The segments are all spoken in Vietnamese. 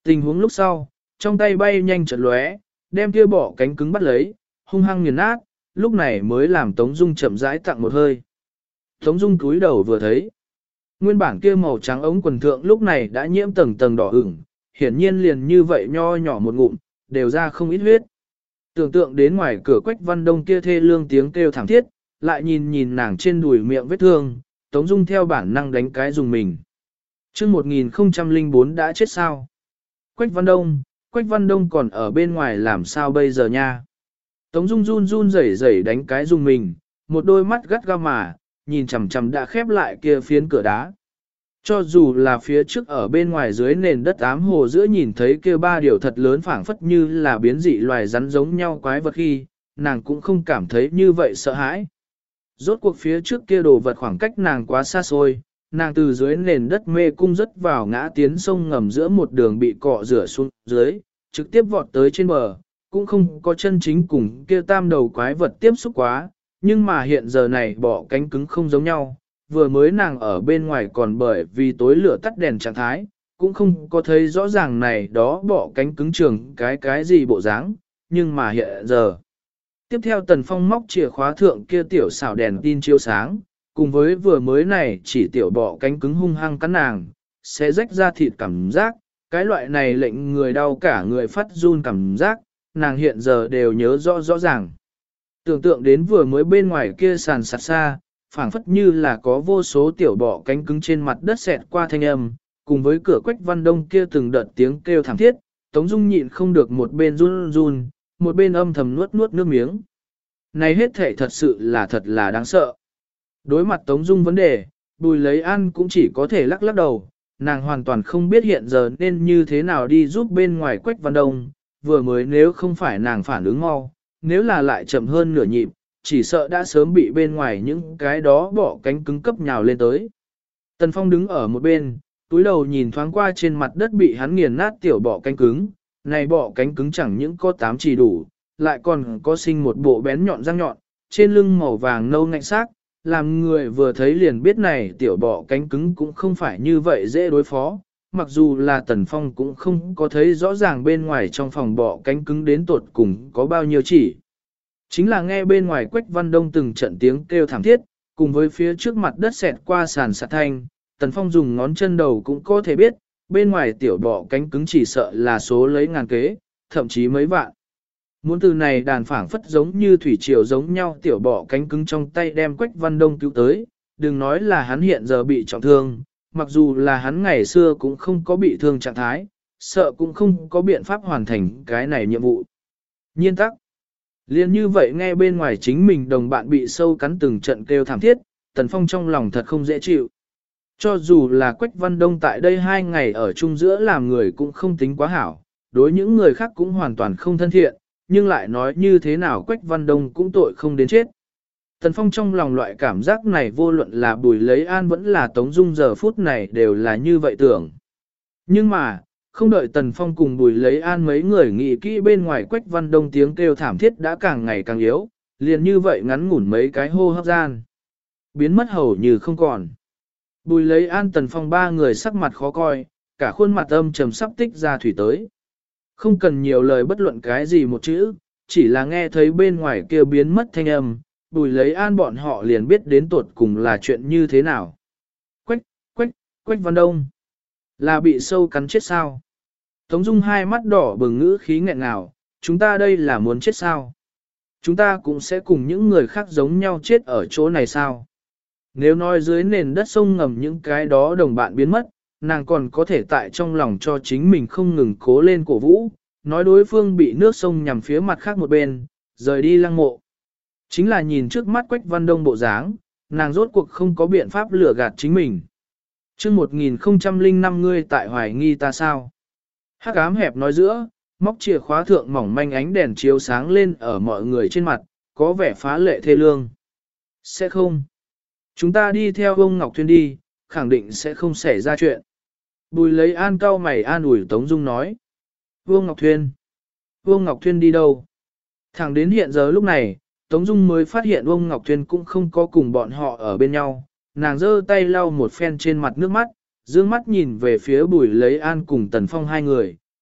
Tình huống lúc sau, trong tay bay nhanh chợt lóe, đem kia bỏ cánh cứng bắt lấy, hung hăng nghiền nát, lúc này mới làm Tống Dung chậm rãi tặng một hơi. Tống Dung cúi đầu vừa thấy, nguyên bản kia màu trắng ống quần thượng lúc này đã nhiễm tầng tầng đỏ ửng, hiển nhiên liền như vậy nho nhỏ một ngụm, đều ra không ít huyết. Tưởng tượng đến ngoài cửa Quách Văn Đông kia thê lương tiếng kêu thảm thiết, lại nhìn nhìn nàng trên đùi miệng vết thương, Tống Dung theo bản năng đánh cái dùng mình. Chương 1004 đã chết sao? Quách Văn Đông còn ở bên ngoài làm sao bây giờ nha? Tống Dung run run rẩy rẩy đánh cái dùng mình, một đôi mắt gắt gao mà, nhìn chằm chằm đã khép lại kia phiến cửa đá. Cho dù là phía trước ở bên ngoài dưới nền đất ám hồ giữa nhìn thấy kia ba điều thật lớn phảng phất như là biến dị loài rắn giống nhau quái vật khi, nàng cũng không cảm thấy như vậy sợ hãi. Rốt cuộc phía trước kia đồ vật khoảng cách nàng quá xa xôi, nàng từ dưới nền đất mê cung rất vào ngã tiến sông ngầm giữa một đường bị cọ rửa xuống dưới, trực tiếp vọt tới trên bờ, cũng không có chân chính cùng kia tam đầu quái vật tiếp xúc quá, nhưng mà hiện giờ này bỏ cánh cứng không giống nhau, vừa mới nàng ở bên ngoài còn bởi vì tối lửa tắt đèn trạng thái, cũng không có thấy rõ ràng này đó bỏ cánh cứng trường cái gì bộ dáng, nhưng mà hiện giờ. Tiếp theo Tần Phong móc chìa khóa thượng kia tiểu xảo đèn tin chiếu sáng, cùng với vừa mới này chỉ tiểu bỏ cánh cứng hung hăng cắn nàng, sẽ rách ra thịt cảm giác, cái loại này lệnh người đau cả người phát run cảm giác, nàng hiện giờ đều nhớ rõ ràng. Tưởng tượng đến vừa mới bên ngoài kia sàn sạt xa, phảng phất như là có vô số tiểu bọ cánh cứng trên mặt đất xẹt qua thanh âm, cùng với cửa Quách Văn Đông kia từng đợt tiếng kêu thảm thiết, Tống Dung nhịn không được một bên run run, một bên âm thầm nuốt nước miếng. Này hết thể thật sự là thật là đáng sợ. Đối mặt Tống Dung vấn đề, Bùi Lấy An cũng chỉ có thể lắc lắc đầu, nàng hoàn toàn không biết hiện giờ nên như thế nào đi giúp bên ngoài Quách Văn Đông, vừa mới nếu không phải nàng phản ứng mau, nếu là lại chậm hơn nửa nhịp, chỉ sợ đã sớm bị bên ngoài những cái đó bỏ cánh cứng cấp nhào lên tới. Tần Phong đứng ở một bên, túi đầu nhìn thoáng qua trên mặt đất bị hắn nghiền nát tiểu bỏ cánh cứng, này bỏ cánh cứng chẳng những có 8 chỉ đủ, lại còn có sinh một bộ bén nhọn răng nhọn, trên lưng màu vàng nâu ngạnh sắc, làm người vừa thấy liền biết này tiểu bỏ cánh cứng cũng không phải như vậy dễ đối phó, mặc dù là Tần Phong cũng không có thấy rõ ràng bên ngoài trong phòng bỏ cánh cứng đến tột cùng có bao nhiêu chỉ. Chính là nghe bên ngoài Quách Văn Đông từng trận tiếng kêu thảm thiết, cùng với phía trước mặt đất xẹt qua sàn sạt thanh, Tần Phong dùng ngón chân đầu cũng có thể biết, bên ngoài tiểu bọ cánh cứng chỉ sợ là số lấy ngàn kế, thậm chí mấy vạn. Muốn từ này đàn phảng phất giống như thủy triều giống nhau tiểu bọ cánh cứng trong tay đem Quách Văn Đông cứu tới, đừng nói là hắn hiện giờ bị trọng thương, mặc dù là hắn ngày xưa cũng không có bị thương trạng thái, sợ cũng không có biện pháp hoàn thành cái này nhiệm vụ. Nhiên tắc. Liên như vậy nghe bên ngoài chính mình đồng bạn bị sâu cắn từng trận kêu thảm thiết, Tần Phong trong lòng thật không dễ chịu. Cho dù là Quách Văn Đông tại đây 2 ngày ở chung giữa làm người cũng không tính quá hảo, đối những người khác cũng hoàn toàn không thân thiện, nhưng lại nói như thế nào Quách Văn Đông cũng tội không đến chết. Tần Phong trong lòng loại cảm giác này vô luận là Bùi Lấy An vẫn là Tống Dung giờ phút này đều là như vậy tưởng. Nhưng mà, không đợi Tần Phong cùng Bùi Lấy An mấy người nghĩ kỹ bên ngoài Quách Văn Đông tiếng kêu thảm thiết đã càng ngày càng yếu, liền như vậy ngắn ngủn mấy cái hô hấp gian. Biến mất hầu như không còn. Bùi Lấy An Tần Phong 3 người sắc mặt khó coi, cả khuôn mặt âm trầm sắp tích ra thủy tới. Không cần nhiều lời bất luận cái gì một chữ, chỉ là nghe thấy bên ngoài kia biến mất thanh âm, Bùi Lấy An bọn họ liền biết đến tuột cùng là chuyện như thế nào. Quách Văn Đông. Là bị sâu cắn chết sao? Tống Dung hai mắt đỏ bừng ngữ khí nghẹn ngào, chúng ta đây là muốn chết sao? Chúng ta cũng sẽ cùng những người khác giống nhau chết ở chỗ này sao? Nếu nói dưới nền đất sông ngầm những cái đó đồng bạn biến mất, nàng còn có thể tại trong lòng cho chính mình không ngừng cố lên cổ vũ, nói đối phương bị nước sông nhằm phía mặt khác một bên, rời đi lăng mộ. Chính là nhìn trước mắt Quách Văn Đông bộ dáng, nàng rốt cuộc không có biện pháp lừa gạt chính mình. Chương 1005 ngươi tại hoài nghi ta sao? Hắc ám hẹp nói giữa, móc chìa khóa thượng mỏng manh ánh đèn chiếu sáng lên ở mọi người trên mặt, có vẻ phá lệ thê lương. Sẽ không. Chúng ta đi theo ông Ngọc Thuyên đi, khẳng định sẽ không xảy ra chuyện. Bùi Lấy An cau mày an ủi Tống Dung nói. Vương Ngọc Thuyên. Vương Ngọc Thuyên đi đâu? Thẳng đến hiện giờ lúc này, Tống Dung mới phát hiện Vương Ngọc Thuyên cũng không có cùng bọn họ ở bên nhau. Nàng giơ tay lau một phen trên mặt nước mắt, dương mắt nhìn về phía Bùi Lấy An cùng Tần Phong 2 người,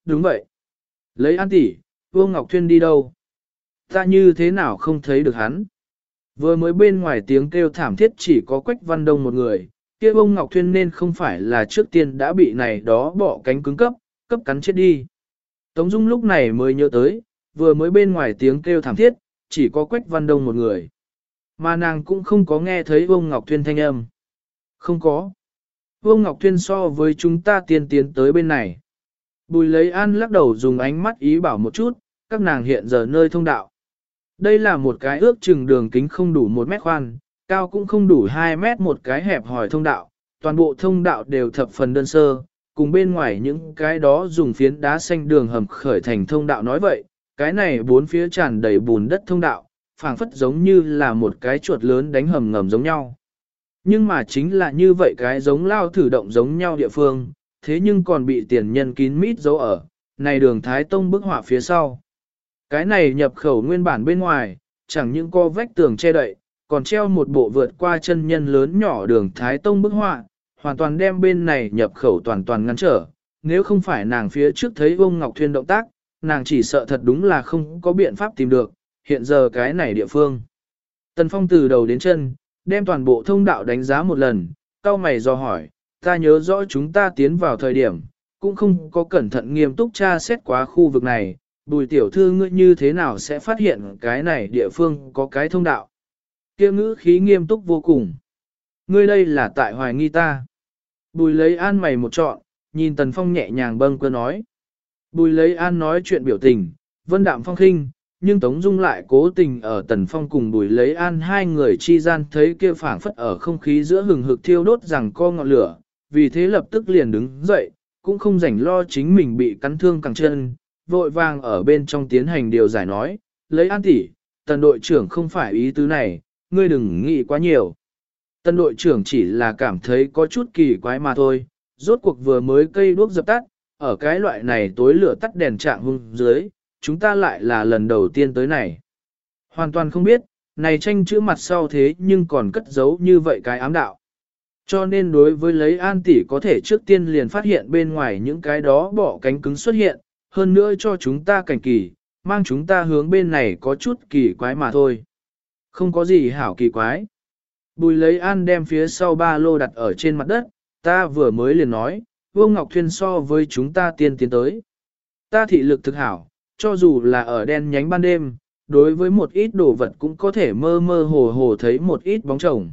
đúng vậy. Lấy An tỷ, Vương Ngọc Thuyên đi đâu? Ta như thế nào không thấy được hắn? Vừa mới bên ngoài tiếng kêu thảm thiết chỉ có Quách Văn Đông một người, kia Vương Ngọc Thuyên nên không phải là trước tiên đã bị này đó bỏ cánh cứng cấp cắn chết đi. Tống Dung lúc này mới nhớ tới, vừa mới bên ngoài tiếng kêu thảm thiết, chỉ có Quách Văn Đông một người. Mà nàng cũng không có nghe thấy Vương Ngọc Thuyên thanh âm. Không có. Vương Ngọc Thuyên so với chúng ta tiến tới bên này. Bùi lấy An lắc đầu dùng ánh mắt ý bảo một chút, các nàng hiện giờ nơi thông đạo. Đây là một cái ước chừng đường kính không đủ 1 mét khoan, cao cũng không đủ 2 mét một cái hẹp hòi thông đạo. Toàn bộ thông đạo đều thập phần đơn sơ, cùng bên ngoài những cái đó dùng phiến đá xanh đường hầm khởi thành thông đạo nói vậy. Cái này bốn phía tràn đầy bùn đất thông đạo, phảng phất giống như là một cái chuột lớn đánh hầm ngầm giống nhau. Nhưng mà chính là như vậy cái giống lao thử động giống nhau địa phương, thế nhưng còn bị tiền nhân kín mít giấu ở, này đường Thái Tông bức họa phía sau. Cái này nhập khẩu nguyên bản bên ngoài, chẳng những có vách tường che đậy, còn treo một bộ vượt qua chân nhân lớn nhỏ đường Thái Tông bức họa, hoàn toàn đem bên này nhập khẩu toàn ngăn trở. Nếu không phải nàng phía trước thấy Vương Ngọc Thuyên động tác, nàng chỉ sợ thật đúng là không có biện pháp tìm được, hiện giờ cái này địa phương. Tần Phong từ đầu đến chân, đem toàn bộ thông đạo đánh giá một lần, cau mày do hỏi, ta nhớ rõ chúng ta tiến vào thời điểm, cũng không có cẩn thận nghiêm túc tra xét quá khu vực này, Bùi tiểu thư ngươi như thế nào sẽ phát hiện cái này địa phương có cái thông đạo. Kia ngữ khí nghiêm túc vô cùng. Ngươi đây là tại hoài nghi ta. Bùi lấy An mày một trọn, nhìn Tần Phong nhẹ nhàng bâng quơ nói. Bùi lấy An nói chuyện biểu tình, vân đạm phong khinh, nhưng Tống Dung lại cố tình ở Tần Phong cùng Bùi lấy An hai người chi gian thấy kia phảng phất ở không khí giữa hừng hực thiêu đốt rằng co ngọn lửa, vì thế lập tức liền đứng dậy, cũng không rảnh lo chính mình bị cắn thương cẳng chân, vội vàng ở bên trong tiến hành điều giải nói, lấy An tỷ, Tần đội trưởng không phải ý tứ này, ngươi đừng nghĩ quá nhiều. Tần đội trưởng chỉ là cảm thấy có chút kỳ quái mà thôi, rốt cuộc vừa mới cây đuốc dập tắt, ở cái loại này tối lửa tắt đèn trạng hung dưới, chúng ta lại là lần đầu tiên tới này. Hoàn toàn không biết, này tranh chữ mặt sau thế nhưng còn cất giấu như vậy cái ám đạo. Cho nên đối với lấy An tỷ có thể trước tiên liền phát hiện bên ngoài những cái đó bỏ cánh cứng xuất hiện, hơn nữa cho chúng ta cảnh kỳ, mang chúng ta hướng bên này có chút kỳ quái mà thôi. Không có gì hảo kỳ quái. Bùi lấy An đem phía sau ba lô đặt ở trên mặt đất, ta vừa mới liền nói, Vương Ngọc Thuyên so với chúng ta tiến tới. Ta thị lực thực hảo, cho dù là ở đen nhánh ban đêm, đối với một ít đồ vật cũng có thể mơ mơ hồ hồ thấy một ít bóng chồng.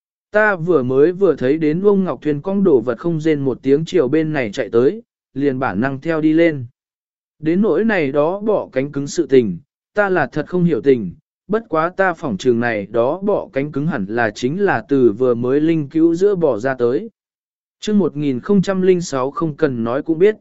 Ta vừa thấy đến Vương Ngọc Thuyên cong đồ vật không rên một tiếng chiều bên này chạy tới, liền bản năng theo đi lên. Đến nỗi này đó bỏ cánh cứng sự tình, ta là thật không hiểu tình, bất quá ta phỏng trường này đó bỏ cánh cứng hẳn là chính là từ vừa mới linh cứu giữa bỏ ra tới. Chương 1006 không cần nói cũng biết.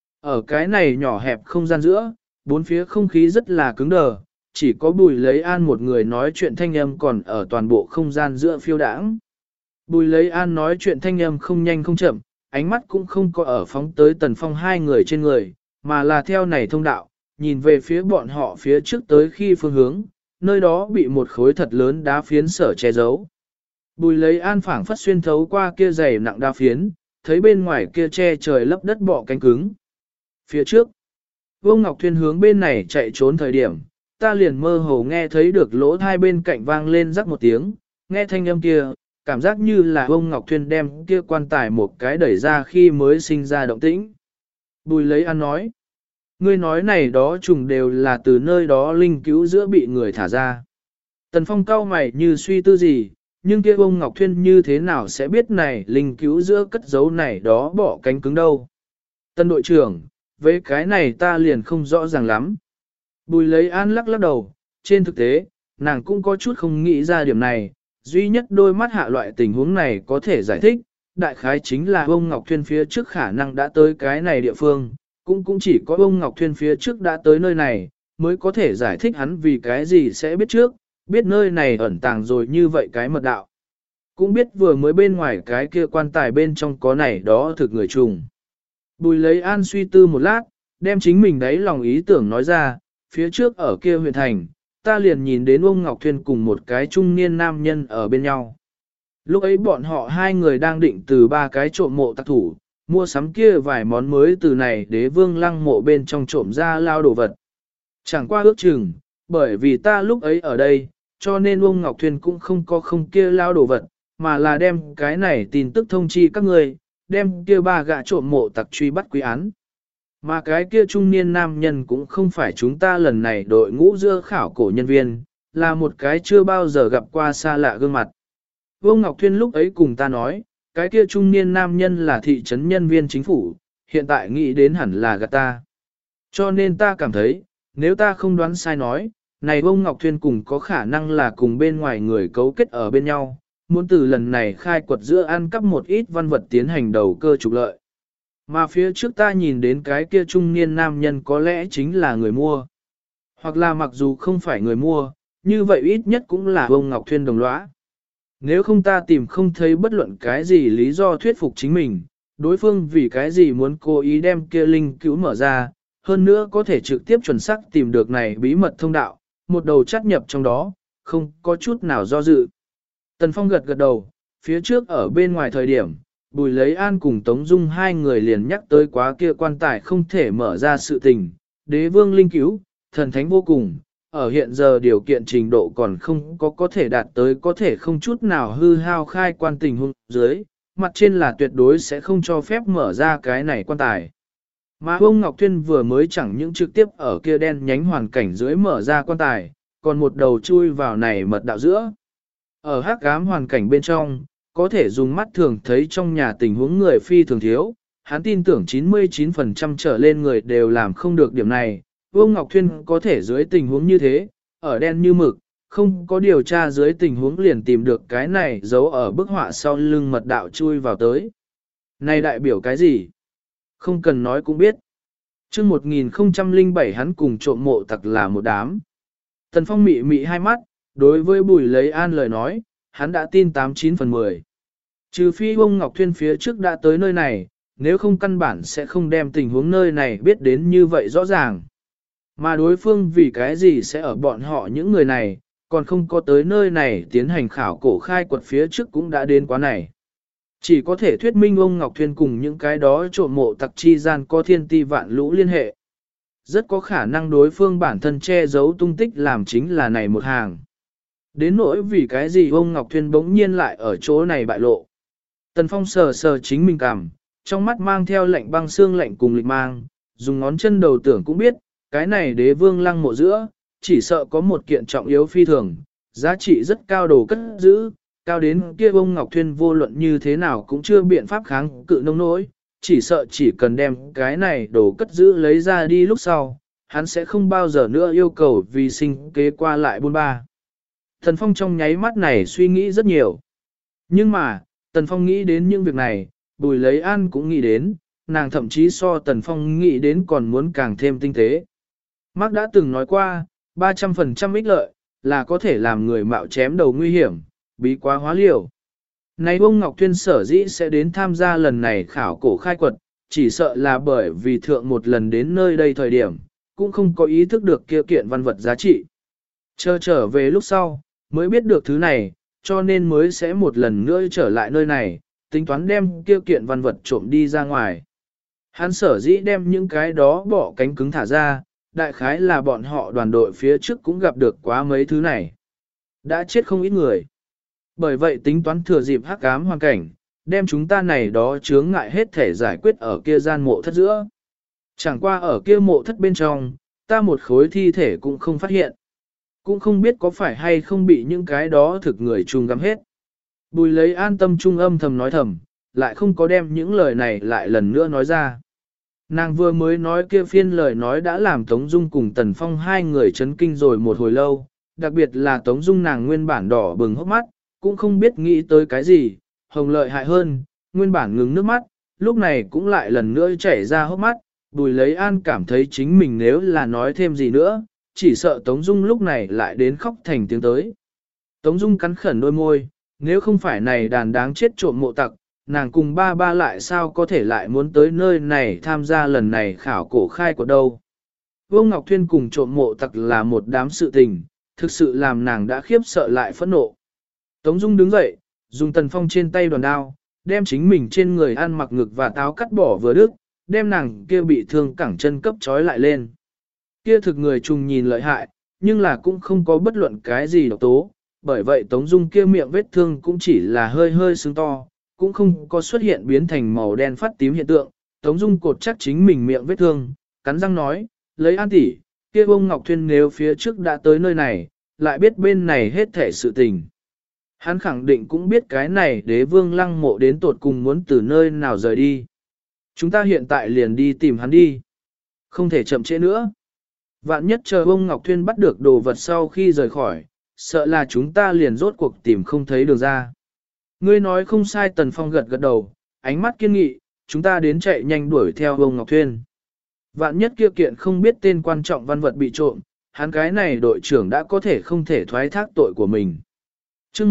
Ở cái này nhỏ hẹp không gian giữa, bốn phía không khí rất là cứng đờ, chỉ có Bùi lấy An một người nói chuyện thanh âm còn ở toàn bộ không gian giữa phiêu đãng. Bùi lấy An nói chuyện thanh âm không nhanh không chậm, ánh mắt cũng không có ở phóng tới Tần Phong hai người trên người, mà là theo này thông đạo, nhìn về phía bọn họ phía trước tới khi phương hướng, nơi đó bị một khối thật lớn đá phiến sở che giấu. Bùi lấy An phảng phất xuyên thấu qua kia dày nặng đá phiến, thấy bên ngoài kia che trời lấp đất bọ cánh cứng. Phía trước, Vương Ngọc Thuyên hướng bên này chạy trốn thời điểm, ta liền mơ hồ nghe thấy được lỗ hai bên cạnh vang lên rắc một tiếng, nghe thanh âm kia, cảm giác như là Vương Ngọc Thuyên đem kia quan tài một cái đẩy ra khi mới sinh ra động tĩnh. Bùi lấy An nói, ngươi nói này đó trùng đều là từ nơi đó linh cứu giữa bị người thả ra. Tần Phong cau mày như suy tư gì, nhưng kia Vương Ngọc Thuyên như thế nào sẽ biết này linh cứu giữa cất giấu này đó bỏ cánh cứng đâu. Tân đội trưởng, với cái này ta liền không rõ ràng lắm. Bùi lấy An lắc lắc đầu, trên thực tế, nàng cũng có chút không nghĩ ra điểm này, duy nhất đôi mắt hạ loại tình huống này có thể giải thích, đại khái chính là ông Ngọc Thuyên phía trước khả năng đã tới cái này địa phương, cũng chỉ có ông Ngọc Thuyên phía trước đã tới nơi này, mới có thể giải thích hắn vì cái gì sẽ biết trước, biết nơi này ẩn tàng rồi như vậy cái mật đạo. Cũng biết vừa mới bên ngoài cái kia quan tài bên trong có này đó thực người trùng. Bùi lấy An suy tư một lát, đem chính mình đấy lòng ý tưởng nói ra, phía trước ở kia huyện thành, ta liền nhìn đến ông Ngọc Thuyên cùng một cái trung niên nam nhân ở bên nhau. Lúc ấy bọn họ hai người đang định từ ba cái trộm mộ tặc thủ, mua sắm kia vài món mới từ này đế vương lăng mộ bên trong trộm ra lao đồ vật. Chẳng qua ước chừng, bởi vì ta lúc ấy ở đây, cho nên ông Ngọc Thuyền cũng không có không kia lao đồ vật, mà là đem cái này tin tức thông chi các người, đem kia ba gã trộm mộ tặc truy bắt quý án. Mà cái kia trung niên nam nhân cũng không phải chúng ta lần này đội ngũ giữa khảo cổ nhân viên, là một cái chưa bao giờ gặp qua xa lạ gương mặt. Vương Ngọc Thuyên lúc ấy cùng ta nói, cái kia trung niên nam nhân là thị trấn nhân viên chính phủ, hiện tại nghĩ đến hẳn là gạt ta. Cho nên ta cảm thấy, nếu ta không đoán sai nói, này Vương Ngọc Thuyên cùng có khả năng là cùng bên ngoài người cấu kết ở bên nhau, muốn từ lần này khai quật giữa ăn cắp một ít văn vật tiến hành đầu cơ trục lợi. Mà phía trước ta nhìn đến cái kia trung niên nam nhân có lẽ chính là người mua. Hoặc là mặc dù không phải người mua, như vậy ít nhất cũng là Vương Ngọc Thuyên đồng lõa. Nếu không ta tìm không thấy bất luận cái gì lý do thuyết phục chính mình, đối phương vì cái gì muốn cố ý đem kia linh cứu mở ra, hơn nữa có thể trực tiếp chuẩn xác tìm được này bí mật thông đạo, một đầu chắt nhập trong đó, không có chút nào do dự. Tần Phong gật gật đầu, phía trước ở bên ngoài thời điểm, Bùi Lấy An cùng Tống Dung hai người liền nhắc tới quá kia quan tài không thể mở ra sự tình, đế vương linh cứu, thần thánh vô cùng, ở hiện giờ điều kiện trình độ còn không có thể đạt tới có thể không chút nào hư hao khai quan tình huống dưới, mặt trên là tuyệt đối sẽ không cho phép mở ra cái này quan tài. Mà ông Ngọc Thuyên vừa mới chẳng những trực tiếp ở kia đen nhánh hoàn cảnh dưới mở ra quan tài, còn một đầu chui vào này mật đạo giữa. Ở hắc ám hoàn cảnh bên trong, có thể dùng mắt thường thấy trong nhà tình huống người phi thường thiếu, hắn tin tưởng 99% trở lên người đều làm không được điểm này. Vương Ngọc Thuyên có thể dưới tình huống như thế, ở đen như mực, không có điều tra dưới tình huống liền tìm được cái này giấu ở bức họa sau lưng mật đạo chui vào tới. Này đại biểu cái gì? Không cần nói cũng biết. Chương 1007 hắn cùng trộm mộ tặc là một đám. Tần Phong mị mị hai mắt, đối với Bùi Lấy An lời nói, hắn đã tin 89 phần 10. Trừ phi ông Ngọc Thuyên phía trước đã tới nơi này, nếu không căn bản sẽ không đem tình huống nơi này biết đến như vậy rõ ràng. Mà đối phương vì cái gì sẽ ở bọn họ những người này, còn không có tới nơi này tiến hành khảo cổ khai quật phía trước cũng đã đến quá này. Chỉ có thể thuyết minh ông Ngọc Thuyên cùng những cái đó trộm mộ tặc chi gian có thiên ti vạn lũ liên hệ. Rất có khả năng đối phương bản thân che giấu tung tích làm chính là này một hàng. Đến nỗi vì cái gì ông Ngọc Thuyên bỗng nhiên lại ở chỗ này bại lộ. Tần Phong sờ sờ chính mình cảm, trong mắt mang theo lệnh băng xương lệnh cùng lịch mang, dùng ngón chân đầu tưởng cũng biết, cái này đế vương lăng mộ giữa, chỉ sợ có một kiện trọng yếu phi thường, giá trị rất cao đồ cất giữ, cao đến kia ông Ngọc Thuyên vô luận như thế nào cũng chưa biện pháp kháng cự nông nỗi, chỉ sợ chỉ cần đem cái này đồ cất giữ lấy ra đi lúc sau, hắn sẽ không bao giờ nữa yêu cầu vì sinh kế qua lại buôn ba. Tần Phong trong nháy mắt này suy nghĩ rất nhiều. Nhưng mà, Tần Phong nghĩ đến những việc này, Bùi Lấy An cũng nghĩ đến, nàng thậm chí so Tần Phong nghĩ đến còn muốn càng thêm tinh tế. Mark đã từng nói qua, 300% ích lợi, là có thể làm người mạo chém đầu nguy hiểm, bí quá hóa liều. Này ông Ngọc Thuyên sở dĩ sẽ đến tham gia lần này khảo cổ khai quật, chỉ sợ là bởi vì thượng một lần đến nơi đây thời điểm, cũng không có ý thức được kia kiện văn vật giá trị. Trở về lúc sau, mới biết được thứ này, cho nên mới sẽ một lần nữa trở lại nơi này, tính toán đem kia kiện văn vật trộm đi ra ngoài. Hắn sở dĩ đem những cái đó bỏ cánh cứng thả ra, đại khái là bọn họ đoàn đội phía trước cũng gặp được quá mấy thứ này. Đã chết không ít người. Bởi vậy tính toán thừa dịp hắc ám hoàn cảnh, đem chúng ta này đó chướng ngại hết thể giải quyết ở kia gian mộ thất giữa. Chẳng qua ở kia mộ thất bên trong, ta một khối thi thể cũng không phát hiện. Cũng không biết có phải hay không bị những cái đó thực người chung gắm hết. Bùi Lấy An tâm trung âm thầm nói thầm, lại không có đem những lời này lại lần nữa nói ra. Nàng vừa mới nói kia phiên lời nói đã làm Tống Dung cùng Tần Phong hai người chấn kinh rồi một hồi lâu, đặc biệt là Tống Dung nàng nguyên bản đỏ bừng hốc mắt, cũng không biết nghĩ tới cái gì, hồng lợi hại hơn, nguyên bản ngừng nước mắt, lúc này cũng lại lần nữa chảy ra hốc mắt, Bùi Lấy An cảm thấy chính mình nếu là nói thêm gì nữa, chỉ sợ Tống Dung lúc này lại đến khóc thành tiếng tới. Tống Dung cắn khẩn đôi môi, nếu không phải này đàn đáng chết trộm mộ tặc, nàng cùng ba ba lại sao có thể lại muốn tới nơi này tham gia lần này khảo cổ khai của đâu. Vương Ngọc Thuyên cùng trộm mộ tặc là một đám sự tình, thực sự làm nàng đã khiếp sợ lại phẫn nộ. Tống Dung đứng dậy, dùng Tần Phong trên tay đoàn đao, đem chính mình trên người ăn mặc ngực và táo cắt bỏ vừa đứt, đem nàng kia bị thương cẳng chân cấp trói lại lên. Kia thực người trùng nhìn lợi hại, nhưng là cũng không có bất luận cái gì độc tố, bởi vậy Tống Dung kia miệng vết thương cũng chỉ là hơi hơi sưng to, cũng không có xuất hiện biến thành màu đen phát tím hiện tượng. Tống Dung cột chắc chính mình miệng vết thương, cắn răng nói, lấy An tỷ, kia bông Ngọc Thuyên nếu phía trước đã tới nơi này, lại biết bên này hết thể sự tình. Hắn khẳng định cũng biết cái này Đế Vương Lăng Mộ đến tột cùng muốn từ nơi nào rời đi. Chúng ta hiện tại liền đi tìm hắn đi. Không thể chậm trễ nữa. Vạn nhất chờ bông Ngọc Thuyên bắt được đồ vật sau khi rời khỏi, sợ là chúng ta liền rốt cuộc tìm không thấy đường ra. Ngươi nói không sai. Tần Phong gật gật đầu, ánh mắt kiên nghị, chúng ta đến chạy nhanh đuổi theo bông Ngọc Thuyên. Vạn nhất kia kiện không biết tên quan trọng văn vật bị trộm, hắn cái này đội trưởng đã có thể không thể thoái thác tội của mình. Chương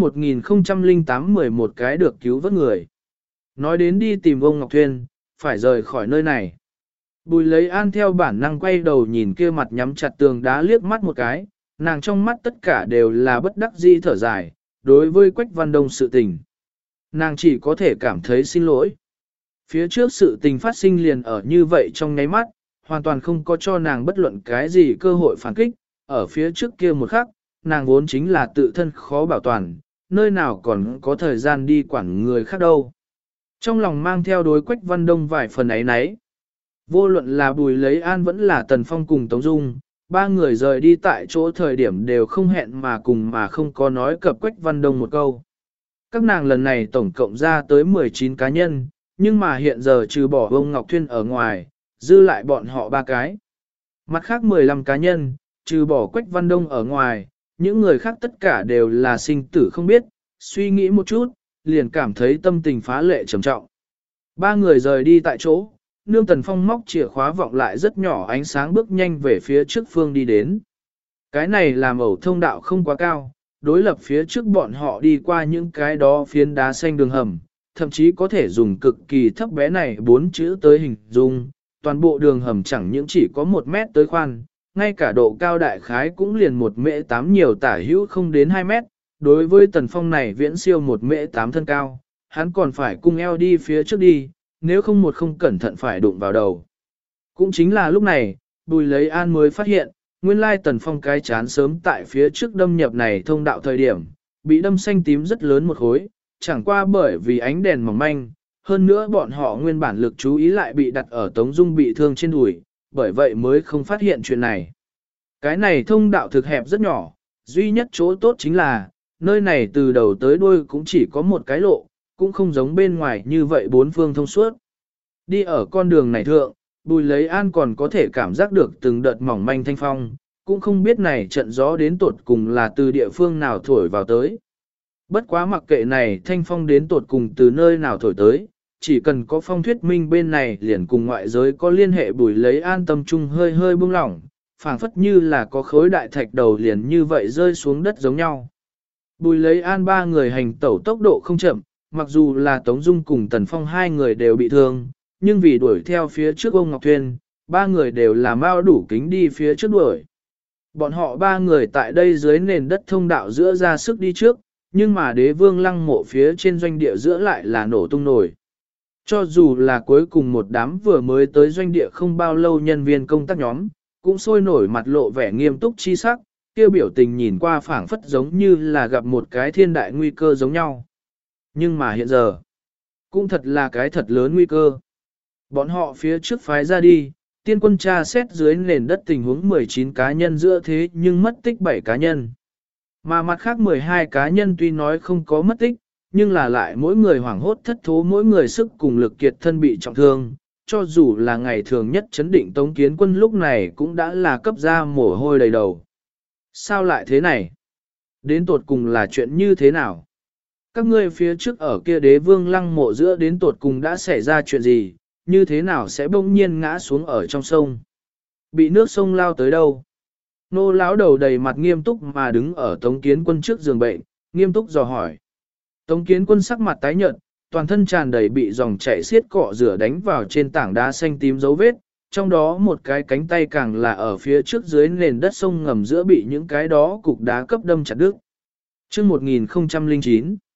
1008 11 cái được cứu vớt người. Nói đến đi tìm ông Ngọc Thuyên, phải rời khỏi nơi này. Bùi lấy An theo bản năng quay đầu nhìn kia mặt nhắm chặt tường đá liếc mắt một cái, nàng trong mắt tất cả đều là bất đắc dĩ thở dài, đối với Quách Văn Đông sự tình. Nàng chỉ có thể cảm thấy xin lỗi. Phía trước sự tình phát sinh liền ở như vậy trong nháy mắt, hoàn toàn không có cho nàng bất luận cái gì cơ hội phản kích, ở phía trước kia một khắc, nàng vốn chính là tự thân khó bảo toàn, nơi nào còn có thời gian đi quản người khác đâu. Trong lòng mang theo đối Quách Văn Đông vài phần ấy nấy. Vô luận là Bùi Lấy An vẫn là Tần Phong cùng Tống Dung, ba người rời đi tại chỗ thời điểm đều không hẹn mà cùng mà không có nói cập Quách Văn Đông một câu. Các nàng lần này tổng cộng ra tới 19 cá nhân, nhưng mà hiện giờ trừ bỏ ông Ngọc Thuyên ở ngoài, dư lại bọn họ ba cái. Mặt khác 15 cá nhân, trừ bỏ Quách Văn Đông ở ngoài, những người khác tất cả đều là sinh tử không biết, suy nghĩ một chút, liền cảm thấy tâm tình phá lệ trầm trọng. Ba người rời đi tại chỗ, nương Tần Phong móc chìa khóa vọng lại rất nhỏ ánh sáng bước nhanh về phía trước phương đi đến. Cái này làm ẩu thông đạo không quá cao, đối lập phía trước bọn họ đi qua những cái đó phiến đá xanh đường hầm, thậm chí có thể dùng cực kỳ thấp bé này 4 chữ tới hình dung, toàn bộ đường hầm chẳng những chỉ có 1 mét tới khoan, ngay cả độ cao đại khái cũng liền 1 mễ 8 nhiều tả hữu không đến 2 mét, đối với Tần Phong này viễn siêu 1 mễ 8 thân cao, hắn còn phải cung eo đi phía trước đi, nếu không cẩn thận phải đụng vào đầu. Cũng chính là lúc này, Bùi Lấy An mới phát hiện, nguyên lai Tần Phong cái chán sớm tại phía trước đâm nhập này thông đạo thời điểm, bị đâm xanh tím rất lớn một khối, chẳng qua bởi vì ánh đèn mỏng manh, hơn nữa bọn họ nguyên bản lực chú ý lại bị đặt ở Tống Dung bị thương trên đùi, bởi vậy mới không phát hiện chuyện này. Cái này thông đạo thực hẹp rất nhỏ, duy nhất chỗ tốt chính là, nơi này từ đầu tới đuôi cũng chỉ có một cái lộ, cũng không giống bên ngoài như vậy bốn phương thông suốt. Đi ở con đường này thượng, Bùi Lấy An còn có thể cảm giác được từng đợt mỏng manh thanh phong, cũng không biết này trận gió đến tột cùng là từ địa phương nào thổi vào tới. Bất quá mặc kệ này thanh phong đến tột cùng từ nơi nào thổi tới, chỉ cần có phong thuyết minh bên này liền cùng ngoại giới có liên hệ. Bùi Lấy An tâm trung hơi hơi buông lỏng, phảng phất như là có khối đại thạch đầu liền như vậy rơi xuống đất giống nhau. Bùi Lấy An ba người hành tẩu tốc độ không chậm, mặc dù là Tống Dung cùng Tần Phong hai người đều bị thương, nhưng vì đuổi theo phía trước ông Ngọc Thuyên, ba người đều là mau đủ kính đi phía trước đuổi. Bọn họ ba người tại đây dưới nền đất thông đạo giữa ra sức đi trước, nhưng mà Đế Vương Lăng Mộ phía trên doanh địa giữa lại là nổ tung nổi. Cho dù là cuối cùng một đám vừa mới tới doanh địa không bao lâu nhân viên công tác nhóm, cũng sôi nổi mặt lộ vẻ nghiêm túc chi sắc, kêu biểu tình nhìn qua phảng phất giống như là gặp một cái thiên đại nguy cơ giống nhau. Nhưng mà hiện giờ, cũng thật là cái thật lớn nguy cơ. Bọn họ phía trước phái ra đi, tiên quân tra xét dưới nền đất tình huống 19 cá nhân giữa thế nhưng mất tích 7 cá nhân. Mà mặt khác 12 cá nhân tuy nói không có mất tích, nhưng là lại mỗi người hoảng hốt thất thố, mỗi người sức cùng lực kiệt thân bị trọng thương, cho dù là ngày thường nhất chấn định Tống Kiến Quân lúc này cũng đã là cấp ra mồ hôi đầy đầu. Sao lại thế này? Đến tột cùng là chuyện như thế nào? Các ngươi phía trước ở kia Đế Vương Lăng Mộ giữa đến tột cùng đã xảy ra chuyện gì, như thế nào sẽ bỗng nhiên ngã xuống ở trong sông? Bị nước sông lao tới đâu? Nô lão đầu đầy mặt nghiêm túc mà đứng ở Tống Kiến Quân trước giường bệnh, nghiêm túc dò hỏi. Tống Kiến Quân sắc mặt tái nhợt, toàn thân tràn đầy bị dòng chảy xiết cọ rửa đánh vào trên tảng đá xanh tím dấu vết, trong đó một cái cánh tay càng là ở phía trước dưới nền đất sông ngầm giữa bị những cái đó cục đá cấp đâm chặt đứt. Chương 1009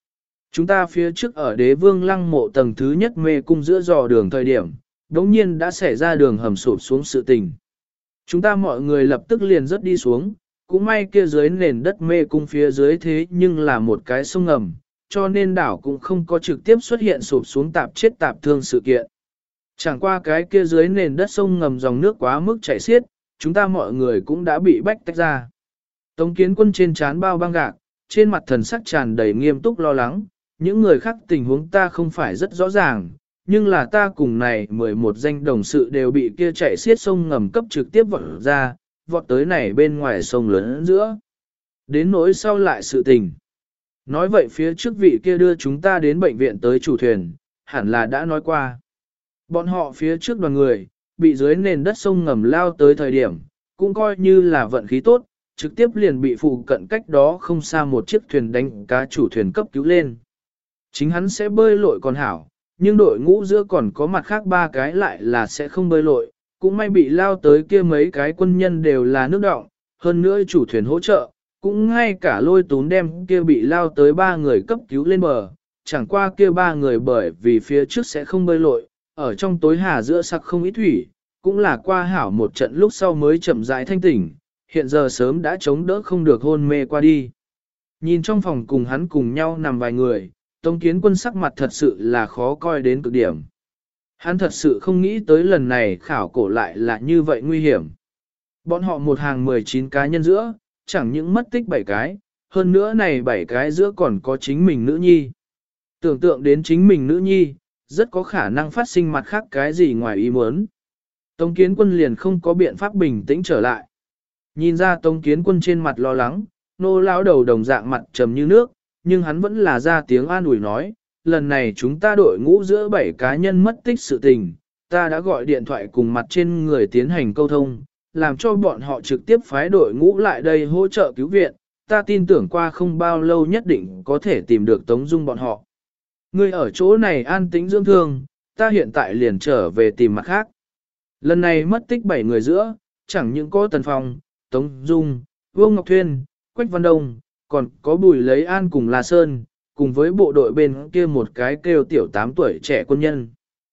Chúng ta phía trước ở đế vương lăng mộ tầng thứ nhất mê cung giữa dò đường thời điểm, đống nhiên đã xảy ra đường hầm sụp xuống sự tình. Chúng ta mọi người lập tức liền rớt đi xuống, cũng may kia dưới nền đất mê cung phía dưới thế nhưng là một cái sông ngầm, cho nên đảo cũng không có trực tiếp xuất hiện sụp xuống tạp chết tạp thương sự kiện. Chẳng qua cái kia dưới nền đất sông ngầm dòng nước quá mức chảy xiết, chúng ta mọi người cũng đã bị bách tách ra. Tống Kiến Quân trên trán bao băng gạc, trên mặt thần sắc tràn đầy nghiêm túc lo lắng, những người khác tình huống ta không phải rất rõ ràng, nhưng là ta cùng này 11 danh đồng sự đều bị kia chảy xiết sông ngầm cấp trực tiếp vọt ra, vọt tới này bên ngoài sông lớn giữa. Đến nỗi sau lại sự tình. Nói vậy phía trước vị kia đưa chúng ta đến bệnh viện tới chủ thuyền, hẳn là đã nói qua. Bọn họ phía trước đoàn người, bị dưới nền đất sông ngầm lao tới thời điểm, cũng coi như là vận khí tốt, trực tiếp liền bị phụ cận cách đó không xa một chiếc thuyền đánh cá chủ thuyền cấp cứu lên. Chính hắn sẽ bơi lội còn hảo, nhưng đội ngũ giữa còn có mặt khác 3 cái lại là sẽ không bơi lội, cũng may bị lao tới kia mấy cái quân nhân đều là nước đọng, hơn nữa chủ thuyền hỗ trợ, cũng ngay cả lôi tún đem kia bị lao tới 3 người cấp cứu lên bờ, chẳng qua kia 3 người bởi vì phía trước sẽ không bơi lội, ở trong tối hà giữa sặc không ít thủy, cũng là qua hảo một trận lúc sau mới chậm rãi thanh tỉnh, hiện giờ sớm đã chống đỡ không được hôn mê qua đi. Nhìn trong phòng cùng hắn cùng nhau nằm vài người, Tống Kiến Quân sắc mặt thật sự là khó coi đến cực điểm. Hắn thật sự không nghĩ tới lần này khảo cổ lại là như vậy nguy hiểm. Bọn họ một hàng 19 cá nhân giữa, chẳng những mất tích 7 cái, hơn nữa này 7 cái giữa còn có chính mình nữ nhi. Tưởng tượng đến chính mình nữ nhi, rất có khả năng phát sinh mặt khác cái gì ngoài ý muốn. Tống Kiến Quân liền không có biện pháp bình tĩnh trở lại. Nhìn ra Tống Kiến Quân trên mặt lo lắng, nô lão đầu đồng dạng mặt trầm như nước, nhưng hắn vẫn là ra tiếng an ủi nói, lần này chúng ta đội ngũ giữa 7 cá nhân mất tích sự tình, ta đã gọi điện thoại cùng mặt trên người tiến hành câu thông, làm cho bọn họ trực tiếp phái đội ngũ lại đây hỗ trợ cứu viện, ta tin tưởng qua không bao lâu nhất định có thể tìm được Tống Dung bọn họ. Người ở chỗ này an tĩnh dưỡng thương, ta hiện tại liền trở về tìm mặt khác. Lần này mất tích 7 người giữa, chẳng những có Tần Phong, Tống Dung, Vương Ngọc Thuyên, Quách Văn Đông, còn có Bùi Lấy An cùng La Sơn, cùng với bộ đội bên kia một cái kêu tiểu 8 tuổi trẻ quân nhân.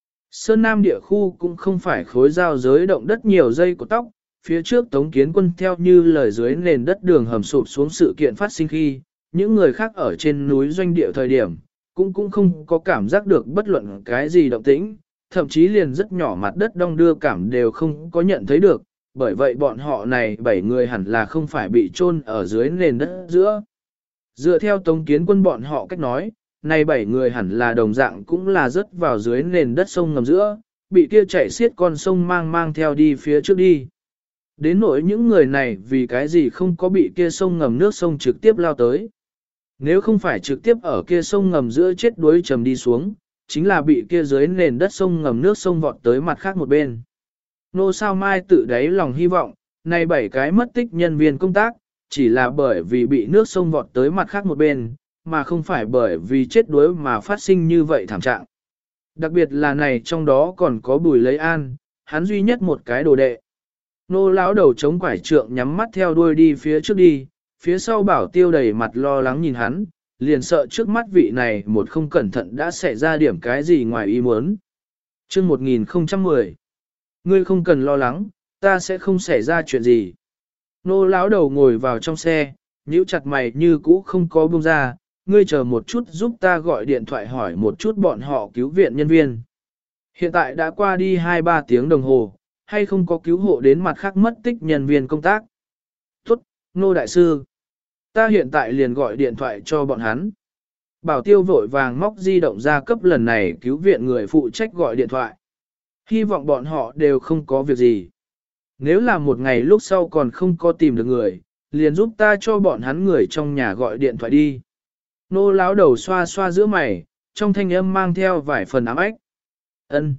Sơn Nam địa khu cũng không phải khối giao giới động đất nhiều dây của tóc, phía trước Tống Kiến Quân theo như lời dưới nền đất đường hầm sụp xuống sự kiện phát sinh khi, những người khác ở trên núi doanh địa thời điểm, cũng không có cảm giác được bất luận cái gì động tĩnh, thậm chí liền rất nhỏ mặt đất đong đưa cảm đều không có nhận thấy được, bởi vậy bọn họ này 7 người hẳn là không phải bị chôn ở dưới nền đất giữa. Dựa theo Tống Kiến Quân bọn họ cách nói, này 7 người hẳn là đồng dạng cũng là rớt vào dưới nền đất sông ngầm giữa, bị kia chảy xiết con sông mang theo đi phía trước đi. Đến nỗi những người này vì cái gì không có bị kia sông ngầm nước sông trực tiếp lao tới. Nếu không phải trực tiếp ở kia sông ngầm giữa chết đuối trầm đi xuống, chính là bị kia dưới nền đất sông ngầm nước sông vọt tới mặt khác một bên. Nô Sao Mai tự đáy lòng hy vọng, này 7 cái mất tích nhân viên công tác, chỉ là bởi vì bị nước sông vọt tới mặt khác một bên, mà không phải bởi vì chết đuối mà phát sinh như vậy thảm trạng. Đặc biệt là này trong đó còn có Bùi Lấy An, hắn duy nhất một cái đồ đệ. Nô lão đầu chống quải trượng nhắm mắt theo đuôi đi phía trước đi, phía sau Bảo Tiêu đầy mặt lo lắng nhìn hắn, liền sợ trước mắt vị này một không cẩn thận đã xảy ra điểm cái gì ngoài ý muốn. Chương 1010. Ngươi không cần lo lắng, ta sẽ không xảy ra chuyện gì. Nô lão đầu ngồi vào trong xe, nhíu chặt mày như cũ không có buông ra, ngươi chờ một chút giúp ta gọi điện thoại hỏi một chút bọn họ cứu viện nhân viên. Hiện tại đã qua đi 2-3 tiếng đồng hồ, hay không có cứu hộ đến mặt khác mất tích nhân viên công tác. Tốt, Nô Đại Sư. Ta hiện tại liền gọi điện thoại cho bọn hắn. Bảo Tiêu vội vàng móc di động ra cấp lần này cứu viện người phụ trách gọi điện thoại. Hy vọng bọn họ đều không có việc gì. Nếu là một ngày lúc sau còn không có tìm được người, liền giúp ta cho bọn hắn người trong nhà gọi điện thoại đi. Nô lão đầu xoa xoa giữa mày, trong thanh âm mang theo vài phần ám ách. Ân.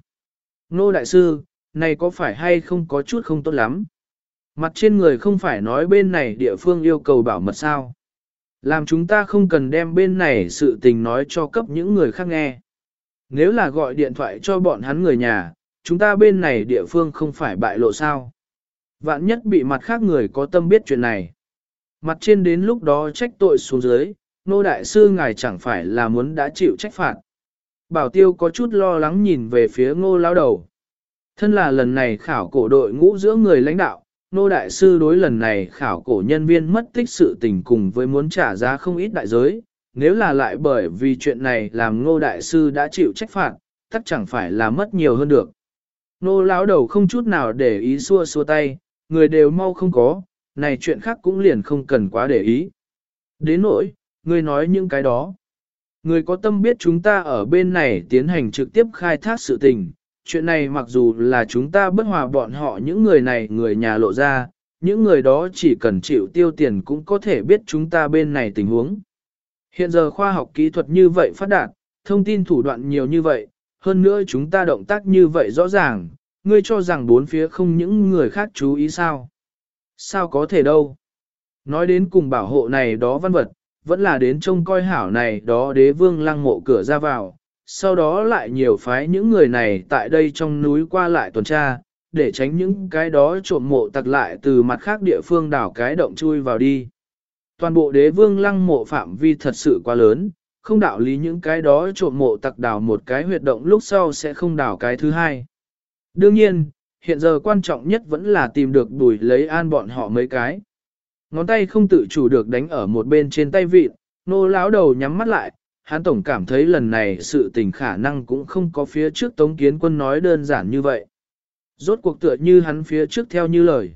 Nô Đại Sư, này có phải hay không có chút không tốt lắm? Mặt trên người không phải nói bên này địa phương yêu cầu bảo mật sao? Làm chúng ta không cần đem bên này sự tình nói cho cấp những người khác nghe. Nếu là gọi điện thoại cho bọn hắn người nhà, chúng ta bên này địa phương không phải bại lộ sao? Vạn nhất bị mặt khác người có tâm biết chuyện này. Mặt trên đến lúc đó trách tội xuống dưới, Nô đại sư ngài chẳng phải là muốn đã chịu trách phạt. Bảo Tiêu có chút lo lắng nhìn về phía Ngô lão đầu. Thân là lần này khảo cổ đội ngũ giữa người lãnh đạo, Nô đại sư đối lần này khảo cổ nhân viên mất tích sự tình cùng với muốn trả giá không ít đại giới, nếu là lại bởi vì chuyện này làm Ngô đại sư đã chịu trách phạt, tất chẳng phải là mất nhiều hơn được. Nô lão đầu không chút nào để ý xua xua tay, người đều mau không có, này chuyện khác cũng liền không cần quá để ý. Đến nỗi, người nói những cái đó. Người có tâm biết chúng ta ở bên này tiến hành trực tiếp khai thác sự tình, chuyện này mặc dù là chúng ta bất hòa bọn họ những người này người nhà lộ ra, những người đó chỉ cần chịu tiêu tiền cũng có thể biết chúng ta bên này tình huống. Hiện giờ khoa học kỹ thuật như vậy phát đạt, thông tin thủ đoạn nhiều như vậy, hơn nữa chúng ta động tác như vậy rõ ràng, ngươi cho rằng bốn phía không những người khác chú ý sao? Sao có thể đâu? Nói đến cùng bảo hộ này đó văn vật, vẫn là đến trông coi hảo này đó đế vương lăng mộ cửa ra vào, sau đó lại nhiều phái những người này tại đây trong núi qua lại tuần tra, để tránh những cái đó trộm mộ tặc lại từ mặt khác địa phương đảo cái động chui vào đi. Toàn bộ đế vương lăng mộ phạm vi thật sự quá lớn, không đạo lý những cái đó trộm mộ tặc đảo một cái huyệt động lúc sau sẽ không đảo cái thứ hai. Đương nhiên, hiện giờ quan trọng nhất vẫn là tìm được Bùi Lấy An bọn họ mấy cái. Ngón tay không tự chủ được đánh ở một bên trên tay vịt, Nô lão đầu nhắm mắt lại, hắn tổng cảm thấy lần này sự tình khả năng cũng không có phía trước Tống Kiến Quân nói đơn giản như vậy. Rốt cuộc tựa như hắn phía trước theo như lời.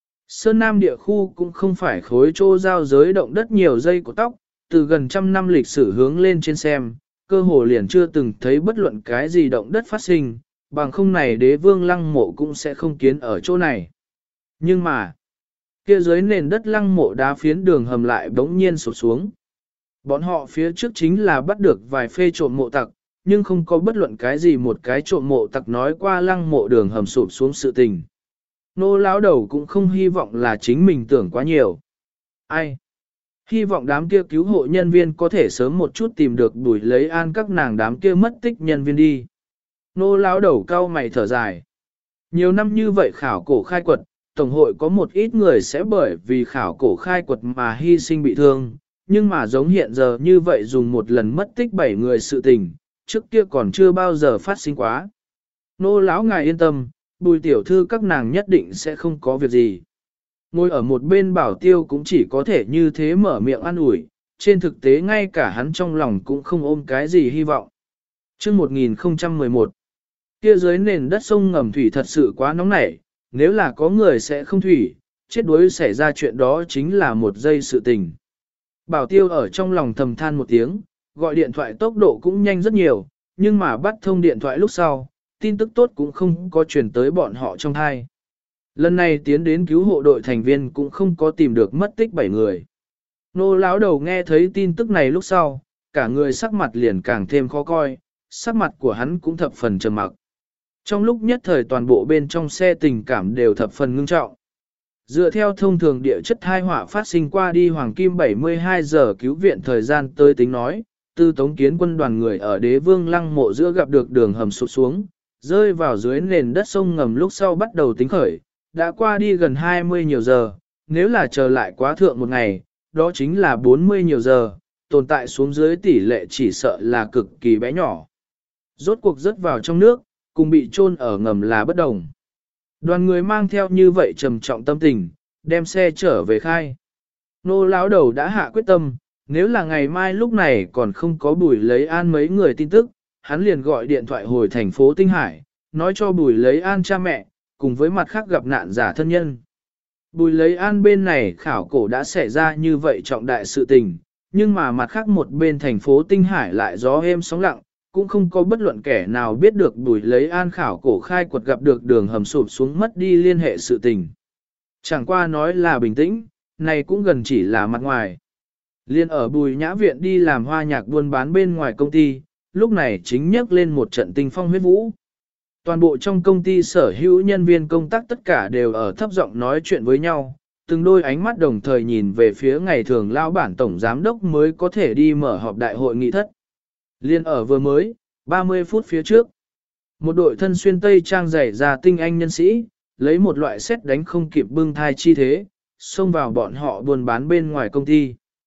Sơn Nam địa khu cũng không phải khối trô giao giới động đất nhiều dây của tóc, từ gần trăm năm lịch sử hướng lên trên xem, cơ hồ liền chưa từng thấy bất luận cái gì động đất phát sinh, bằng không này đế vương lăng mộ cũng sẽ không kiến ở chỗ này. Nhưng mà, kia dưới nền đất lăng mộ đá phiến đường hầm lại bỗng nhiên sụp xuống. Bọn họ phía trước chính là bắt được vài phê trộm mộ tặc, nhưng không có bất luận cái gì một cái trộm mộ tặc nói qua lăng mộ đường hầm sụp xuống sự tình. Nô lão đầu cũng không hy vọng là chính mình tưởng quá nhiều. Ai? Hy vọng đám kia cứu hộ nhân viên có thể sớm một chút tìm được Bùi Lấy An các nàng đám kia mất tích nhân viên đi. Nô lão đầu cau mày thở dài. Nhiều năm như vậy khảo cổ khai quật, Tổng hội có một ít người sẽ bởi vì khảo cổ khai quật mà hy sinh bị thương, nhưng mà giống hiện giờ như vậy dùng một lần mất tích 7 người sự tình, trước kia còn chưa bao giờ phát sinh quá. Nô lão ngài yên tâm, Bùi tiểu thư các nàng nhất định sẽ không có việc gì. Ngồi ở một bên Bảo Tiêu cũng chỉ có thể như thế mở miệng an ủi, trên thực tế ngay cả hắn trong lòng cũng không ôm cái gì hy vọng. Trước 1011, kia dưới nền đất sông ngầm thủy thật sự quá nóng nảy, nếu là có người sẽ không thủy, chết đuối xảy ra chuyện đó chính là một giây sự tình. Bảo Tiêu ở trong lòng thầm than một tiếng, gọi điện thoại tốc độ cũng nhanh rất nhiều, nhưng mà bắt thông điện thoại lúc sau, tin tức tốt cũng không có truyền tới bọn họ trong thai. Lần này tiến đến cứu hộ đội thành viên cũng không có tìm được mất tích 7 người. Nô lão đầu nghe thấy tin tức này lúc sau, cả người sắc mặt liền càng thêm khó coi, sắc mặt của hắn cũng thập phần trầm mặc. Trong lúc nhất thời toàn bộ bên trong xe tình cảm đều thập phần ngưng trọng. Dựa theo thông thường địa chất thai họa phát sinh qua đi hoàng kim 72 giờ cứu viện thời gian tới tính nói, từ Tống Kiến Quân đoàn người ở đế vương lăng mộ giữa gặp được đường hầm sụt xuống, rơi vào dưới nền đất sông ngầm lúc sau bắt đầu tính khởi, đã qua đi gần 20 nhiều giờ, nếu là chờ lại quá thượng một ngày, đó chính là 40 nhiều giờ, tồn tại xuống dưới tỷ lệ chỉ sợ là cực kỳ bé nhỏ. Rốt cuộc rớt vào trong nước, cùng bị chôn ở ngầm là bất đồng. Đoàn người mang theo như vậy trầm trọng tâm tình, đem xe trở về khai. Nô lão đầu đã hạ quyết tâm, nếu là ngày mai lúc này còn không có Bùi Lấy An mấy người tin tức, hắn liền gọi điện thoại hồi thành phố Tinh Hải, nói cho Bùi Lấy An cha mẹ, cùng với mặt khác gặp nạn giả thân nhân. Bùi Lấy An bên này khảo cổ đã xảy ra như vậy trọng đại sự tình, nhưng mà mặt khác một bên thành phố Tinh Hải lại gió êm sóng lặng, cũng không có bất luận kẻ nào biết được Bùi Lấy An khảo cổ khai quật gặp được đường hầm sụp xuống mất đi liên hệ sự tình. Chẳng qua nói là bình tĩnh, này cũng gần chỉ là mặt ngoài. Liên ở Bùi Nhã Viện đi làm hoa nhạc buôn bán bên ngoài công ty, lúc này chính nhắc lên một trận tinh phong huyết vũ. Toàn bộ trong công ty sở hữu nhân viên công tác tất cả đều ở thấp giọng nói chuyện với nhau, từng đôi ánh mắt đồng thời nhìn về phía ngày thường lao bản tổng giám đốc mới có thể đi mở họp đại hội nghị thất. Liên ở vừa mới, 30 phút phía trước, một đội thân xuyên tây trang dày ra tinh anh nhân sĩ, lấy một loại xét đánh không kịp bưng thai chi thế, xông vào bọn họ buôn bán bên ngoài công ty.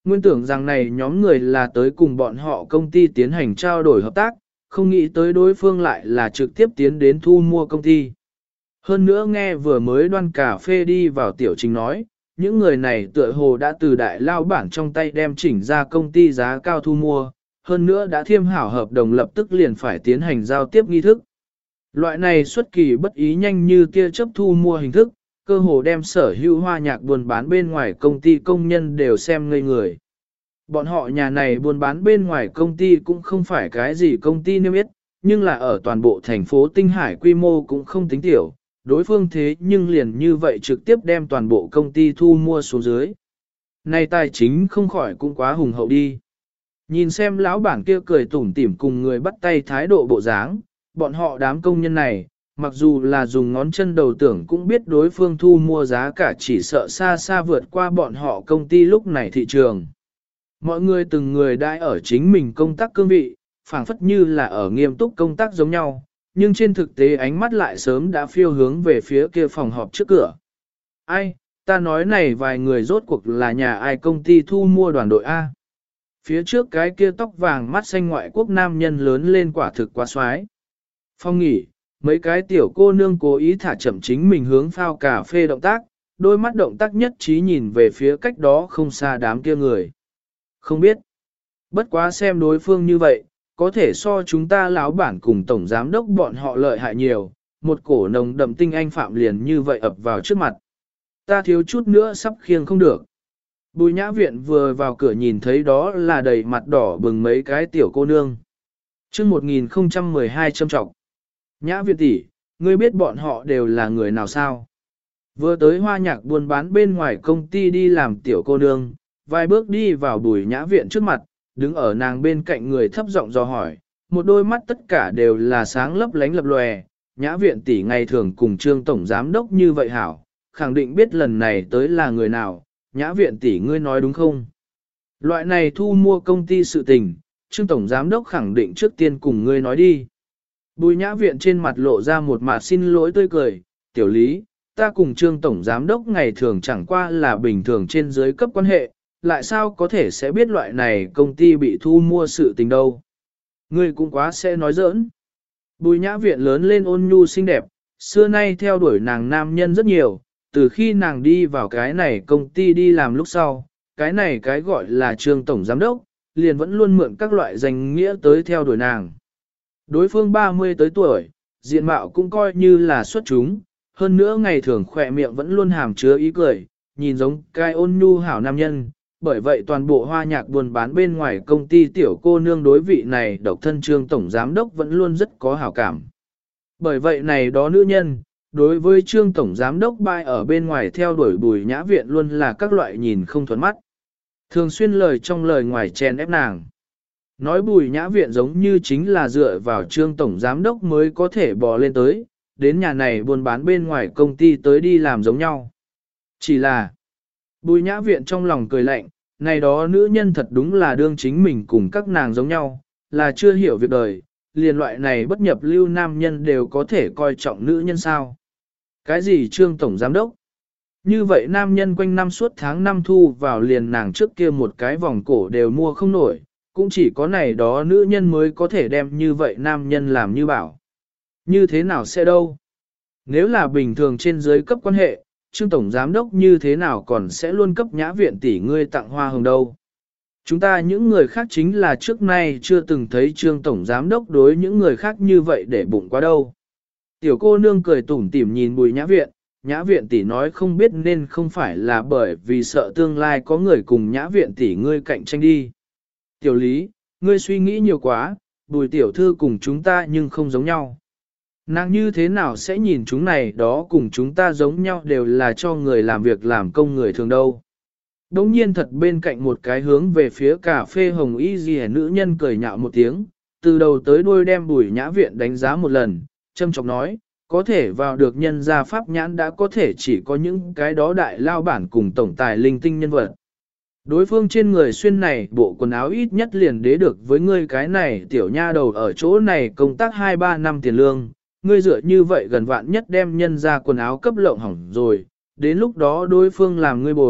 Nguyên tưởng rằng này nhóm người là tới cùng bọn họ công ty tiến hành trao đổi hợp tác, không nghĩ tới đối phương lại là trực tiếp tiến đến thu mua công ty. Hơn nữa nghe vừa mới đoan cà phê đi vào tiểu trình nói, những người này tựa hồ đã từ đại lao bản trong tay đem chỉnh ra công ty giá cao thu mua, hơn nữa đã thiêm hảo hợp đồng lập tức liền phải tiến hành giao tiếp nghi thức. Loại này xuất kỳ bất ý nhanh như tia chớp thu mua hình thức, cơ hồ đem sở hữu hoa nhạc buôn bán bên ngoài công ty công nhân đều xem ngây người. Bọn họ nhà này buôn bán bên ngoài công ty cũng không phải cái gì công ty niêm yết, nhưng là ở toàn bộ thành phố Tinh Hải quy mô cũng không tính tiểu, đối phương thế nhưng liền như vậy trực tiếp đem toàn bộ công ty thu mua xuống dưới. Này tài chính không khỏi cũng quá hùng hậu đi. Nhìn xem lão bản kia cười tủm tỉm cùng người bắt tay thái độ bộ dáng, bọn họ đám công nhân này, mặc dù là dùng ngón chân đầu tưởng cũng biết đối phương thu mua giá cả chỉ sợ xa xa vượt qua bọn họ công ty lúc này thị trường. Mọi người từng người đãi ở chính mình công tác cương vị, phảng phất như là ở nghiêm túc công tác giống nhau, nhưng trên thực tế ánh mắt lại sớm đã phiêu hướng về phía kia phòng họp trước cửa. Ai, ta nói này vài người rốt cuộc là nhà ai công ty thu mua đoàn đội A. Phía trước cái kia tóc vàng mắt xanh ngoại quốc nam nhân lớn lên quả thực quá xoái. Phong nghỉ, mấy cái tiểu cô nương cố ý thả chậm chính mình hướng phao cà phê động tác, đôi mắt động tác nhất trí nhìn về phía cách đó không xa đám kia người. Không biết. Bất quá xem đối phương như vậy, có thể so chúng ta lão bản cùng tổng giám đốc bọn họ lợi hại nhiều, một cổ nồng đậm tinh anh phạm liền như vậy ập vào trước mặt. Ta thiếu chút nữa sắp khiêng không được. Bùi nhã viện vừa vào cửa nhìn thấy đó là đầy mặt đỏ bừng mấy cái tiểu cô nương. chương 1012 châm trọng. Nhã viện tỷ, ngươi biết bọn họ đều là người nào sao? Vừa tới hoa nhạc buôn bán bên ngoài công ty đi làm tiểu cô nương, vài bước đi vào bùi nhã viện trước mặt, đứng ở nàng bên cạnh người thấp giọng dò hỏi, một đôi mắt tất cả đều là sáng lấp lánh lập lòe. Nhã viện tỷ ngày thường cùng trương tổng giám đốc như vậy hảo, khẳng định biết lần này tới là người nào. Nhã viện tỷ ngươi nói đúng không? Loại này thu mua công ty sự tình, trương tổng giám đốc khẳng định trước tiên cùng ngươi nói đi. Bùi nhã viện trên mặt lộ ra một mặt xin lỗi tươi cười, tiểu lý, ta cùng trương tổng giám đốc ngày thường chẳng qua là bình thường trên dưới cấp quan hệ, lại sao có thể sẽ biết loại này công ty bị thu mua sự tình đâu. Ngươi cũng quá sẽ nói giỡn. Bùi nhã viện lớn lên ôn nhu xinh đẹp, xưa nay theo đuổi nàng nam nhân rất nhiều, từ khi nàng đi vào cái này công ty đi làm lúc sau, cái này cái gọi là trương tổng giám đốc, liền vẫn luôn mượn các loại danh nghĩa tới theo đuổi nàng. Đối phương 30 tới tuổi, diện mạo cũng coi như là xuất chúng, hơn nữa ngày thường khỏe miệng vẫn luôn hàm chứa ý cười, nhìn giống cái ôn nhu hảo nam nhân, bởi vậy toàn bộ hoa nhạc buôn bán bên ngoài công ty tiểu cô nương đối vị này độc thân trương tổng giám đốc vẫn luôn rất có hảo cảm. Bởi vậy này đó nữ nhân, đối với trương tổng giám đốc bay ở bên ngoài theo đuổi bùi nhã viện luôn là các loại nhìn không thuận mắt. Thường xuyên lời trong lời ngoài chèn ép nàng. Nói bùi nhã viện giống như chính là dựa vào trương tổng giám đốc mới có thể bò lên tới, đến nhà này buôn bán bên ngoài công ty tới đi làm giống nhau. Chỉ là, bùi nhã viện trong lòng cười lạnh, này đó nữ nhân thật đúng là đương chính mình cùng các nàng giống nhau, là chưa hiểu việc đời, liền loại này bất nhập lưu nam nhân đều có thể coi trọng nữ nhân sao. Cái gì trương tổng giám đốc? Như vậy nam nhân quanh năm suốt tháng năm thu vào liền nàng trước kia một cái vòng cổ đều mua không nổi, cũng chỉ có này đó nữ nhân mới có thể đem như vậy nam nhân làm như bảo. Như thế nào sẽ đâu? Nếu là bình thường trên dưới cấp quan hệ, trương tổng giám đốc như thế nào còn sẽ luôn cấp nhã viện tỷ ngươi tặng hoa hồng đâu? Chúng ta những người khác chính là trước nay chưa từng thấy trương tổng giám đốc đối những người khác như vậy để bụng quá đâu. Tiểu cô nương cười tủm tỉm nhìn bùi nhã viện tỷ nói không biết nên không phải là bởi vì sợ tương lai có người cùng nhã viện tỷ ngươi cạnh tranh đi. Tiểu lý, ngươi suy nghĩ nhiều quá, bùi tiểu thư cùng chúng ta nhưng không giống nhau. Nàng như thế nào sẽ nhìn chúng này đó cùng chúng ta giống nhau đều là cho người làm việc làm công người thường đâu. Đống nhiên thật bên cạnh một cái hướng về phía cà phê hồng y gì nữ nhân cười nhạo một tiếng, từ đầu tới đuôi đem bùi nhã viện đánh giá một lần, châm chọc nói, có thể vào được nhân gia pháp nhãn đã có thể chỉ có những cái đó đại lao bản cùng tổng tài linh tinh nhân vật. Đối phương trên người xuyên này bộ quần áo ít nhất liền đế được với ngươi cái này tiểu nha đầu ở chỗ này công tác 2-3 năm tiền lương, ngươi dựa như vậy gần vạn nhất đem nhân ra quần áo cấp lộng hỏng rồi, đến lúc đó đối phương làm ngươi bồi,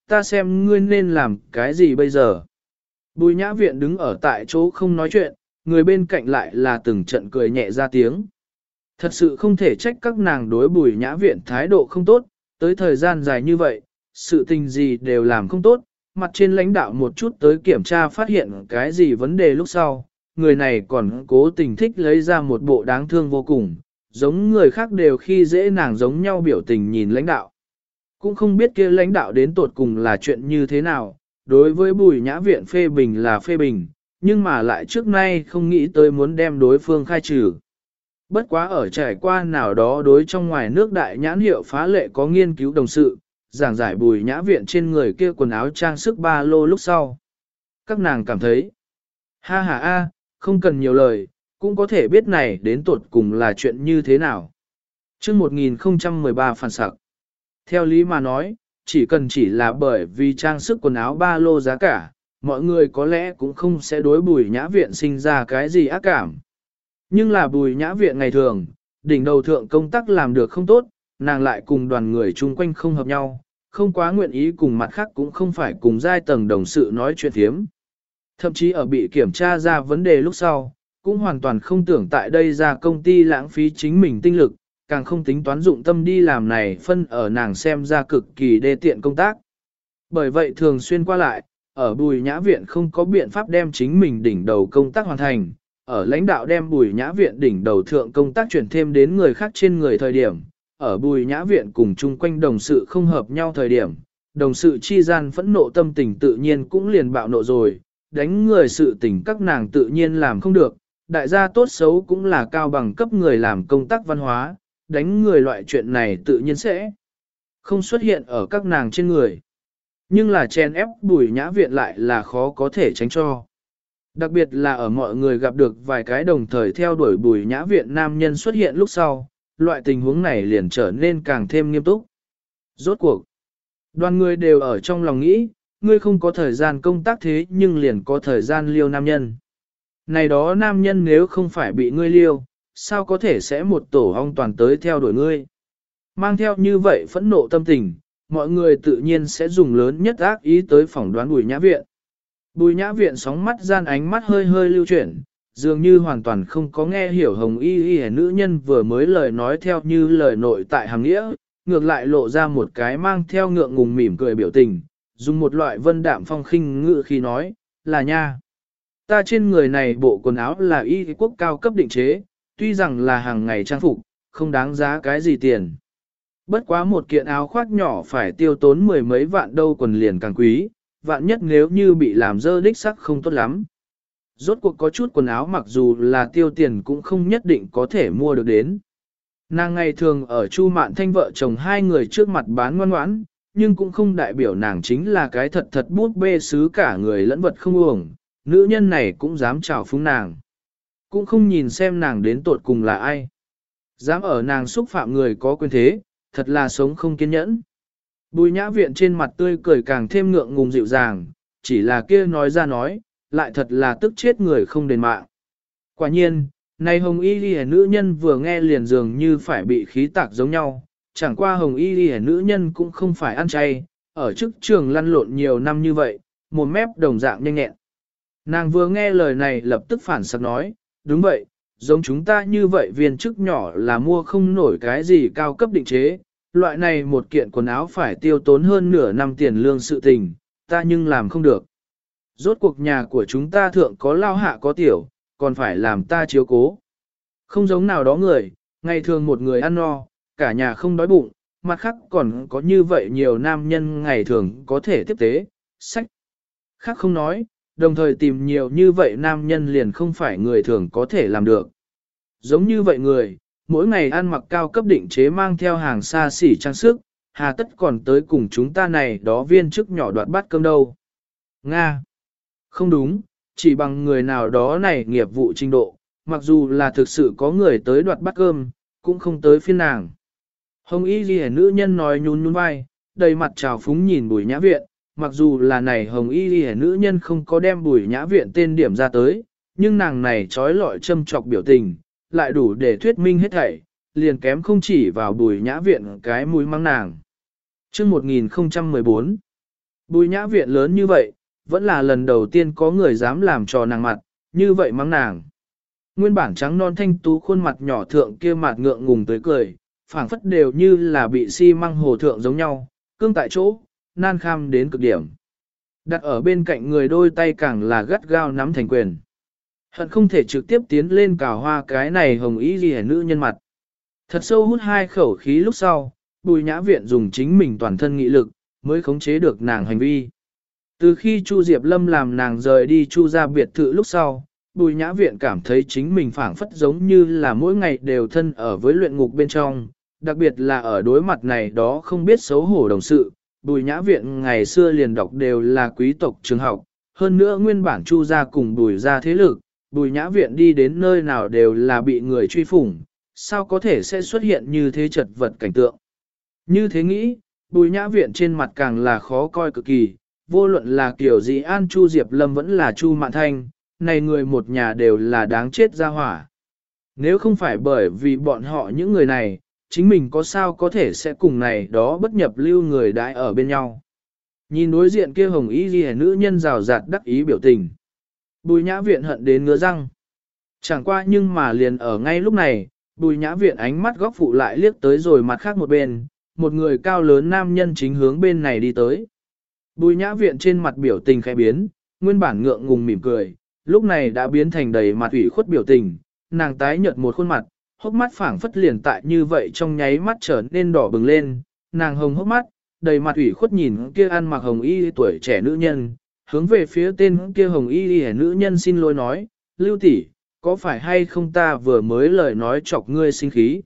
ta xem ngươi nên làm cái gì bây giờ. Bùi nhã viện đứng ở tại chỗ không nói chuyện, người bên cạnh lại là từng trận cười nhẹ ra tiếng. Thật sự không thể trách các nàng đối bùi nhã viện thái độ không tốt, tới thời gian dài như vậy, sự tình gì đều làm không tốt, mặt trên lãnh đạo một chút tới kiểm tra phát hiện cái gì vấn đề lúc sau, người này còn cố tình thích lấy ra một bộ đáng thương vô cùng, giống người khác đều khi dễ nàng giống nhau biểu tình nhìn lãnh đạo. Cũng không biết kia lãnh đạo đến tột cùng là chuyện như thế nào, đối với bùi nhã viện phê bình là phê bình, nhưng mà lại trước nay không nghĩ tới muốn đem đối phương khai trừ. Bất quá ở trải qua nào đó đối trong ngoài nước đại nhãn hiệu phá lệ có nghiên cứu đồng sự, giảng giải bùi nhã viện trên người kia quần áo trang sức ba lô lúc sau. Các nàng cảm thấy, ha ha a, không cần nhiều lời, cũng có thể biết này đến tột cùng là chuyện như thế nào. Chương 1013 phản sặc. Theo lý mà nói, chỉ là bởi vì trang sức quần áo ba lô giá cả, mọi người có lẽ cũng không sẽ đối bùi nhã viện sinh ra cái gì ác cảm. Nhưng là bùi nhã viện ngày thường, đỉnh đầu thượng công tác làm được không tốt, nàng lại cùng đoàn người chung quanh không hợp nhau, không quá nguyện ý cùng mặt khác cũng không phải cùng giai tầng đồng sự nói chuyện thiếm. Thậm chí ở bị kiểm tra ra vấn đề lúc sau, cũng hoàn toàn không tưởng tại đây ra công ty lãng phí chính mình tinh lực, càng không tính toán dụng tâm đi làm này phân ở nàng xem ra cực kỳ đê tiện công tác. Bởi vậy thường xuyên qua lại, ở bùi nhã viện không có biện pháp đem chính mình đỉnh đầu công tác hoàn thành, ở lãnh đạo đem bùi nhã viện đỉnh đầu thượng công tác chuyển thêm đến người khác trên người thời điểm, ở bùi nhã viện cùng chung quanh đồng sự không hợp nhau thời điểm, đồng sự chi gian phẫn nộ tâm tình tự nhiên cũng liền bạo nộ rồi, đánh người sự tình các nàng tự nhiên làm không được, đại gia tốt xấu cũng là cao bằng cấp người làm công tác văn hóa, đánh người loại chuyện này tự nhiên sẽ không xuất hiện ở các nàng trên người. Nhưng là chen ép bùi nhã viện lại là khó có thể tránh cho. Đặc biệt là ở mọi người gặp được vài cái đồng thời theo đuổi bùi nhã viện nam nhân xuất hiện lúc sau, loại tình huống này liền trở nên càng thêm nghiêm túc. Rốt cuộc, đoàn người đều ở trong lòng nghĩ, ngươi không có thời gian công tác thế nhưng liền có thời gian liêu nam nhân. Này đó nam nhân nếu không phải bị ngươi liêu, sao có thể sẽ một tổ ong toàn tới theo đuổi ngươi. Mang theo như vậy phẫn nộ tâm tình, mọi người tự nhiên sẽ dùng lớn nhất ác ý tới phỏng đoán bùi nhã viện. Bùi nhã viện sóng mắt gian ánh mắt hơi hơi lưu chuyển, dường như hoàn toàn không có nghe hiểu hồng y y nữ nhân vừa mới lời nói theo như lời nội tại hàng nghĩa, ngược lại lộ ra một cái mang theo ngượng ngùng mỉm cười biểu tình, dùng một loại vân đạm phong khinh ngữ khi nói, là nha. Ta trên người này bộ quần áo là y quốc cao cấp định chế, tuy rằng là hàng ngày trang phục, không đáng giá cái gì tiền. Bất quá một kiện áo khoác nhỏ phải tiêu tốn mười mấy vạn đâu quần liền càng quý, vạn nhất nếu như bị làm dơ đích sắc không tốt lắm. Rốt cuộc có chút quần áo mặc dù là tiêu tiền cũng không nhất định có thể mua được đến. Nàng ngày thường ở Chu Mạn Thanh vợ chồng hai người trước mặt bán ngoan ngoãn, nhưng cũng không đại biểu nàng chính là cái thật thật bút bê xứ cả người lẫn vật không uổng, nữ nhân này cũng dám chào phúng nàng. Cũng không nhìn xem nàng đến tột cùng là ai. Dám ở nàng xúc phạm người có quyền thế, thật là sống không kiên nhẫn. Bùi nhã viện trên mặt tươi cười càng thêm ngượng ngùng dịu dàng, chỉ là kia nói ra nói, lại thật là tức chết người không đền mạng. Quả nhiên, này hồng y ghi nữ nhân vừa nghe liền dường như phải bị khí tạc giống nhau, chẳng qua hồng y ghi nữ nhân cũng không phải ăn chay, ở chức trường lăn lộn nhiều năm như vậy, một mép đồng dạng nhanh nhẹn. Nàng vừa nghe lời này lập tức phản sặc nói, đúng vậy, giống chúng ta như vậy viên chức nhỏ là mua không nổi cái gì cao cấp định chế, loại này một kiện quần áo phải tiêu tốn hơn nửa năm tiền lương sự tình, ta nhưng làm không được. Rốt cuộc nhà của chúng ta thượng có lao hạ có tiểu, còn phải làm ta chiếu cố. Không giống nào đó người, ngày thường một người ăn no, cả nhà không đói bụng, mặt khác còn có như vậy nhiều nam nhân ngày thường có thể tiếp tế, sách. Khác không nói, đồng thời tìm nhiều như vậy nam nhân liền không phải người thường có thể làm được. Giống như vậy người, mỗi ngày ăn mặc cao cấp định chế mang theo hàng xa xỉ trang sức, hà tất còn tới cùng chúng ta này đó viên chức nhỏ đoạt bát cơm đâu. Nga. Không đúng, chỉ bằng người nào đó này nghiệp vụ trình độ, mặc dù là thực sự có người tới đoạt bát cơm, cũng không tới phiên nàng. Hồng y ghi nữ nhân nói nhún nhún vai, đầy mặt trào phúng nhìn bùi nhã viện, mặc dù là này hồng y ghi nữ nhân không có đem bùi nhã viện tên điểm ra tới, nhưng nàng này trói lọi châm chọc biểu tình, lại đủ để thuyết minh hết thảy, liền kém không chỉ vào bùi nhã viện cái mũi mắng nàng. Chương 1014 Bùi nhã viện lớn như vậy, vẫn là lần đầu tiên có người dám làm trò nàng mặt, như vậy mắng nàng. Nguyên bản trắng non thanh tú khuôn mặt nhỏ thượng kia mặt ngượng ngùng tới cười, phảng phất đều như là bị xi măng hồ thượng giống nhau, cương tại chỗ, nan kham đến cực điểm. Đặt ở bên cạnh người đôi tay càng là gắt gao nắm thành quyền. Hận không thể trực tiếp tiến lên cào hoa cái này hồng ý ghi nữ nhân mặt. Thật sâu hút hai khẩu khí lúc sau, Bùi Nhã Viện dùng chính mình toàn thân nghị lực, mới khống chế được nàng hành vi. Từ khi Chu Diệp Lâm làm nàng rời đi Chu ra biệt thự lúc sau, Bùi Nhã Viện cảm thấy chính mình phảng phất giống như là mỗi ngày đều thân ở với luyện ngục bên trong, đặc biệt là ở đối mặt này đó không biết xấu hổ đồng sự. Bùi Nhã Viện ngày xưa liền đọc đều là quý tộc trường học, hơn nữa nguyên bản Chu ra cùng Bùi ra thế lực, Bùi Nhã Viện đi đến nơi nào đều là bị người truy phủng, sao có thể sẽ xuất hiện như thế chật vật cảnh tượng. Như thế nghĩ, Bùi Nhã Viện trên mặt càng là khó coi cực kỳ, vô luận là kiểu gì An Chu Diệp Lâm vẫn là Chu Mạn Thanh, này người một nhà đều là đáng chết ra hỏa. Nếu không phải bởi vì bọn họ những người này, chính mình có sao có thể sẽ cùng này đó bất nhập lưu người đãi ở bên nhau. Nhìn đối diện kia hồng y ghi nữ nhân rào rạt đắc ý biểu tình. Bùi Nhã Viện hận đến ngứa răng. Chẳng qua nhưng mà liền ở ngay lúc này, Bùi Nhã Viện ánh mắt góc phụ lại liếc tới rồi mặt khác một bên, một người cao lớn nam nhân chính hướng bên này đi tới. Bùi Nhã Viện trên mặt biểu tình khẽ biến, nguyên bản ngượng ngùng mỉm cười, lúc này đã biến thành đầy mặt ủy khuất biểu tình, nàng tái nhợt một khuôn mặt, hốc mắt phảng phất liền tại như vậy trong nháy mắt trở nên đỏ bừng lên, nàng hồng hốc mắt, đầy mặt ủy khuất nhìn kia ăn mặc hồng y tuổi trẻ nữ nhân, hướng về phía tên kia hồng y nữ nhân xin lỗi nói, Lưu tỷ, có phải hay không ta vừa mới lời nói chọc ngươi sinh khí?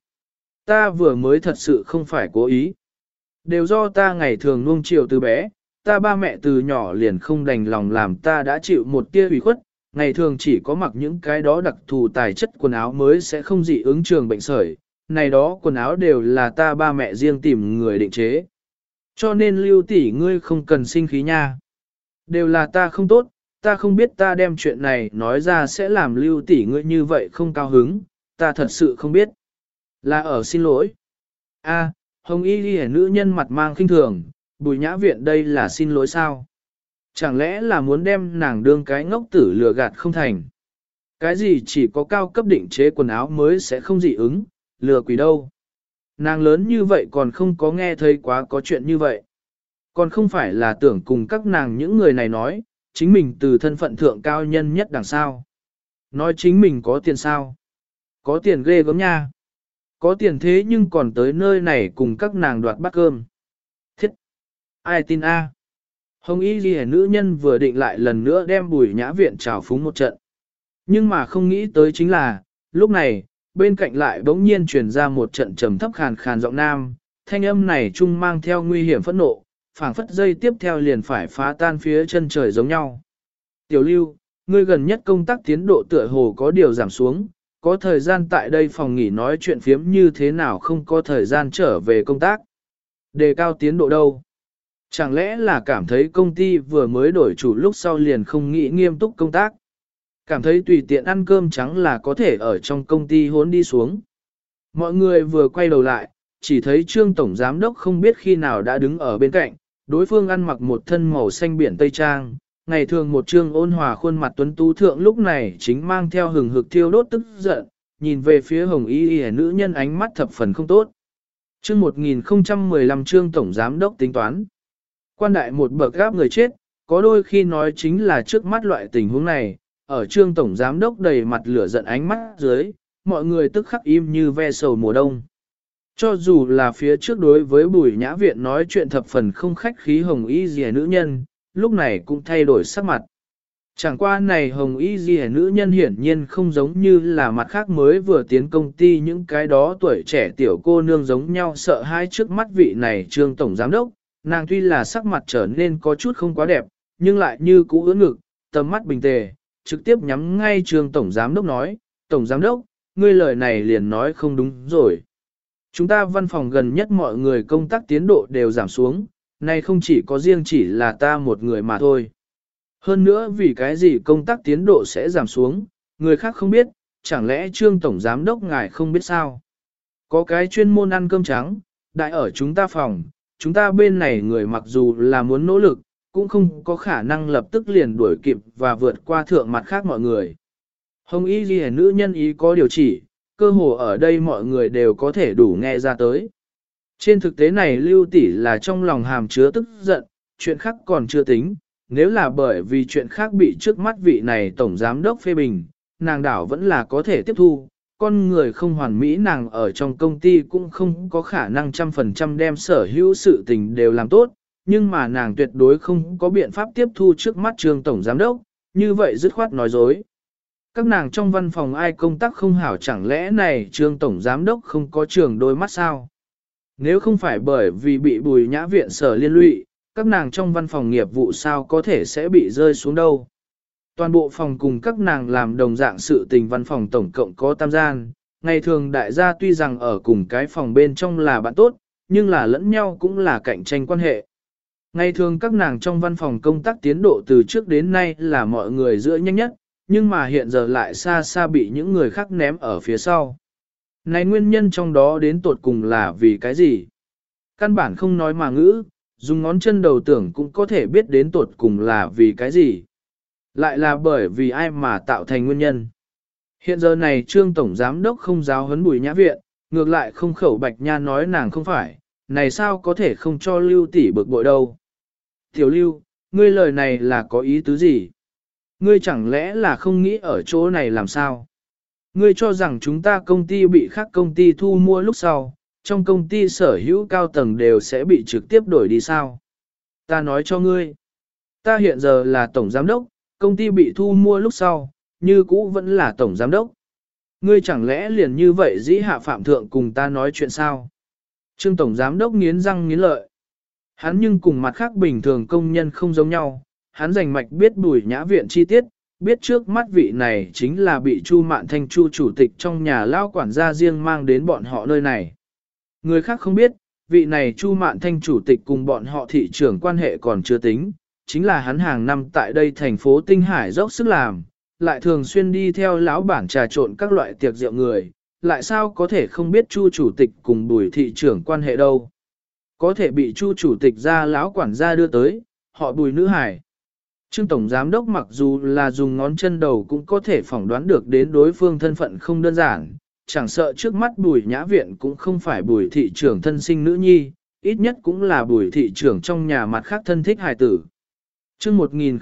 Ta vừa mới thật sự không phải cố ý. Đều do ta ngày thường nuông chiều từ bé, ta ba mẹ từ nhỏ liền không đành lòng làm ta đã chịu một tia ủy khuất, ngày thường chỉ có mặc những cái đó đặc thù tài chất quần áo mới sẽ không dị ứng trường bệnh sởi, này đó quần áo đều là ta ba mẹ riêng tìm người định chế. Cho nên Lưu tỷ ngươi không cần sinh khí nha. Đều là ta không tốt, ta không biết ta đem chuyện này nói ra sẽ làm Lưu tỷ ngươi như vậy không cao hứng, ta thật sự không biết. Là ở xin lỗi. A, hồng y ghi nữ nhân mặt mang khinh thường, Bùi Nhã Viện đây là xin lỗi sao? Chẳng lẽ là muốn đem nàng đương cái ngốc tử lừa gạt không thành? Cái gì chỉ có cao cấp định chế quần áo mới sẽ không dị ứng, lừa quỷ đâu? Nàng lớn như vậy còn không có nghe thấy quá có chuyện như vậy. Còn không phải là tưởng cùng các nàng những người này nói, chính mình từ thân phận thượng cao nhân nhất đằng sau. Nói chính mình có tiền sao? Có tiền ghê gớm nha. Có tiền thế nhưng còn tới nơi này cùng các nàng đoạt bát cơm. Thiết! Ai tin a? Hồng y ghi nữ nhân vừa định lại lần nữa đem Bùi Nhã Viện trào phúng một trận. Nhưng mà không nghĩ tới chính là, lúc này, bên cạnh lại bỗng nhiên truyền ra một trận trầm thấp khàn khàn giọng nam, thanh âm này chung mang theo nguy hiểm phẫn nộ, phảng phất dây tiếp theo liền phải phá tan phía chân trời giống nhau. Tiểu Lưu, ngươi gần nhất công tác tiến độ tựa hồ có điều giảm xuống, có thời gian tại đây phòng nghỉ nói chuyện phiếm như thế nào không có thời gian trở về công tác. Đề cao tiến độ đâu? Chẳng lẽ là cảm thấy công ty vừa mới đổi chủ lúc sau liền không nghĩ nghiêm túc công tác? Cảm thấy tùy tiện ăn cơm trắng là có thể ở trong công ty hốn đi xuống. Mọi người vừa quay đầu lại, chỉ thấy Trương Tổng Giám Đốc không biết khi nào đã đứng ở bên cạnh, đối phương ăn mặc một thân màu xanh biển Tây Trang, ngày thường một trương ôn hòa khuôn mặt tuấn tú thượng lúc này chính mang theo hừng hực thiêu đốt tức giận, nhìn về phía hồng y nữ nhân ánh mắt thập phần không tốt. Chương 1015 Trương Tổng Giám Đốc tính toán. Quan đại một bậc gáp người chết, có đôi khi nói chính là trước mắt loại tình huống này, ở Trương Tổng Giám Đốc đầy mặt lửa giận ánh mắt dưới, mọi người tức khắc im như ve sầu mùa đông. Cho dù là phía trước đối với Bùi Nhã Viện nói chuyện thập phần không khách khí hồng y dì nữ nhân, lúc này cũng thay đổi sắc mặt. Chẳng qua này hồng y dì nữ nhân hiển nhiên không giống như là mặt khác mới vừa tiến công ty những cái đó tuổi trẻ tiểu cô nương giống nhau sợ hai trước mắt vị này Trương Tổng Giám Đốc, nàng tuy là sắc mặt trở nên có chút không quá đẹp, nhưng lại như cũ ưỡn ngực, tầm mắt bình tề, trực tiếp nhắm ngay Trương Tổng Giám Đốc nói, Tổng Giám Đốc, ngươi lời này liền nói không đúng rồi. Chúng ta văn phòng gần nhất mọi người công tác tiến độ đều giảm xuống, nay không chỉ có riêng chỉ là ta một người mà thôi. Hơn nữa vì cái gì công tác tiến độ sẽ giảm xuống, người khác không biết, chẳng lẽ Trương Tổng Giám Đốc ngài không biết sao? Có cái chuyên môn ăn cơm trắng, đại ở chúng ta phòng, chúng ta bên này người mặc dù là muốn nỗ lực, cũng không có khả năng lập tức liền đuổi kịp và vượt qua thượng mặt khác mọi người. Hồng y ghi nữ nhân ý có điều chỉ, cơ hồ ở đây mọi người đều có thể đủ nghe ra tới. Trên thực tế này Lưu Tỷ là trong lòng hàm chứa tức giận, chuyện khác còn chưa tính, nếu là bởi vì chuyện khác bị trước mắt vị này tổng giám đốc phê bình, nàng đảo vẫn là có thể tiếp thu, con người không hoàn mỹ nàng ở trong công ty cũng không có khả năng 100% đem sở hữu sự tình đều làm tốt, nhưng mà nàng tuyệt đối không có biện pháp tiếp thu trước mắt Trương tổng giám đốc, như vậy dứt khoát nói dối. Các nàng trong văn phòng ai công tác không hảo chẳng lẽ này Trương tổng giám đốc không có trường đôi mắt sao? Nếu không phải bởi vì bị Bùi Nhã viện sở liên lụy, các nàng trong văn phòng nghiệp vụ sao có thể sẽ bị rơi xuống đâu. Toàn bộ phòng cùng các nàng làm đồng dạng sự tình văn phòng tổng cộng có tam gian, ngày thường đại gia tuy rằng ở cùng cái phòng bên trong là bạn tốt, nhưng là lẫn nhau cũng là cạnh tranh quan hệ. Ngày thường các nàng trong văn phòng công tác tiến độ từ trước đến nay là mọi người giữa nhanh nhất, nhưng mà hiện giờ lại xa xa bị những người khác ném ở phía sau. Này nguyên nhân trong đó đến tột cùng là vì cái gì? Căn bản không nói mà ngữ, dùng ngón chân đầu tưởng cũng có thể biết đến tột cùng là vì cái gì. Lại là bởi vì ai mà tạo thành nguyên nhân. Hiện giờ này Trương Tổng Giám Đốc không giáo huấn Bùi Nhã Viện, ngược lại không khẩu bạch nha nói nàng không phải, này sao có thể không cho Lưu tỷ bực bội đâu. Tiểu Lưu, ngươi lời này là có ý tứ gì? Ngươi chẳng lẽ là không nghĩ ở chỗ này làm sao? Ngươi cho rằng chúng ta công ty bị khác công ty thu mua lúc sau, trong công ty sở hữu cao tầng đều sẽ bị trực tiếp đổi đi sao? Ta nói cho ngươi, ta hiện giờ là tổng giám đốc, công ty bị thu mua lúc sau, như cũ vẫn là tổng giám đốc. Ngươi chẳng lẽ liền như vậy dĩ hạ phạm thượng cùng ta nói chuyện sao? Trương tổng giám đốc nghiến răng nghiến lợi. Hắn nhưng cùng mặt khác bình thường công nhân không giống nhau, hắn rành mạch biết Bùi Nhã viện chi tiết, biết trước mắt vị này chính là bị Chu Mạn Thanh Chu chủ tịch trong nhà lao quản gia riêng mang đến bọn họ nơi này. Người khác không biết, vị này Chu Mạn Thanh chủ tịch cùng bọn họ thị trưởng quan hệ còn chưa tính, chính là hắn hàng năm tại đây thành phố Tinh Hải dốc sức làm, lại thường xuyên đi theo lão bản trà trộn các loại tiệc rượu người, lại sao có thể không biết Chu chủ tịch cùng Bùi thị trưởng quan hệ đâu. Có thể bị Chu chủ tịch ra lão quản gia đưa tới, họ Bùi nữ hải. Trương tổng giám đốc mặc dù là dùng ngón chân đầu cũng có thể phỏng đoán được đến đối phương thân phận không đơn giản, chẳng sợ trước mắt Bùi Nhã viện cũng không phải Bùi thị trưởng thân sinh nữ nhi, ít nhất cũng là Bùi thị trưởng trong nhà mặt khác thân thích hài tử. Chương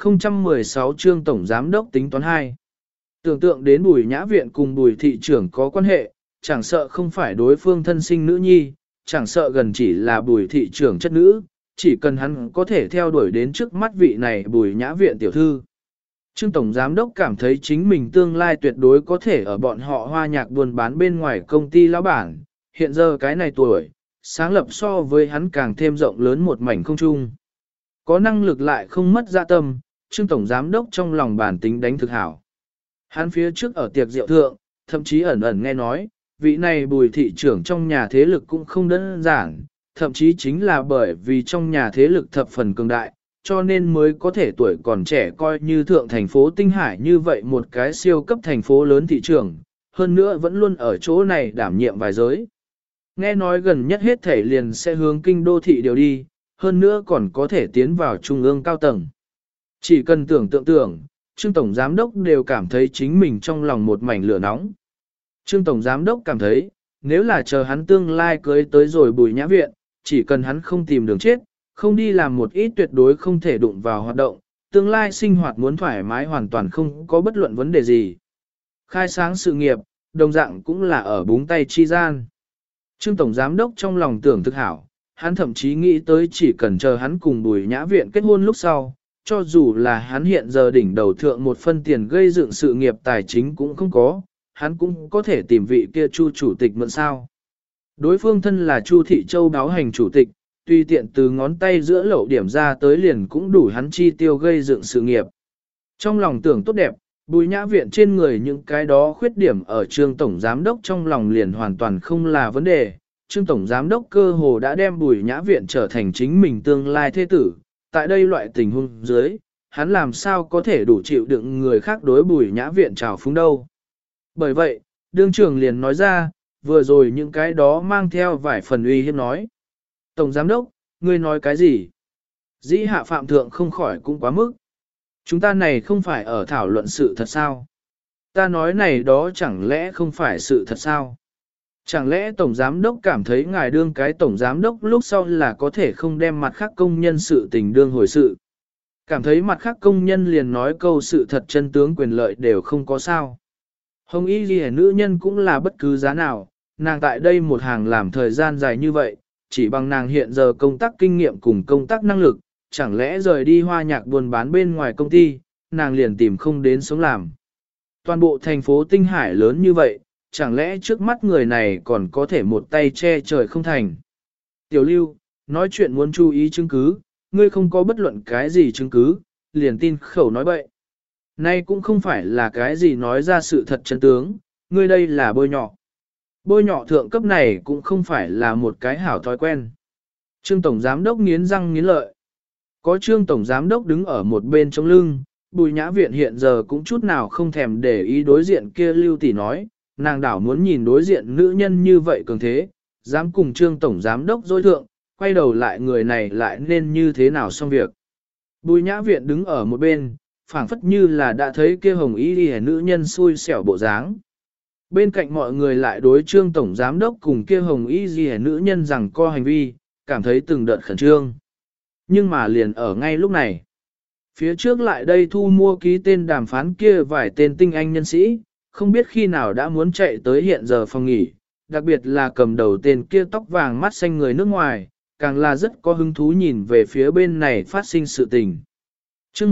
1016 Trương tổng giám đốc tính toán 2. Tưởng tượng đến Bùi Nhã viện cùng Bùi thị trưởng có quan hệ, chẳng sợ không phải đối phương thân sinh nữ nhi, chẳng sợ gần chỉ là Bùi thị trưởng chất nữ, chỉ cần hắn có thể theo đuổi đến trước mắt vị này Bùi Nhã viện tiểu thư. Trương tổng giám đốc cảm thấy chính mình tương lai tuyệt đối có thể ở bọn họ hoa nhạc buôn bán bên ngoài công ty lão bản, hiện giờ cái này tuổi, sáng lập so với hắn càng thêm rộng lớn một mảnh không trung. Có năng lực lại không mất dạ tâm, Trương tổng giám đốc trong lòng bản tính đánh thực hảo. Hắn phía trước ở tiệc rượu thượng, thậm chí ẩn ẩn nghe nói, vị này Bùi thị trưởng trong nhà thế lực cũng không đơn giản, thậm chí chính là bởi vì trong nhà thế lực thập phần cường đại, cho nên mới có thể tuổi còn trẻ coi như thượng thành phố Tinh Hải như vậy một cái siêu cấp thành phố lớn thị trường, hơn nữa vẫn luôn ở chỗ này đảm nhiệm vài giới. Nghe nói gần nhất hết thể liền sẽ hướng kinh đô thị điều đi, hơn nữa còn có thể tiến vào trung ương cao tầng. Chỉ cần tưởng, Trương Tổng Giám Đốc đều cảm thấy chính mình trong lòng một mảnh lửa nóng. Trương Tổng Giám Đốc cảm thấy, nếu là chờ hắn tương lai cưới tới rồi Bùi Nhã viện, chỉ cần hắn không tìm đường chết, không đi làm một ít tuyệt đối không thể đụng vào hoạt động, tương lai sinh hoạt muốn thoải mái hoàn toàn không có bất luận vấn đề gì. Khai sáng sự nghiệp, đồng dạng cũng là ở búng tay chi gian. Trương Tổng Giám Đốc trong lòng tưởng thực hảo, hắn thậm chí nghĩ tới chỉ cần chờ hắn cùng Bùi Nhã viện kết hôn lúc sau, cho dù là hắn hiện giờ đỉnh đầu thượng một phân tiền gây dựng sự nghiệp tài chính cũng không có, hắn cũng có thể tìm vị kia Chu chủ tịch mượn sao. Đối phương thân là Chu Thị Châu báo hành chủ tịch, tùy tiện từ ngón tay giữa lậu điểm ra tới liền cũng đủ hắn chi tiêu gây dựng sự nghiệp. Trong lòng tưởng tốt đẹp, Bùi Nhã viện trên người những cái đó khuyết điểm ở Trương Tổng Giám Đốc trong lòng liền hoàn toàn không là vấn đề. Trương Tổng Giám Đốc cơ hồ đã đem Bùi Nhã viện trở thành chính mình tương lai thế tử. Tại đây loại tình huống dưới, hắn làm sao có thể đủ chịu đựng người khác đối Bùi Nhã viện trào phúng đâu. Bởi vậy, đương trưởng liền nói ra, vừa rồi những cái đó mang theo vài phần uy hiếp nói. Tổng Giám Đốc, ngươi nói cái gì? Dĩ hạ phạm thượng không khỏi cũng quá mức. Chúng ta này không phải ở thảo luận sự thật sao? Ta nói này đó chẳng lẽ không phải sự thật sao? Chẳng lẽ Tổng Giám Đốc cảm thấy ngài đương cái Tổng Giám Đốc lúc sau là có thể không đem mặt khác công nhân sự tình đương hồi sự? Cảm thấy mặt khác công nhân liền nói câu sự thật chân tướng quyền lợi đều không có sao? Hồng Y Ghi nữ nhân cũng là bất cứ giá nào, nàng tại đây một hàng làm thời gian dài như vậy, chỉ bằng nàng hiện giờ công tác kinh nghiệm cùng công tác năng lực, chẳng lẽ rời đi hoa nhạc buôn bán bên ngoài công ty, nàng liền tìm không đến sống làm. Toàn bộ thành phố Tinh Hải lớn như vậy, chẳng lẽ trước mắt người này còn có thể một tay che trời không thành. Tiểu Lưu, nói chuyện muốn chú ý chứng cứ, ngươi không có bất luận cái gì chứng cứ, liền tin khẩu nói bậy. Nay cũng không phải là cái gì nói ra sự thật chân tướng, ngươi đây là bôi nhọ. Bôi nhọ thượng cấp này cũng không phải là một cái hảo thói quen. Trương Tổng Giám Đốc nghiến răng nghiến lợi. Có Trương Tổng Giám Đốc đứng ở một bên trong lưng, Bùi Nhã Viện hiện giờ cũng chút nào không thèm để ý đối diện kia Lưu Tỷ nói, nàng đảo muốn nhìn đối diện nữ nhân như vậy cường thế, dám cùng Trương Tổng Giám Đốc dối thượng, quay đầu lại người này lại nên như thế nào xong việc. Bùi Nhã Viện đứng ở một bên, phảng phất như là đã thấy kia hồng y đi nữ nhân xui xẻo bộ dáng. Bên cạnh mọi người lại đối Trương Tổng Giám Đốc cùng kia hồng y gì nữ nhân rằng co hành vi, cảm thấy từng đợt khẩn trương. Nhưng mà liền ở ngay lúc này, phía trước lại đây thu mua ký tên đàm phán kia vài tên tinh anh nhân sĩ, không biết khi nào đã muốn chạy tới hiện giờ phòng nghỉ, đặc biệt là cầm đầu tên kia tóc vàng mắt xanh người nước ngoài, càng là rất có hứng thú nhìn về phía bên này phát sinh sự tình. Chương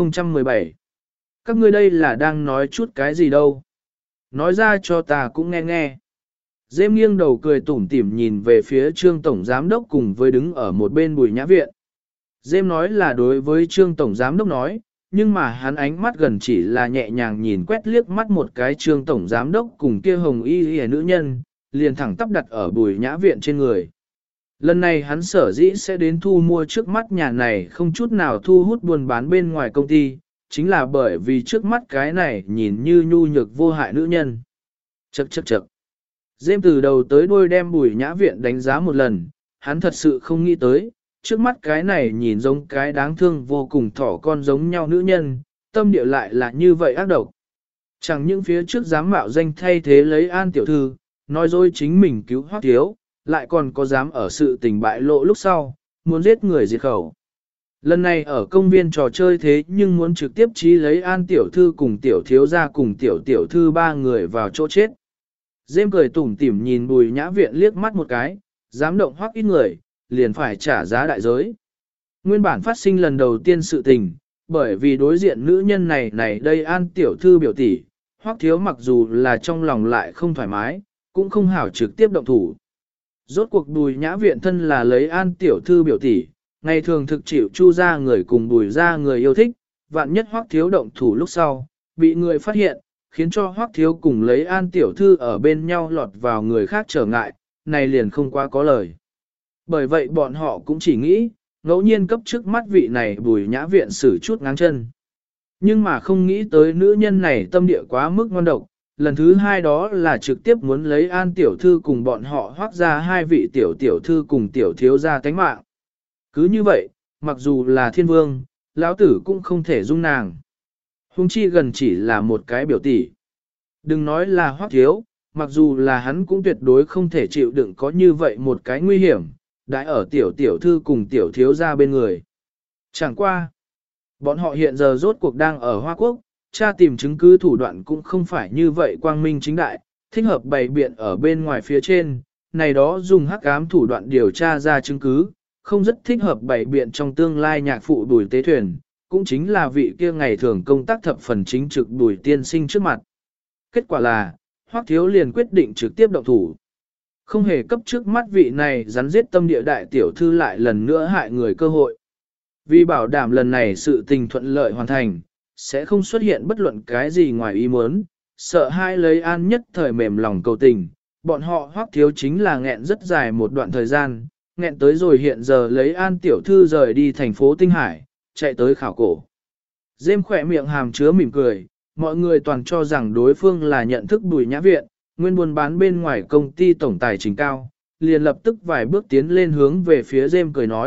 1017 các ngươi đây là đang nói chút cái gì đâu? Nói ra cho ta cũng nghe nghe. Dêm nghiêng đầu cười tủm tỉm nhìn về phía Trương Tổng Giám Đốc cùng với đứng ở một bên Bùi Nhã Viện. Dêm nói là đối với Trương Tổng Giám Đốc nói, nhưng mà hắn ánh mắt gần chỉ là nhẹ nhàng nhìn quét liếc mắt một cái Trương Tổng Giám Đốc cùng kia hồng y nữ nhân, liền thẳng tắp đặt ở Bùi Nhã Viện trên người. Lần này hắn sở dĩ sẽ đến thu mua trước mắt nhà này không chút nào thu hút buôn bán bên ngoài công ty, chính là bởi vì trước mắt cái này nhìn như nhu nhược vô hại nữ nhân. Chậc chậc chậc. Dêm từ đầu tới đuôi đem Bùi Nhã Viện đánh giá một lần, hắn thật sự không nghĩ tới, trước mắt cái này nhìn giống cái đáng thương vô cùng thỏ con giống nhau nữ nhân, tâm địa lại là như vậy ác độc. Chẳng những phía trước dám mạo danh thay thế lấy An tiểu thư, nói dối chính mình cứu Hoắc Thiếu, lại còn có dám ở sự tình bại lộ lúc sau, muốn giết người diệt khẩu. Lần này ở công viên trò chơi thế nhưng muốn trực tiếp chí lấy An tiểu thư cùng tiểu thiếu gia cùng tiểu tiểu thư ba người vào chỗ chết. Dêm cười tủm tỉm nhìn Bùi Nhã Viện liếc mắt một cái, dám động Hoắc ít người, liền phải trả giá đại giới. Nguyên bản phát sinh lần đầu tiên sự tình, bởi vì đối diện nữ nhân này đây An tiểu thư biểu tỷ, Hoắc Thiếu mặc dù là trong lòng lại không thoải mái, cũng không hảo trực tiếp động thủ. Rốt cuộc Bùi Nhã Viện thân là lấy An tiểu thư biểu tỷ, ngày thường thực chịu Chu ra người cùng Bùi ra người yêu thích, vạn nhất Hoắc Thiếu động thủ lúc sau, bị người phát hiện, khiến cho Hoắc Thiếu cùng lấy An tiểu thư ở bên nhau lọt vào người khác trở ngại, này liền không quá có lời. Bởi vậy bọn họ cũng chỉ nghĩ, ngẫu nhiên cấp trước mắt vị này Bùi Nhã Viện xử chút ngáng chân. Nhưng mà không nghĩ tới nữ nhân này tâm địa quá mức ngon độc, lần thứ hai đó là trực tiếp muốn lấy An tiểu thư cùng bọn họ Hoắc ra hai vị tiểu tiểu thư cùng tiểu thiếu gia tánh mạng. Cứ như vậy, mặc dù là thiên vương, lão tử cũng không thể dung nàng. Hùng chi gần chỉ là một cái biểu tỷ. Đừng nói là Hoắc Thiếu, mặc dù là hắn cũng tuyệt đối không thể chịu đựng có như vậy một cái nguy hiểm, đã ở tiểu tiểu thư cùng tiểu thiếu gia bên người. Chẳng qua, bọn họ hiện giờ rốt cuộc đang ở Hoa Quốc, tra tìm chứng cứ thủ đoạn cũng không phải như vậy quang minh chính đại, thích hợp bày biện ở bên ngoài phía trên, này đó dùng hắc ám thủ đoạn điều tra ra chứng cứ, không rất thích hợp bày biện trong tương lai nhạc phụ Bùi Tế Thuyền, cũng chính là vị kia ngày thường công tác thập phần chính trực Bùi tiên sinh trước mặt. Kết quả là, Hoắc Thiếu liền quyết định trực tiếp động thủ. Không hề cấp trước mắt vị này rắn giết tâm địa đại tiểu thư lại lần nữa hại người cơ hội. Vì bảo đảm lần này sự tình thuận lợi hoàn thành, sẽ không xuất hiện bất luận cái gì ngoài ý muốn, sợ hai lấy An nhất thời mềm lòng cầu tình, bọn họ Hoắc Thiếu chính là nghẹn rất dài một đoạn thời gian, nghẹn tới rồi hiện giờ lấy An tiểu thư rời đi thành phố Tinh Hải, chạy tới khảo cổ. Dêm khỏe miệng hàm chứa mỉm cười, mọi người toàn cho rằng đối phương là nhận thức Bùi Nhã Viện, nguyên buôn bán bên ngoài công ty tổng tài chính cao, liền lập tức vài bước tiến lên hướng về phía Dêm cười nói,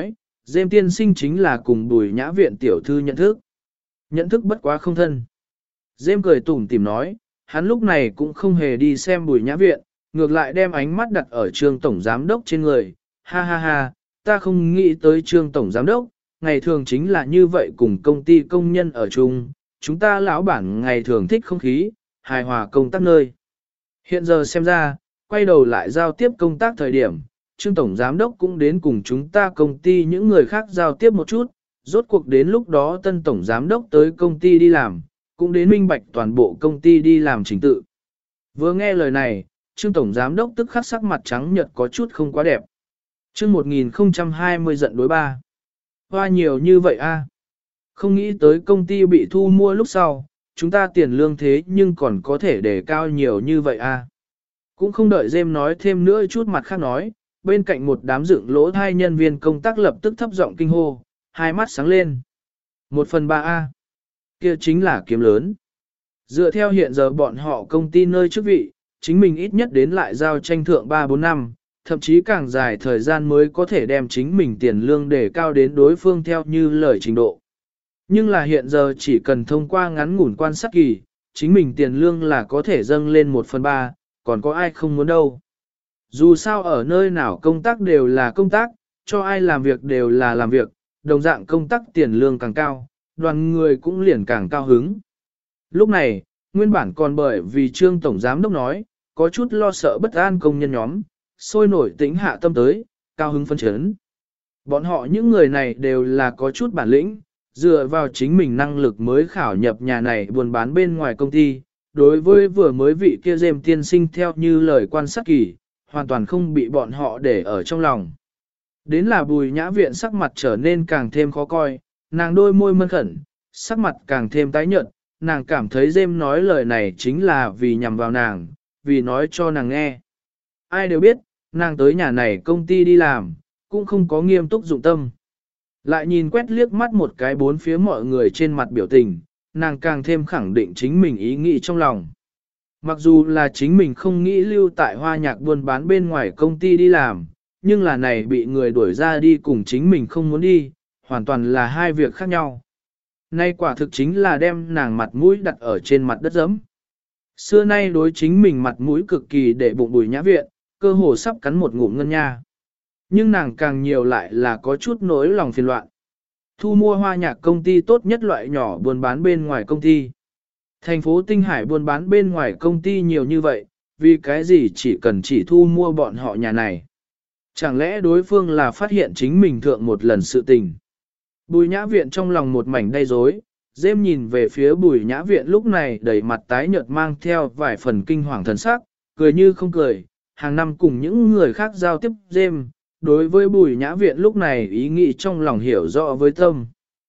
Dêm tiên sinh chính là cùng Bùi Nhã Viện tiểu thư nhận thức. Nhận thức bất quá không thân. Dêm cười tủm tỉm nói, hắn lúc này cũng không hề đi xem Bùi Nhã Viện, ngược lại đem ánh mắt đặt ở Trương Tổng Giám Đốc trên người. Ha ha ha, ta không nghĩ tới Trương Tổng Giám Đốc, ngày thường chính là như vậy cùng công ty công nhân ở chung, chúng ta lão bản ngày thường thích không khí, hài hòa công tác nơi. Hiện giờ xem ra, quay đầu lại giao tiếp công tác thời điểm, Trương Tổng Giám Đốc cũng đến cùng chúng ta công ty những người khác giao tiếp một chút, rốt cuộc đến lúc đó tân Tổng Giám Đốc tới công ty đi làm, cũng đến minh bạch toàn bộ công ty đi làm trình tự. Vừa nghe lời này, Trương Tổng Giám Đốc tức khắc sắc mặt trắng nhợt có chút không quá đẹp. Chương 1020 giận đối ba. Hoa nhiều như vậy a, không nghĩ tới công ty bị thu mua lúc sau, chúng ta tiền lương thế nhưng còn có thể để cao nhiều như vậy a. Cũng không đợi Dêm nói thêm nữa chút mặt khác nói, bên cạnh một đám dựng lỗ thai nhân viên công tác lập tức thấp giọng kinh hô, hai mắt sáng lên. 1/3A. Kia chính là kiếm lớn. Dựa theo hiện giờ bọn họ công ty nơi chức vị, chính mình ít nhất đến lại giao tranh thượng 3-4 năm, thậm chí càng dài thời gian mới có thể đem chính mình tiền lương để cao đến đối phương theo như lời trình độ. Nhưng là hiện giờ chỉ cần thông qua ngắn ngủn quan sát kỳ, chính mình tiền lương là có thể dâng lên 1/3, còn có ai không muốn đâu. Dù sao ở nơi nào công tác đều là công tác, cho ai làm việc đều là làm việc, đồng dạng công tác tiền lương càng cao, đoàn người cũng liền càng cao hứng. Lúc này, nguyên bản còn bởi vì Trương Tổng Giám Đốc nói, có chút lo sợ bất an công nhân nhóm, sôi nổi tĩnh hạ tâm tới, cao hứng phấn chấn. Bọn họ những người này đều là có chút bản lĩnh, dựa vào chính mình năng lực mới khảo nhập nhà này buôn bán bên ngoài công ty. Đối với vừa mới vị kia Dêm tiên sinh theo như lời quan sát kỳ, hoàn toàn không bị bọn họ để ở trong lòng. Đến là Bùi Nhã Viện sắc mặt trở nên càng thêm khó coi, nàng đôi môi mân khẩn, sắc mặt càng thêm tái nhợt, nàng cảm thấy Dêm nói lời này chính là vì nhằm vào nàng, vì nói cho nàng nghe. Ai đều biết, nàng tới nhà này công ty đi làm, cũng không có nghiêm túc dụng tâm. Lại nhìn quét liếc mắt một cái bốn phía mọi người trên mặt biểu tình, nàng càng thêm khẳng định chính mình ý nghĩ trong lòng. Mặc dù là chính mình không nghĩ lưu tại hoa nhạc buôn bán bên ngoài công ty đi làm, nhưng là này bị người đuổi ra đi cùng chính mình không muốn đi, hoàn toàn là hai việc khác nhau. Nay quả thực chính là đem nàng mặt mũi đặt ở trên mặt đất dẫm. Xưa nay đối chính mình mặt mũi cực kỳ để bụng Bùi Nhã Viện, cơ hồ sắp cắn một ngụm ngân nha. Nhưng nàng càng nhiều lại là có chút nỗi lòng phiền loạn. Thu mua hoa nhạc công ty tốt nhất loại nhỏ buôn bán bên ngoài công ty. Thành phố Tinh Hải buôn bán bên ngoài công ty nhiều như vậy, vì cái gì chỉ cần chỉ thu mua bọn họ nhà này. Chẳng lẽ đối phương là phát hiện chính mình thượng một lần sự tình. Bùi Nhã Viện trong lòng một mảnh đầy rối, Dêm nhìn về phía Bùi Nhã Viện lúc này đầy mặt tái nhợt mang theo vài phần kinh hoàng thần sắc, cười như không cười, hàng năm cùng những người khác giao tiếp Dêm, đối với Bùi Nhã Viện lúc này ý nghĩ trong lòng hiểu rõ với tâm.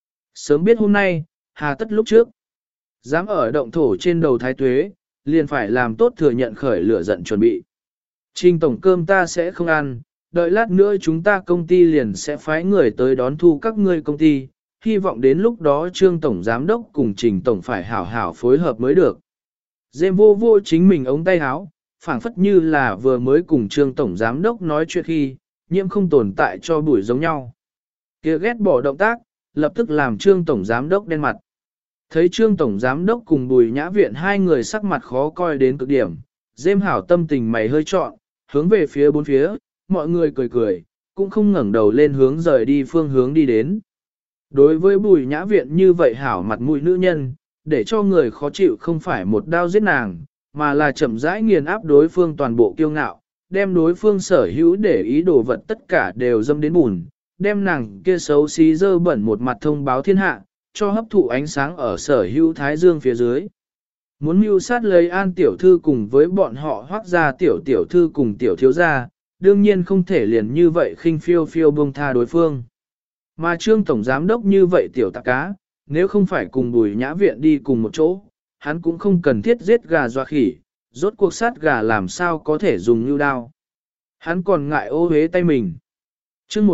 Sớm biết hôm nay, hà tất lúc trước. Dám ở động thổ trên đầu thái tuế, liền phải làm tốt thừa nhận khởi lửa giận chuẩn bị. Trình tổng cơm ta sẽ không ăn, đợi lát nữa chúng ta công ty liền sẽ phái người tới đón thu các ngươi công ty, hy vọng đến lúc đó Trương Tổng Giám Đốc cùng Trình Tổng phải hảo hảo phối hợp mới được. Dêm vô vô chính mình ống tay áo, phảng phất như là vừa mới cùng Trương Tổng Giám Đốc nói chuyện khi, nhiễm không tồn tại cho buổi giống nhau. Kia ghét bỏ động tác, lập tức làm Trương Tổng Giám Đốc đen mặt. Thấy Trương Tổng Giám Đốc cùng Bùi Nhã Viện hai người sắc mặt khó coi đến cực điểm, Dêm hảo tâm tình mày hơi trọn, hướng về phía bốn phía, mọi người cười cười, cũng không ngẩng đầu lên hướng rời đi phương hướng đi đến. Đối với Bùi Nhã Viện như vậy hảo mặt mũi nữ nhân, để cho người khó chịu không phải một đao giết nàng, mà là chậm rãi nghiền áp đối phương toàn bộ kiêu ngạo, đem đối phương sở hữu để ý đồ vật tất cả đều dâm đến bùn, đem nàng kia xấu xí dơ bẩn một mặt thông báo thiên hạ, cho hấp thụ ánh sáng ở sở hữu thái dương phía dưới. Muốn mưu sát lấy An tiểu thư cùng với bọn họ hoác ra tiểu tiểu thư cùng tiểu thiếu gia, đương nhiên không thể liền như vậy khinh phiêu phiêu buông tha đối phương. Mà Trương Tổng Giám Đốc như vậy tiểu tạp cá, nếu không phải cùng Bùi Nhã Viện đi cùng một chỗ, hắn cũng không cần thiết giết gà doa khỉ, rốt cuộc sát gà làm sao có thể dùng như đao. Hắn còn ngại ô hế tay mình. Chương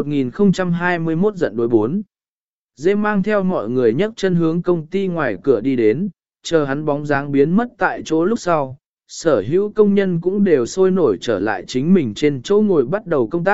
1021 giận đối 4. Dêm mang theo mọi người nhấc chân hướng công ty ngoài cửa đi đến, chờ hắn bóng dáng biến mất tại chỗ lúc sau. Sở hữu công nhân cũng đều sôi nổi trở lại chính mình trên chỗ ngồi bắt đầu công tác,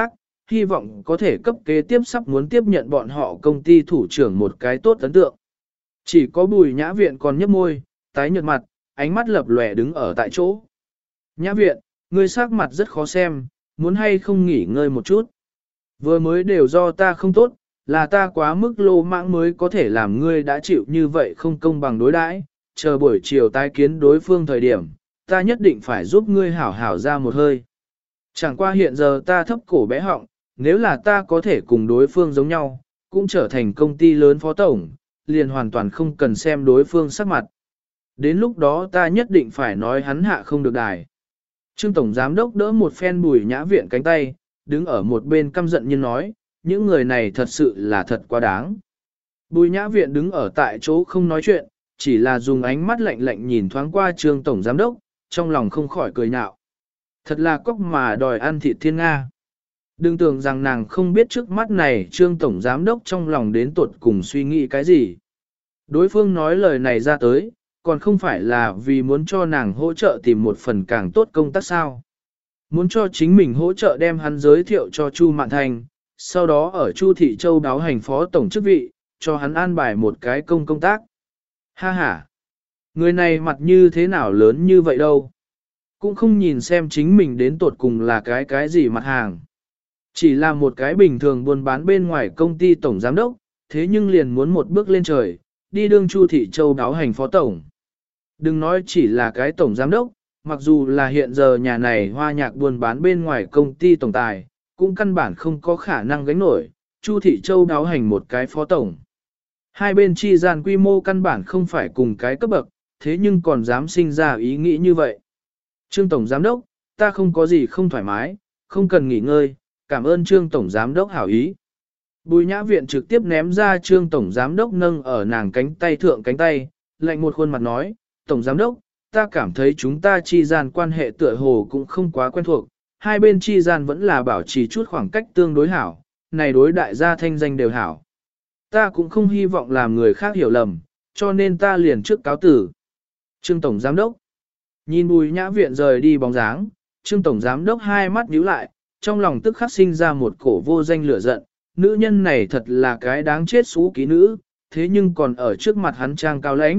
hy vọng có thể cấp kế tiếp sắp muốn tiếp nhận bọn họ công ty thủ trưởng một cái tốt ấn tượng. Chỉ có Bùi Nhã Viện còn nhấp môi, tái nhợt mặt, ánh mắt lập lòe đứng ở tại chỗ. Nhã Viện, ngươi sắc mặt rất khó xem, muốn hay không nghỉ ngơi một chút. Vừa mới đều do ta không tốt, là ta quá mức lô mãng mới có thể làm ngươi đã chịu như vậy không công bằng đối đãi. Chờ buổi chiều tái kiến đối phương thời điểm, ta nhất định phải giúp ngươi hảo hảo ra một hơi. Chẳng qua hiện giờ ta thấp cổ bé họng, nếu là ta có thể cùng đối phương giống nhau, cũng trở thành công ty lớn phó tổng, liền hoàn toàn không cần xem đối phương sắc mặt. Đến lúc đó ta nhất định phải nói hắn hạ không được đài. Trương Tổng Giám Đốc đỡ một phen Bùi Nhã Viện cánh tay, đứng ở một bên căm giận như nói, những người này thật sự là thật quá đáng. Bùi Nhã Viện đứng ở tại chỗ không nói chuyện, chỉ là dùng ánh mắt lạnh lạnh nhìn thoáng qua Trương Tổng Giám Đốc, trong lòng không khỏi cười nhạo. Thật là cóc mà đòi ăn thịt thiên Nga. Đừng tưởng rằng nàng không biết trước mắt này Trương Tổng Giám Đốc trong lòng đến tuột cùng suy nghĩ cái gì. Đối phương nói lời này ra tới, còn không phải là vì muốn cho nàng hỗ trợ tìm một phần càng tốt công tác sao. Muốn cho chính mình hỗ trợ đem hắn giới thiệu cho Chu Mạn Thành, sau đó ở Chu Thị Châu đáo hành phó tổng chức vị, cho hắn an bài một cái công tác. Ha ha! Người này mặt như thế nào lớn như vậy đâu. Cũng không nhìn xem chính mình đến tột cùng là cái gì mặt hàng. Chỉ là một cái bình thường buôn bán bên ngoài công ty tổng giám đốc, thế nhưng liền muốn một bước lên trời, đi đương Chu Thị Châu đáo hành phó tổng. Đừng nói chỉ là cái tổng giám đốc, mặc dù là hiện giờ nhà này hoa nhạc buôn bán bên ngoài công ty tổng tài, cũng căn bản không có khả năng gánh nổi, Chu Thị Châu đáo hành một cái phó tổng. Hai bên chi gian quy mô căn bản không phải cùng cái cấp bậc, thế nhưng còn dám sinh ra ý nghĩ như vậy. Trương Tổng Giám Đốc, ta không có gì không thoải mái, không cần nghỉ ngơi, cảm ơn Trương Tổng Giám Đốc hảo ý. Bùi Nhã Viện trực tiếp ném ra Trương Tổng Giám Đốc nâng ở nàng cánh tay thượng cánh tay, lạnh một khuôn mặt nói, Tổng Giám Đốc, ta cảm thấy chúng ta chi gian quan hệ tựa hồ cũng không quá quen thuộc, hai bên chi gian vẫn là bảo trì chút khoảng cách tương đối hảo, này đối đại gia thanh danh đều hảo. Ta cũng không hy vọng làm người khác hiểu lầm, cho nên ta liền trước cáo tử. Trương Tổng Giám Đốc nhìn Bùi Nhã Viện rời đi bóng dáng, Trương Tổng Giám Đốc hai mắt nhíu lại, trong lòng tức khắc sinh ra một cổ vô danh lửa giận, nữ nhân này thật là cái đáng chết xú ký nữ, thế nhưng còn ở trước mặt hắn trang cao lãnh.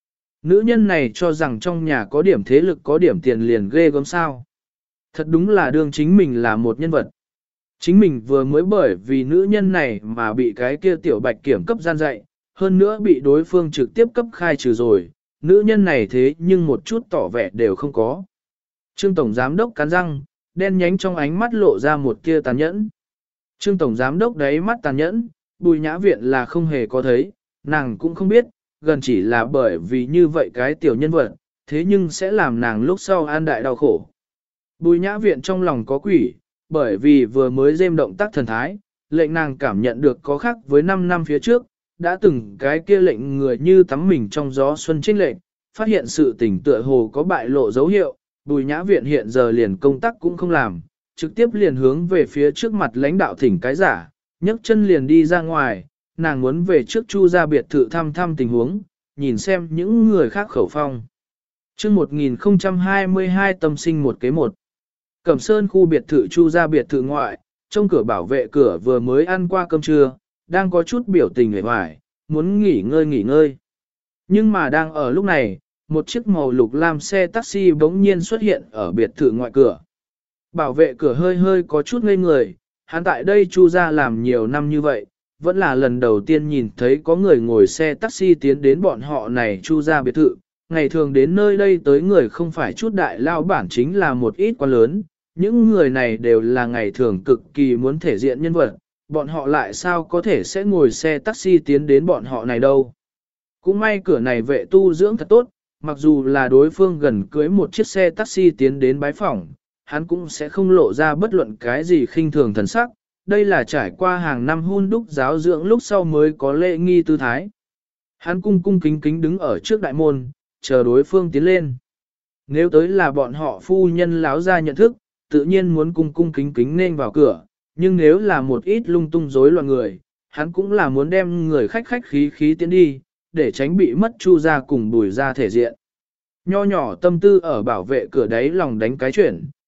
Nữ nhân này cho rằng trong nhà có điểm thế lực có điểm tiền liền ghê gớm sao. Thật đúng là đương chính mình là một nhân vật. Chính mình vừa mới bởi vì nữ nhân này mà bị cái kia tiểu bạch kiểm cấp gian dạy, hơn nữa bị đối phương trực tiếp cấp khai trừ rồi, nữ nhân này thế nhưng một chút tỏ vẻ đều không có. Trương Tổng Giám Đốc cắn răng, đen nhánh trong ánh mắt lộ ra một tia tàn nhẫn. Trương Tổng Giám Đốc đáy mắt tàn nhẫn, Bùi Nhã Viện là không hề có thấy, nàng cũng không biết, gần chỉ là bởi vì như vậy cái tiểu nhân vật, thế nhưng sẽ làm nàng lúc sau an đại đau khổ. Bùi Nhã Viện trong lòng có quỷ, bởi vì vừa mới dêm động tác thần thái, lệnh nàng cảm nhận được có khác với 5 năm phía trước, đã từng cái kia lệnh người như tắm mình trong gió xuân trinh lệnh, phát hiện sự tình tựa hồ có bại lộ dấu hiệu, Bùi Nhã Viện hiện giờ liền công tác cũng không làm, trực tiếp liền hướng về phía trước mặt lãnh đạo thỉnh cái giả, nhấc chân liền đi ra ngoài, nàng muốn về trước Chu gia biệt thự thăm thăm tình huống, nhìn xem những người khác khẩu phong. Chương 1022 tâm sinh một kế một. Cẩm Sơn khu biệt thự Chu gia biệt thự ngoại, trong cửa bảo vệ cửa vừa mới ăn qua cơm trưa, đang có chút biểu tình hề hoài, muốn nghỉ ngơi. Nhưng mà đang ở lúc này, một chiếc màu lục lam xe taxi bỗng nhiên xuất hiện ở biệt thự ngoại cửa. Bảo vệ cửa hơi có chút ngây người, hắn tại đây Chu gia làm nhiều năm như vậy, vẫn là lần đầu tiên nhìn thấy có người ngồi xe taxi tiến đến bọn họ này Chu gia biệt thự. Ngày thường đến nơi đây tới người không phải chút đại lao bản chính là một ít quan lớn, những người này đều là ngày thường cực kỳ muốn thể diện nhân vật, bọn họ lại sao có thể sẽ ngồi xe taxi tiến đến bọn họ này đâu. Cũng may cửa này vệ tu dưỡng thật tốt, mặc dù là đối phương gần cưới một chiếc xe taxi tiến đến bái phỏng, hắn cũng sẽ không lộ ra bất luận cái gì khinh thường thần sắc, đây là trải qua hàng năm hun đúc giáo dưỡng lúc sau mới có lễ nghi tư thái. Hắn cung kính đứng ở trước đại môn, chờ đối phương tiến lên. Nếu tới là bọn họ phu nhân láo ra nhận thức, tự nhiên muốn cung kính nên vào cửa, nhưng nếu là một ít lung tung rối loạn người, hắn cũng là muốn đem người khách khí tiến đi, để tránh bị mất Chu gia cùng Bùi gia thể diện. Nho nhỏ tâm tư ở bảo vệ cửa đấy lòng đánh cái chuyển,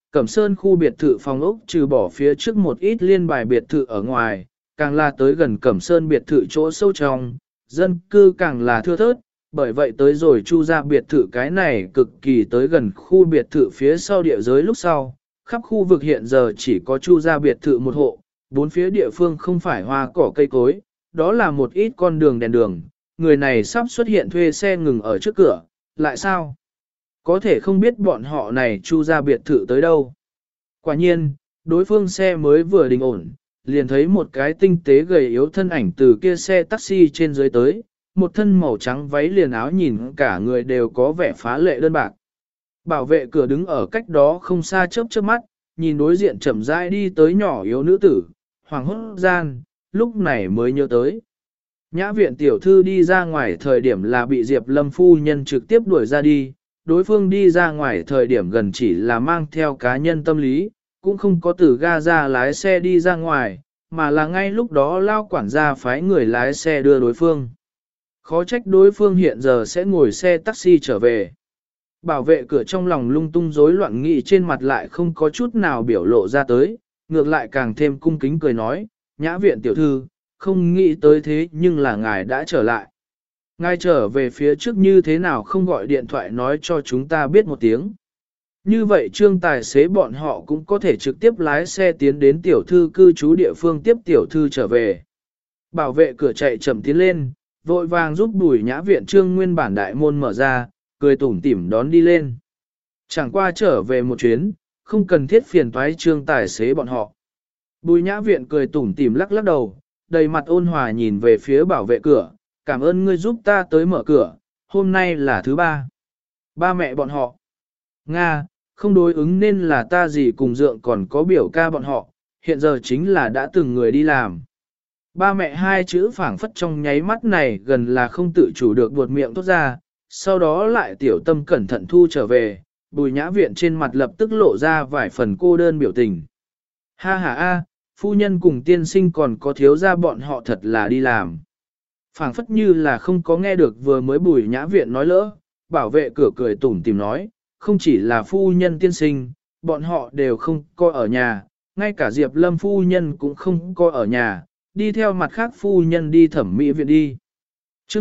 Cẩm Sơn khu biệt thự phòng ốc trừ bỏ phía trước một ít liên bài biệt thự ở ngoài, càng là tới gần Cẩm Sơn biệt thự chỗ sâu trong, dân cư càng là thưa thớt, bởi vậy tới rồi Chu gia biệt thự cái này cực kỳ tới gần khu biệt thự phía sau địa giới lúc sau, khắp khu vực hiện giờ chỉ có Chu gia biệt thự một hộ, bốn phía địa phương không phải hoa cỏ cây cối, đó là một ít con đường đèn đường, người này sắp xuất hiện thuê xe ngừng ở trước cửa, lại sao? Có thể không biết bọn họ này Chu gia biệt thự tới đâu. Quả nhiên, đối phương xe mới vừa đình ổn, liền thấy một cái tinh tế gầy yếu thân ảnh từ kia xe taxi trên dưới tới, một thân màu trắng váy liền áo nhìn cả người đều có vẻ phá lệ đơn bạc. Bảo vệ cửa đứng ở cách đó không xa chớp chớp mắt, nhìn đối diện chậm rãi đi tới nhỏ yếu nữ tử, hoàng hốt gian, lúc này mới nhớ tới. Nhã viện tiểu thư đi ra ngoài thời điểm là bị Diệp Lâm phu nhân trực tiếp đuổi ra đi, đối phương đi ra ngoài thời điểm gần chỉ là mang theo cá nhân tâm lý, cũng không có từ ga ra lái xe đi ra ngoài, mà là ngay lúc đó lao quản gia phái người lái xe đưa đối phương. Khó trách đối phương hiện giờ sẽ ngồi xe taxi trở về. Bảo vệ cửa trong lòng lung tung rối loạn nghĩ trên mặt lại không có chút nào biểu lộ ra tới, ngược lại càng thêm cung kính cười nói, nhã viện tiểu thư, không nghĩ tới thế nhưng là ngài đã trở lại. Ngài trở về phía trước như thế nào không gọi điện thoại nói cho chúng ta biết một tiếng. Như vậy trương tài xế bọn họ cũng có thể trực tiếp lái xe tiến đến tiểu thư cư trú địa phương tiếp tiểu thư trở về. Bảo vệ cửa chạy chậm tiến lên, vội vàng giúp Bùi Nhã viện trương nguyên bản đại môn mở ra, cười tủm tỉm đón đi lên. Chẳng qua trở về một chuyến, không cần thiết phiền toái trương tài xế bọn họ. Bùi Nhã viện cười tủm tỉm lắc lắc đầu, đầy mặt ôn hòa nhìn về phía bảo vệ cửa, cảm ơn ngươi giúp ta tới mở cửa, hôm nay là thứ ba. Ba mẹ bọn họ. Nga, không đối ứng nên là ta gì cùng dượng còn có biểu ca bọn họ, hiện giờ chính là đã từng người đi làm. Ba mẹ hai chữ phảng phất trong nháy mắt này gần là không tự chủ được buột miệng tốt ra, sau đó lại tiểu tâm cẩn thận thu trở về, Bùi Nhã viện trên mặt lập tức lộ ra vài phần cô đơn biểu tình. Ha ha a, phu nhân cùng tiên sinh còn có thiếu gia bọn họ thật là đi làm. Phảng phất như là không có nghe được vừa mới Bùi Nhã viện nói lỡ, bảo vệ cửa cười tủm tìm nói, không chỉ là phu nhân tiên sinh, bọn họ đều không có ở nhà, ngay cả Diệp Lâm phu nhân cũng không có ở nhà, đi theo mặt khác phu nhân đi thẩm mỹ viện đi. Trước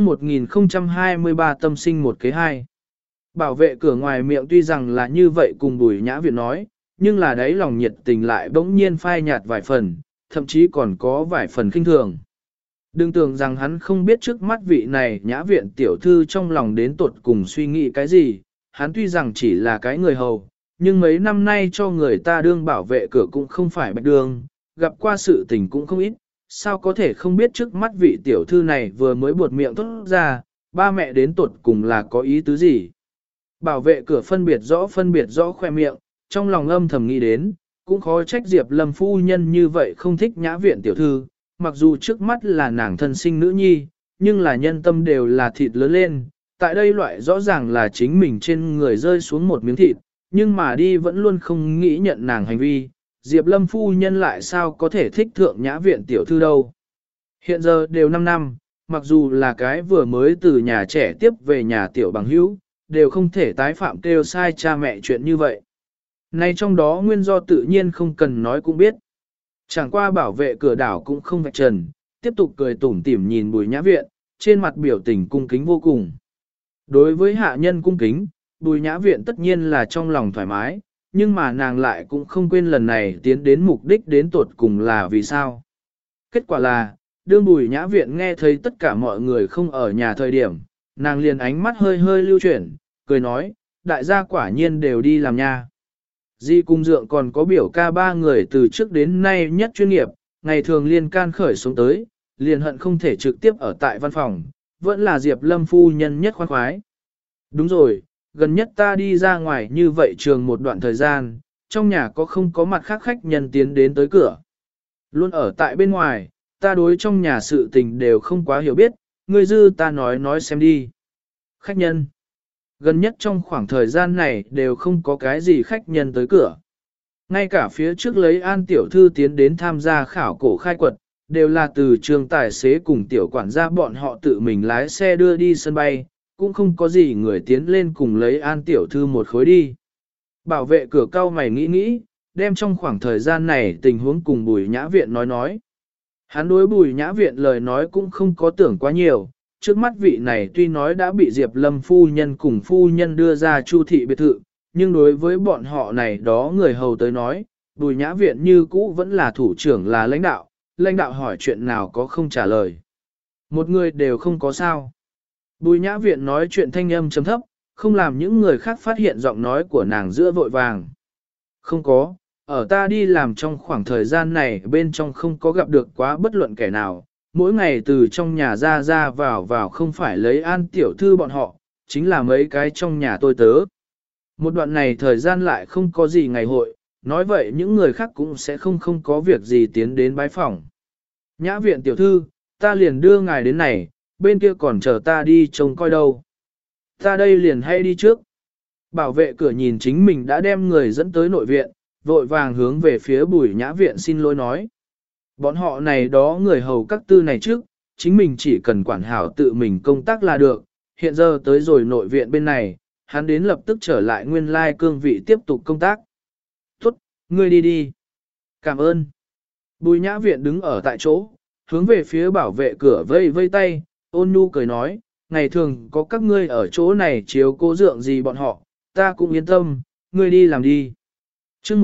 1023 tâm sinh một kế hai. Bảo vệ cửa ngoài miệng tuy rằng là như vậy cùng Bùi Nhã viện nói, nhưng là đấy lòng nhiệt tình lại bỗng nhiên phai nhạt vài phần, thậm chí còn có vài phần khinh thường. Đừng tưởng rằng hắn không biết trước mắt vị này Nhã viện tiểu thư trong lòng đến tột cùng suy nghĩ cái gì, hắn tuy rằng chỉ là cái người hầu, nhưng mấy năm nay cho người ta đương bảo vệ cửa cũng không phải bạch đường, gặp qua sự tình cũng không ít, sao có thể không biết trước mắt vị tiểu thư này vừa mới buột miệng thốt ra, ba mẹ đến tột cùng là có ý tứ gì. Bảo vệ cửa phân biệt rõ khoe miệng, trong lòng âm thầm nghĩ đến, cũng khó trách Diệp Lâm phu nhân như vậy không thích Nhã viện tiểu thư, mặc dù trước mắt là nàng thân sinh nữ nhi, nhưng là nhân tâm đều là thịt lớn lên, tại đây loại rõ ràng là chính mình trên người rơi xuống một miếng thịt, nhưng mà đi vẫn luôn không nghĩ nhận nàng hành vi, Diệp Lâm phu nhân lại sao có thể thích thượng Nhã viện tiểu thư đâu. Hiện giờ đều 5 năm, mặc dù là cái vừa mới từ nhà trẻ tiếp về nhà tiểu bằng hữu, đều không thể tái phạm kêu sai cha mẹ chuyện như vậy. Nay trong đó nguyên do tự nhiên không cần nói cũng biết. Chẳng qua bảo vệ cửa đảo cũng không vạch trần, tiếp tục cười tủm tỉm nhìn Bùi Nhã viện, trên mặt biểu tình cung kính vô cùng. Đối với hạ nhân cung kính, Bùi Nhã viện tất nhiên là trong lòng thoải mái, nhưng mà nàng lại cũng không quên lần này tiến đến mục đích đến tột cùng là vì sao. Kết quả là, đương Bùi Nhã viện nghe thấy tất cả mọi người không ở nhà thời điểm, nàng liền ánh mắt hơi hơi lưu chuyển, cười nói, đại gia quả nhiên đều đi làm nha. Di cung dượng còn có biểu ca ba người từ trước đến nay nhất chuyên nghiệp, ngày thường liên can khởi xuống tới, liền hận không thể trực tiếp ở tại văn phòng, vẫn là Diệp Lâm phu nhân nhất khoan khoái. Đúng rồi, gần nhất ta đi ra ngoài như vậy trường một đoạn thời gian, trong nhà có không có mặt khác khách nhân tiến đến tới cửa. Luôn ở tại bên ngoài, ta đối trong nhà sự tình đều không quá hiểu biết, ngươi dư ta nói xem đi. Khách nhân. Gần nhất trong khoảng thời gian này đều không có cái gì khách nhân tới cửa. Ngay cả phía trước lấy An tiểu thư tiến đến tham gia khảo cổ khai quật, đều là từ trường tài xế cùng tiểu quản gia bọn họ tự mình lái xe đưa đi sân bay, cũng không có gì người tiến lên cùng lấy An tiểu thư một khối đi. Bảo vệ cửa cau mày nghĩ nghĩ, đem trong khoảng thời gian này tình huống cùng Bùi Nhã Viện nói. Hắn đối Bùi Nhã Viện lời nói cũng không có tưởng quá nhiều, trước mắt vị này tuy nói đã bị Diệp Lâm phu nhân cùng phu nhân đưa ra Chu thị biệt thự, nhưng đối với bọn họ này đó người hầu tới nói, Bùi Nhã Viện như cũ vẫn là thủ trưởng là lãnh đạo hỏi chuyện nào có không trả lời. Một người đều không có sao. Bùi Nhã Viện nói chuyện thanh âm trầm thấp, không làm những người khác phát hiện giọng nói của nàng giữa vội vàng. Không có, ở ta đi làm trong khoảng thời gian này bên trong không có gặp được quá bất luận kẻ nào, mỗi ngày từ trong nhà ra vào không phải lấy An tiểu thư bọn họ, chính là mấy cái trong nhà tôi tớ. Một đoạn này thời gian lại không có gì ngày hội, nói vậy những người khác cũng sẽ không có việc gì tiến đến bái phòng. Nhã Viện tiểu thư, ta liền đưa ngài đến này, bên kia còn chờ ta đi trông coi đâu. Ta đây liền hay đi trước. Bảo vệ cửa nhìn chính mình đã đem người dẫn tới nội viện, vội vàng hướng về phía Bùi Nhã Viện xin lỗi nói. Bọn họ này đó người hầu các tư này trước, chính mình chỉ cần quản hảo tự mình công tác là được, hiện giờ tới rồi nội viện bên này, hắn đến lập tức trở lại nguyên lai cương vị tiếp tục công tác. Tốt, ngươi đi đi. Cảm ơn. Bùi Nhã Viện đứng ở tại chỗ, hướng về phía bảo vệ cửa vây vây tay, ôn nhu cười nói, ngày thường có các ngươi ở chỗ này chiếu cố dượng gì bọn họ, ta cũng yên tâm, ngươi đi làm đi. Chương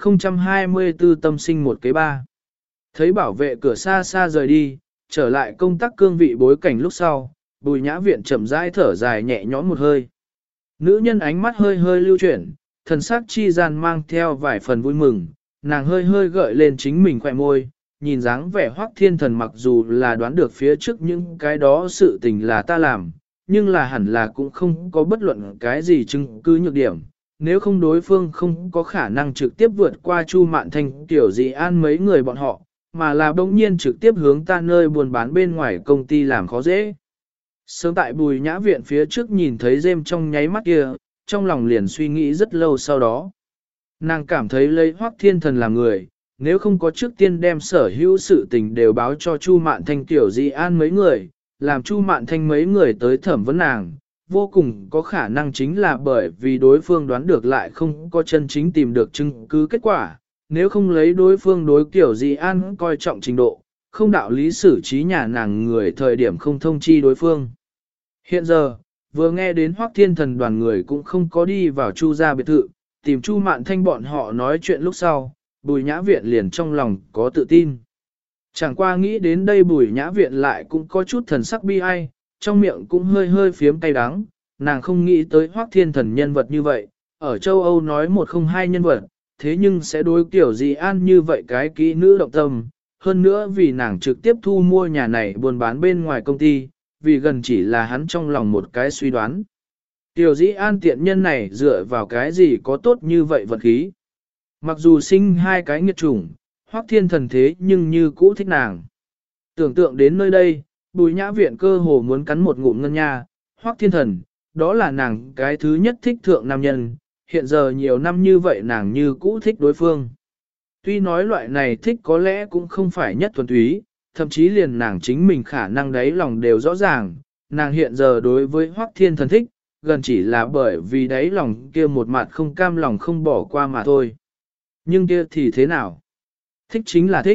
1024 tâm sinh một kế ba. Thấy bảo vệ cửa xa xa rời đi, trở lại công tác cương vị bối cảnh lúc sau, Bùi Nhã Viện chậm rãi thở dài nhẹ nhõm một hơi. Nữ nhân ánh mắt hơi hơi lưu chuyển, thần sắc chi gian mang theo vài phần vui mừng, nàng hơi hơi gợi lên chính mình khỏe môi, nhìn dáng vẻ Hoắc Thiên Thần mặc dù là đoán được phía trước những cái đó sự tình là ta làm, nhưng là hẳn là cũng không có bất luận cái gì chứng cứ nhược điểm. Nếu không đối phương không có khả năng trực tiếp vượt qua Chu Mạn Thanh tiểu dị an mấy người bọn họ, mà là bỗng nhiên trực tiếp hướng ta nơi buôn bán bên ngoài công ty làm khó dễ. Sớm tại Bùi Nhã Viện phía trước nhìn thấy Dêm trong nháy mắt kia, trong lòng liền suy nghĩ rất lâu sau đó. Nàng cảm thấy lấy Hoắc Thiên Thần làm người, nếu không có trước tiên đem sở hữu sự tình đều báo cho Chu Mạn Thanh tiểu dị an mấy người, làm Chu Mạn Thanh mấy người tới thẩm vấn nàng, vô cùng có khả năng chính là bởi vì đối phương đoán được lại không có chân chính tìm được chứng cứ kết quả, nếu không lấy đối phương đối kiểu dị an coi trọng trình độ, không đạo lý xử trí nhà nàng người thời điểm không thông chi đối phương. Hiện giờ, vừa nghe đến Hoắc Thiên Thần đoàn người cũng không có đi vào Chu gia biệt thự, tìm Chu Mạn Thanh bọn họ nói chuyện lúc sau, Bùi Nhã Viện liền trong lòng có tự tin. Chẳng qua nghĩ đến đây Bùi Nhã Viện lại cũng có chút thần sắc bi ai, trong miệng cũng hơi hơi phiếm cay đắng, nàng không nghĩ tới Hoắc Thiên Thần nhân vật như vậy, ở châu Âu nói một không hai nhân vật, thế nhưng sẽ đối kiểu dị an như vậy cái kỹ nữ động tâm, hơn nữa vì nàng trực tiếp thu mua nhà này buôn bán bên ngoài công ty, vì gần chỉ là hắn trong lòng một cái suy đoán. Tiểu dĩ an tiện nhân này dựa vào cái gì có tốt như vậy vật khí. Mặc dù sinh hai cái nghiệt chủng, Hoắc Thiên Thần thế nhưng như cũ thích nàng. Tưởng tượng đến nơi đây, Bùi Nhã Viện cơ hồ muốn cắn một ngụm ngân nha, Hoắc Thiên Thần, đó là nàng cái thứ nhất thích thượng nam nhân, hiện giờ nhiều năm như vậy nàng như cũ thích đối phương. Tuy nói loại này thích có lẽ cũng không phải nhất thuần túy, thậm chí liền nàng chính mình khả năng đáy lòng đều rõ ràng, nàng hiện giờ đối với Hoắc Thiên Thần thích, gần chỉ là bởi vì đáy lòng kia một mặt không cam lòng không bỏ qua mà thôi. Nhưng kia thì thế nào? Thích chính là thích.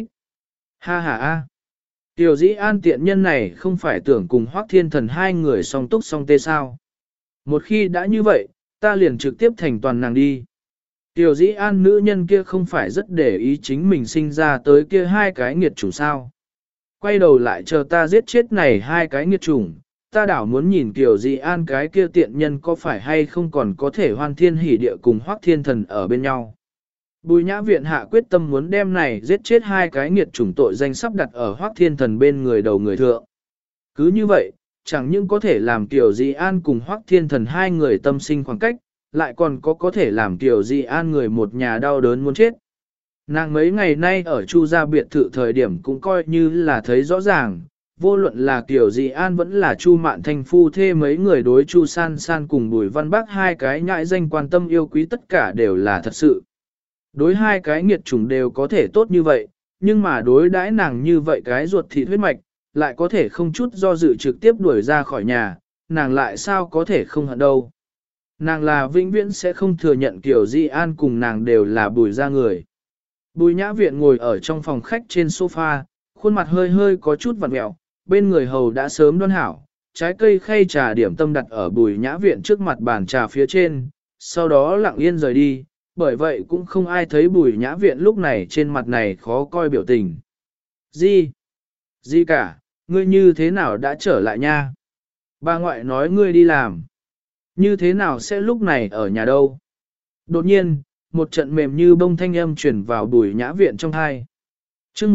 Ha ha ha. Tiểu dĩ an tiện nhân này không phải tưởng cùng Hoắc Thiên Thần hai người song túc song tê sao. Một khi đã như vậy, ta liền trực tiếp thành toàn nàng đi. Tiểu dĩ an nữ nhân kia không phải rất để ý chính mình sinh ra tới kia hai cái nghiệt chủng sao. Quay đầu lại chờ ta giết chết này hai cái nghiệt chủng, ta đảo muốn nhìn Tiểu dĩ an cái kia tiện nhân có phải hay không còn có thể hoan thiên hỉ địa cùng Hoắc Thiên Thần ở bên nhau. Bùi Nhã Viện hạ quyết tâm muốn đem này giết chết hai cái nghiệt chủng tội danh sắp đặt ở Hoắc Thiên Thần bên người đầu người thượng. Cứ như vậy, chẳng những có thể làm Tiểu Di An cùng Hoắc Thiên Thần hai người tâm sinh khoảng cách, lại còn có thể làm Tiểu Di An người một nhà đau đớn muốn chết. Nàng mấy ngày nay ở Chu gia biệt thự thời điểm cũng coi như là thấy rõ ràng, vô luận là Tiểu Di An vẫn là Chu Mạn Thanh phu thê mấy người đối Chu San San cùng Bùi Văn Bác hai cái nhãi danh quan tâm yêu quý tất cả đều là thật sự. Đối hai cái nghiệt chủng đều có thể tốt như vậy, nhưng mà đối đãi nàng như vậy cái ruột thịt huyết mạch, lại có thể không chút do dự trực tiếp đuổi ra khỏi nhà, nàng lại sao có thể không hận đâu. Nàng là vĩnh viễn sẽ không thừa nhận Kiều Di An cùng nàng đều là Bùi gia người. Bùi Nhã Viện ngồi ở trong phòng khách trên sofa, khuôn mặt hơi hơi có chút vặn mẹo, bên người hầu đã sớm đoan hảo, trái cây khay trà điểm tâm đặt ở Bùi Nhã Viện trước mặt bàn trà phía trên, sau đó lặng yên rời đi, bởi vậy cũng không ai thấy Bùi Nhã Viện lúc này trên mặt này khó coi biểu tình. Gì cả, ngươi như thế nào đã trở lại nha? Bà ngoại nói ngươi đi làm. Như thế nào sẽ lúc này ở nhà đâu? Đột nhiên, một trận mềm như bông thanh âm truyền vào Bùi Nhã Viện trong hai. Chương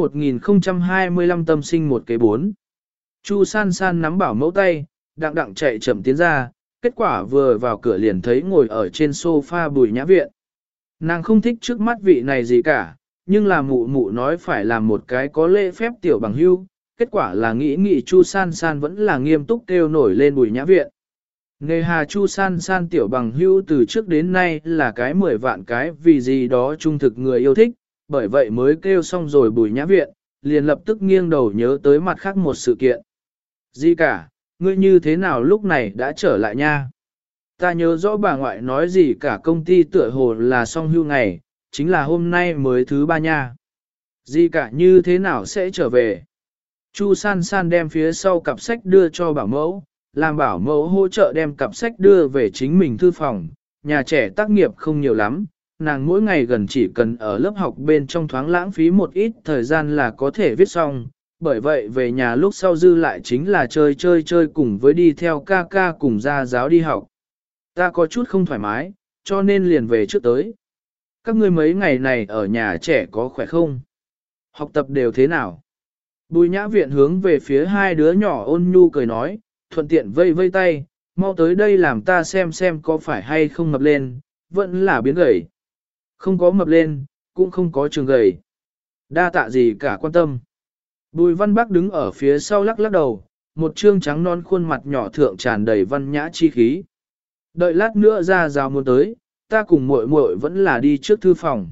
1025 tâm sinh một cái bốn. Chu San San nắm bảo mẫu tay, đặng đặng chạy chậm tiến ra, kết quả vừa vào cửa liền thấy ngồi ở trên sofa Bùi Nhã Viện. Nàng không thích trước mắt vị này gì cả, nhưng là mụ mụ nói phải làm một cái có lễ phép tiểu bằng hưu, kết quả là nghĩ Chu San San vẫn là nghiêm túc kêu nổi lên Bùi Nhã Viện. Nghề hà Chu San San tiểu bằng hưu từ trước đến nay là cái 10 vạn cái vì gì đó trung thực người yêu thích, bởi vậy mới kêu xong rồi Bùi Nhã Viện, liền lập tức nghiêng đầu nhớ tới mặt khác một sự kiện. Gì cả, ngươi như thế nào lúc này đã trở lại nha? Ta nhớ rõ bà ngoại nói gì cả công ty tựa hồ là xong hưu ngày, chính là hôm nay mới thứ ba nha. Gì cả như thế nào sẽ trở về? Chu San San đem phía sau cặp sách đưa cho bảo mẫu, làm bảo mẫu hỗ trợ đem cặp sách đưa về chính mình thư phòng. Nhà trẻ tác nghiệp không nhiều lắm, nàng mỗi ngày gần chỉ cần ở lớp học bên trong thoáng lãng phí một ít thời gian là có thể viết xong. Bởi vậy về nhà lúc sau dư lại chính là chơi cùng với đi theo ca ca cùng ra giáo đi học. Ta có chút không thoải mái, cho nên liền về trước tới. Các ngươi mấy ngày này ở nhà trẻ có khỏe không? Học tập đều thế nào? Bùi Nhã Viện hướng về phía hai đứa nhỏ ôn nhu cười nói, thuận tiện vây vây tay, mau tới đây làm ta xem có phải hay không mập lên, vẫn là biến gầy. Không có mập lên, cũng không có trường gầy. Đa tạ gì cả quan tâm. Bùi Văn Bắc đứng ở phía sau lắc lắc đầu, một trương trắng non khuôn mặt nhỏ thượng tràn đầy văn nhã chi khí. Đợi lát nữa ra rào muốn tới, ta cùng muội muội vẫn là đi trước thư phòng.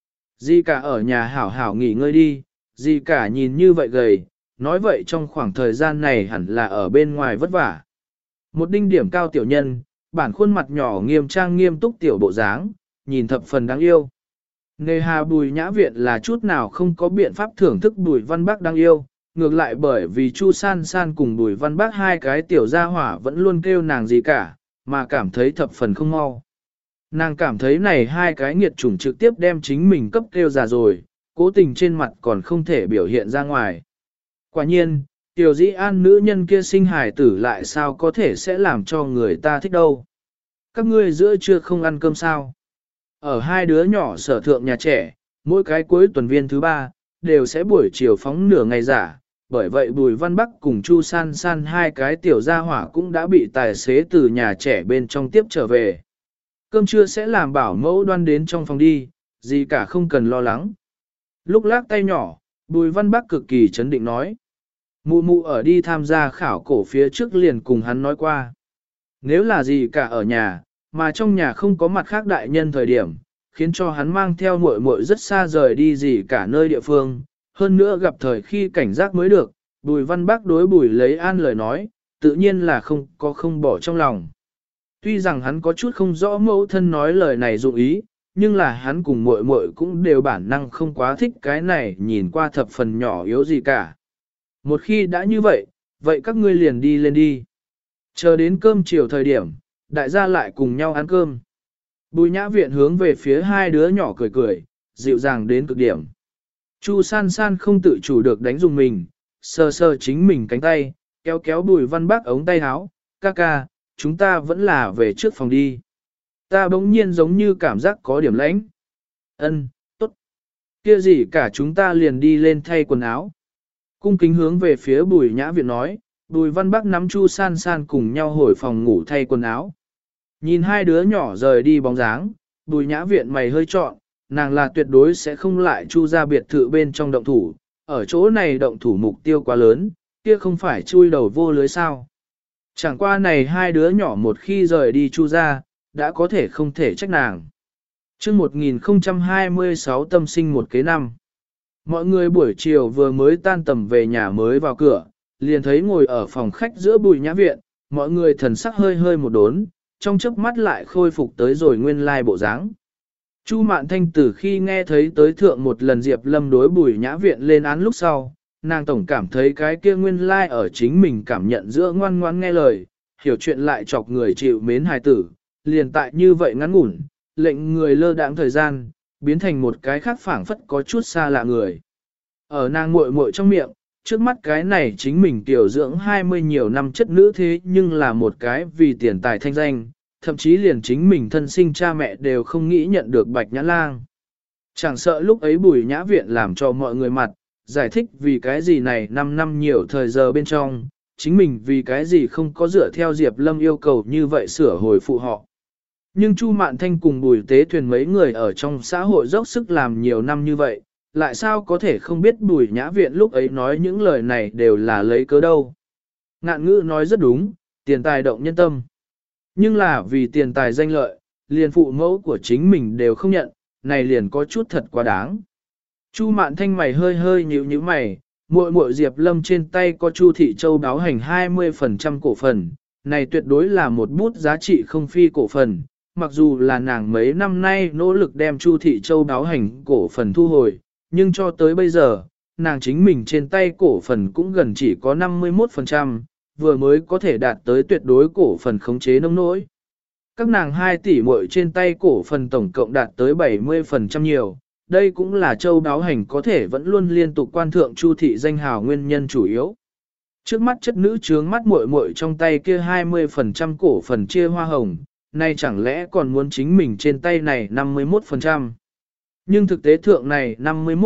Di cả ở nhà hảo hảo nghỉ ngơi đi, Di cả nhìn như vậy gầy, nói vậy trong khoảng thời gian này hẳn là ở bên ngoài vất vả. Một đinh điểm cao tiểu nhân, bản khuôn mặt nhỏ nghiêm trang nghiêm túc tiểu bộ dáng, nhìn thập phần đáng yêu. Nghề hà Bùi Nhã Viện là chút nào không có biện pháp thưởng thức Bùi Văn Bắc đáng yêu, ngược lại bởi vì Chu San San cùng Bùi Văn Bắc hai cái tiểu gia hỏa vẫn luôn kêu nàng gì cả, mà cảm thấy thập phần không mau. Nàng cảm thấy này hai cái nghiệt chủng trực tiếp đem chính mình cấp kêu già rồi, cố tình trên mặt còn không thể biểu hiện ra ngoài. Quả nhiên, Tiểu Dĩ An nữ nhân kia sinh hài tử lại sao có thể sẽ làm cho người ta thích đâu. Các ngươi giữa trưa không ăn cơm sao? Ở hai đứa nhỏ sở thượng nhà trẻ, mỗi cái cuối tuần viên thứ ba, đều sẽ buổi chiều phóng nửa ngày giả. Bởi vậy Bùi Văn Bắc cùng Chu San San hai cái tiểu gia hỏa cũng đã bị tài xế từ nhà trẻ bên trong tiếp trở về. Cơm trưa sẽ làm bảo mẫu đoan đến trong phòng đi, gì cả không cần lo lắng. Lúc lắc tay nhỏ, Bùi Văn Bắc cực kỳ chấn định nói. Mụ mụ ở đi tham gia khảo cổ phía trước liền cùng hắn nói qua. Nếu là gì cả ở nhà, mà trong nhà không có mặt khác đại nhân thời điểm, khiến cho hắn mang theo muội muội rất xa rời đi gì cả nơi địa phương, hơn nữa gặp thời khi cảnh giác mới được, Bùi Văn Bắc đối Bùi Lấy An lời nói, tự nhiên là không bỏ trong lòng. Tuy rằng hắn có chút không rõ mẫu thân nói lời này dụng ý, nhưng là hắn cùng muội muội cũng đều bản năng không quá thích cái này nhìn qua thập phần nhỏ yếu gì cả. Một khi đã như vậy, vậy các ngươi liền đi lên đi. Chờ đến cơm chiều thời điểm, đại gia lại cùng nhau ăn cơm. Bùi Nhã Viện hướng về phía hai đứa nhỏ cười cười, dịu dàng đến cực điểm. Chu San San không tự chủ được đánh dùng mình, sờ sờ chính mình cánh tay, kéo kéo Bùi Văn Bắc ống tay áo, ca ca, chúng ta vẫn là về trước phòng đi. Ta bỗng nhiên giống như cảm giác có điểm lãnh. Ân, tốt. Kia gì cả chúng ta liền đi lên thay quần áo. Cung kính hướng về phía Bùi Nhã Viện nói, Bùi Văn Bắc nắm Chu San San cùng nhau hồi phòng ngủ thay quần áo. Nhìn hai đứa nhỏ rời đi bóng dáng, Bùi Nhã Viện mày hơi trọn, nàng là tuyệt đối sẽ không lại chu ra biệt thự bên trong động thủ, ở chỗ này động thủ mục tiêu quá lớn, kia không phải chui đầu vô lưới sao. Chẳng qua này hai đứa nhỏ một khi rời đi chu ra, đã có thể không thể trách nàng. Chương 1026 tâm sinh một kế năm. Mọi người buổi chiều vừa mới tan tầm về nhà mới vào cửa, liền thấy ngồi ở phòng khách giữa Bùi Nhã Viện, mọi người thần sắc hơi hơi một đốn, trong chớp mắt lại khôi phục tới rồi nguyên lai bộ dáng. Chu Mạn Thanh từ khi nghe thấy tới thượng một lần Diệp Lâm đối Bùi Nhã Viện lên án lúc sau, nàng tổng cảm thấy cái kia nguyên lai ở chính mình cảm nhận giữa ngoan ngoan nghe lời, hiểu chuyện lại chọc người chịu mến hài tử, liền tại như vậy ngắn ngủn, lệnh người lơ đãng thời gian, biến thành một cái khác phảng phất có chút xa lạ người. Ở nàng muội muội trong miệng, trước mắt cái này chính mình tiểu dưỡng 20 nhiều năm chất nữ thế nhưng là một cái vì tiền tài thanh danh, thậm chí liền chính mình thân sinh cha mẹ đều không nghĩ nhận được Bạch Nhã Lang. Chẳng sợ lúc ấy Bùi Nhã Viện làm cho mọi người mặt, giải thích vì cái gì này 5 năm nhiều thời giờ bên trong, chính mình vì cái gì không có dựa theo Diệp Lâm yêu cầu như vậy sửa hồi phụ họ. Nhưng Chu Mạn Thanh cùng Bùi Tế Thuyền mấy người ở trong xã hội dốc sức làm nhiều năm như vậy, lại sao có thể không biết Bùi Nhã Viện lúc ấy nói những lời này đều là lấy cớ đâu. Ngạn ngữ nói rất đúng, tiền tài động nhân tâm. Nhưng là vì tiền tài danh lợi, liền phụ mẫu của chính mình đều không nhận, này liền có chút thật quá đáng. Chu Mạn Thanh mày hơi hơi nhíu mày, muội muội Diệp Lâm trên tay có Chu Thị Châu đáo hành 20% cổ phần, này tuyệt đối là một bút giá trị không phi cổ phần, mặc dù là nàng mấy năm nay nỗ lực đem Chu Thị Châu đáo hành cổ phần thu hồi, nhưng cho tới bây giờ, nàng chính mình trên tay cổ phần cũng gần chỉ có 51%, vừa mới có thể đạt tới tuyệt đối cổ phần khống chế nông nỗi. Các nàng 2 tỷ muội trên tay cổ phần tổng cộng đạt tới 70% nhiều, đây cũng là châu đáo hành có thể vẫn luôn liên tục quan thượng Chu Thị danh hào nguyên nhân chủ yếu. Trước mắt chất nữ trướng mắt muội muội trong tay kia 20% cổ phần chia hoa hồng, nay chẳng lẽ còn muốn chính mình trên tay này 51%. Nhưng thực tế thượng này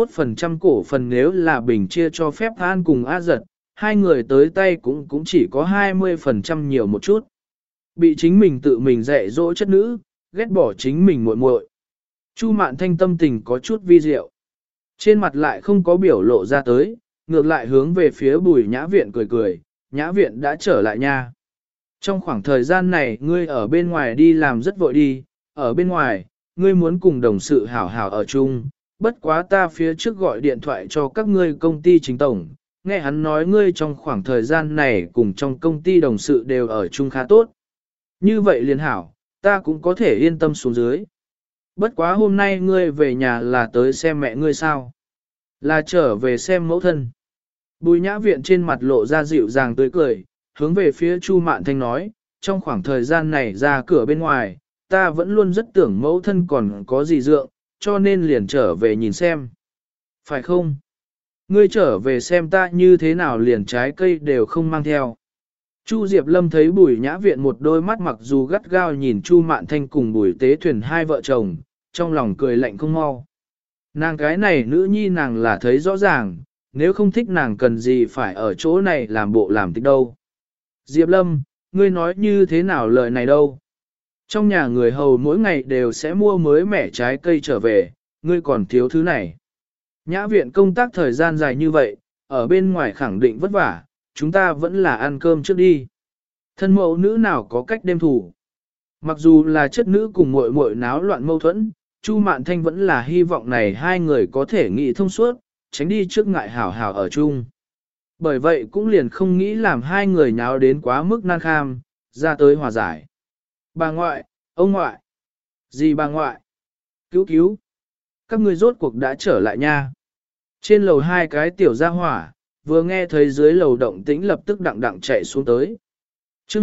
51% cổ phần nếu là bình chia cho phép An cùng A Giật, hai người tới tay cũng chỉ có 20% nhiều một chút. Bị chính mình tự mình dạy dỗ chất nữ, ghét bỏ chính mình muội muội. Chu Mạn Thanh tâm tình có chút vi diệu. Trên mặt lại không có biểu lộ ra tới, ngược lại hướng về phía Bùi Nhã Viện cười cười, Nhã Viện đã trở lại nha. Trong khoảng thời gian này ngươi ở bên ngoài đi làm rất vội đi, ở bên ngoài, ngươi muốn cùng đồng sự hảo hảo ở chung, bất quá ta phía trước gọi điện thoại cho các ngươi công ty chính tổng, nghe hắn nói ngươi trong khoảng thời gian này cùng trong công ty đồng sự đều ở chung khá tốt. Như vậy liền hảo, ta cũng có thể yên tâm xuống dưới. Bất quá hôm nay ngươi về nhà là tới xem mẹ ngươi sao? Là trở về xem mẫu thân. Bùi Nhã Viện trên mặt lộ ra dịu dàng tươi cười, hướng về phía Chu Mạn Thanh nói, trong khoảng thời gian này ra cửa bên ngoài, ta vẫn luôn rất tưởng mẫu thân còn có gì dượng, cho nên liền trở về nhìn xem. Phải không? Ngươi trở về xem ta như thế nào liền trái cây đều không mang theo. Chu Diệp Lâm thấy Bùi Nhã Viện một đôi mắt mặc dù gắt gao nhìn Chu Mạn Thanh cùng Bùi Tế Thuyền hai vợ chồng, trong lòng cười lạnh không mau. Nàng cái này nữ nhi nàng là thấy rõ ràng, nếu không thích nàng cần gì phải ở chỗ này làm bộ làm tịch đâu. Diệp Lâm, ngươi nói như thế nào lời này đâu? Trong nhà người hầu mỗi ngày đều sẽ mua mới mẻ trái cây trở về, ngươi còn thiếu thứ này. Nhã Viện công tác thời gian dài như vậy, ở bên ngoài khẳng định vất vả, chúng ta vẫn là ăn cơm trước đi. Thân mẫu nữ nào có cách đêm thủ. Mặc dù là chất nữ cùng muội muội náo loạn mâu thuẫn, Chu Mạn Thanh vẫn là hy vọng này hai người có thể nghĩ thông suốt, tránh đi trước ngại hảo hảo ở chung. Bởi vậy cũng liền không nghĩ làm hai người nháo đến quá mức nan kham, ra tới hòa giải. Bà ngoại, ông ngoại, gì bà ngoại, cứu cứu, các ngươi rốt cuộc đã trở lại nha. Trên lầu hai cái tiểu gia hỏa, vừa nghe thấy dưới lầu động tĩnh lập tức đặng đặng chạy xuống tới. Trước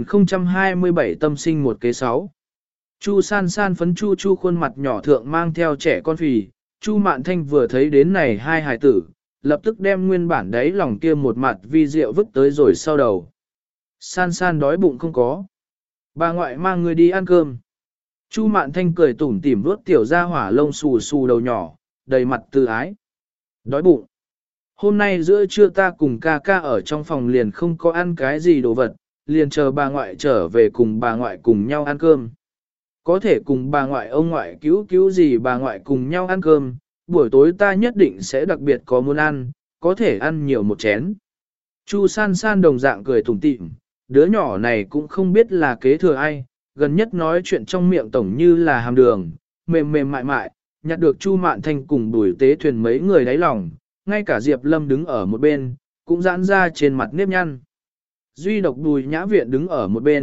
1027 tâm sinh một kế 6. Chu San San phấn Chu Chu khuôn mặt nhỏ thượng mang theo trẻ con phì, Chu Mạn Thanh vừa thấy đến này hai hài tử, lập tức đem nguyên bản đấy lòng kia một mặt vi diệu vứt tới rồi sau đầu. San San đói bụng không có. Bà ngoại mang người đi ăn cơm. Chu Mạn Thanh cười tủm tỉm vuốt tiểu gia hỏa lông xù xù đầu nhỏ, đầy mặt từ ái. Đói bụng. Hôm nay giữa trưa ta cùng ca ca ở trong phòng liền không có ăn cái gì đồ vật, liền chờ bà ngoại trở về cùng bà ngoại cùng nhau ăn cơm. Có thể cùng bà ngoại ông ngoại cứu gì bà ngoại cùng nhau ăn cơm, buổi tối ta nhất định sẽ đặc biệt có muốn ăn, có thể ăn nhiều một chén. Chu San San đồng dạng cười tủm tỉm, đứa nhỏ này cũng không biết là kế thừa ai, gần nhất nói chuyện trong miệng tổng như là hàm đường, mềm mềm mại mại, nhặt được Chu Mạn Thanh cùng Bùi Tế Thuyền mấy người đáy lòng, ngay cả Diệp Lâm đứng ở một bên, cũng giãn ra trên mặt nếp nhăn. Duy độc Bùi Nhã Viện đứng ở một bên,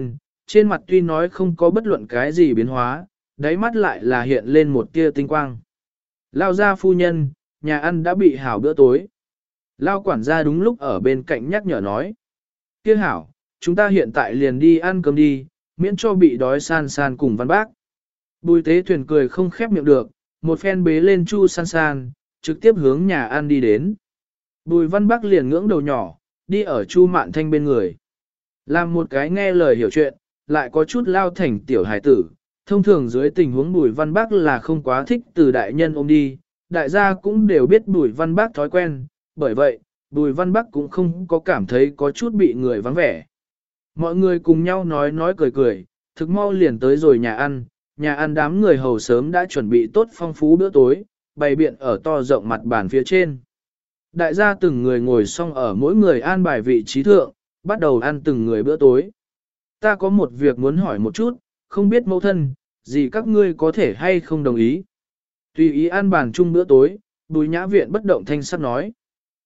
trên mặt tuy nói không có bất luận cái gì biến hóa, đáy mắt lại là hiện lên một tia tinh quang. Lao ra phu nhân, nhà ăn đã bị hảo bữa tối. Lao quản gia đúng lúc ở bên cạnh nhắc nhở nói. Kia hảo, chúng ta hiện tại liền đi ăn cơm đi, miễn cho bị đói san san cùng văn bác. Bùi tế thuyền cười không khép miệng được, một phen bế lên Chu san san, trực tiếp hướng nhà ăn đi đến. Bùi văn bác liền ngưỡng đầu nhỏ, đi ở Chu Mạn Thanh bên người. Làm một cái nghe lời hiểu chuyện, lại có chút lao thành tiểu hải tử. Thông thường dưới tình huống Bùi Văn Bác là không quá thích từ đại nhân ôm đi, đại gia cũng đều biết Bùi Văn Bác thói quen, bởi vậy, Bùi Văn Bác cũng không có cảm thấy có chút bị người vắng vẻ. Mọi người cùng nhau nói cười cười, thực mau liền tới rồi nhà ăn đám người hầu sớm đã chuẩn bị tốt phong phú bữa tối, bày biện ở to rộng mặt bàn phía trên. Đại gia từng người ngồi xong ở mỗi người an bài vị trí thượng, bắt đầu ăn từng người bữa tối. Ta có một việc muốn hỏi một chút, không biết mẫu thân, gì các ngươi có thể hay không đồng ý. Tùy ý ăn bàn chung bữa tối, Bùi Nhã Viện bất động thanh sắc nói.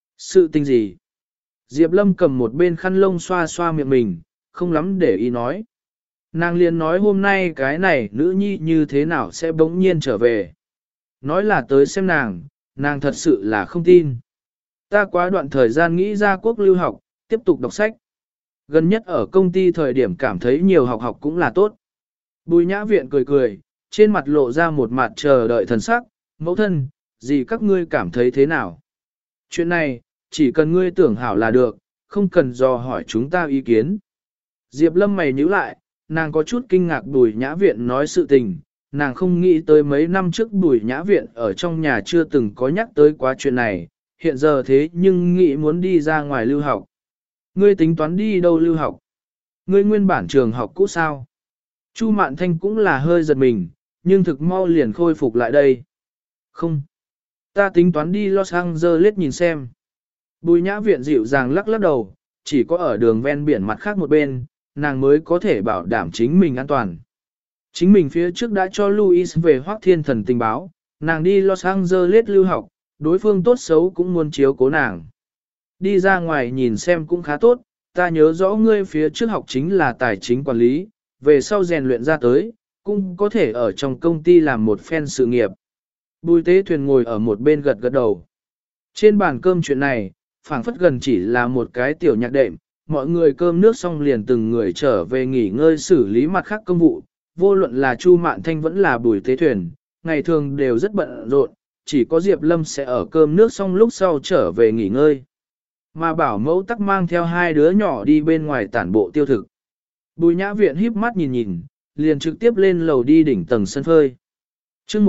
Sự tình gì? Diệp Lâm cầm một bên khăn lông xoa xoa miệng mình, không lắm để ý nói. Nàng liền nói hôm nay cái này nữ nhi như thế nào sẽ bỗng nhiên trở về. Nói là tới xem nàng thật sự là không tin. Ta quá đoạn thời gian nghĩ ra quốc lưu học, tiếp tục đọc sách. Gần nhất ở công ty thời điểm cảm thấy nhiều học cũng là tốt. Bùi Nhã Viện cười cười, trên mặt lộ ra một mặt chờ đợi thần sắc, mẫu thân, gì các ngươi cảm thấy thế nào? Chuyện này, chỉ cần ngươi tưởng hảo là được, không cần dò hỏi chúng ta ý kiến. Diệp Lâm mày nhíu lại, nàng có chút kinh ngạc Bùi Nhã Viện nói sự tình, nàng không nghĩ tới mấy năm trước Bùi Nhã Viện ở trong nhà chưa từng có nhắc tới quá chuyện này, hiện giờ thế nhưng nghĩ muốn đi ra ngoài lưu học. Ngươi tính toán đi đâu lưu học? Ngươi nguyên bản trường học cũ sao? Chu Mạn Thanh cũng là hơi giật mình, nhưng thực mau liền khôi phục lại đây. Không. Ta tính toán đi Los Angeles nhìn xem. Bùi Nhã Viện dịu dàng lắc lắc đầu, chỉ có ở đường ven biển mặt khác một bên, nàng mới có thể bảo đảm chính mình an toàn. Chính mình phía trước đã cho Louis về Hoắc Thiên Thần tình báo, nàng đi Los Angeles lưu học, đối phương tốt xấu cũng muốn chiếu cố nàng. Đi ra ngoài nhìn xem cũng khá tốt, ta nhớ rõ ngươi phía trước học chính là tài chính quản lý, về sau rèn luyện ra tới, cũng có thể ở trong công ty làm một phen sự nghiệp. Bùi Tế Thuyền ngồi ở một bên gật gật đầu. Trên bàn cơm chuyện này, phảng phất gần chỉ là một cái tiểu nhạc đệm, mọi người cơm nước xong liền từng người trở về nghỉ ngơi xử lý mặt khác công vụ, vô luận là Chu Mạn Thanh vẫn là Bùi Tế Thuyền, ngày thường đều rất bận rộn, chỉ có Diệp Lâm sẽ ở cơm nước xong lúc sau trở về nghỉ ngơi. Mà bảo mẫu tắc mang theo hai đứa nhỏ đi bên ngoài tản bộ tiêu thực. Bùi Nhã Viện híp mắt nhìn, liền trực tiếp lên lầu đi đỉnh tầng sân phơi. Trước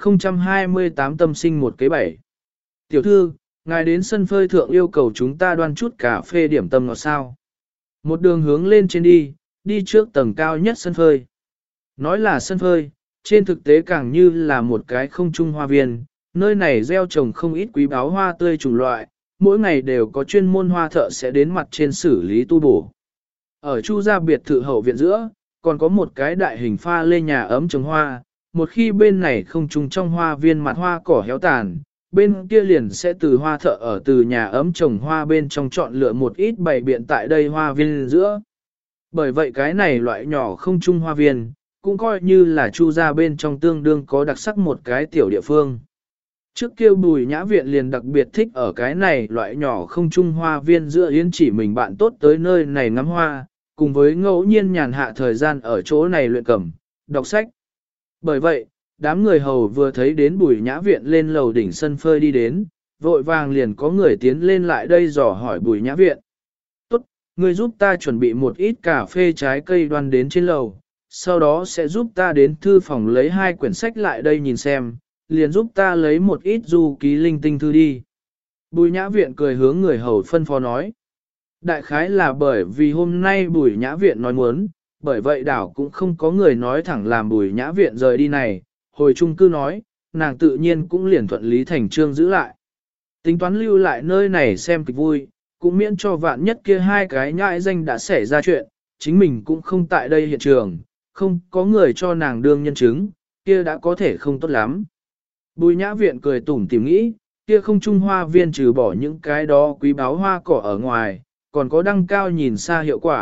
1028 tâm sinh một kế bảy. Tiểu thư, ngài đến sân phơi thượng yêu cầu chúng ta đoan chút cà phê điểm tâm ngọt sao. Một đường hướng lên trên đi trước tầng cao nhất sân phơi. Nói là sân phơi, trên thực tế càng như là một cái không trung hoa viên, nơi này gieo trồng không ít quý báu hoa tươi chủng loại, mỗi ngày đều có chuyên môn hoa thợ sẽ đến mặt trên xử lý tu bổ. Ở Chu gia biệt thự hậu viện giữa, còn có một cái đại hình pha lê nhà ấm trồng hoa, một khi bên này không trùng trong hoa viên mặt hoa cỏ héo tàn, bên kia liền sẽ từ hoa thợ ở từ nhà ấm trồng hoa bên trong chọn lựa một ít bày biện tại đây hoa viên giữa. Bởi vậy cái này loại nhỏ không trung hoa viên, cũng coi như là Chu gia bên trong tương đương có đặc sắc một cái tiểu địa phương. Trước kia Bùi Nhã Viện liền đặc biệt thích ở cái này loại nhỏ không trung hoa viên giữa yến chỉ mình bạn tốt tới nơi này ngắm hoa, cùng với ngẫu nhiên nhàn hạ thời gian ở chỗ này luyện cầm, đọc sách. Bởi vậy, đám người hầu vừa thấy đến Bùi Nhã Viện lên lầu đỉnh sân phơi đi đến, vội vàng liền có người tiến lên lại đây dò hỏi Bùi Nhã Viện. Tốt, người giúp ta chuẩn bị một ít cà phê trái cây đoan đến trên lầu, sau đó sẽ giúp ta đến thư phòng lấy 2 quyển sách lại đây nhìn xem, liền giúp ta lấy một ít du ký linh tinh thư đi. Bùi Nhã Viện cười hướng người hầu phân phó nói. Đại khái là bởi vì hôm nay Bùi Nhã Viện nói muốn, bởi vậy đảo cũng không có người nói thẳng làm Bùi Nhã Viện rời đi này, hồi trung cư nói, nàng tự nhiên cũng liền thuận lý thành trương giữ lại. Tính toán lưu lại nơi này xem kịch vui, cũng miễn cho vạn nhất kia 2 cái nhãi danh đã xảy ra chuyện, chính mình cũng không tại đây hiện trường, không có người cho nàng đương nhân chứng, kia đã có thể không tốt lắm. Bùi Nhã Viện cười tủm tỉm nghĩ, kia không trung hoa viên trừ bỏ những cái đó quý báu hoa cỏ ở ngoài, còn có đăng cao nhìn xa hiệu quả,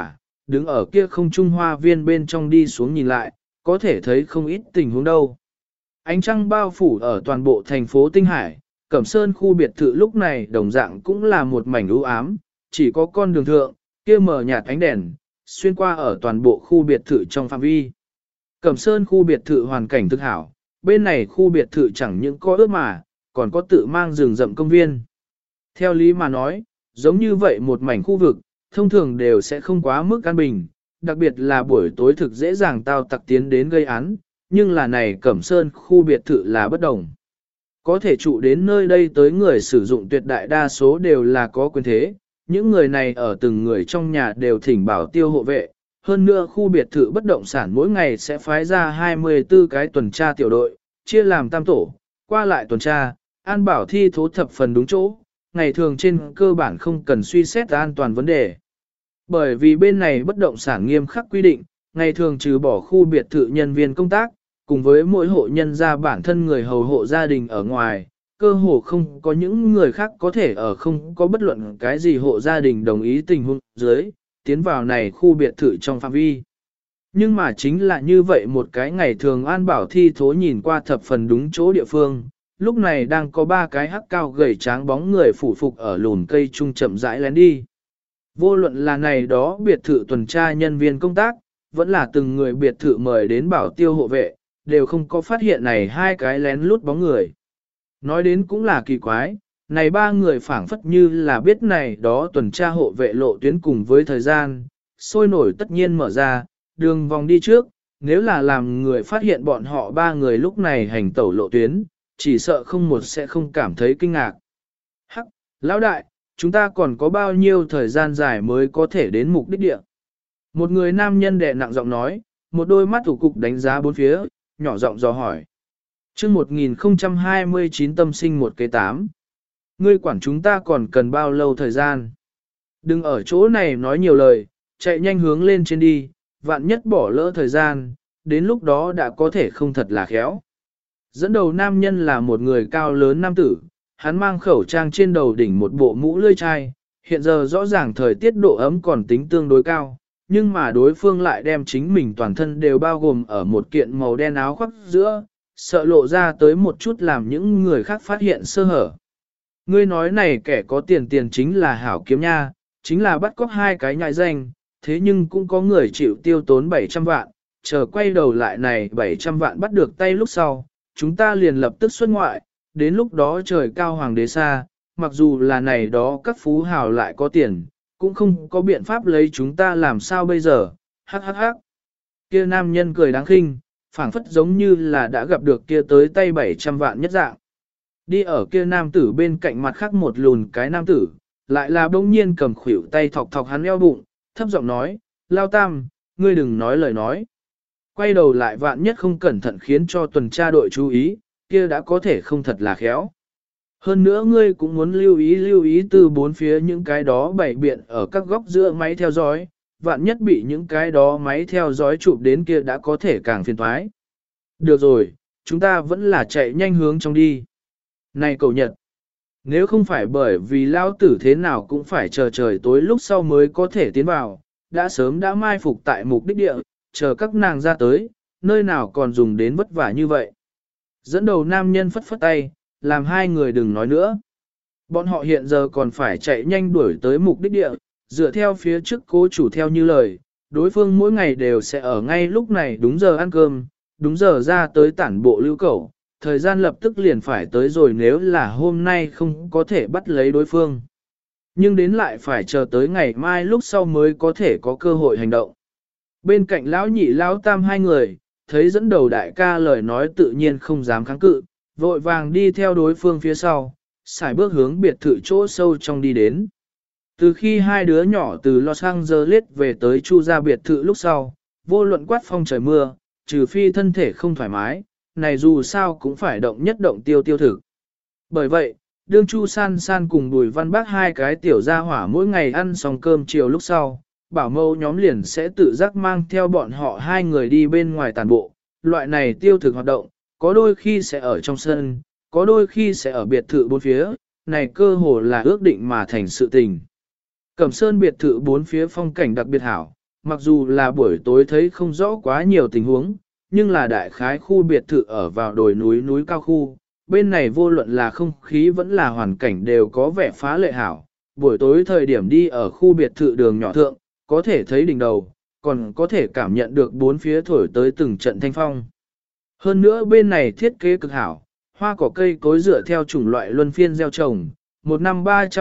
đứng ở kia không trung hoa viên bên trong đi xuống nhìn lại, có thể thấy không ít tình huống đâu. Ánh trăng bao phủ ở toàn bộ thành phố Tinh Hải, Cẩm Sơn khu biệt thự lúc này đồng dạng cũng là một mảnh u ám, chỉ có con đường thượng, kia mờ nhạt ánh đèn, xuyên qua ở toàn bộ khu biệt thự trong phạm vi. Cẩm Sơn khu biệt thự hoàn cảnh thực hảo, bên này khu biệt thự chẳng những có ướt mà, còn có tự mang rừng rậm công viên. Theo lý mà nói, giống như vậy một mảnh khu vực, thông thường đều sẽ không quá mức an bình, đặc biệt là buổi tối thực dễ dàng tao tặc tiến đến gây án, nhưng là này Cẩm Sơn khu biệt thự là bất đồng. Có thể trụ đến nơi đây tới người sử dụng tuyệt đại đa số đều là có quyền thế, những người này ở từng người trong nhà đều thỉnh bảo tiêu hộ vệ, hơn nữa khu biệt thự bất động sản mỗi ngày sẽ phái ra 24 cái tuần tra tiểu đội, chia làm tam tổ, qua lại tuần tra, an bảo thi thố thập phần đúng chỗ, ngày thường trên cơ bản không cần suy xét an toàn vấn đề. Bởi vì bên này bất động sản nghiêm khắc quy định, ngày thường trừ bỏ khu biệt thự nhân viên công tác, cùng với mỗi hộ nhân gia bản thân người hầu hộ gia đình ở ngoài, cơ hồ không có những người khác có thể ở không có bất luận cái gì hộ gia đình đồng ý tình huống dưới, tiến vào này khu biệt thự trong phạm vi. Nhưng mà chính là như vậy một cái ngày thường an bảo thi thố nhìn qua thập phần đúng chỗ địa phương, lúc này đang có 3 cái hắc cao gầy tráng bóng người phủ phục ở lùn cây trung chậm rãi lén đi. Vô luận là này đó biệt thự tuần tra nhân viên công tác, vẫn là từng người biệt thự mời đến bảo tiêu hộ vệ, đều không có phát hiện này 2 cái lén lút bóng người. Nói đến cũng là kỳ quái, này 3 người phảng phất như là biết này đó tuần tra hộ vệ lộ tuyến cùng với thời gian, sôi nổi tất nhiên mở ra, đường vòng đi trước, nếu là làm người phát hiện bọn họ 3 người lúc này hành tẩu lộ tuyến, chỉ sợ không một sẽ không cảm thấy kinh ngạc. Hắc, lão đại, chúng ta còn có bao nhiêu thời gian dài mới có thể đến mục đích địa? Một người nam nhân đè nặng giọng nói, một đôi mắt thủ cục đánh giá bốn phía, nhỏ giọng dò hỏi. Chương 1029 tâm sinh một kế 8. Ngươi quản chúng ta còn cần bao lâu thời gian? Đừng ở chỗ này nói nhiều lời, chạy nhanh hướng lên trên đi, vạn nhất bỏ lỡ thời gian, đến lúc đó đã có thể không thật là khéo. Dẫn đầu nam nhân là một người cao lớn nam tử, hắn mang khẩu trang trên đầu đỉnh một bộ mũ lưỡi chai, hiện giờ rõ ràng thời tiết độ ấm còn tính tương đối cao, nhưng mà đối phương lại đem chính mình toàn thân đều bao gồm ở một kiện màu đen áo khoác giữa, sợ lộ ra tới một chút làm những người khác phát hiện sơ hở. Ngươi nói này kẻ có tiền chính là hảo kiếm nha, chính là bắt cóc 2 cái nhại danh, thế nhưng cũng có người chịu tiêu tốn 700 vạn, chờ quay đầu lại này 700 vạn bắt được tay lúc sau, chúng ta liền lập tức xuất ngoại, đến lúc đó trời cao hoàng đế xa, mặc dù là này đó các phú hào lại có tiền, cũng không có biện pháp lấy chúng ta làm sao bây giờ, hắc hắc hắc. Kia nam nhân cười đáng khinh, phảng phất giống như là đã gặp được kia tới tay 700 vạn nhất dạng. Đi ở kia nam tử bên cạnh mặt khác một lùn cái nam tử, lại là bỗng nhiên cầm khuỷu tay thọc thọc hắn eo bụng, thấp giọng nói, Lao Tam, ngươi đừng nói lời nói. Quay đầu lại vạn nhất không cẩn thận khiến cho tuần tra đội chú ý, kia đã có thể không thật là khéo. Hơn nữa ngươi cũng muốn lưu ý từ bốn phía những cái đó bày biện ở các góc giữa máy theo dõi, vạn nhất bị những cái đó máy theo dõi chụp đến kia đã có thể càng phiền toái. Được rồi, chúng ta vẫn là chạy nhanh hướng trong đi. Này cậu Nhật, nếu không phải bởi vì lao tử thế nào cũng phải chờ trời tối lúc sau mới có thể tiến vào, đã sớm đã mai phục tại mục đích địa, chờ các nàng ra tới, nơi nào còn dùng đến vất vả như vậy. Dẫn đầu nam nhân phất phất tay, làm 2 người đừng nói nữa. Bọn họ hiện giờ còn phải chạy nhanh đuổi tới mục đích địa, dựa theo phía trước cố chủ theo như lời, đối phương mỗi ngày đều sẽ ở ngay lúc này đúng giờ ăn cơm, đúng giờ ra tới tản bộ lưu cẩu, thời gian lập tức liền phải tới rồi nếu là hôm nay không có thể bắt lấy đối phương. Nhưng đến lại phải chờ tới ngày mai lúc sau mới có thể có cơ hội hành động. Bên cạnh lão nhị lão tam 2 người, thấy dẫn đầu đại ca lời nói tự nhiên không dám kháng cự, vội vàng đi theo đối phương phía sau, xài bước hướng biệt thự chỗ sâu trong đi đến. Từ khi 2 đứa nhỏ từ Los Angeles về tới Chu gia biệt thự lúc sau, vô luận quát phong trời mưa, trừ phi thân thể không thoải mái, này dù sao cũng phải động nhất động tiêu thực. Bởi vậy, đương Chu San San cùng Bùi Văn Bác 2 cái tiểu gia hỏa mỗi ngày ăn xong cơm chiều lúc sau, bảo mẫu nhóm liền sẽ tự giác mang theo bọn họ 2 người đi bên ngoài tàn bộ. Loại này tiêu thực hoạt động, có đôi khi sẽ ở trong sân, có đôi khi sẽ ở biệt thự bốn phía, này cơ hồ là ước định mà thành sự tình. Cẩm Sơn biệt thự bốn phía phong cảnh đặc biệt hảo, mặc dù là buổi tối thấy không rõ quá nhiều tình huống, nhưng là đại khái khu biệt thự ở vào đồi núi cao khu, bên này vô luận là không khí vẫn là hoàn cảnh đều có vẻ phá lệ hảo. Buổi tối thời điểm đi ở khu biệt thự đường nhỏ thượng, có thể thấy đỉnh đầu, còn có thể cảm nhận được bốn phía thổi tới từng trận thanh phong. Hơn nữa bên này thiết kế cực hảo, hoa cỏ cây cối dựa theo chủng loại luân phiên gieo trồng, một năm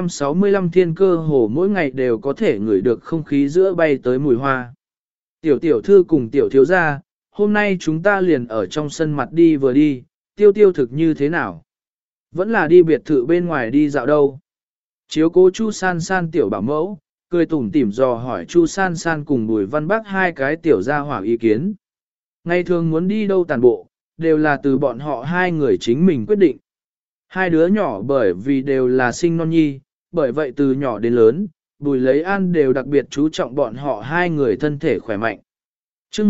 365 thiên cơ hồ mỗi ngày đều có thể ngửi được không khí giữa bay tới mùi hoa. Tiểu tiểu thư cùng tiểu thiếu gia, hôm nay chúng ta liền ở trong sân mặt đi vừa đi, tiêu tiêu thực như thế nào? Vẫn là đi biệt thự bên ngoài đi dạo đâu? Chiếu cố Chu San San tiểu bảo mẫu, cười tủm tỉm dò hỏi Chu San San cùng Bùi Văn Bắc hai cái tiểu gia hỏa ý kiến. Ngày thường muốn đi đâu tàn bộ, đều là từ bọn họ hai người chính mình quyết định. Hai đứa nhỏ bởi vì đều là sinh non nhi, bởi vậy từ nhỏ đến lớn, Bùi Lấy An đều đặc biệt chú trọng bọn họ hai người thân thể khỏe mạnh. Trước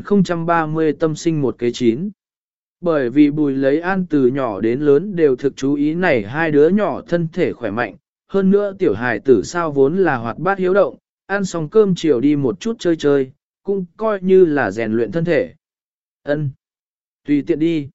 1030 tâm sinh một kế 9. Bởi vì Bùi Lấy An từ nhỏ đến lớn đều thực chú ý này hai đứa nhỏ thân thể khỏe mạnh, hơn nữa tiểu hài tử sao vốn là hoạt bát hiếu động, ăn xong cơm chiều đi một chút chơi chơi, cũng coi như là rèn luyện thân thể. Ân, tùy tiện đi.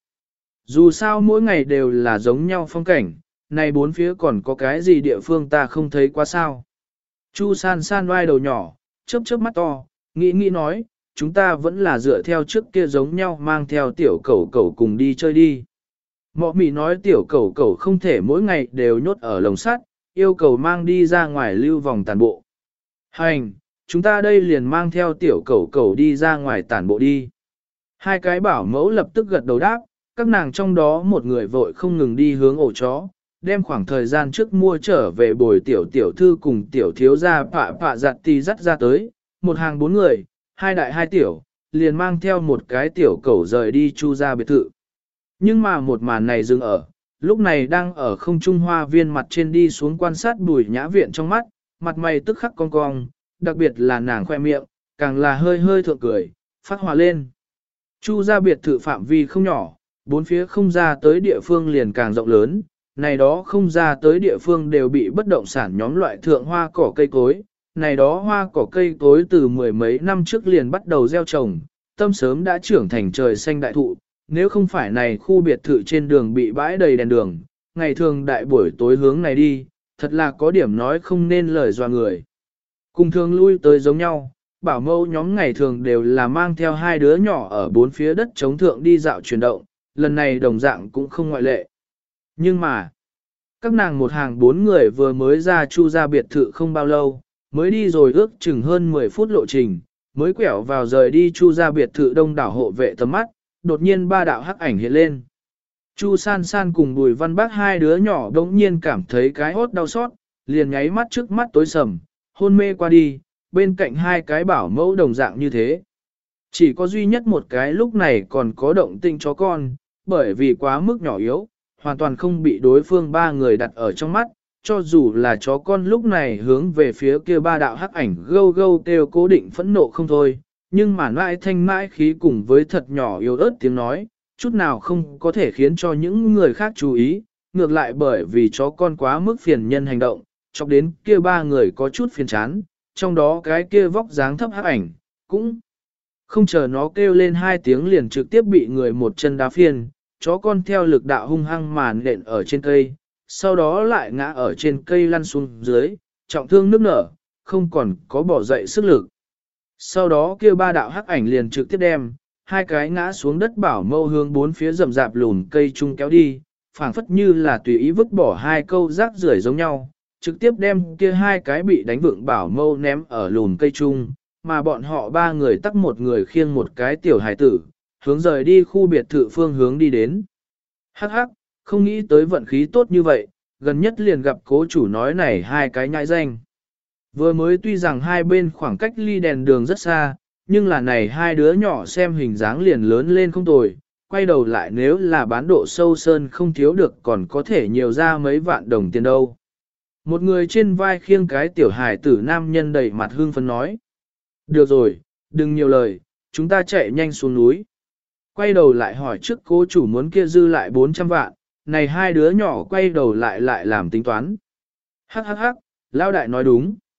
Dù sao mỗi ngày đều là giống nhau phong cảnh, này bốn phía còn có cái gì địa phương ta không thấy quá sao. Chu San San oai đầu nhỏ, chớp chớp mắt to, nghĩ nói, chúng ta vẫn là dựa theo trước kia giống nhau mang theo tiểu cẩu cẩu cùng đi chơi đi. Mọ mì nói tiểu cẩu cẩu không thể mỗi ngày đều nhốt ở lồng sắt, yêu cầu mang đi ra ngoài lưu vòng tàn bộ. Hành, chúng ta đây liền mang theo tiểu cẩu cẩu đi ra ngoài tàn bộ đi. Hai cái bảo mẫu lập tức gật đầu đáp, các nàng trong đó một người vội không ngừng đi hướng ổ chó, đem khoảng thời gian trước mua trở về bồi tiểu tiểu thư cùng tiểu thiếu gia pạ giặt tì dắt ra tới, một hàng bốn người, hai đại hai tiểu, liền mang theo một cái tiểu cẩu rời đi Chu ra biệt thự. Nhưng mà một màn này dừng ở, lúc này đang ở không trung hoa viên mặt trên đi xuống quan sát Bùi Nhã Viện trong mắt, mặt mày tức khắc cong cong, đặc biệt là nàng khoe miệng, càng là hơi hơi thượng cười, phát hòa lên. Chu ra biệt thự phạm vi không nhỏ, bốn phía không ra tới địa phương liền càng rộng lớn, này đó không ra tới địa phương đều bị bất động sản nhóm loại thượng hoa cỏ cây cối, này đó hoa cỏ cây cối từ mười mấy năm trước liền bắt đầu gieo trồng, tâm sớm đã trưởng thành trời xanh đại thụ, nếu không phải này khu biệt thự trên đường bị bãi đầy đèn đường, ngày thường đại buổi tối hướng này đi, thật là có điểm nói không nên lời doa người. Cùng thường lui tới giống nhau, bảo mẫu nhóm ngày thường đều là mang theo hai đứa nhỏ ở bốn phía đất chống thượng đi dạo chuyển động, lần này đồng dạng cũng không ngoại lệ. Nhưng mà, các nàng một hàng bốn người vừa mới ra Chu ra biệt thự không bao lâu, mới đi rồi ước chừng hơn 10 phút lộ trình, mới quẹo vào rời đi Chu ra biệt thự đông đảo hộ vệ tầm mắt, đột nhiên ba đạo hắc ảnh hiện lên. Chu San San cùng Bùi Văn Bác hai đứa nhỏ đống nhiên cảm thấy cái hốt đau xót, liền nháy mắt trước mắt tối sầm, hôn mê qua đi, bên cạnh hai cái bảo mẫu đồng dạng như thế. Chỉ có duy nhất một cái lúc này còn có động tinh chó con, bởi vì quá mức nhỏ yếu, hoàn toàn không bị đối phương ba người đặt ở trong mắt, cho dù là chó con lúc này hướng về phía kia ba đạo hắc ảnh gâu gâu kêu cố định phẫn nộ không thôi, nhưng mà mãi thanh mãi khí cùng với thật nhỏ yếu ớt tiếng nói, chút nào không có thể khiến cho những người khác chú ý, ngược lại bởi vì chó con quá mức phiền nhân hành động, chọc đến kia ba người có chút phiền chán, trong đó cái kia vóc dáng thấp hắc ảnh, cũng không chờ nó kêu lên hai tiếng liền trực tiếp bị người một chân đá phiền, chó con theo lực đạo hung hăng màn nện ở trên cây, sau đó lại ngã ở trên cây lăn xuống dưới, trọng thương nước nở, không còn có bỏ dậy sức lực. Sau đó kia ba đạo hắc ảnh liền trực tiếp đem hai cái ngã xuống đất bảo mâu hướng bốn phía rậm rạp lùn cây chung kéo đi, phảng phất như là tùy ý vứt bỏ hai câu rác rưởi giống nhau, trực tiếp đem kia hai cái bị đánh vượng bảo mâu ném ở lùn cây chung, mà bọn họ ba người tắc một người khiêng một cái tiểu hải tử, hướng rời đi khu biệt thự phương hướng đi đến. Hắc hắc, không nghĩ tới vận khí tốt như vậy, gần nhất liền gặp cố chủ nói này hai cái nhãi danh. Vừa mới tuy rằng hai bên khoảng cách ly đèn đường rất xa, nhưng là này hai đứa nhỏ xem hình dáng liền lớn lên không tồi, quay đầu lại nếu là bán độ sâu sơn không thiếu được còn có thể nhiều ra mấy vạn đồng tiền đâu. Một người trên vai khiêng cái tiểu hài tử nam nhân đầy mặt hương phấn nói. Được rồi, đừng nhiều lời, chúng ta chạy nhanh xuống núi. Quay đầu lại hỏi trước cố chủ muốn kia dư lại 400 vạn, này hai đứa nhỏ quay đầu lại làm tính toán. Hắc hắc hắc, lão đại nói đúng.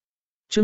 Chương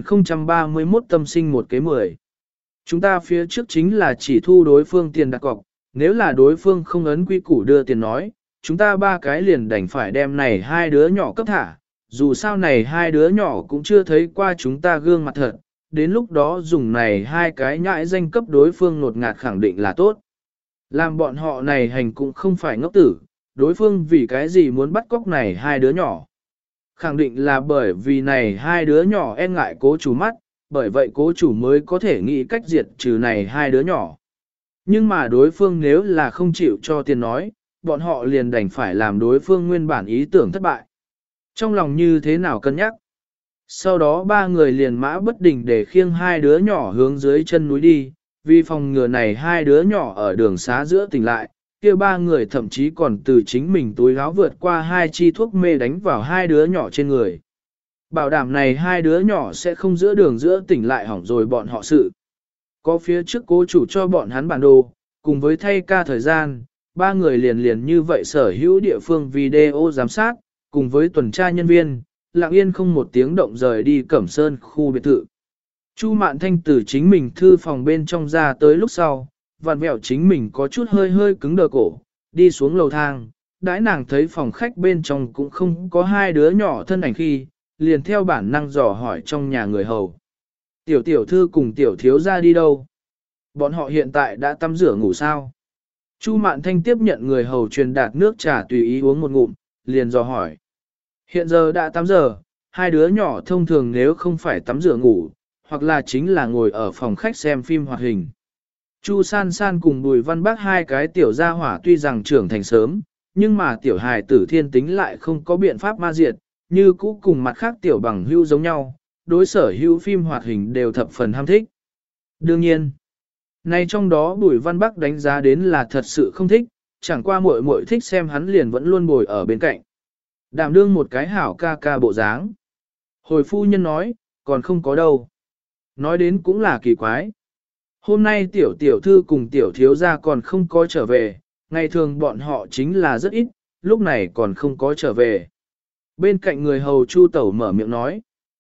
1031 tâm sinh một kế 10. Chúng ta phía trước chính là chỉ thu đối phương tiền đặt cọc, nếu là đối phương không ấn quy củ đưa tiền nói, chúng ta ba cái liền đành phải đem này hai đứa nhỏ cấp thả, dù sao này hai đứa nhỏ cũng chưa thấy qua chúng ta gương mặt thật, đến lúc đó dùng này hai cái nhãi danh cấp đối phương nột ngạt khẳng định là tốt. Làm bọn họ này hành cũng không phải ngốc tử, đối phương vì cái gì muốn bắt cóc này hai đứa nhỏ. Khẳng định là bởi vì này hai đứa nhỏ e ngại cố chủ mắt, bởi vậy cố chủ mới có thể nghĩ cách diệt trừ này hai đứa nhỏ. Nhưng mà đối phương nếu là không chịu cho tiền nói, bọn họ liền đành phải làm đối phương nguyên bản ý tưởng thất bại. Trong lòng như thế nào cân nhắc? Sau đó ba người liền mã bất định để khiêng hai đứa nhỏ hướng dưới chân núi đi, vì phòng ngừa này hai đứa nhỏ ở đường xá giữa tỉnh lại, kia ba người thậm chí còn từ chính mình túi áo vượt qua hai chi thuốc mê đánh vào hai đứa nhỏ trên người. Bảo đảm này hai đứa nhỏ sẽ không giữa đường giữa tỉnh lại hỏng rồi bọn họ sự. Có phía trước cố chủ cho bọn hắn bản đồ, cùng với thay ca thời gian, ba người liền như vậy sở hữu địa phương video giám sát, cùng với tuần tra nhân viên, lặng yên không một tiếng động rời đi Cẩm Sơn khu biệt thự. Chu Mạn Thanh từ chính mình thư phòng bên trong ra tới lúc sau, vặn vẹo chính mình có chút hơi cứng đờ cổ, đi xuống lầu thang, đãi nàng thấy phòng khách bên trong cũng không có hai đứa nhỏ thân ảnh khi, liền theo bản năng dò hỏi trong nhà người hầu. Tiểu thư cùng tiểu thiếu ra đi đâu? Bọn họ hiện tại đã tắm rửa ngủ sao? Chu Mạn Thanh tiếp nhận người hầu truyền đạt nước trà tùy ý uống một ngụm, liền dò hỏi. Hiện giờ đã 8 giờ, hai đứa nhỏ thông thường nếu không phải tắm rửa ngủ, hoặc là chính là ngồi ở phòng khách xem phim hoạt hình. Chu San San cùng Bùi Văn Bác hai cái tiểu gia hỏa tuy rằng trưởng thành sớm, nhưng mà tiểu hài tử thiên tính lại không có biện pháp ma diệt, như cũ cùng mặt khác tiểu bằng hữu giống nhau, đối sở hữu phim hoạt hình đều thập phần ham thích. Đương nhiên, nay trong đó Bùi Văn Bắc đánh giá đến là thật sự không thích, chẳng qua muội muội thích xem hắn liền vẫn luôn bồi ở bên cạnh. Đảm đương một cái hảo ca ca bộ dáng. Hồi phu nhân nói, còn không có đâu. Nói đến cũng là kỳ quái. Hôm nay tiểu thư cùng tiểu thiếu gia còn không có trở về, ngày thường bọn họ chính là rất ít, lúc này còn không có trở về. Bên cạnh người hầu Chu Tẩu mở miệng nói.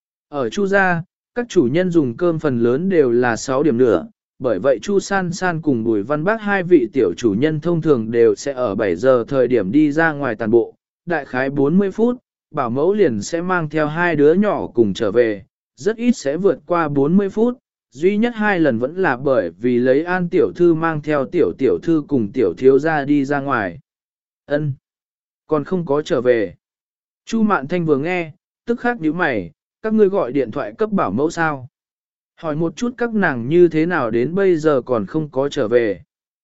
Ở Chu gia, các chủ nhân dùng cơm phần lớn đều là 6 điểm nữa, bởi vậy Chu San San cùng Bùi Văn Bác hai vị tiểu chủ nhân thông thường đều sẽ ở 7 giờ thời điểm đi ra ngoài tàn bộ, đại khái 40 phút, bảo mẫu liền sẽ mang theo hai đứa nhỏ cùng trở về, rất ít sẽ vượt qua 40 phút, duy nhất hai lần vẫn là bởi vì lấy An tiểu thư mang theo tiểu thư cùng tiểu thiếu gia đi ra ngoài. Ân, còn không có trở về. Chu Mạn Thanh vừa nghe, tức khắc nhíu mày, các ngươi gọi điện thoại cấp bảo mẫu sao? Hỏi một chút các nàng như thế nào đến bây giờ còn không có trở về.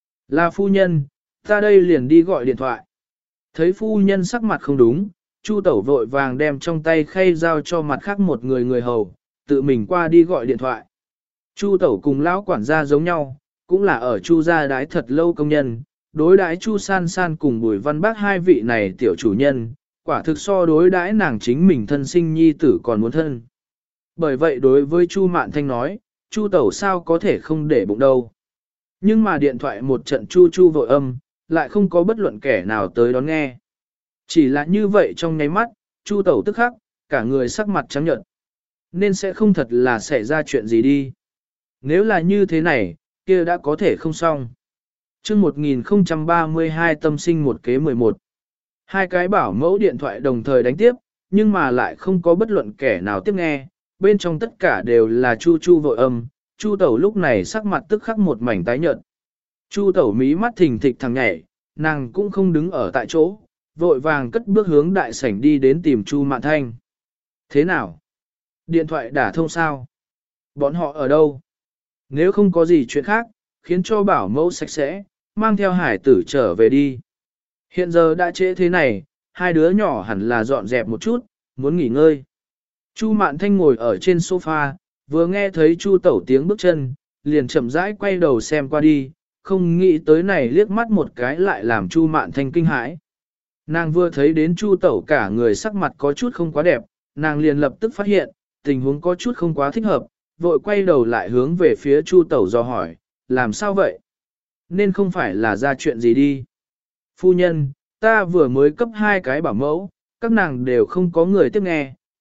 Là phu nhân, ta đây liền đi gọi điện thoại. Thấy phu nhân sắc mặt không đúng, Chu Tẩu vội vàng đem trong tay khay giao cho mặt khác một người hầu, tự mình qua đi gọi điện thoại. Chu Tẩu cùng lão quản gia giống nhau, cũng là ở Chu gia đái thật lâu công nhân, đối đãi Chu San San cùng Bùi Văn Bác hai vị này tiểu chủ nhân, quả thực so đối đãi nàng chính mình thân sinh nhi tử còn muốn thân. Bởi vậy đối với Chu Mạn Thanh nói, Chu Tẩu sao có thể không để bụng đâu. Nhưng mà điện thoại một trận chu vội âm, lại không có bất luận kẻ nào tới đón nghe. Chỉ là như vậy trong nháy mắt, Chu Tẩu tức khắc, cả người sắc mặt trắng nhợt. Nên sẽ không thật là xảy ra chuyện gì đi. Nếu là như thế này, kia đã có thể không xong. Chương 1032 tâm sinh một kế 11. Hai cái bảo mẫu điện thoại đồng thời đánh tiếp, nhưng mà lại không có bất luận kẻ nào tiếp nghe, bên trong tất cả đều là chu vội âm, Chu Tẩu lúc này sắc mặt tức khắc một mảnh tái nhợt. Chu Tẩu mí mắt thình thịch thằng nhảy, nàng cũng không đứng ở tại chỗ, vội vàng cất bước hướng đại sảnh đi đến tìm Chu Mạn Thanh. Thế nào? Điện thoại đả thông sao? Bọn họ ở đâu? Nếu không có gì chuyện khác, khiến cho bảo mẫu sạch sẽ, mang theo hải tử trở về đi. Hiện giờ đã trễ thế này, hai đứa nhỏ hẳn là dọn dẹp một chút, muốn nghỉ ngơi. Chu Mạn Thanh ngồi ở trên sofa, vừa nghe thấy Chu Tẩu tiếng bước chân, liền chậm rãi quay đầu xem qua đi, không nghĩ tới này liếc mắt một cái lại làm Chu Mạn Thanh kinh hãi. Nàng vừa thấy đến Chu Tẩu cả người sắc mặt có chút không quá đẹp, nàng liền lập tức phát hiện, tình huống có chút không quá thích hợp, vội quay đầu lại hướng về phía Chu Tẩu do hỏi, làm sao vậy? Nên không phải là ra chuyện gì đi. Phu nhân, ta vừa mới cấp hai cái bảo mẫu, các nàng đều không có người tiếp nghe,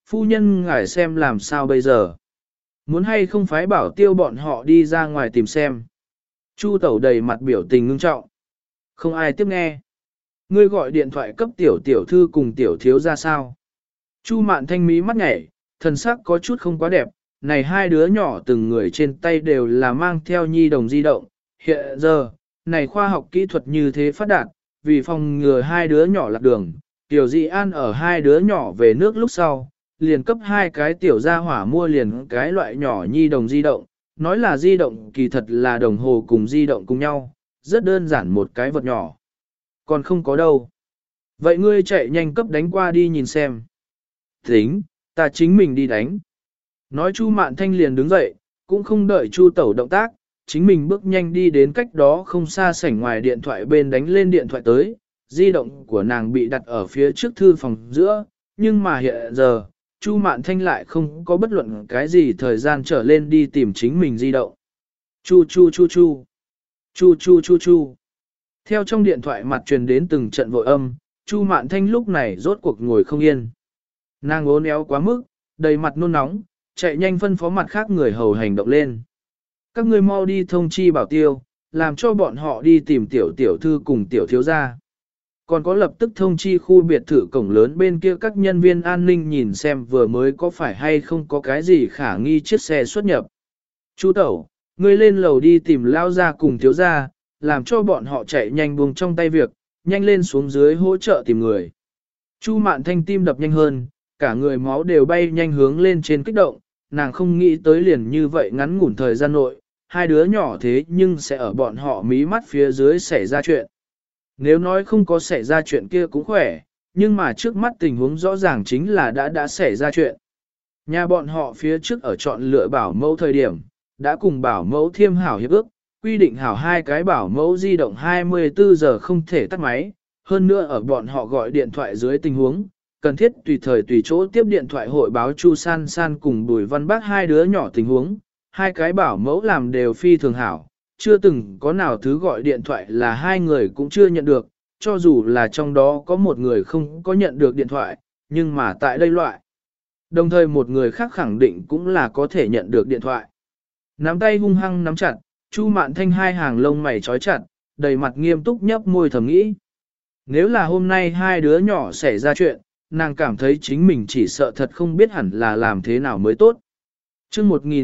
phu nhân ngài xem làm sao bây giờ. Muốn hay không phái bảo tiêu bọn họ đi ra ngoài tìm xem. Chu tẩu đầy mặt biểu tình ngưng trọng. Không ai tiếp nghe. Ngươi gọi điện thoại cấp tiểu tiểu thư cùng tiểu thiếu ra sao. Chu Mạn Thanh mí mắt nhảy, thần sắc có chút không quá đẹp. Này hai đứa nhỏ từng người trên tay đều là mang theo nhi đồng di động. Hiện giờ, này khoa học kỹ thuật như thế phát đạt, vì phòng ngừa hai đứa nhỏ lạc đường. Tiểu Dị An ở hai đứa nhỏ về nước lúc sau, liền cấp hai cái tiểu gia hỏa mua liền cái loại nhỏ nhi đồng di động. Nói là di động kỳ thật là đồng hồ cùng di động cùng nhau, rất đơn giản một cái vật nhỏ. Còn không có đâu. Vậy ngươi chạy nhanh cấp đánh qua đi nhìn xem. Tính, ta chính mình đi đánh. Nói Chu Mạn Thanh liền đứng dậy, cũng không đợi Chu Tẩu động tác, chính mình bước nhanh đi đến cách đó không xa sảnh ngoài điện thoại bên đánh lên điện thoại tới. Di động của nàng bị đặt ở phía trước thư phòng giữa, nhưng mà hiện giờ, Chu Mạn Thanh lại không có bất luận cái gì thời gian trở lên đi tìm chính mình di động. Chu chu chu chu. Chu chu chu chu. Theo trong điện thoại mặt truyền đến từng trận vội âm, Chu Mạn Thanh lúc này rốt cuộc ngồi không yên. Nàng ốn éo quá mức, đầy mặt nôn nóng, chạy nhanh phân phó mặt khác người hầu hành động lên. Các ngươi mau đi thông chi bảo tiêu, làm cho bọn họ đi tìm tiểu tiểu thư cùng tiểu thiếu gia. Còn có lập tức thông chi khu biệt thự cổng lớn bên kia các nhân viên an ninh nhìn xem vừa mới có phải hay không có cái gì khả nghi chiếc xe xuất nhập. Chu Tẩu, ngươi lên lầu đi tìm lao ra cùng thiếu gia, làm cho bọn họ chạy nhanh buông trong tay việc, nhanh lên xuống dưới hỗ trợ tìm người. Chu Mạn Thanh tim đập nhanh hơn, cả người máu đều bay nhanh hướng lên trên kích động, nàng không nghĩ tới liền như vậy ngắn ngủn thời gian nội, hai đứa nhỏ thế nhưng sẽ ở bọn họ mí mắt phía dưới xảy ra chuyện. Nếu nói không có xảy ra chuyện kia cũng khỏe, nhưng mà trước mắt tình huống rõ ràng chính là đã xảy ra chuyện. Nhà bọn họ phía trước ở chọn lựa bảo mẫu thời điểm, đã cùng bảo mẫu thiêm hảo hiệp ước, quy định hảo hai cái bảo mẫu di động 24 giờ không thể tắt máy, hơn nữa ở bọn họ gọi điện thoại dưới tình huống, cần thiết tùy thời tùy chỗ tiếp điện thoại hội báo Chu San San cùng Bùi Văn Bác hai đứa nhỏ tình huống, hai cái bảo mẫu làm đều phi thường hảo, chưa từng có nào thứ gọi điện thoại là hai người cũng chưa nhận được, cho dù là trong đó có một người không có nhận được điện thoại, nhưng mà tại đây loại. Đồng thời một người khác khẳng định cũng là có thể nhận được điện thoại. Nắm tay hung hăng nắm chặt, Chu Mạn Thanh hai hàng lông mày trói chặt, đầy mặt nghiêm túc nhấp môi thầm nghĩ. Nếu là hôm nay hai đứa nhỏ xảy ra chuyện, nàng cảm thấy chính mình chỉ sợ thật không biết hẳn là làm thế nào mới tốt. Chương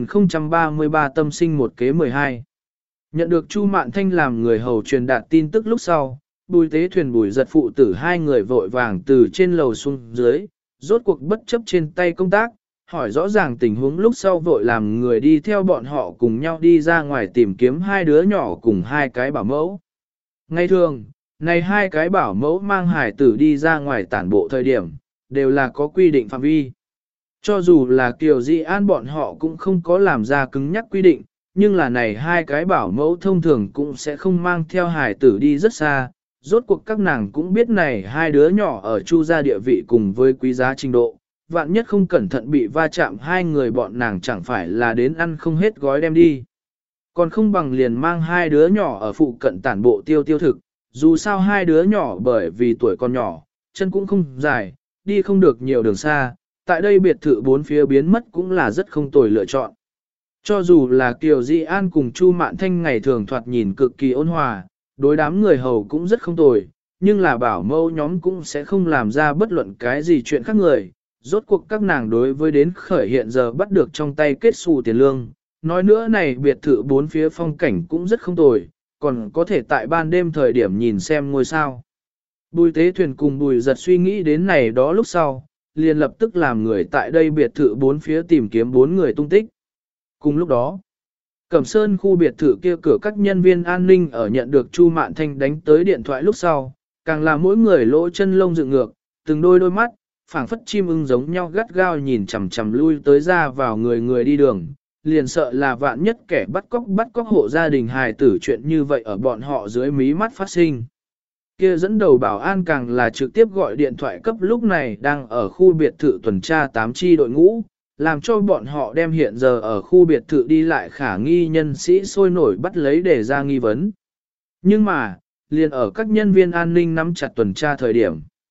1033 tâm sinh một kế 12. Nhận được Chu Mạn Thanh làm người hầu truyền đạt tin tức lúc sau, Bùi Tế Thuyền Bùi Giật phụ tử hai người vội vàng từ trên lầu xuống dưới, rốt cuộc bất chấp trên tay công tác, hỏi rõ ràng tình huống lúc sau vội làm người đi theo bọn họ cùng nhau đi ra ngoài tìm kiếm hai đứa nhỏ cùng hai cái bảo mẫu. Ngay thường, này hai cái bảo mẫu mang hải tử đi ra ngoài tản bộ thời điểm, đều là có quy định phạm vi. Cho dù là Kiều Dị An bọn họ cũng không có làm ra cứng nhắc quy định, nhưng là này hai cái bảo mẫu thông thường cũng sẽ không mang theo hải tử đi rất xa. Rốt cuộc các nàng cũng biết này hai đứa nhỏ ở Chu gia địa vị cùng với quý giá trình độ, vạn nhất không cẩn thận bị va chạm hai người bọn nàng chẳng phải là đến ăn không hết gói đem đi. Còn không bằng liền mang hai đứa nhỏ ở phụ cận tản bộ tiêu thực, dù sao hai đứa nhỏ bởi vì tuổi còn nhỏ, chân cũng không dài, đi không được nhiều đường xa, tại đây biệt thự bốn phía biến mất cũng là rất không tồi lựa chọn. Cho dù là Kiều Dị An cùng Chu Mạn Thanh ngày thường thoạt nhìn cực kỳ ôn hòa, đối đám người hầu cũng rất không tồi, nhưng là bảo mẫu nhóm cũng sẽ không làm ra bất luận cái gì chuyện khác người. Rốt cuộc các nàng đối với đến khởi hiện giờ bắt được trong tay kết xù tiền lương. Nói nữa này biệt thự bốn phía phong cảnh cũng rất không tồi, còn có thể tại ban đêm thời điểm nhìn xem ngôi sao. Bùi Tế Thuyền cùng Bùi Giật suy nghĩ đến này đó lúc sau, liền lập tức làm người tại đây biệt thự bốn phía tìm kiếm bốn người tung tích. Cùng lúc đó, Cẩm Sơn khu biệt thự kia cửa các nhân viên an ninh ở nhận được Chu Mạn Thanh đánh tới điện thoại lúc sau, càng là mỗi người lỗ chân lông dựng ngược, từng đôi mắt, phảng phất chim ưng giống nhau gắt gao nhìn chằm chằm lui tới ra vào người đi đường, liền sợ là vạn nhất kẻ bắt cóc hộ gia đình hài tử chuyện như vậy ở bọn họ dưới mí mắt phát sinh. Kia dẫn đầu bảo an càng là trực tiếp gọi điện thoại cấp lúc này đang ở khu biệt thự tuần tra 8 chi đội ngũ, làm cho bọn họ đem hiện giờ ở khu biệt thự đi lại khả nghi nhân sĩ sôi nổi bắt lấy để ra nghi vấn. Nhưng mà, liền ở các nhân viên an ninh nắm chặt tuần tra thời điểm.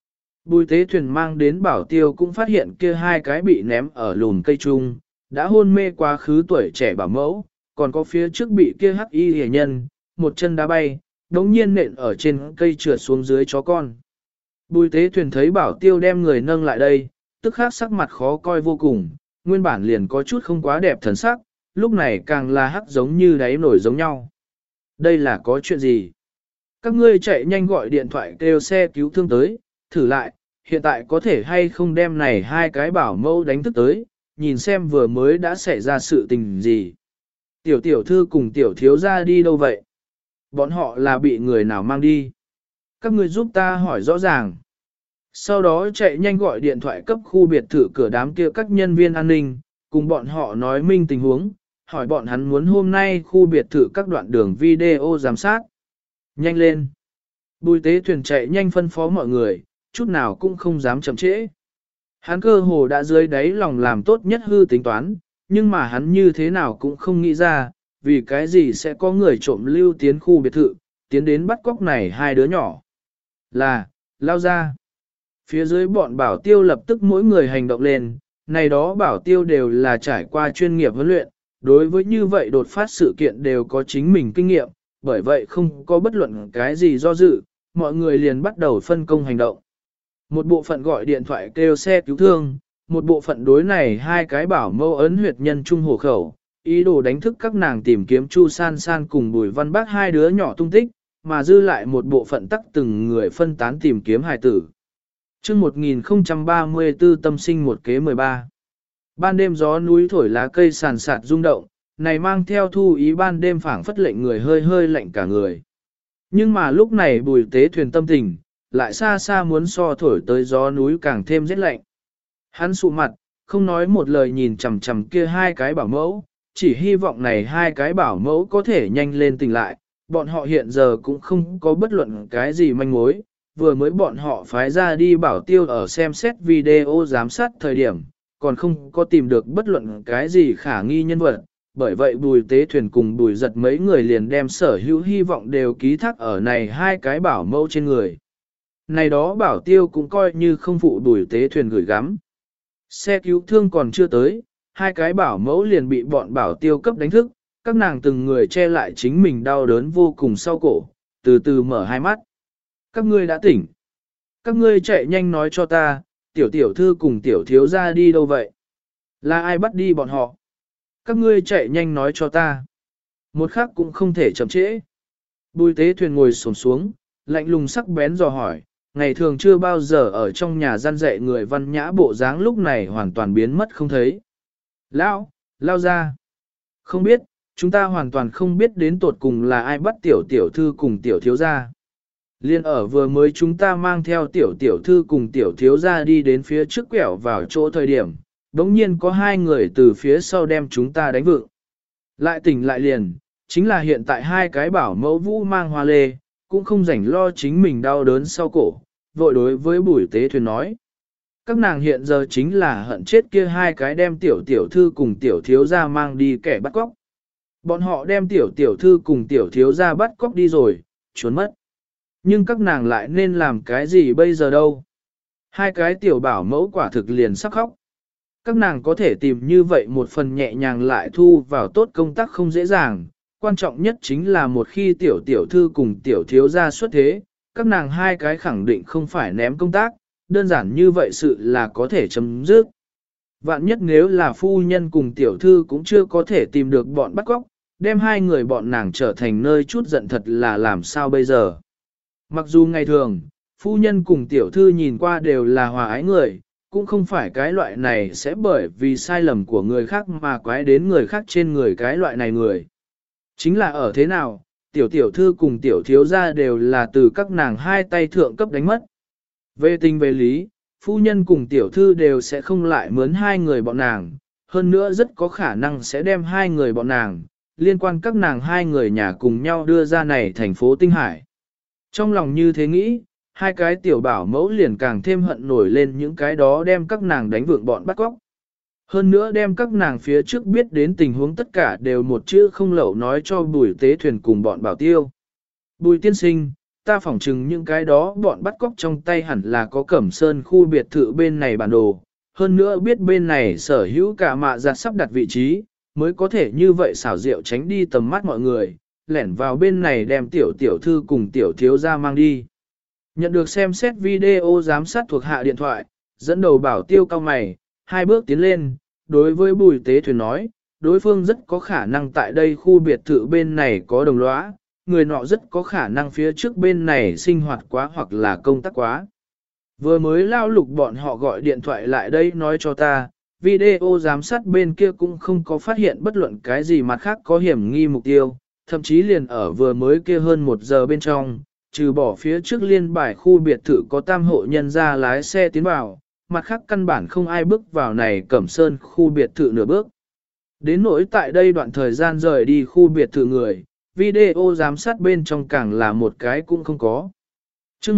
Bùi tế thuyền mang đến bảo tiêu cũng phát hiện kia hai cái bị ném ở lùn cây trung, đã hôn mê quá khứ tuổi trẻ bảo mẫu, còn có phía trước bị kia hắc y hề nhân, một chân đá bay, đống nhiên nện ở trên cây trượt xuống dưới chó con. Bùi tế thuyền thấy bảo tiêu đem người nâng lại đây, tức khắc sắc mặt khó coi vô cùng, nguyên bản liền có chút không quá đẹp thần sắc, lúc này càng là hắc giống như đáy nổi giống nhau. Đây là có chuyện gì? Các ngươi chạy nhanh gọi điện thoại kêu xe cứu thương tới, thử lại, hiện tại có thể hay không đem này hai cái bảo mẫu đánh thức tới, nhìn xem vừa mới đã xảy ra sự tình gì. Tiểu tiểu thư cùng tiểu thiếu gia đi đâu vậy? Bọn họ là bị người nào mang đi? Các ngươi giúp ta hỏi rõ ràng. Sau đó chạy nhanh gọi điện thoại cấp khu biệt thự cửa đám kia các nhân viên an ninh, cùng bọn họ nói minh tình huống, hỏi bọn hắn muốn hôm nay khu biệt thự các đoạn đường video giám sát. Nhanh lên! Bùi tế thuyền chạy nhanh phân phó mọi người, chút nào cũng không dám chậm trễ. Hắn cơ hồ đã dưới đáy lòng làm tốt nhất hư tính toán, nhưng mà hắn như thế nào cũng không nghĩ ra, vì cái gì sẽ có người trộm lưu tiến khu biệt thự, tiến đến bắt cóc này hai đứa nhỏ. Là, lao ra. Phía dưới bọn bảo tiêu lập tức mỗi người hành động lên, này đó bảo tiêu đều là trải qua chuyên nghiệp huấn luyện, đối với như vậy đột phát sự kiện đều có chính mình kinh nghiệm, bởi vậy không có bất luận cái gì do dự, mọi người liền bắt đầu phân công hành động. Một bộ phận gọi điện thoại kêu xe cứu thương, một bộ phận đối này hai cái bảo mâu ấn huyệt nhân trung hổ khẩu, ý đồ đánh thức các nàng tìm kiếm Chu San San cùng Bùi Văn Bác hai đứa nhỏ tung tích, mà dư lại một bộ phận tắc từng người phân tán tìm kiếm hài tử. Chương 1034 tâm sinh một kế 13. Ban đêm gió núi thổi lá cây sàn sạt rung động, này mang theo thu ý ban đêm phảng phất lệnh người hơi hơi lạnh cả người. Nhưng mà lúc này Bùi tế thuyền tâm tình, lại xa xa muốn so thổi tới gió núi càng thêm rét lạnh. Hắn sụ mặt, không nói một lời nhìn chằm chằm kia hai cái bảo mẫu, chỉ hy vọng này hai cái bảo mẫu có thể nhanh lên tỉnh lại, bọn họ hiện giờ cũng không có bất luận cái gì manh mối, vừa mới bọn họ phái ra đi bảo tiêu ở xem xét video giám sát thời điểm, còn không có tìm được bất luận cái gì khả nghi nhân vật, bởi vậy Bùi tế thuyền cùng Bùi giật mấy người liền đem sở hữu hy vọng đều ký thác ở này hai cái bảo mẫu trên người. Này đó bảo tiêu cũng coi như không phụ Bùi tế thuyền gửi gắm. Xe cứu thương còn chưa tới, hai cái bảo mẫu liền bị bọn bảo tiêu cấp đánh thức, các nàng từng người che lại chính mình đau đớn vô cùng sau cổ, từ từ mở hai mắt. Các ngươi đã tỉnh. Các ngươi chạy nhanh nói cho ta, tiểu tiểu thư cùng tiểu thiếu gia đi đâu vậy? Là ai bắt đi bọn họ? Các ngươi chạy nhanh nói cho ta. Một khắc cũng không thể chậm trễ. Bùi tế thuyền ngồi xổm xuống, lạnh lùng sắc bén dò hỏi, ngày thường chưa bao giờ ở trong nhà gian dạy người văn nhã bộ dáng lúc này hoàn toàn biến mất không thấy. Lão, lao ra. Không biết, chúng ta hoàn toàn không biết đến tột cùng là ai bắt tiểu tiểu thư cùng tiểu thiếu gia. Liên ở vừa mới chúng ta mang theo tiểu tiểu thư cùng tiểu thiếu gia đi đến phía trước quẹo vào chỗ thời điểm, đống nhiên có hai người từ phía sau đem chúng ta đánh vựng. Lại tỉnh lại liền, chính là hiện tại hai cái bảo mẫu vũ mang hoa lê, cũng không rảnh lo chính mình đau đớn sau cổ, vội đối với Bùi tế thuyền nói. Các nàng hiện giờ chính là hận chết kia hai cái đem tiểu tiểu thư cùng tiểu thiếu gia mang đi kẻ bắt cóc. Bọn họ đem tiểu tiểu thư cùng tiểu thiếu gia bắt cóc đi rồi, trốn mất. Nhưng các nàng lại nên làm cái gì bây giờ đâu? Hai cái tiểu bảo mẫu quả thực liền sắc khóc. Các nàng có thể tìm như vậy một phần nhẹ nhàng lại thu vào tốt công tác không dễ dàng. Quan trọng nhất chính là một khi tiểu tiểu thư cùng tiểu thiếu gia xuất thế, các nàng hai cái khẳng định không phải ném công tác, đơn giản như vậy sự là có thể chấm dứt. Vạn nhất nếu là phu nhân cùng tiểu thư cũng chưa có thể tìm được bọn bắt cóc, đem hai người bọn nàng trở thành nơi chút giận thật là làm sao bây giờ. Mặc dù ngày thường, phu nhân cùng tiểu thư nhìn qua đều là hòa ái người, cũng không phải cái loại này sẽ bởi vì sai lầm của người khác mà quái đến người khác trên người cái loại này người. Chính là ở thế nào, tiểu tiểu thư cùng tiểu thiếu gia đều là từ các nàng hai tay thượng cấp đánh mất. Về tình về lý, phu nhân cùng tiểu thư đều sẽ không lại mướn hai người bọn nàng, hơn nữa rất có khả năng sẽ đem hai người bọn nàng, liên quan các nàng hai người nhà cùng nhau đưa ra này thành phố Tinh Hải. Trong lòng như thế nghĩ, hai cái tiểu bảo mẫu liền càng thêm hận nổi lên những cái đó đem các nàng đánh vượng bọn bắt cóc. Hơn nữa đem các nàng phía trước biết đến tình huống tất cả đều một chữ không lậu nói cho Bùi tế thuyền cùng bọn bảo tiêu. Bùi tiên sinh, ta phỏng chừng những cái đó bọn bắt cóc trong tay hẳn là có Cẩm Sơn khu biệt thự bên này bản đồ, hơn nữa biết bên này sở hữu cả mạ giặt sắp đặt vị trí, mới có thể như vậy xảo diệu tránh đi tầm mắt mọi người, lẻn vào bên này đem tiểu tiểu thư cùng tiểu thiếu gia mang đi. Nhận được xem xét video giám sát thuộc hạ điện thoại, dẫn đầu Bảo Tiêu cao mày, hai bước tiến lên, đối với Bùi Tế Thuyền nói, đối phương rất có khả năng tại đây khu biệt thự bên này có đồng lõa, người nọ rất có khả năng phía trước bên này sinh hoạt quá hoặc là công tác quá. Vừa mới lao lục bọn họ gọi điện thoại lại đây nói cho ta, video giám sát bên kia cũng không có phát hiện bất luận cái gì mặt khác có hiểm nghi mục tiêu, thậm chí liền ở vừa mới kia hơn 1 giờ bên trong, trừ bỏ phía trước liên bài khu biệt thự có tam hộ nhân ra lái xe tiến vào, mặt khác căn bản không ai bước vào này Cẩm Sơn khu biệt thự nửa bước. Đến nỗi tại đây đoạn thời gian rời đi khu biệt thự người, video giám sát bên trong càng là một cái cũng không có. Chương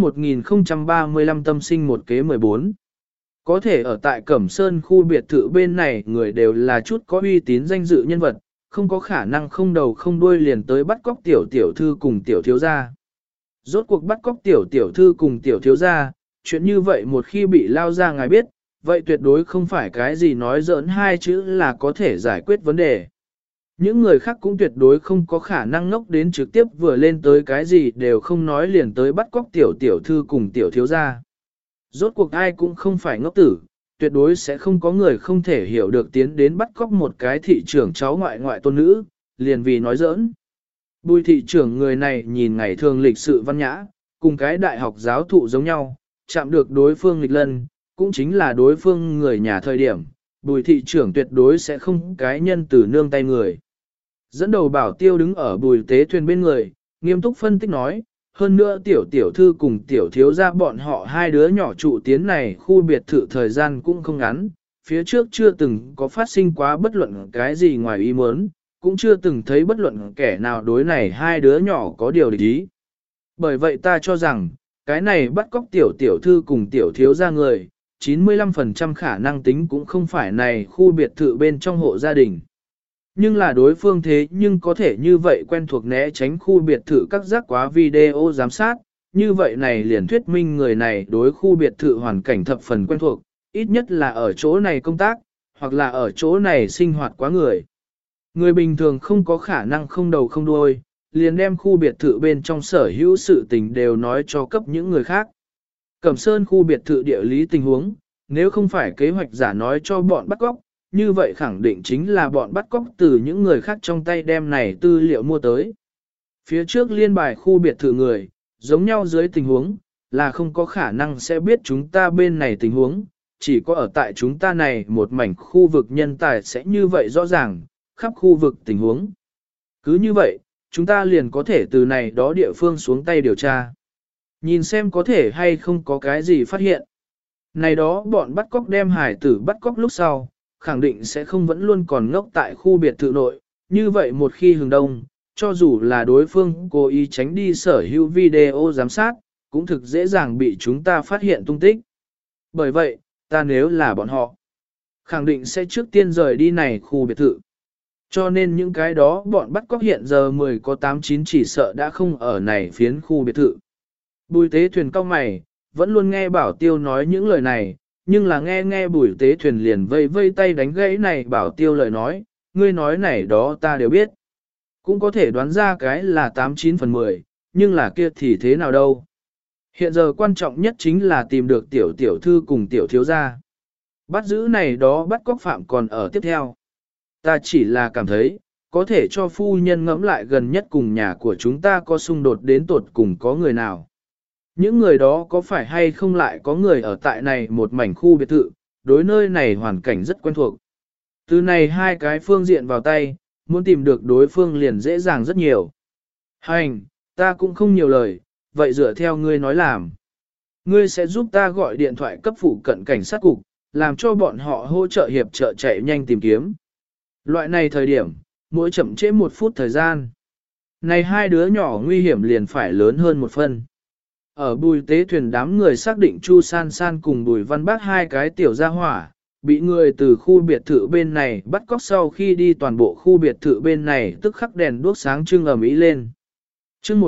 1035 tâm sinh một kế 14. Có thể ở tại Cẩm Sơn khu biệt thự bên này người đều là chút có uy tín danh dự nhân vật, không có khả năng không đầu không đuôi liền tới bắt cóc tiểu tiểu thư cùng tiểu thiếu gia. Rốt cuộc bắt cóc tiểu tiểu thư cùng tiểu thiếu gia, chuyện như vậy một khi bị lao ra ngài biết, vậy tuyệt đối không phải cái gì nói giỡn hai chữ là có thể giải quyết vấn đề. Những người khác cũng tuyệt đối không có khả năng ngốc đến trực tiếp vừa lên tới cái gì đều không nói liền tới bắt cóc tiểu tiểu thư cùng tiểu thiếu gia. Rốt cuộc ai cũng không phải ngốc tử, tuyệt đối sẽ không có người không thể hiểu được tiến đến bắt cóc một cái thị trưởng cháu ngoại ngoại tôn nữ, liền vì nói giỡn. Bùi thị trưởng người này nhìn ngày thường lịch sự văn nhã, cùng cái đại học giáo thụ giống nhau, chạm được đối phương nghịch lân, cũng chính là đối phương người nhà thời điểm, bùi thị trưởng tuyệt đối sẽ không cái nhân từ nương tay người. Dẫn đầu Bảo Tiêu đứng ở Bùi Tế Thuyền bên người, nghiêm túc phân tích nói, hơn nữa tiểu tiểu thư cùng tiểu thiếu gia bọn họ hai đứa nhỏ trụ tiến này khu biệt thự thời gian cũng không ngắn, phía trước chưa từng có phát sinh quá bất luận cái gì ngoài ý muốn, cũng chưa từng thấy bất luận kẻ nào đối này hai đứa nhỏ có điều địch ý. Bởi vậy ta cho rằng, cái này bắt cóc tiểu tiểu thư cùng tiểu thiếu gia người, 95% khả năng tính cũng không phải này khu biệt thự bên trong hộ gia đình. Nhưng là đối phương thế nhưng có thể như vậy quen thuộc né tránh khu biệt thự các giác quá video giám sát, như vậy này liền thuyết minh người này đối khu biệt thự hoàn cảnh thập phần quen thuộc, ít nhất là ở chỗ này công tác, hoặc là ở chỗ này sinh hoạt quá người. Người bình thường không có khả năng không đầu không đuôi, liền đem khu biệt thự bên trong sở hữu sự tình đều nói cho cấp những người khác. Cẩm Sơn khu biệt thự địa lý tình huống, nếu không phải kế hoạch giả nói cho bọn bắt cóc, như vậy khẳng định chính là bọn bắt cóc từ những người khác trong tay đem này tư liệu mua tới. Phía trước liên bài khu biệt thự người, giống nhau dưới tình huống, là không có khả năng sẽ biết chúng ta bên này tình huống, chỉ có ở tại chúng ta này một mảnh khu vực nhân tài sẽ như vậy rõ ràng, khắp khu vực tình huống. Cứ như vậy, chúng ta liền có thể từ này đó địa phương xuống tay điều tra. Nhìn xem có thể hay không có cái gì phát hiện. Này đó bọn bắt cóc đem hải tử bắt cóc lúc sau, khẳng định sẽ không vẫn luôn còn ngốc tại khu biệt thự nội, như vậy một khi hừng đông, cho dù là đối phương cố ý tránh đi sở hữu video giám sát, cũng thực dễ dàng bị chúng ta phát hiện tung tích. Bởi vậy, ta nếu là bọn họ, khẳng định sẽ trước tiên rời đi này khu biệt thự. Cho nên những cái đó bọn bắt cóc hiện giờ 10 có 8-9 chỉ sợ đã không ở này phiến khu biệt thự. Bùi Tế Thuyền cau mày, vẫn luôn nghe Bảo Tiêu nói những lời này, nhưng là nghe Bùi Tế Thuyền liền vây tay đánh gãy này Bảo Tiêu lời nói, ngươi nói này đó ta đều biết. Cũng có thể đoán ra cái là 89 phần 10, nhưng là kia thì thế nào đâu. Hiện giờ quan trọng nhất chính là tìm được tiểu tiểu thư cùng tiểu thiếu gia. Bắt giữ này đó bắt cóc phạm còn ở tiếp theo. Ta chỉ là cảm thấy, có thể cho phu nhân ngẫm lại gần nhất cùng nhà của chúng ta có xung đột đến tột cùng có người nào. Những người đó có phải hay không lại có người ở tại này một mảnh khu biệt thự, đối nơi này hoàn cảnh rất quen thuộc. Từ này hai cái phương diện vào tay, muốn tìm được đối phương liền dễ dàng rất nhiều. Hành, ta cũng không nhiều lời, vậy dựa theo ngươi nói làm. Ngươi sẽ giúp ta gọi điện thoại cấp phụ cận cảnh sát cục, làm cho bọn họ hỗ trợ hiệp trợ chạy nhanh tìm kiếm. Loại này thời điểm, mỗi chậm trễ 1 phút thời gian. Này hai đứa nhỏ nguy hiểm liền phải lớn hơn 1 phân. Ở Bùi Tế Thuyền đám người xác định Chu San San cùng Bùi Văn Bác hai cái tiểu gia hỏa, bị người từ khu biệt thự bên này bắt cóc sau khi đi toàn bộ khu biệt thự bên này tức khắc đèn đuốc sáng trưng ầm ĩ lên. Chương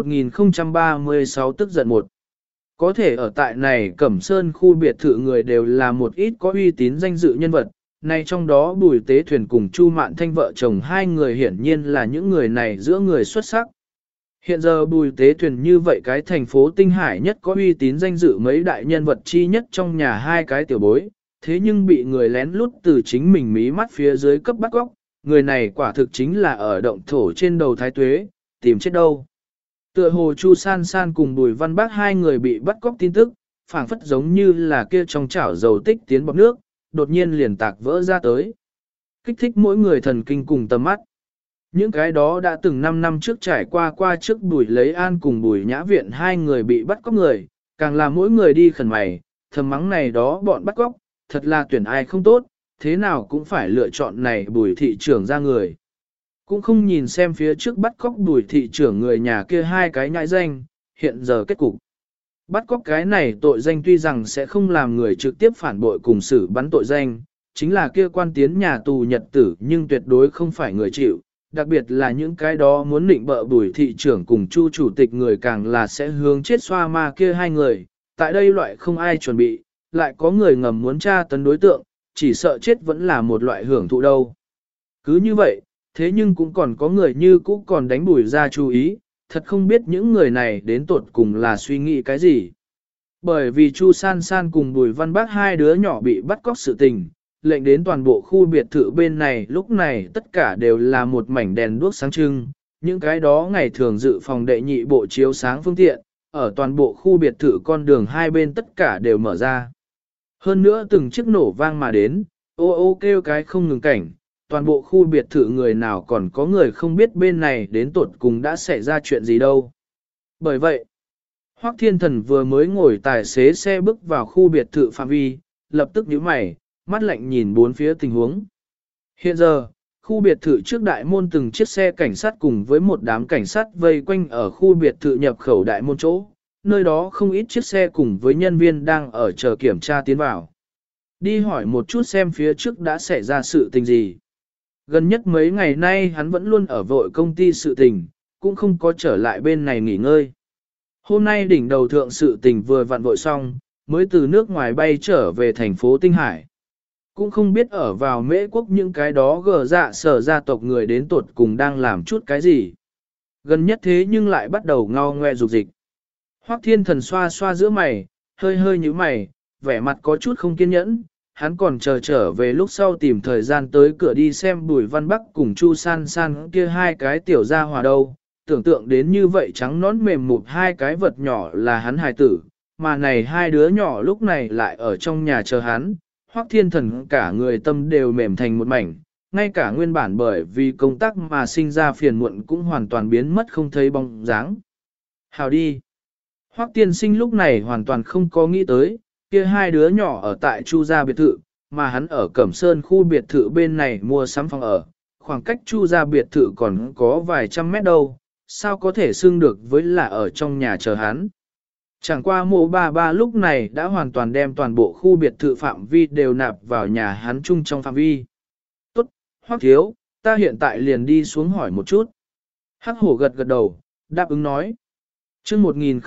1036 tức giận một. Có thể ở tại này Cẩm Sơn khu biệt thự người đều là một ít có uy tín danh dự nhân vật, này trong đó Bùi Tế Thuyền cùng Chu Mạn Thanh vợ chồng hai người hiển nhiên là những người này giữa người xuất sắc. Hiện giờ Bùi Tế Thuyền như vậy cái thành phố tinh hải nhất có uy tín danh dự mấy đại nhân vật chi nhất trong nhà hai cái tiểu bối, thế nhưng bị người lén lút từ chính mình mí mắt phía dưới cấp bắt góc, người này quả thực chính là ở động thổ trên đầu thái tuế, tìm chết đâu. Tựa hồ Chu San San cùng Bùi Văn Bác hai người bị bắt cóc tin tức, phảng phất giống như là kia trong chảo dầu tích tiến bọt nước, đột nhiên liền tạc vỡ ra tới. Kích thích mỗi người thần kinh cùng tầm mắt. Những cái đó đã từng 5 năm trước trải qua trước Bùi Lấy An cùng Bùi Nhã Viện hai người bị bắt cóc người, càng là mỗi người đi khẩn mày, thầm mắng này đó bọn bắt cóc, thật là tuyển ai không tốt, thế nào cũng phải lựa chọn này Bùi thị trưởng ra người. Cũng không nhìn xem phía trước bắt cóc Bùi thị trưởng người nhà kia hai cái nhãi danh, hiện giờ kết cục. Bắt cóc cái này tội danh tuy rằng sẽ không làm người trực tiếp phản bội cùng xử bắn tội danh, chính là kia quan tiến nhà tù nhật tử nhưng tuyệt đối không phải người chịu, đặc biệt là những cái đó muốn định bợ Bùi thị trưởng cùng Chu chủ tịch người càng là sẽ hướng chết xoa ma kia hai người, tại đây loại không ai chuẩn bị, lại có người ngầm muốn tra tấn đối tượng, chỉ sợ chết vẫn là một loại hưởng thụ đâu. Cứ như vậy, thế nhưng cũng còn có người như cũ còn đánh Bùi ra chú ý, thật không biết những người này đến tột cùng là suy nghĩ cái gì. Bởi vì Chu San San cùng Bùi Văn Bác hai đứa nhỏ bị bắt cóc sự tình, lệnh đến toàn bộ khu biệt thự bên này lúc này tất cả đều là một mảnh đèn đuốc sáng trưng, những cái đó ngày thường dự phòng đệ nhị bộ chiếu sáng phương tiện, ở toàn bộ khu biệt thự con đường hai bên tất cả đều mở ra. Hơn nữa từng chiếc nổ vang mà đến, ô ô kêu cái không ngừng cảnh, toàn bộ khu biệt thự người nào còn có người không biết bên này đến tột cùng đã xảy ra chuyện gì đâu. Bởi vậy, Hoắc Thiên Thần vừa mới ngồi tài xế xe bước vào khu biệt thự phạm vi, lập tức nhíu mày, mắt lạnh nhìn bốn phía tình huống. Hiện giờ, khu biệt thự trước đại môn từng chiếc xe cảnh sát cùng với một đám cảnh sát vây quanh ở khu biệt thự nhập khẩu đại môn chỗ, nơi đó không ít chiếc xe cùng với nhân viên đang ở chờ kiểm tra tiến vào. Đi hỏi một chút xem phía trước đã xảy ra sự tình gì. Gần nhất mấy ngày nay hắn vẫn luôn ở vội công ty sự tình, cũng không có trở lại bên này nghỉ ngơi. Hôm nay đỉnh đầu thượng sự tình vừa vặn vội xong, mới từ nước ngoài bay trở về thành phố Tinh Hải. Cũng không biết ở vào Mễ quốc những cái đó gờ dạ sở gia tộc người đến tuột cùng đang làm chút cái gì. Gần nhất thế nhưng lại bắt đầu ngao ngoe dục dịch. Hoắc Thiên Thần xoa xoa giữa mày, hơi hơi nhíu mày, vẻ mặt có chút không kiên nhẫn, hắn còn chờ trở về lúc sau tìm thời gian tới cửa đi xem Bùi Văn Bắc cùng Chu San San kia hai cái tiểu gia hòa đâu, tưởng tượng đến như vậy trắng nón mềm mụt hai cái vật nhỏ là hắn hài tử, mà này hai đứa nhỏ lúc này lại ở trong nhà chờ hắn, Hoắc Thiên Thần cả người tâm đều mềm thành một mảnh, ngay cả nguyên bản bởi vì công tác mà sinh ra phiền muộn cũng hoàn toàn biến mất không thấy bóng dáng. Hào đi! Hoắc tiên sinh lúc này hoàn toàn không có nghĩ tới, kia hai đứa nhỏ ở tại Chu gia biệt thự, mà hắn ở Cẩm Sơn khu biệt thự bên này mua sắm phòng ở, khoảng cách Chu gia biệt thự còn có vài trăm mét đâu, sao có thể xưng được với là ở trong nhà chờ hắn. Chẳng qua mộ ba lúc này đã hoàn toàn đem toàn bộ khu biệt thự phạm vi đều nạp vào nhà hắn chung trong phạm vi. Tốt, Hoắc thiếu, ta hiện tại liền đi xuống hỏi một chút. Hắc hổ gật gật đầu, đáp ứng nói. Chương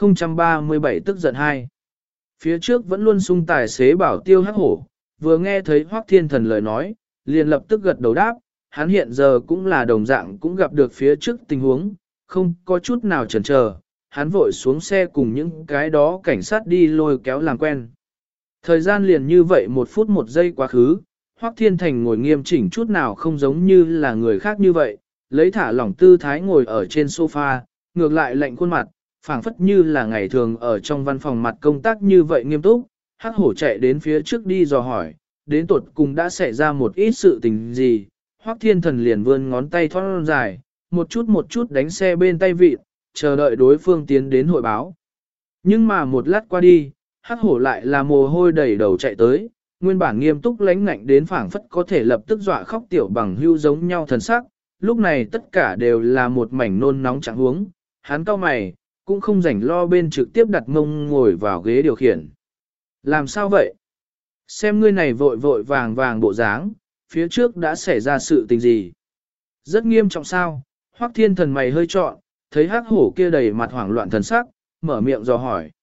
1037 tức giận 2. Phía trước vẫn luôn sung tài xế bảo tiêu hắc hổ, vừa nghe thấy Hoắc Thiên Thần lời nói, liền lập tức gật đầu đáp, hắn hiện giờ cũng là đồng dạng cũng gặp được phía trước tình huống, không có chút nào chần chờ, hắn vội xuống xe cùng những cái đó cảnh sát đi lôi kéo làm quen. Thời gian liền như vậy 1 phút 1 giây quá khứ, Hoắc Thiên Thành ngồi nghiêm chỉnh chút nào không giống như là người khác như vậy, lấy thả lỏng tư thái ngồi ở trên sofa, ngược lại lạnh khuôn mặt, phảng phất như là ngày thường ở trong văn phòng mặt công tác như vậy nghiêm túc, hắc hổ chạy đến phía trước đi dò hỏi, đến tột cùng đã xảy ra một ít sự tình gì, Hoắc Thiên Thần liền vươn ngón tay thon dài, một chút đánh xe bên tay vịt, chờ đợi đối phương tiến đến hội báo. Nhưng mà một lát qua đi, hắc hổ lại là mồ hôi đầy đầu chạy tới, nguyên bản nghiêm túc lãnh ngạnh đến phảng phất có thể lập tức dọa khóc tiểu bằng hưu giống nhau thần sắc, lúc này tất cả đều là một mảnh nôn nóng trạng huống, hắn cau mày, cũng không rảnh lo bên trực tiếp đặt mông ngồi vào ghế điều khiển. Làm sao vậy? Xem ngươi này vội vội vàng vàng bộ dáng, phía trước đã xảy ra sự tình gì? Rất nghiêm trọng sao? Hoắc Thiên Thần mày hơi trọn, thấy hắc hổ kia đầy mặt hoảng loạn thần sắc, mở miệng dò hỏi.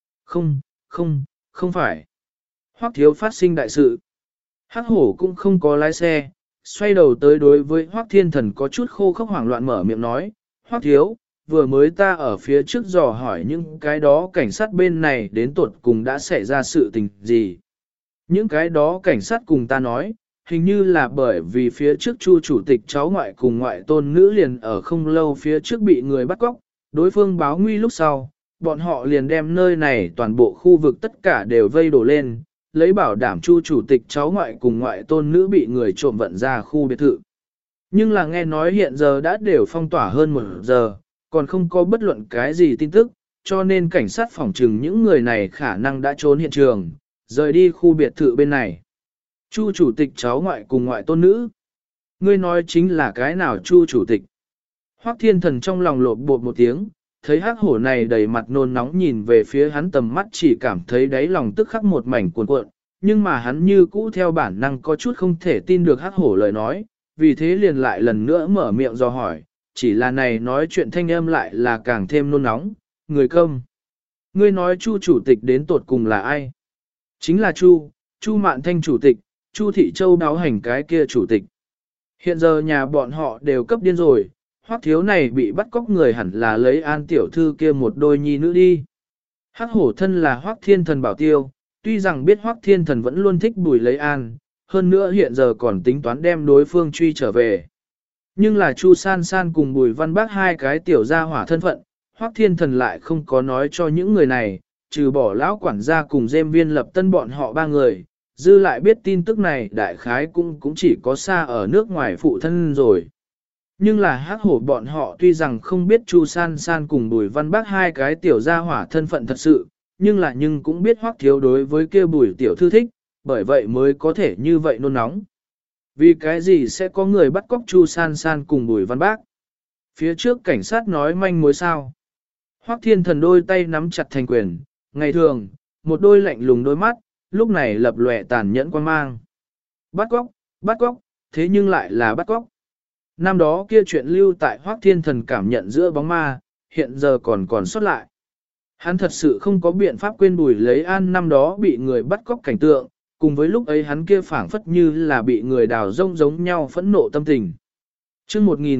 Không phải. Hoắc thiếu phát sinh đại sự. Hắc hổ cũng không có lái xe, xoay đầu tới đối với Hoắc Thiên Thần có chút khô khốc hoảng loạn mở miệng nói, Hoắc thiếu, vừa mới ta ở phía trước dò hỏi những cái đó cảnh sát bên này đến tuột cùng đã xảy ra sự tình gì. Những cái đó cảnh sát cùng ta nói, hình như là bởi vì phía trước Chu chủ tịch cháu ngoại cùng ngoại tôn nữ liền ở không lâu phía trước bị người bắt cóc, đối phương báo nguy lúc sau, bọn họ liền đem nơi này toàn bộ khu vực tất cả đều vây đổ lên, lấy bảo đảm Chu chủ tịch cháu ngoại cùng ngoại tôn nữ bị người trộm vận ra khu biệt thự. Nhưng là nghe nói hiện giờ đã đều phong tỏa hơn 1 giờ, còn không có bất luận cái gì tin tức, cho nên cảnh sát phỏng trừng những người này khả năng đã trốn hiện trường, rời đi khu biệt thự bên này. Chu chủ tịch cháu ngoại cùng ngoại tôn nữ. Ngươi nói chính là cái nào Chu chủ tịch? Hoắc Thiên Thần trong lòng lột bột một tiếng, thấy hắc hổ này đầy mặt nôn nóng nhìn về phía hắn tầm mắt chỉ cảm thấy đáy lòng tức khắc một mảnh cuồn cuộn, nhưng mà hắn như cũ theo bản năng có chút không thể tin được hắc hổ lời nói, vì thế liền lại lần nữa mở miệng do hỏi, chỉ là này nói chuyện thanh âm lại là càng thêm nôn nóng, người công. Ngươi nói Chu chủ tịch đến tột cùng là ai? Chính là Chu Mạn Thanh chủ tịch, Chu Thị Châu đáo hành cái kia chủ tịch. Hiện giờ nhà bọn họ đều cấp điên rồi, Hoắc thiếu này bị bắt cóc người hẳn là lấy An tiểu thư kia một đôi nhi nữ đi. Hắc hổ thân là Hoắc Thiên Thần bảo tiêu, tuy rằng biết Hoắc Thiên Thần vẫn luôn thích Bùi lấy An, hơn nữa hiện giờ còn tính toán đem đối phương truy trở về. Nhưng là Chu San San cùng Bùi Văn Bác hai cái tiểu gia hỏa thân phận, Hoắc Thiên Thần lại không có nói cho những người này, trừ bỏ lão quản gia cùng Dêm Viên Lập Tân bọn họ 3 người, dư lại biết tin tức này đại khái cũng chỉ có xa ở nước ngoài phụ thân rồi. Nhưng là hắc hổ bọn họ tuy rằng không biết Chu San San cùng Bùi Văn Bác hai cái tiểu gia hỏa thân phận thật sự, nhưng cũng biết Hoắc thiếu đối với kia Bùi tiểu thư thích, bởi vậy mới có thể như vậy nôn nóng. Vì cái gì sẽ có người bắt cóc Chu San San cùng Bùi Văn Bác? Phía trước cảnh sát nói manh mối sao? Hoắc Thiên Thần đôi tay nắm chặt thành quyền, ngày thường, một đôi lạnh lùng đôi mắt, lúc này lập lòe tàn nhẫn quan mang. Bắt cóc, thế nhưng lại là bắt cóc. Năm đó kia chuyện lưu tại Hoắc Thiên Thần cảm nhận giữa bóng ma, hiện giờ còn sót lại. Hắn thật sự không có biện pháp quên Bùi lấy An năm đó bị người bắt cóc cảnh tượng, cùng với lúc ấy hắn kia phảng phất như là bị người đào rông giống nhau phẫn nộ tâm tình. Chương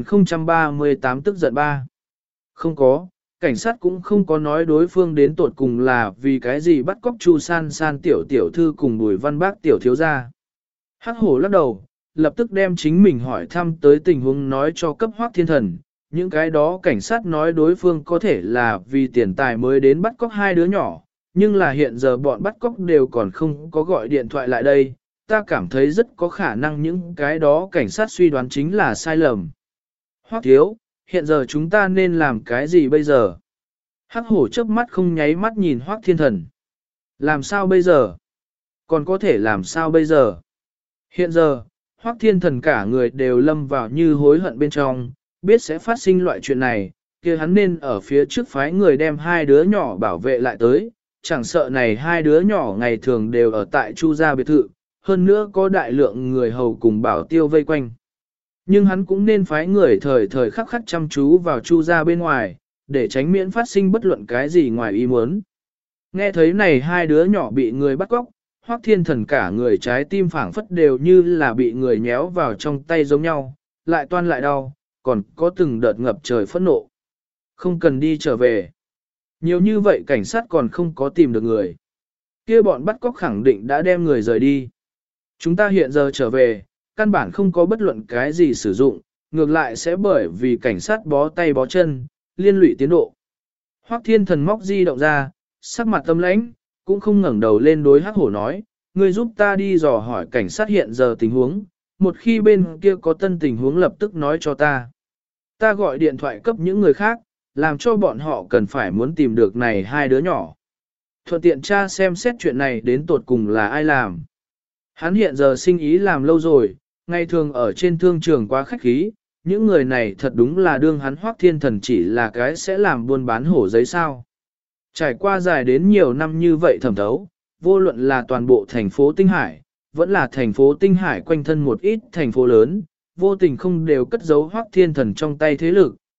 1038 tức giận 3. Không có, cảnh sát cũng không có nói đối phương đến tột cùng là vì cái gì bắt cóc Chu San San tiểu thư cùng Bùi Văn Bác tiểu thiếu gia. Hắc hổ lắc đầu, lập tức đem chính mình hỏi thăm tới tình huống nói cho cấp Hoắc Thiên Thần. Những cái đó cảnh sát nói đối phương có thể là vì tiền tài mới đến bắt cóc 2 đứa nhỏ, nhưng là hiện giờ bọn bắt cóc đều còn không có gọi điện thoại lại đây. Ta cảm thấy rất có khả năng những cái đó cảnh sát suy đoán chính là sai lầm. Hoắc thiếu, hiện giờ chúng ta nên làm cái gì bây giờ? Hắc hổ chớp mắt không nháy mắt nhìn Hoắc Thiên Thần. Làm sao bây giờ? Còn có thể làm sao bây giờ? Hiện giờ, Hoắc Thiên Thần cả người đều lâm vào như hối hận bên trong, biết sẽ phát sinh loại chuyện này, kia hắn nên ở phía trước phái người đem 2 đứa nhỏ bảo vệ lại tới, chẳng sợ này 2 đứa nhỏ ngày thường đều ở tại Chu gia biệt thự, hơn nữa có đại lượng người hầu cùng bảo tiêu vây quanh. Nhưng hắn cũng nên phái người thời khắc khắc chăm chú vào Chu gia bên ngoài, để tránh miễn phát sinh bất luận cái gì ngoài ý muốn. Nghe thấy này 2 đứa nhỏ bị người bắt cóc, Hoắc Thiên Thần cả người trái tim phảng phất đều như là bị người nhéo vào trong tay giống nhau, lại toan lại đau, còn có từng đợt ngập trời phẫn nộ. Không cần đi trở về. Nhiều như vậy cảnh sát còn không có tìm được người. Kia bọn bắt cóc khẳng định đã đem người rời đi. Chúng ta hiện giờ trở về, căn bản không có bất luận cái gì sử dụng, ngược lại sẽ bởi vì cảnh sát bó tay bó chân, liên lụy tiến độ. Hoắc Thiên Thần móc di động ra, sắc mặt tâm lãnh, cũng không ngẩng đầu lên đối Hắc hổ nói, ngươi giúp ta đi dò hỏi cảnh sát hiện giờ tình huống, một khi bên kia có tân tình huống lập tức nói cho ta. Ta gọi điện thoại cấp những người khác, làm cho bọn họ cần phải muốn tìm được này 2 đứa nhỏ. Thuận tiện tra xem xét chuyện này đến tột cùng là ai làm. Hắn hiện giờ sinh ý làm lâu rồi, ngày thường ở trên thương trường quá khách khí, những người này thật đúng là đương hắn Hoắc Thiên Thần chỉ là cái sẽ làm buôn bán hổ giấy sao. Trải qua dài đến nhiều năm như vậy thẩm thấu, vô luận là toàn bộ thành phố Tinh Hải, vẫn là thành phố Tinh Hải quanh thân một ít thành phố lớn, vô tình không đều cất giấu Hoắc Thiên Thần trong tay thế lực,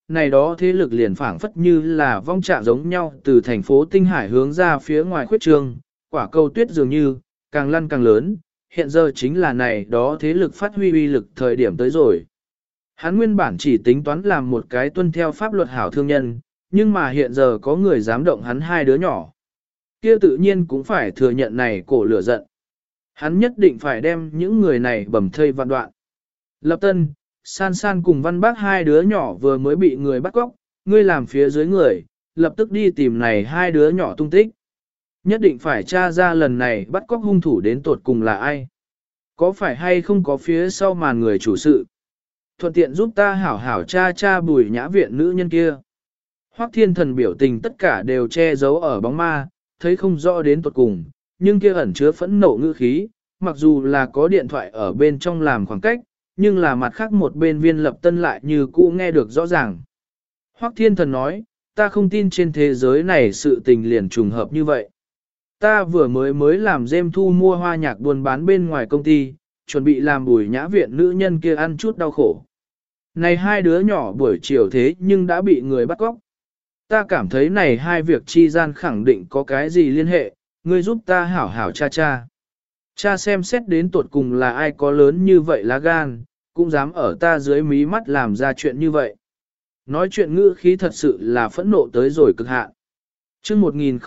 này đó thế lực liền phảng phất như là vong trạng giống nhau từ thành phố Tinh Hải hướng ra phía ngoài khuyết trường, quả cầu tuyết dường như, càng lăn càng lớn, hiện giờ chính là này đó thế lực phát huy uy lực thời điểm tới rồi. Hắn nguyên bản chỉ tính toán làm một cái tuân theo pháp luật hảo thương nhân, nhưng mà hiện giờ có người dám động hắn hai đứa nhỏ. Kia tự nhiên cũng phải thừa nhận này cổ lửa giận. Hắn nhất định phải đem những người này bầm thây vạn đoạn. Lập Tân, San San cùng Văn Bác hai đứa nhỏ vừa mới bị người bắt cóc, ngươi làm phía dưới người, lập tức đi tìm này hai đứa nhỏ tung tích. Nhất định phải tra ra lần này bắt cóc hung thủ đến tột cùng là ai. Có phải hay không có phía sau màn người chủ sự. Thuận tiện giúp ta hảo hảo tra Bùi Nhã Viện nữ nhân kia. Hoắc Thiên Thần biểu tình tất cả đều che giấu ở bóng ma, thấy không rõ đến tột cùng, nhưng kia ẩn chứa phẫn nộ ngữ khí, mặc dù là có điện thoại ở bên trong làm khoảng cách, nhưng là mặt khác một bên Viên Lập Tân lại như cũ nghe được rõ ràng. Hoắc Thiên Thần nói, ta không tin trên thế giới này sự tình liền trùng hợp như vậy. Ta vừa mới làm dêm thu mua hoa nhạc buôn bán bên ngoài công ty, chuẩn bị làm Bùi Nhã Viện nữ nhân kia ăn chút đau khổ. Này hai đứa nhỏ buổi chiều thế nhưng đã bị người bắt cóc. Ta cảm thấy này hai việc chi gian khẳng định có cái gì liên hệ, ngươi giúp ta hảo hảo cha. Cha xem xét đến tuột cùng là ai có lớn như vậy lá gan, cũng dám ở ta dưới mí mắt làm ra chuyện như vậy. Nói chuyện ngữ khí thật sự là phẫn nộ tới rồi cực hạn. Chương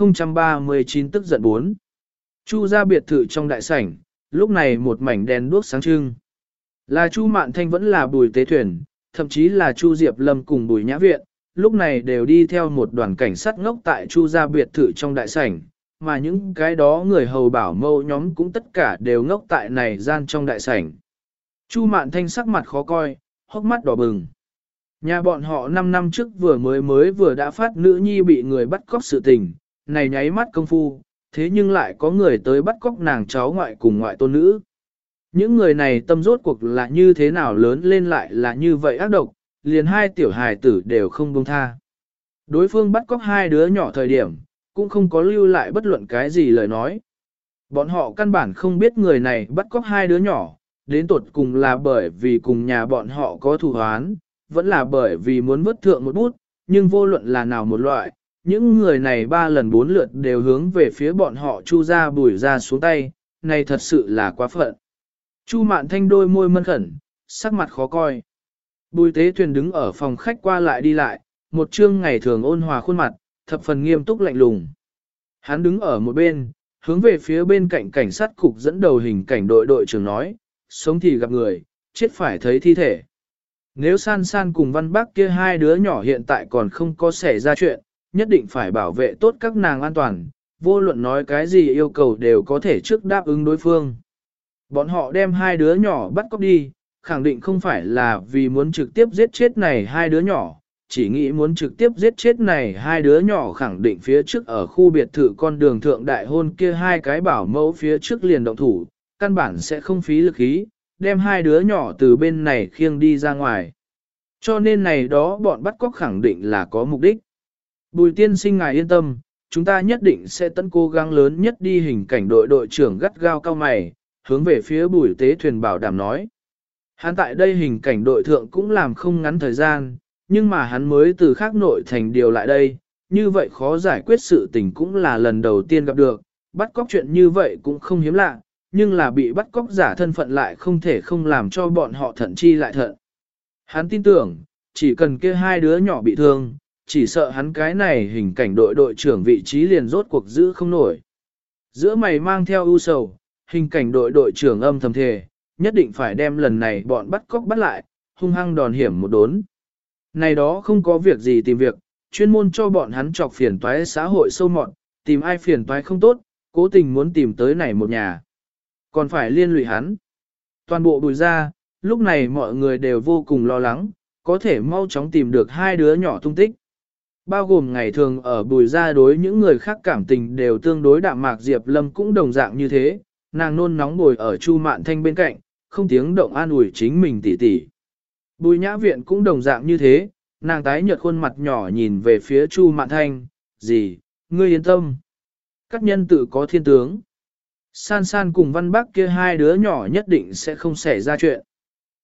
1039 tức giận 4. Chu ra biệt thự trong đại sảnh, lúc này một mảnh đèn đuốc sáng trưng. Là Chu Mạn Thanh vẫn là Bùi Tế Thuyền, thậm chí là Chu Diệp Lâm cùng Bùi Nhã Viện, lúc này đều đi theo một đoàn cảnh sát ngốc tại Chu gia biệt thự trong đại sảnh, mà những cái đó người hầu bảo mâu nhóm cũng tất cả đều ngốc tại này gian trong đại sảnh. Chu Mạn Thanh sắc mặt khó coi, hốc mắt đỏ bừng. Nhà bọn họ 5 năm trước vừa đã phát nữ nhi bị người bắt cóc sự tình, này nháy mắt công phu, thế nhưng lại có người tới bắt cóc nàng cháu ngoại cùng ngoại tôn nữ. Những người này tâm rốt cuộc là như thế nào lớn lên lại là như vậy ác độc, liền hai tiểu hài tử đều không buông tha. Đối phương bắt cóc hai đứa nhỏ thời điểm, cũng không có lưu lại bất luận cái gì lời nói. Bọn họ căn bản không biết người này bắt cóc hai đứa nhỏ, đến tột cùng là bởi vì cùng nhà bọn họ có thù hoán, vẫn là bởi vì muốn vớt thượng một bút, nhưng vô luận là nào một loại, những người này 3 lần 4 lượt đều hướng về phía bọn họ Chu ra Bùi ra xuống tay, này thật sự là quá phận. Chu Mạn Thanh đôi môi mân khẩn, sắc mặt khó coi. Bùi Tế Thuyền đứng ở phòng khách qua lại đi lại, một trương ngày thường ôn hòa khuôn mặt, thập phần nghiêm túc lạnh lùng. Hắn đứng ở một bên, hướng về phía bên cạnh cảnh sát cục dẫn đầu hình cảnh đội trưởng nói, sống thì gặp người, chết phải thấy thi thể. Nếu San San cùng Văn Bác kia hai đứa nhỏ hiện tại còn không có xảy ra chuyện, nhất định phải bảo vệ tốt các nàng an toàn, vô luận nói cái gì yêu cầu đều có thể trước đáp ứng đối phương. Bọn họ đem hai đứa nhỏ bắt cóc đi, khẳng định không phải là vì muốn trực tiếp giết chết này hai đứa nhỏ, chỉ nghĩ muốn trực tiếp giết chết này hai đứa nhỏ khẳng định phía trước ở khu biệt thự con đường thượng đại hôn kia hai cái bảo mẫu phía trước liền động thủ, căn bản sẽ không phí lực khí, đem hai đứa nhỏ từ bên này khiêng đi ra ngoài. Cho nên này đó bọn bắt cóc khẳng định là có mục đích. Bùi tiên sinh ngài yên tâm, chúng ta nhất định sẽ tận cố gắng lớn nhất đi hình cảnh đội trưởng gắt gao cao mày, hướng về phía Bùi Tế Thuyền bảo đảm nói. Hắn tại đây hình cảnh đội thượng cũng làm không ngắn thời gian, nhưng mà hắn mới từ khác nội thành điều lại đây, như vậy khó giải quyết sự tình cũng là lần đầu tiên gặp được, bắt cóc chuyện như vậy cũng không hiếm lạ, nhưng là bị bắt cóc giả thân phận lại không thể không làm cho bọn họ thận chi lại thận. Hắn tin tưởng, chỉ cần kia hai đứa nhỏ bị thương, chỉ sợ hắn cái này hình cảnh đội trưởng vị trí liền rốt cuộc giữ không nổi. Giữa mày mang theo ưu sầu, hình cảnh đội trưởng âm thầm thề, nhất định phải đem lần này bọn bắt cóc bắt lại, hung hăng đòn hiểm một đốn. Này đó không có việc gì tìm việc, chuyên môn cho bọn hắn chọc phiền toái xã hội sâu mọn, tìm ai phiền toái không tốt, cố tình muốn tìm tới này một nhà. Còn phải liên lụy hắn. Toàn bộ Bùi ra, lúc này mọi người đều vô cùng lo lắng, có thể mau chóng tìm được hai đứa nhỏ tung tích. Bao gồm ngày thường ở Bùi ra đối những người khác cảm tình đều tương đối đạm mạc, Diệp Lâm cũng đồng dạng như thế, nàng nôn nóng ngồi ở Chu Mạn Thanh bên cạnh, không tiếng động an ủi chính mình tỉ tỉ. Bùi Nhã Viện cũng đồng dạng như thế, nàng tái nhợt khuôn mặt nhỏ nhìn về phía Chu Mạn Thanh, gì, ngươi yên tâm. Các nhân tự có thiên tướng. San San cùng Văn Bác kia hai đứa nhỏ nhất định sẽ không xảy ra chuyện.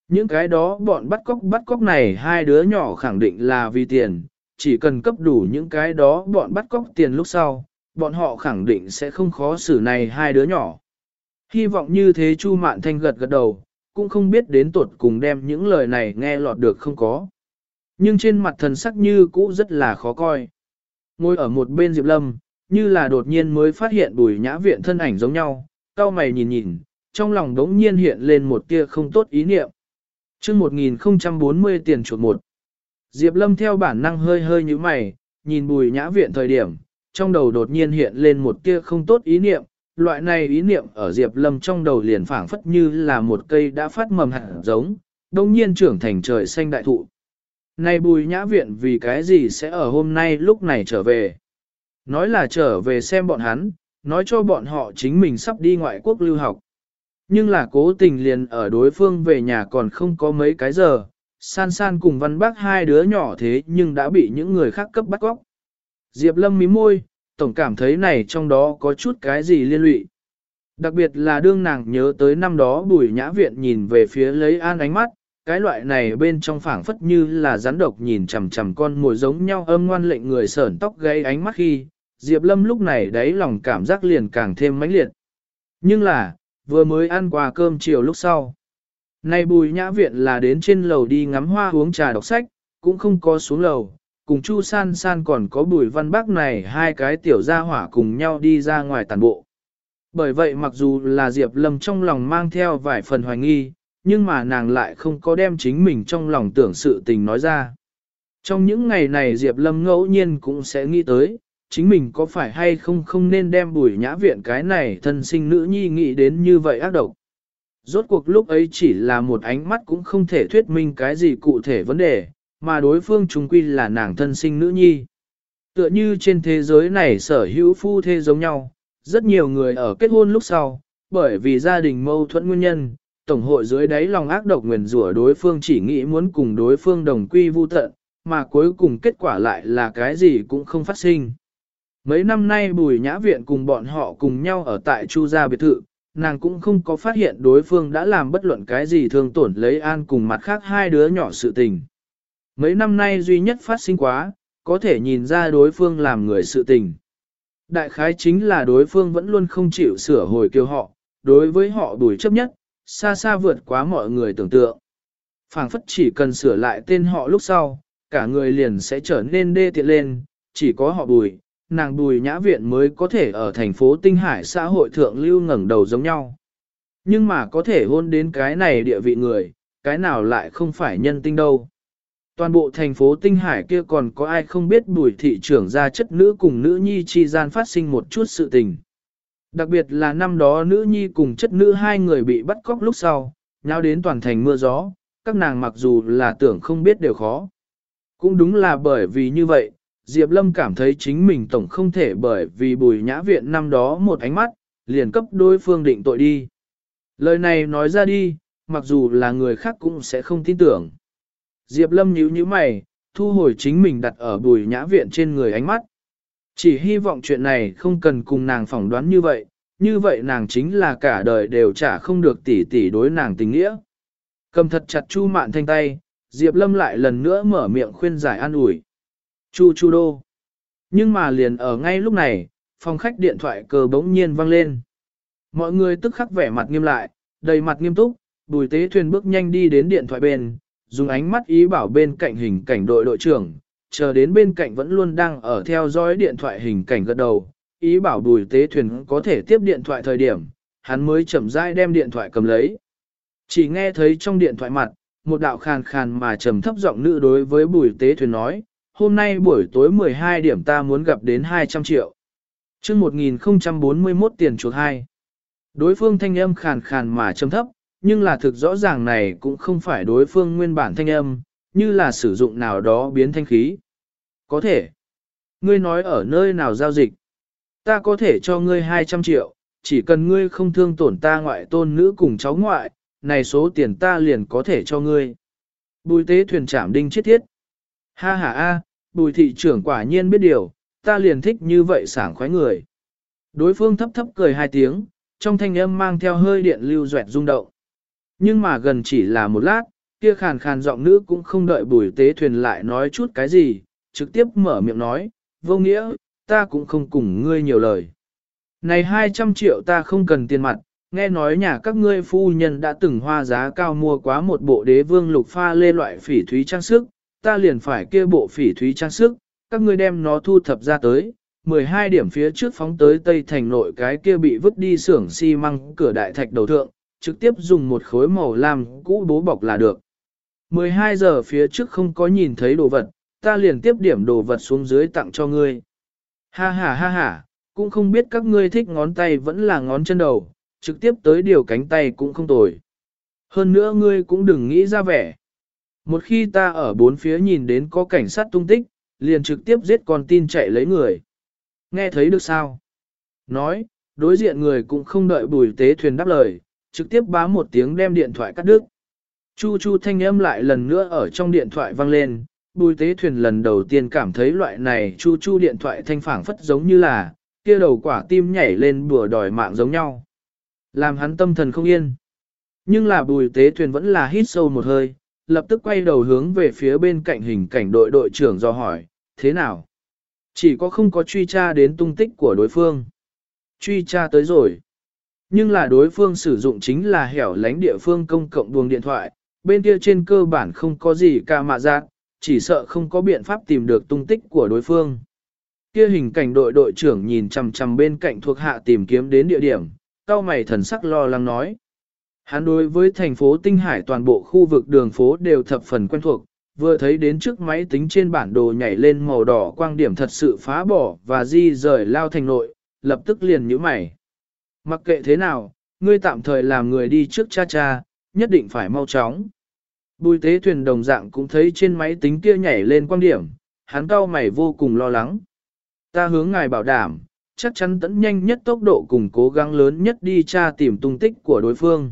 Những cái đó bọn bắt cóc này hai đứa nhỏ khẳng định là vì tiền, chỉ cần cấp đủ những cái đó bọn bắt cóc tiền lúc sau, bọn họ khẳng định sẽ không khó xử này hai đứa nhỏ. Hy vọng như thế Chu Mạn Thanh gật gật đầu, cũng không biết đến tuột cùng đem những lời này nghe lọt được không có. Nhưng trên mặt thần sắc như cũ rất là khó coi. Ngồi ở một bên Diệp Lâm, như là đột nhiên mới phát hiện Bùi Nhã Viện thân ảnh giống nhau, cau mày nhìn nhìn, trong lòng đống nhiên hiện lên một tia không tốt ý niệm. chương 1040 tiền chuột một. Diệp Lâm theo bản năng hơi hơi như mày, nhìn Bùi Nhã Viện thời điểm, trong đầu đột nhiên hiện lên một tia không tốt ý niệm. Loại này ý niệm ở Diệp Lâm trong đầu liền phảng phất như là một cây đã phát mầm hạt giống, đống nhiên trưởng thành trời xanh đại thụ. Này Bùi Nhã Viện vì cái gì sẽ ở hôm nay lúc này trở về? Nói là trở về xem bọn hắn, nói cho bọn họ chính mình sắp đi ngoại quốc lưu học. Nhưng là cố tình liền ở đối phương về nhà còn không có mấy cái giờ, San San cùng Văn Bác hai đứa nhỏ thế nhưng đã bị những người khác cấp bắt cóc. Diệp Lâm mím môi, tổng cảm thấy này trong đó có chút cái gì liên lụy. Đặc biệt là đương nàng nhớ tới năm đó Bùi Nhã Viện nhìn về phía lấy an ánh mắt, cái loại này bên trong phảng phất như là rắn độc nhìn chằm chằm con mồi giống nhau âm ngoan lệnh người sởn tóc gáy ánh mắt khi, Diệp Lâm lúc này đáy lòng cảm giác liền càng thêm mãnh liệt. Nhưng là, vừa mới ăn qua cơm chiều lúc sau. Này Bùi Nhã Viện là đến trên lầu đi ngắm hoa uống trà đọc sách, cũng không có xuống lầu, cùng Chu San San còn có Bùi Văn Bác này hai cái tiểu gia hỏa cùng nhau đi ra ngoài tàn bộ. Bởi vậy mặc dù là Diệp Lâm trong lòng mang theo vài phần hoài nghi, nhưng mà nàng lại không có đem chính mình trong lòng tưởng sự tình nói ra. Trong những ngày này Diệp Lâm ngẫu nhiên cũng sẽ nghĩ tới, chính mình có phải hay không nên đem Bùi Nhã Viện cái này thân sinh nữ nhi nghĩ đến như vậy ác độc. Rốt cuộc lúc ấy chỉ là một ánh mắt cũng không thể thuyết minh cái gì cụ thể vấn đề, mà đối phương chung quy là nàng thân sinh nữ nhi. Tựa như trên thế giới này sở hữu phu thê giống nhau, rất nhiều người ở kết hôn lúc sau, bởi vì gia đình mâu thuẫn nguyên nhân, tổng hội dưới đáy lòng ác độc nguyền rủa đối phương chỉ nghĩ muốn cùng đối phương đồng quy vu tận, mà cuối cùng kết quả lại là cái gì cũng không phát sinh. Mấy năm nay Bùi Nhã Viện cùng bọn họ cùng nhau ở tại Chu gia biệt thự, nàng cũng không có phát hiện đối phương đã làm bất luận cái gì thương tổn lấy an cùng mặt khác hai đứa nhỏ sự tình. Mấy năm nay duy nhất phát sinh quá, có thể nhìn ra đối phương làm người sự tình. Đại khái chính là đối phương vẫn luôn không chịu sửa hồi kêu họ, đối với họ Bùi chấp nhất, xa xa vượt quá mọi người tưởng tượng. Phảng phất chỉ cần sửa lại tên họ lúc sau, cả người liền sẽ trở nên đê tiện lên, chỉ có họ Bùi, nàng Bùi Nhã Viện mới có thể ở thành phố Tinh Hải xã hội thượng lưu ngẩng đầu giống nhau. Nhưng mà có thể hôn đến cái này địa vị người, cái nào lại không phải nhân tinh đâu. Toàn bộ thành phố Tinh Hải kia còn có ai không biết Bùi thị trưởng gia chất nữ cùng nữ nhi chi gian phát sinh một chút sự tình. Đặc biệt là năm đó nữ nhi cùng chất nữ hai người bị bắt cóc lúc sau, nháo đến toàn thành mưa gió, các nàng mặc dù là tưởng không biết đều khó. Cũng đúng là bởi vì như vậy, Diệp Lâm cảm thấy chính mình tổng không thể bởi vì Bùi Nhã Viện năm đó một ánh mắt, liền cấp đối phương định tội đi. Lời này nói ra đi, mặc dù là người khác cũng sẽ không tin tưởng. Diệp Lâm nhíu nhíu mày, thu hồi chính mình đặt ở Bùi Nhã Viện trên người ánh mắt. Chỉ hy vọng chuyện này không cần cùng nàng phỏng đoán như vậy nàng chính là cả đời đều trả không được tỷ tỷ đối nàng tình nghĩa. Cầm thật chặt Chu Mạn Thanh tay, Diệp Lâm lại lần nữa mở miệng khuyên giải an ủi. Chu chu đô. Nhưng mà liền ở ngay lúc này, phòng khách điện thoại cờ bỗng nhiên vang lên. Mọi người tức khắc vẻ mặt nghiêm lại, đầy mặt nghiêm túc, Bùi Tế Thuyền bước nhanh đi đến điện thoại bên, dùng ánh mắt ý bảo bên cạnh hình cảnh đội trưởng, chờ đến bên cạnh vẫn luôn đang ở theo dõi điện thoại hình cảnh gật đầu, ý bảo Bùi Tế Thuyền có thể tiếp điện thoại thời điểm, hắn mới chậm rãi đem điện thoại cầm lấy. Chỉ nghe thấy trong điện thoại mặt, một đạo khàn khàn mà trầm thấp giọng nữ đối với Bùi Tế Thuyền nói, hôm nay buổi tối 12 điểm ta muốn gặp đến 200 triệu. chương 1041 tiền chuộc 2. Đối phương thanh âm khàn khàn mà trầm thấp, nhưng là thực rõ ràng này cũng không phải đối phương nguyên bản thanh âm, như là sử dụng nào đó biến thanh khí. Có thể. Ngươi nói ở nơi nào giao dịch. Ta có thể cho ngươi 200 triệu, chỉ cần ngươi không thương tổn ta ngoại tôn nữ cùng cháu ngoại, này số tiền ta liền có thể cho ngươi. Bùi Tế Thuyền chạm đinh chết thiết. Ha ha a, Bùi thị trưởng quả nhiên biết điều, ta liền thích như vậy sảng khoái người. Đối phương thấp thấp cười hai tiếng, trong thanh âm mang theo hơi điện lưu doẹt rung động. Nhưng mà gần chỉ là một lát, kia khàn khàn giọng nữ cũng không đợi Bùi Tế Thuyền lại nói chút cái gì, trực tiếp mở miệng nói, vô nghĩa, ta cũng không cùng ngươi nhiều lời. Này 200 triệu ta không cần tiền mặt, nghe nói nhà các ngươi phu nhân đã từng hoa giá cao mua quá một bộ đế vương lục pha lê loại phỉ thúy trang sức, ta liền phải kia bộ phỉ thúy trang sức, các ngươi đem nó thu thập ra tới, 12 điểm phía trước phóng tới Tây Thành nội cái kia bị vứt đi xưởng xi măng cửa đại thạch đầu thượng, trực tiếp dùng một khối màu lam cũ bố bọc là được. 12 giờ phía trước không có nhìn thấy đồ vật, ta liền tiếp điểm đồ vật xuống dưới tặng cho ngươi. Ha ha ha ha, cũng không biết các ngươi thích ngón tay vẫn là ngón chân đầu, trực tiếp tới điều cánh tay cũng không tồi. Hơn nữa ngươi cũng đừng nghĩ ra vẻ. Một khi ta ở bốn phía nhìn đến có cảnh sát tung tích, liền trực tiếp giết con tin chạy lấy người. Nghe thấy được sao? Nói, đối diện người cũng không đợi Bùi Tế Thuyền đáp lời, trực tiếp bá một tiếng đem điện thoại cắt đứt. Chu chu thanh âm lại lần nữa ở trong điện thoại vang lên, Bùi Tế Thuyền lần đầu tiên cảm thấy loại này chu chu điện thoại thanh phảng phất giống như là, kia đầu quả tim nhảy lên bùa đòi mạng giống nhau. Làm hắn tâm thần không yên. Nhưng là Bùi Tế Thuyền vẫn là hít sâu một hơi, lập tức quay đầu hướng về phía bên cạnh hình cảnh đội đội trưởng dò hỏi, thế nào? Chỉ có không có truy tra đến tung tích của đối phương. Truy tra tới rồi. Nhưng là đối phương sử dụng chính là hẻo lánh địa phương công cộng buồng điện thoại, bên kia trên cơ bản không có gì ca mạ giác, chỉ sợ không có biện pháp tìm được tung tích của đối phương. Kia hình cảnh đội đội trưởng nhìn chằm chằm bên cạnh thuộc hạ tìm kiếm đến địa điểm, cao mày thần sắc lo lắng nói. Hắn đối với thành phố Tinh Hải toàn bộ khu vực đường phố đều thập phần quen thuộc, vừa thấy đến trước máy tính trên bản đồ nhảy lên màu đỏ quang điểm thật sự phá bỏ và di rời lao thành nội, lập tức liền nhíu mày. Mặc kệ thế nào, ngươi tạm thời làm người đi trước cha cha, nhất định phải mau chóng. Bùi Tế Thuyền đồng dạng cũng thấy trên máy tính kia nhảy lên quang điểm, hắn cau mày vô cùng lo lắng. Ta hướng ngài bảo đảm, chắc chắn tận nhanh nhất tốc độ cùng cố gắng lớn nhất đi tra tìm tung tích của đối phương.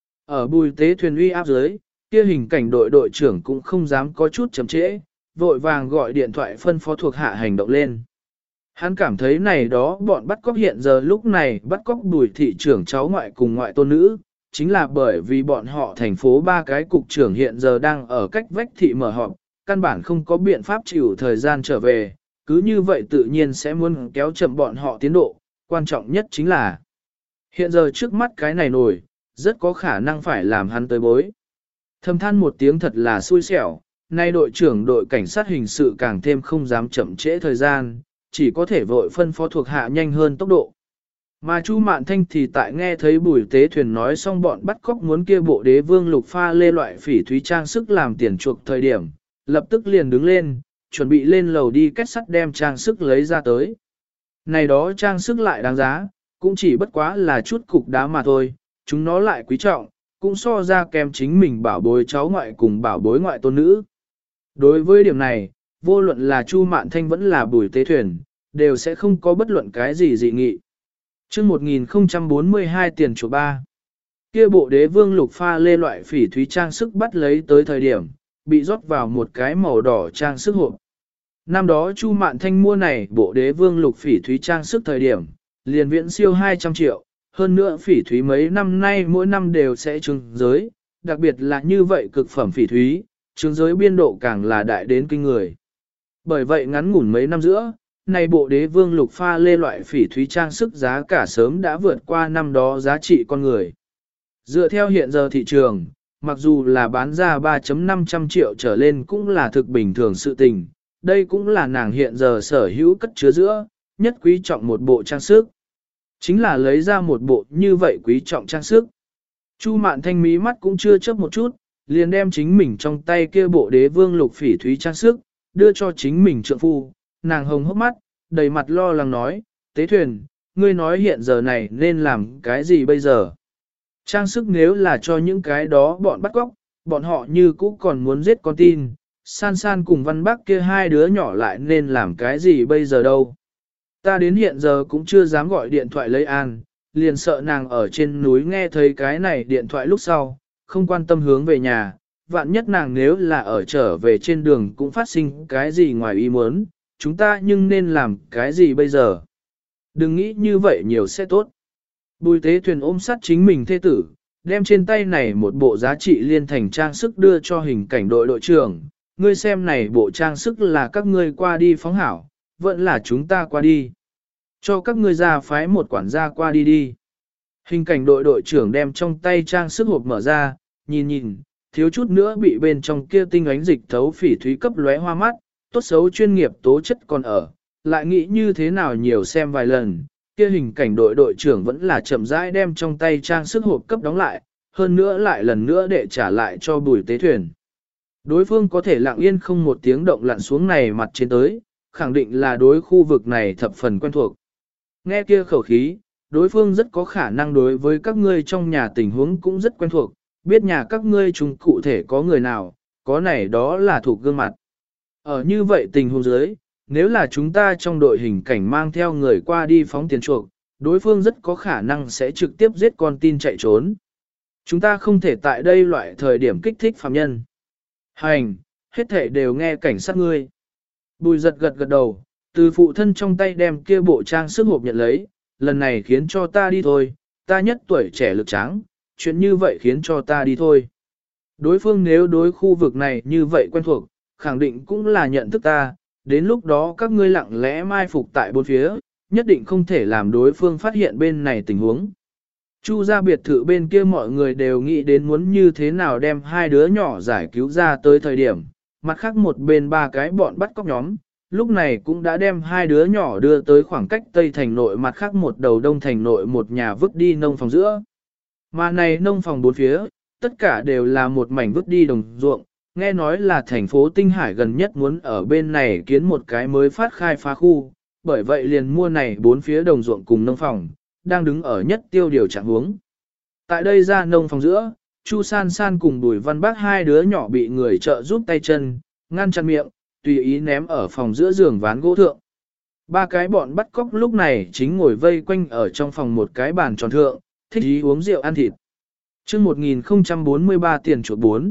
Ở Bùi Tế Thuyền uy áp dưới, kia hình cảnh đội đội trưởng cũng không dám có chút chậm trễ, vội vàng gọi điện thoại phân phó thuộc hạ hành động lên. Hắn cảm thấy này đó bọn bắt cóc hiện giờ lúc này bắt cóc Bùi thị trưởng cháu ngoại cùng ngoại tôn nữ, chính là bởi vì bọn họ thành phố ba cái cục trưởng hiện giờ đang ở cách vách thị mở họp, căn bản không có biện pháp chịu thời gian trở về, cứ như vậy tự nhiên sẽ muốn kéo chậm bọn họ tiến độ, quan trọng nhất chính là hiện giờ trước mắt cái này nổi, rất có khả năng phải làm hắn tới bối. Thầm than một tiếng thật là xui xẻo, nay đội trưởng đội cảnh sát hình sự càng thêm không dám chậm trễ thời gian, chỉ có thể vội phân phó thuộc hạ nhanh hơn tốc độ. Mà Chu Mạn Thanh thì tại nghe thấy Bùi Tế Thuyền nói xong bọn bắt cóc muốn kia bộ đế vương lục pha lê loại phỉ thúy trang sức làm tiền chuộc thời điểm, lập tức liền đứng lên, chuẩn bị lên lầu đi kết sắt đem trang sức lấy ra tới. Này đó trang sức lại đáng giá, cũng chỉ bất quá là chút cục đá mà thôi, chúng nó lại quý trọng, cũng so ra kèm chính mình bảo bối cháu ngoại cùng bảo bối ngoại tôn nữ. Đối với điểm này, vô luận là Chu Mạn Thanh vẫn là Bùi Tế Thuyền, đều sẽ không có bất luận cái gì dị nghị. Chương 1042 tiền chuộc 3. Kia bộ đế vương lục pha lê loại phỉ thúy trang sức bắt lấy tới thời điểm, bị rót vào một cái màu đỏ trang sức hộp. Năm đó Chu Mạn Thanh mua này bộ đế vương lục phỉ thúy trang sức thời điểm, liền viễn siêu 200 triệu, hơn nữa phỉ thúy mấy năm nay mỗi năm đều sẽ trưng giới, đặc biệt là như vậy cực phẩm phỉ thúy, trưng giới biên độ càng là đại đến kinh người. Bởi vậy ngắn ngủn mấy năm giữa, này bộ đế vương lục pha lê loại phỉ thúy trang sức giá cả sớm đã vượt qua năm đó giá trị con người. Dựa theo hiện giờ thị trường, mặc dù là bán ra 3,500 triệu trở lên cũng là thực bình thường sự tình, đây cũng là nàng hiện giờ sở hữu cất chứa giữa, nhất quý trọng một bộ trang sức. Chính là lấy ra một bộ như vậy quý trọng trang sức. Chu Mạn Thanh mí mắt cũng chưa chớp một chút, liền đem chính mình trong tay kia bộ đế vương lục phỉ thúy trang sức, đưa cho chính mình trượng phu, nàng hồng hốc mắt, đầy mặt lo lắng nói, Tế Thuyền, ngươi nói hiện giờ này nên làm cái gì bây giờ? Trang sức nếu là cho những cái đó bọn bắt cóc, bọn họ như cũ còn muốn giết con tin, San San cùng Văn Bác kia hai đứa nhỏ lại nên làm cái gì bây giờ đâu? Ta đến hiện giờ cũng chưa dám gọi điện thoại lấy an, liền sợ nàng ở trên núi nghe thấy cái này điện thoại lúc sau, không quan tâm hướng về nhà, vạn nhất nàng nếu là ở trở về trên đường cũng phát sinh cái gì ngoài ý muốn, chúng ta nhưng nên làm cái gì bây giờ? Đừng nghĩ như vậy nhiều sẽ tốt. Bùi Tế Thuyền ôm sát chính mình thê tử, đem trên tay này một bộ giá trị liên thành trang sức đưa cho hình cảnh đội đội trưởng. Ngươi xem này bộ trang sức là các ngươi qua đi phóng hảo, vẫn là chúng ta qua đi. Cho các ngươi ra phái một quản gia qua đi đi. Hình cảnh đội đội trưởng đem trong tay trang sức hộp mở ra, nhìn nhìn, thiếu chút nữa bị bên trong kia tinh ánh dịch thấu phỉ thúy cấp lóe hoa mắt, tốt xấu chuyên nghiệp tố chất còn ở, lại nghĩ như thế nào nhiều xem vài lần, kia hình cảnh đội đội trưởng vẫn là chậm rãi đem trong tay trang sức hộp cấp đóng lại, hơn nữa lại lần nữa để trả lại cho Bùi Tế Thuyền. Đối phương có thể lặng yên không một tiếng động lặn xuống này mặt trên tới, khẳng định là đối khu vực này thập phần quen thuộc. Nghe kia khẩu khí, đối phương rất có khả năng đối với các ngươi trong nhà tình huống cũng rất quen thuộc, biết nhà các ngươi chung cụ thể có người nào, có này đó là thuộc gương mặt. Ở như vậy tình huống dưới, nếu là chúng ta trong đội hình cảnh mang theo người qua đi phóng tiền chuộc, đối phương rất có khả năng sẽ trực tiếp giết con tin chạy trốn. Chúng ta không thể tại đây loại thời điểm kích thích phạm nhân. Hành, hết thể đều nghe cảnh sát ngươi. Bùi giật gật gật đầu, từ phụ thân trong tay đem kia bộ trang sức hộp nhận lấy, lần này khiến cho ta đi thôi, ta nhất tuổi trẻ lực tráng, chuyện như vậy khiến cho ta đi thôi. Đối phương nếu đối khu vực này như vậy quen thuộc, khẳng định cũng là nhận thức ta, đến lúc đó các ngươi lặng lẽ mai phục tại bốn phía, nhất định không thể làm đối phương phát hiện bên này tình huống. Chu ra biệt thự bên kia mọi người đều nghĩ đến muốn như thế nào đem hai đứa nhỏ giải cứu ra tới thời điểm, mặt khác một bên ba cái bọn bắt cóc nhóm, lúc này cũng đã đem hai đứa nhỏ đưa tới khoảng cách Tây Thành nội mặt khác một đầu Đông Thành nội một nhà vứt đi nông phòng giữa. Mà này nông phòng bốn phía, tất cả đều là một mảnh vứt đi đồng ruộng, nghe nói là thành phố Tinh Hải gần nhất muốn ở bên này kiến một cái mới phát khai phá khu, bởi vậy liền mua này bốn phía đồng ruộng cùng nông phòng, đang đứng ở nhất tiêu điều trạng huống. Tại đây ra nông phòng giữa, Chu San San cùng Bùi Văn Bác hai đứa nhỏ bị người trợ giúp tay chân, ngăn chặn miệng, tùy ý ném ở phòng giữa giường ván gỗ thượng. Ba cái bọn bắt cóc lúc này chính ngồi vây quanh ở trong phòng một cái bàn tròn thượng, thích ý uống rượu ăn thịt. Trước 1043 tiền chuột 4.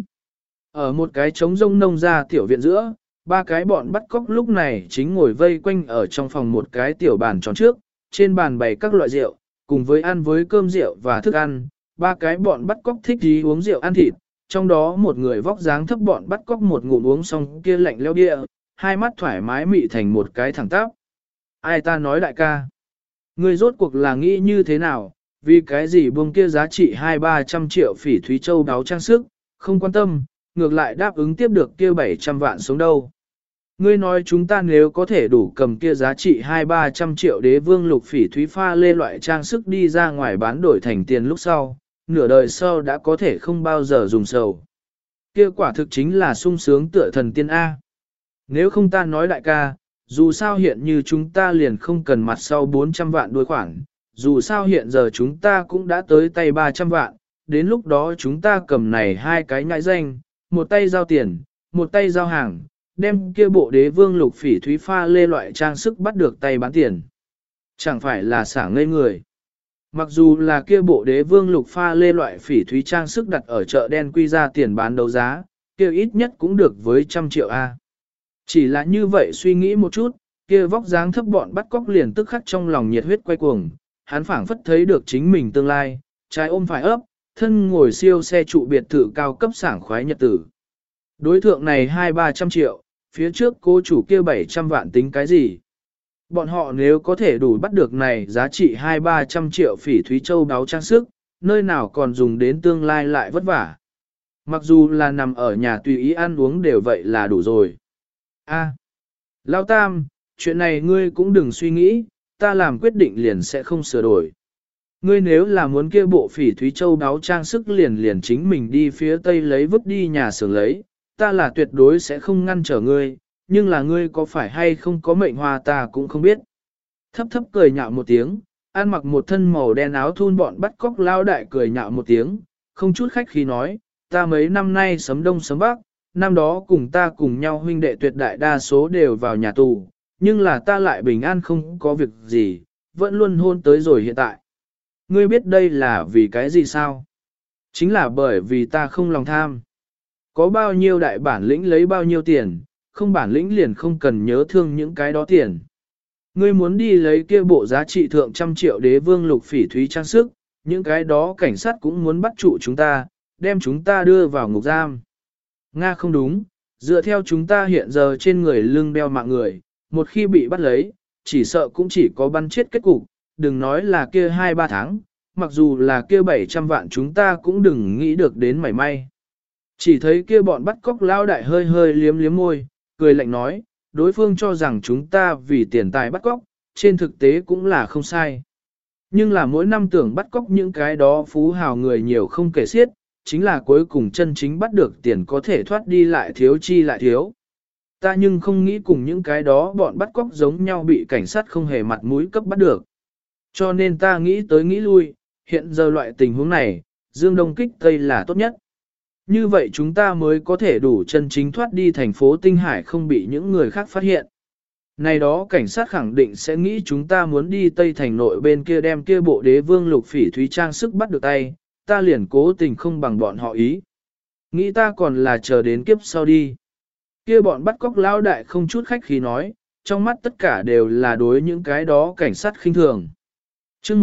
Ở một cái trống rông nông ra tiểu viện giữa, ba cái bọn bắt cóc lúc này chính ngồi vây quanh ở trong phòng một cái tiểu bàn tròn trước, trên bàn bày các loại rượu, cùng với ăn với cơm rượu và thức ăn, ba cái bọn bắt cóc thích ý uống rượu ăn thịt, trong đó một người vóc dáng thấp bọn bắt cóc một ngụm uống xong kia lạnh leo địa, hai mắt thoải mái mị thành một cái thẳng tắp. Ai ta nói đại ca? Người rốt cuộc là nghĩ như thế nào, vì cái gì buông kia giá trị 200-300 triệu phỉ thúy châu đáo trang sức, không quan tâm, ngược lại đáp ứng tiếp được kia 700 vạn sống đâu. Ngươi nói chúng ta nếu có thể đủ cầm kia giá trị 200-300 triệu đế vương lục phỉ thúy pha lê loại trang sức đi ra ngoài bán đổi thành tiền lúc sau, nửa đời sau đã có thể không bao giờ dùng sầu. Kia quả thực chính là sung sướng tựa thần tiên A. Nếu không ta nói đại ca, dù sao hiện như chúng ta liền không cần mặt sau 400 vạn đuôi khoản, dù sao hiện giờ chúng ta cũng đã tới tay 300 vạn, đến lúc đó chúng ta cầm này hai cái nhãi danh, một tay giao tiền, một tay giao hàng, đem kia bộ đế vương lục phỉ thúy pha lê loại trang sức bắt được tay bán tiền. Chẳng phải là xả ngây người. Mặc dù là kia bộ đế vương lục pha lê loại phỉ thúy trang sức đặt ở chợ đen quy ra tiền bán đấu giá, kia ít nhất cũng được với 100 triệu A. Chỉ là như vậy suy nghĩ một chút, kia vóc dáng thấp bọn bắt cóc liền tức khắc trong lòng nhiệt huyết quay cuồng, hắn phảng phất thấy được chính mình tương lai, trái ôm phải ấp, thân ngồi siêu xe trụ biệt thự cao cấp sảng khoái nhật tử. Đối thượng này 200-300 triệu, phía trước cô chủ kia 700 vạn tính cái gì? Bọn họ nếu có thể đủ bắt được này giá trị 200-300 triệu phỉ thúy châu đáo trang sức, nơi nào còn dùng đến tương lai lại vất vả. Mặc dù là nằm ở nhà tùy ý ăn uống đều vậy là đủ rồi. A, Lão Tam, chuyện này ngươi cũng đừng suy nghĩ, ta làm quyết định liền sẽ không sửa đổi. Ngươi nếu là muốn kia bộ phỉ thúy châu đáo trang sức liền chính mình đi phía tây lấy vứt đi nhà xưởng lấy, ta là tuyệt đối sẽ không ngăn trở ngươi, nhưng là ngươi có phải hay không có mệnh hoa ta cũng không biết. Thấp thấp cười nhạo một tiếng, ăn mặc một thân màu đen áo thun bọn bắt cóc lao đại cười nhạo một tiếng, không chút khách khí nói, ta mấy năm nay sấm đông sấm bắc, năm đó cùng ta cùng nhau huynh đệ tuyệt đại đa số đều vào nhà tù, nhưng là ta lại bình an không có việc gì, vẫn luôn hôn tới rồi hiện tại. Ngươi biết đây là vì cái gì sao? Chính là bởi vì ta không lòng tham. Có bao nhiêu đại bản lĩnh lấy bao nhiêu tiền, không bản lĩnh liền không cần nhớ thương những cái đó tiền. Ngươi muốn đi lấy kia bộ giá trị thượng 100 triệu đế vương lục phỉ thúy trang sức, Những cái đó cảnh sát cũng muốn bắt trụ chúng ta, đem chúng ta đưa vào ngục giam. Nga không đúng, dựa theo chúng ta hiện giờ trên người lưng đeo mạng người, một khi bị bắt lấy, chỉ sợ cũng chỉ có bắn chết kết cục, đừng nói là kia 2-3 tháng, mặc dù là kia 700 vạn chúng ta cũng đừng nghĩ được đến mảy may. Chỉ thấy kia bọn bắt cóc lao đại hơi hơi liếm liếm môi, cười lạnh nói, đối phương cho rằng chúng ta vì tiền tài bắt cóc, trên thực tế cũng là không sai. Nhưng là mỗi năm tưởng bắt cóc những cái đó phú hào người nhiều không kể xiết, chính là cuối cùng chân chính bắt được tiền có thể thoát đi lại thiếu chi lại thiếu. Ta nhưng không nghĩ cùng những cái đó bọn bắt cóc giống nhau bị cảnh sát không hề mặt mũi cấp bắt được. Cho nên ta nghĩ tới nghĩ lui, hiện giờ loại tình huống này, Dương Đông kích Tây là tốt nhất. Như vậy chúng ta mới có thể đủ chân chính thoát đi thành phố Tinh Hải không bị những người khác phát hiện. Này đó cảnh sát khẳng định sẽ nghĩ chúng ta muốn đi Tây Thành nội bên kia đem kia bộ đế vương lục phỉ thúy trang sức bắt được tay, ta liền cố tình không bằng bọn họ ý. Nghĩ ta còn là chờ đến kiếp sau đi. Kia bọn bắt cóc lão đại không chút khách khí nói, trong mắt tất cả đều là đối những cái đó cảnh sát khinh thường. Chương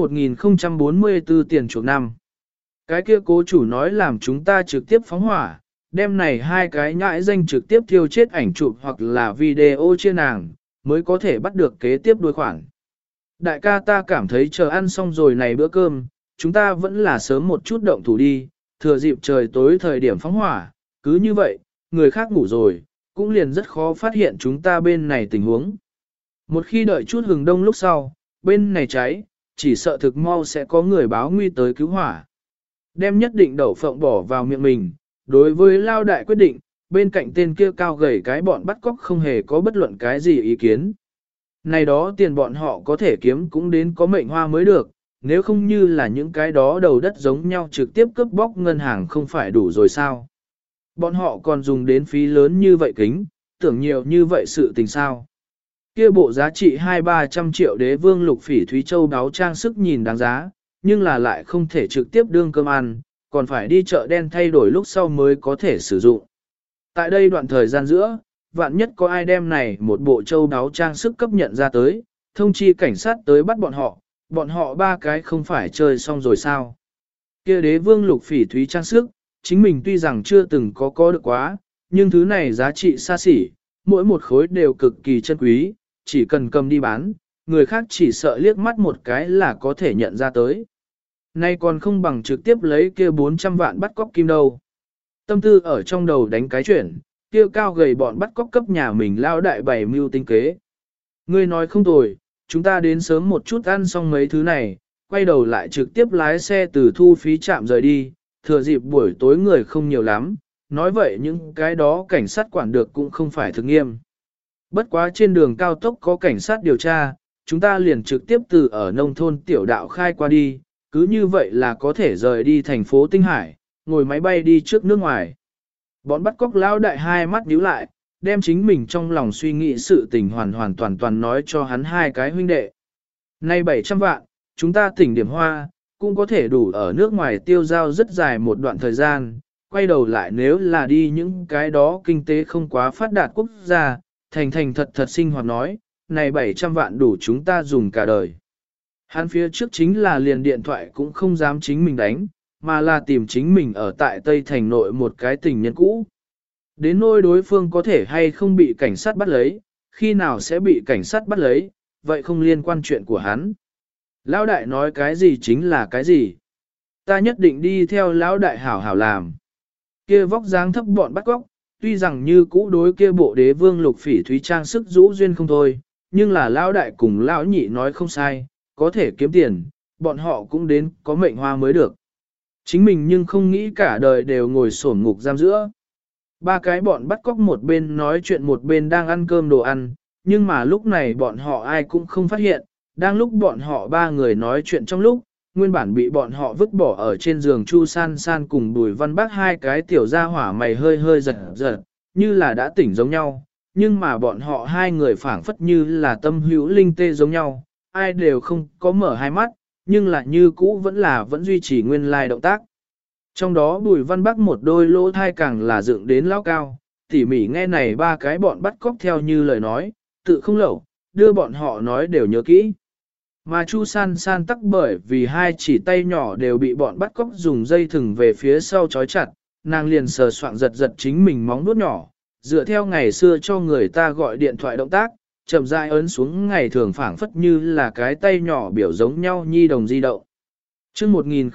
1044 tiền chuộc năm. Cái kia cố chủ nói làm chúng ta trực tiếp phóng hỏa, đem này hai cái nhãi danh trực tiếp thiêu chết ảnh chụp hoặc là video trên nàng, mới có thể bắt được kế tiếp đuôi khoản. Đại ca ta cảm thấy chờ ăn xong rồi này bữa cơm, chúng ta vẫn là sớm một chút động thủ đi, thừa dịp trời tối thời điểm phóng hỏa, cứ như vậy, người khác ngủ rồi, cũng liền rất khó phát hiện chúng ta bên này tình huống. Một khi đợi chút hừng đông lúc sau, bên này cháy, chỉ sợ thực mau sẽ có người báo nguy tới cứu hỏa. Đem nhất định đậu phộng bỏ vào miệng mình, đối với lao đại quyết định, bên cạnh tên kia cao gầy cái bọn bắt cóc không hề có bất luận cái gì ý kiến. Này đó tiền bọn họ có thể kiếm cũng đến có mệnh hoa mới được, nếu không như là những cái đó đầu đất giống nhau trực tiếp cướp bóc ngân hàng không phải đủ rồi sao. Bọn họ còn dùng đến phí lớn như vậy kính, tưởng nhiều như vậy sự tình sao. Kia bộ giá trị 200-300 triệu đế vương lục phỉ Thúy Châu đáo trang sức nhìn đáng giá, nhưng là lại không thể trực tiếp đương cơm ăn, còn phải đi chợ đen thay đổi lúc sau mới có thể sử dụng. Tại đây đoạn thời gian giữa, vạn nhất có ai đem này một bộ châu đáo trang sức cấp nhận ra tới, thông chi cảnh sát tới bắt bọn họ ba cái không phải chơi xong rồi sao. Kia đế vương lục phỉ thúy trang sức, chính mình tuy rằng chưa từng có được quá, nhưng thứ này giá trị xa xỉ, mỗi một khối đều cực kỳ chân quý, chỉ cần cầm đi bán, người khác chỉ sợ liếc mắt một cái là có thể nhận ra tới. Nay còn không bằng trực tiếp lấy kia 400 vạn bắt cóc kim đâu. Tâm tư ở trong đầu đánh cái chuyển, kia cao gầy bọn bắt cóc cấp nhà mình lao đại bày mưu tinh kế. Ngươi nói không tồi, chúng ta đến sớm một chút ăn xong mấy thứ này, quay đầu lại trực tiếp lái xe từ thu phí trạm rời đi, thừa dịp buổi tối người không nhiều lắm, nói vậy những cái đó cảnh sát quản được cũng không phải thực nghiêm. Bất quá trên đường cao tốc có cảnh sát điều tra, chúng ta liền trực tiếp từ ở nông thôn tiểu đạo khai qua đi, cứ như vậy là có thể rời đi thành phố Tinh Hải, ngồi máy bay đi trước nước ngoài. Bọn bắt cóc lão đại hai mắt nhíu lại, đem chính mình trong lòng suy nghĩ sự tình hoàn toàn nói cho hắn hai cái huynh đệ. Nay 700 vạn, chúng ta tỉnh điểm hoa, cũng có thể đủ ở nước ngoài tiêu giao rất dài một đoạn thời gian, quay đầu lại nếu là đi những cái đó kinh tế không quá phát đạt quốc gia, thành thật sinh hoạt nói, này 700 vạn đủ chúng ta dùng cả đời. Hắn phía trước chính là liền điện thoại cũng không dám chính mình đánh, mà là tìm chính mình ở tại Tây Thành nội một cái tình nhân cũ. Đến nỗi đối phương có thể hay không bị cảnh sát bắt lấy, khi nào sẽ bị cảnh sát bắt lấy, vậy không liên quan chuyện của hắn. Lão đại nói cái gì chính là cái gì. Ta nhất định đi theo lão đại hảo hảo làm. Kia vóc dáng thấp bọn bắt cóc, tuy rằng như cũ đối kia bộ đế vương lục phỉ thúy trang sức rũ duyên không thôi, nhưng là lão đại cùng lão nhị nói không sai, có thể kiếm tiền, bọn họ cũng đến có mệnh hoa mới được. Chính mình nhưng không nghĩ cả đời đều ngồi xổm ngục giam giữa. Ba cái bọn bắt cóc một bên nói chuyện một bên đang ăn cơm đồ ăn, nhưng mà lúc này bọn họ ai cũng không phát hiện, đang lúc bọn họ ba người nói chuyện trong lúc, nguyên bản bị bọn họ vứt bỏ ở trên giường Chu San San cùng Bùi Văn Bác hai cái tiểu gia hỏa mày hơi giật giật, như là đã tỉnh giống nhau, nhưng mà bọn họ hai người phảng phất như là tâm hữu linh tê giống nhau, ai đều không có mở hai mắt, nhưng là như cũ vẫn duy trì nguyên lai động tác. Trong đó Bùi Văn Bắc một đôi lỗ thai càng là dựng đến lão cao, tỉ mỉ nghe này ba cái bọn bắt cóc theo như lời nói, tự không lẩu, đưa bọn họ nói đều nhớ kỹ. Mà Chu San San tắc bởi vì hai chỉ tay nhỏ đều bị bọn bắt cóc dùng dây thừng về phía sau trói chặt, nàng liền sờ soạng giật giật chính mình móng vuốt nhỏ, dựa theo ngày xưa cho người ta gọi điện thoại động tác, chậm rãi ấn xuống ngày thường phảng phất như là cái tay nhỏ biểu giống nhau nhi đồng di động. Chương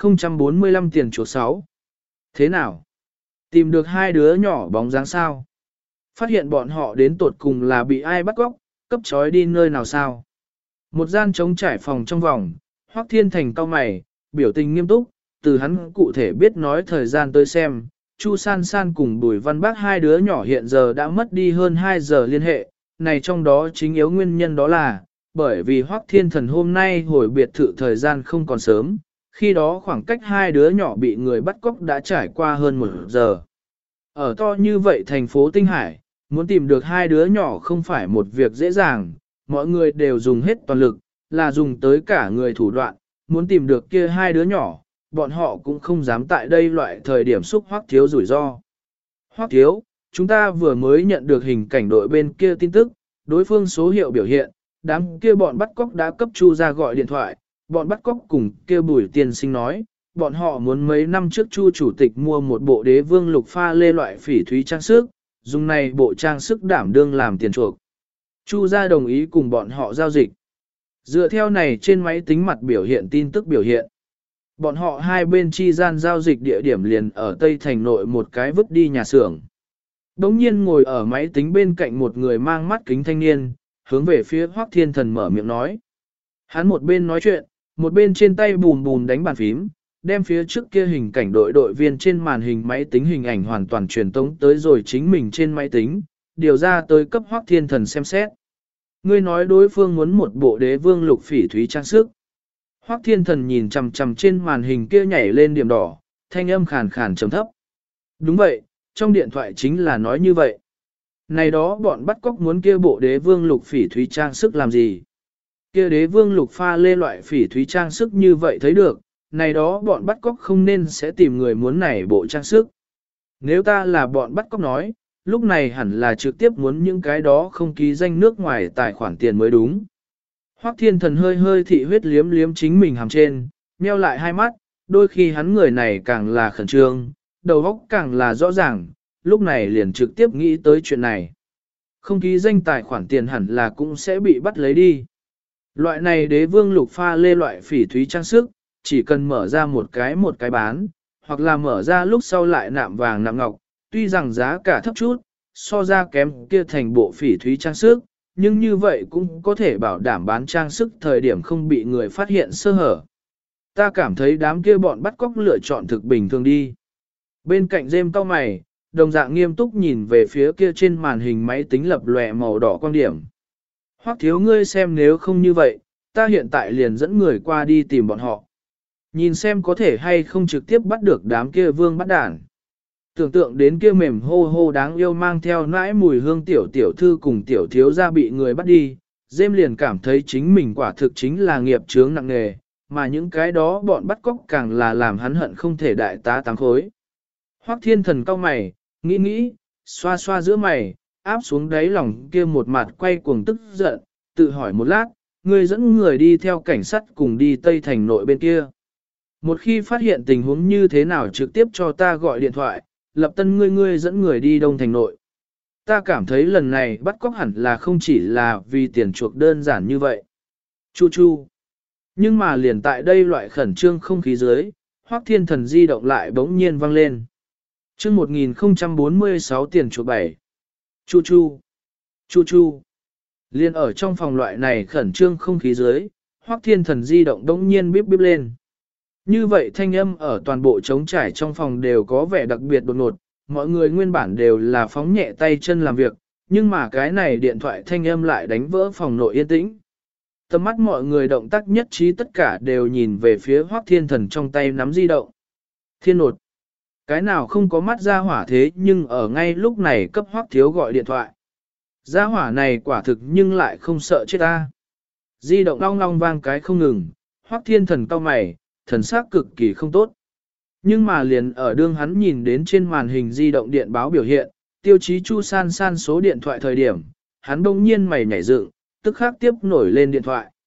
1045 tiền chuộc 6. Thế nào? Tìm được hai đứa nhỏ bóng dáng sao? Phát hiện bọn họ đến tột cùng là bị ai bắt cóc, cấp trói đi nơi nào sao? Một gian trống trải phòng trong vòng, Hoắc Thiên Thành cau mày, biểu tình nghiêm túc, từ hắn cụ thể biết nói thời gian tới xem, Chu San San cùng Bùi Văn Bác hai đứa nhỏ hiện giờ đã mất đi hơn 2 giờ liên hệ, này trong đó chính yếu nguyên nhân đó là, bởi vì Hoắc Thiên Thần hôm nay hồi biệt thự thời gian không còn sớm, khi đó khoảng cách hai đứa nhỏ bị người bắt cóc đã trải qua hơn 1 giờ. Ở to như vậy thành phố Tinh Hải, muốn tìm được hai đứa nhỏ không phải một việc dễ dàng, mọi người đều dùng hết toàn lực, là dùng tới cả người thủ đoạn, muốn tìm được kia hai đứa nhỏ, bọn họ cũng không dám tại đây loại thời điểm xúc Hoắc Thiếu rủi ro. Hoắc Thiếu, chúng ta vừa mới nhận được hình cảnh đội bên kia tin tức, đối phương số hiệu biểu hiện, đám kia bọn bắt cóc đã cấp Chu ra gọi điện thoại, bọn bắt cóc cùng kia Bùi tiên sinh nói, bọn họ muốn mấy năm trước Chu chủ tịch mua một bộ đế vương lục pha lê loại phỉ thúy trang sức, dùng này bộ trang sức đảm đương làm tiền chuộc. Chu ra đồng ý cùng bọn họ giao dịch. Dựa theo này trên máy tính mặt biểu hiện tin tức biểu hiện. Bọn họ hai bên chi gian giao dịch địa điểm liền ở Tây Thành nội một cái vứt đi nhà xưởng. Đống nhiên ngồi ở máy tính bên cạnh một người mang mắt kính thanh niên, hướng về phía Hoắc Thiên Thần mở miệng nói. Hắn một bên nói chuyện, một bên trên tay bùm bùm đánh bàn phím, đem phía trước kia hình cảnh đội viên trên màn hình máy tính hình ảnh hoàn toàn truyền tống tới rồi chính mình trên máy tính, điều ra tới cấp Hoắc Thiên Thần xem xét. Ngươi nói đối phương muốn một bộ đế vương lục phỉ thúy trang sức. Hoắc Thiên Thần nhìn chằm chằm trên màn hình kia nhảy lên điểm đỏ, thanh âm khàn khàn trầm thấp. Đúng vậy, trong điện thoại chính là nói như vậy. Này đó bọn bắt cóc muốn kia bộ đế vương lục phỉ thúy trang sức làm gì? Kia đế vương lục pha lê loại phỉ thúy trang sức như vậy thấy được, này đó bọn bắt cóc không nên sẽ tìm người muốn này bộ trang sức. Nếu ta là bọn bắt cóc nói, lúc này hẳn là trực tiếp muốn những cái đó không ký danh nước ngoài tài khoản tiền mới đúng. Hoắc Thiên Thần hơi hơi thị huyết liếm liếm chính mình hàm trên, nheo lại hai mắt, đôi khi hắn người này càng là khẩn trương, đầu óc càng là rõ ràng, lúc này liền trực tiếp nghĩ tới chuyện này. Không ký danh tài khoản tiền hẳn là cũng sẽ bị bắt lấy đi. Loại này đế vương lục pha lê loại phỉ thúy trang sức, chỉ cần mở ra một cái bán, hoặc là mở ra lúc sau lại nạm vàng nạm ngọc, tuy rằng giá cả thấp chút, so ra kém kia thành bộ phỉ thúy trang sức, nhưng như vậy cũng có thể bảo đảm bán trang sức thời điểm không bị người phát hiện sơ hở. Ta cảm thấy đám kia bọn bắt cóc lựa chọn thực bình thường đi. Bên cạnh rêm cau mày, đồng dạng nghiêm túc nhìn về phía kia trên màn hình máy tính lập lòe màu đỏ quan điểm. Hoắc Thiếu ngươi xem nếu không như vậy, ta hiện tại liền dẫn người qua đi tìm bọn họ. Nhìn xem có thể hay không trực tiếp bắt được đám kia vương bắt đản. Tưởng tượng đến kia mềm hô hô đáng yêu mang theo nãi mùi hương tiểu thư cùng tiểu thiếu gia bị người bắt đi, Dêm liền cảm thấy chính mình quả thực chính là nghiệp chướng nặng nề, mà những cái đó bọn bắt cóc càng là làm hắn hận không thể đại tá tám khối. Hoắc Thiên Thần cau mày, nghĩ, xoa xoa giữa mày, áp xuống đáy lòng kia một mặt quay cuồng tức giận, tự hỏi một lát, người dẫn người đi theo cảnh sát cùng đi Tây Thành nội bên kia. Một khi phát hiện tình huống như thế nào trực tiếp cho ta gọi điện thoại, lập tân ngươi dẫn người đi Đông Thành nội. Ta cảm thấy lần này bắt cóc hẳn là không chỉ là vì tiền chuộc đơn giản như vậy. Chu chu. Nhưng mà liền tại đây loại khẩn trương không khí dưới, Hoắc Thiên Thần di động lại bỗng nhiên vang lên. Chương 1046 tiền chuộc 7. Chu chu. Chu chu. Liên ở trong phòng loại này khẩn trương không khí dưới, Hoắc Thiên Thần di động bỗng nhiên bíp bíp lên. Như vậy thanh âm ở toàn bộ trống trải trong phòng đều có vẻ đặc biệt đột ngột, mọi người nguyên bản đều là phóng nhẹ tay chân làm việc, nhưng mà cái này điện thoại thanh âm lại đánh vỡ phòng nội yên tĩnh. Tầm mắt mọi người động tác nhất trí tất cả đều nhìn về phía Hoắc Thiên Thần trong tay nắm di động. Thiên nột. Cái nào không có mắt ra hỏa thế nhưng ở ngay lúc này cấp Hoắc Thiếu gọi điện thoại. Gia hỏa này quả thực nhưng lại không sợ chết ta. Di động long long vang cái không ngừng, Hoắc Thiên Thần cau mày, thần sắc cực kỳ không tốt. Nhưng mà liền ở đương hắn nhìn đến trên màn hình di động điện báo biểu hiện, tiêu chí Chu San San số điện thoại thời điểm, hắn đông nhiên mày nhảy dựng, tức khắc tiếp nổi lên điện thoại.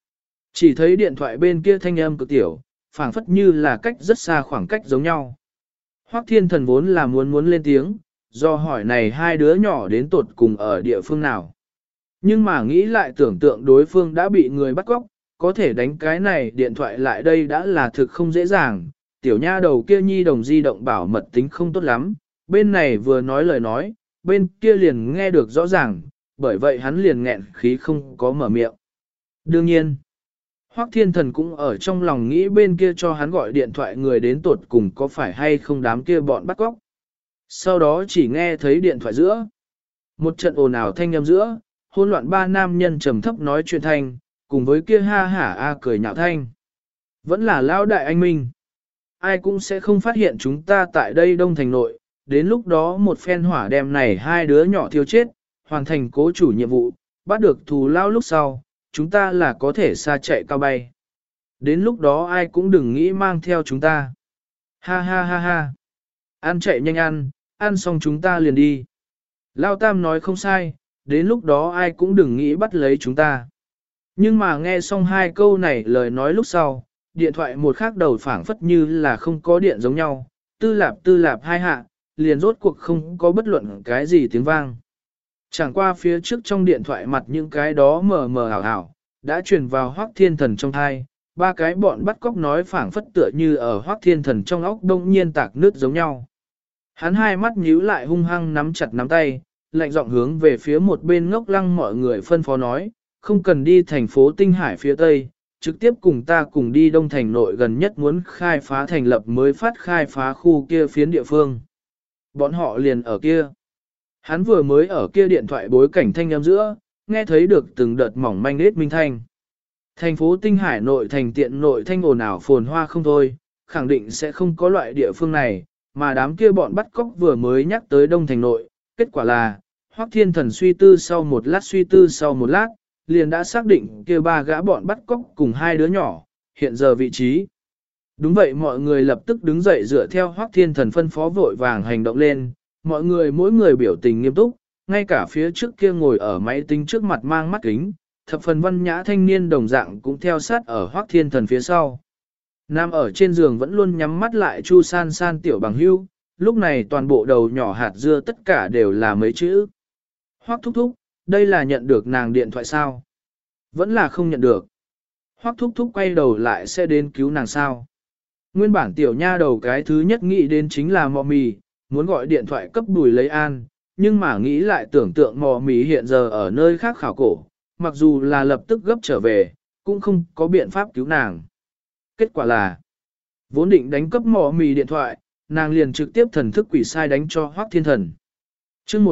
Chỉ thấy điện thoại bên kia thanh âm cực tiểu, phảng phất như là cách rất xa khoảng cách giống nhau. Hoắc Thiên Thần vốn là muốn lên tiếng, do hỏi này hai đứa nhỏ đến tột cùng ở địa phương nào. Nhưng mà nghĩ lại tưởng tượng đối phương đã bị người bắt cóc, có thể đánh cái này điện thoại lại đây đã là thực không dễ dàng. Tiểu nha đầu kia nhi đồng di động bảo mật tính không tốt lắm, bên này vừa nói lời nói, bên kia liền nghe được rõ ràng, bởi vậy hắn liền nghẹn khí không có mở miệng. Đương nhiên, Hoắc Thiên Thần cũng ở trong lòng nghĩ bên kia cho hắn gọi điện thoại người đến tột cùng có phải hay không đám kia bọn bắt cóc. Sau đó chỉ nghe thấy điện thoại giữa. Một trận ồn ào thanh âm giữa, hỗn loạn ba nam nhân trầm thấp nói chuyện thanh, cùng với kia ha hả a cười nhạo thanh. Vẫn là lão đại anh minh. Ai cũng sẽ không phát hiện chúng ta tại đây Đông Thành nội, đến lúc đó một phen hỏa đem này hai đứa nhỏ thiêu chết, hoàn thành cố chủ nhiệm vụ, bắt được thù lao lúc sau, chúng ta là có thể xa chạy cao bay. Đến lúc đó ai cũng đừng nghĩ mang theo chúng ta. Ha ha ha ha. Ăn chạy nhanh ăn xong chúng ta liền đi. Lao Tam nói không sai, đến lúc đó ai cũng đừng nghĩ bắt lấy chúng ta. Nhưng mà nghe xong hai câu này lời nói lúc sau, điện thoại một khác đầu phảng phất như là không có điện giống nhau, tư lạp hai hạ, liền rốt cuộc không có bất luận cái gì tiếng vang. Chẳng qua phía trước trong điện thoại mặt những cái đó mờ mờ ảo ảo, đã truyền vào Hoắc Thiên Thần trong thai, ba cái bọn bắt cóc nói phảng phất tựa như ở Hoắc Thiên Thần trong óc đông nhiên tạc nước giống nhau. Hắn hai mắt nhíu lại hung hăng nắm chặt nắm tay, lạnh giọng hướng về phía một bên ngốc lăng mọi người phân phó nói, không cần đi thành phố Tinh Hải phía Tây, trực tiếp cùng ta cùng đi Đông Thành nội gần nhất muốn khai phá thành lập mới phát khai phá khu kia phiến địa phương. Bọn họ liền ở kia. Hắn vừa mới ở kia điện thoại bối cảnh thanh âm giữa, nghe thấy được từng đợt mỏng manh nết minh thanh. Thành phố Tinh Hải nội thành tiện nội thanh ồn ào phồn hoa không thôi, khẳng định sẽ không có loại địa phương này, mà đám kia bọn bắt cóc vừa mới nhắc tới Đông Thành nội, kết quả là, Hoắc Thiên Thần suy tư sau một lát, liền đã xác định kia ba gã bọn bắt cóc cùng hai đứa nhỏ, hiện giờ vị trí. Đúng vậy mọi người lập tức đứng dậy dựa theo Hoắc Thiên Thần phân phó vội vàng hành động lên, mọi người mỗi người biểu tình nghiêm túc, ngay cả phía trước kia ngồi ở máy tính trước mặt mang mắt kính, thập phần văn nhã thanh niên đồng dạng cũng theo sát ở Hoắc Thiên Thần phía sau. Nam ở trên giường vẫn luôn nhắm mắt lại Chu San San tiểu bằng hưu, lúc này toàn bộ đầu nhỏ hạt dưa tất cả đều là mấy chữ. Hoắc thúc thúc, đây là nhận được nàng điện thoại sao? Vẫn là không nhận được. Hoắc thúc thúc quay đầu lại sẽ đến cứu nàng sao? Nguyên bản tiểu nha đầu cái thứ nhất nghĩ đến chính là mò mì, muốn gọi điện thoại cấp Bùi lấy an, nhưng mà nghĩ lại tưởng tượng mò mì hiện giờ ở nơi khác khảo cổ, mặc dù là lập tức gấp trở về, cũng không có biện pháp cứu nàng. Kết quả là, vốn định đánh cấp mò mì điện thoại, nàng liền trực tiếp thần thức quỷ sai đánh cho Hoắc Thiên Thần. Chương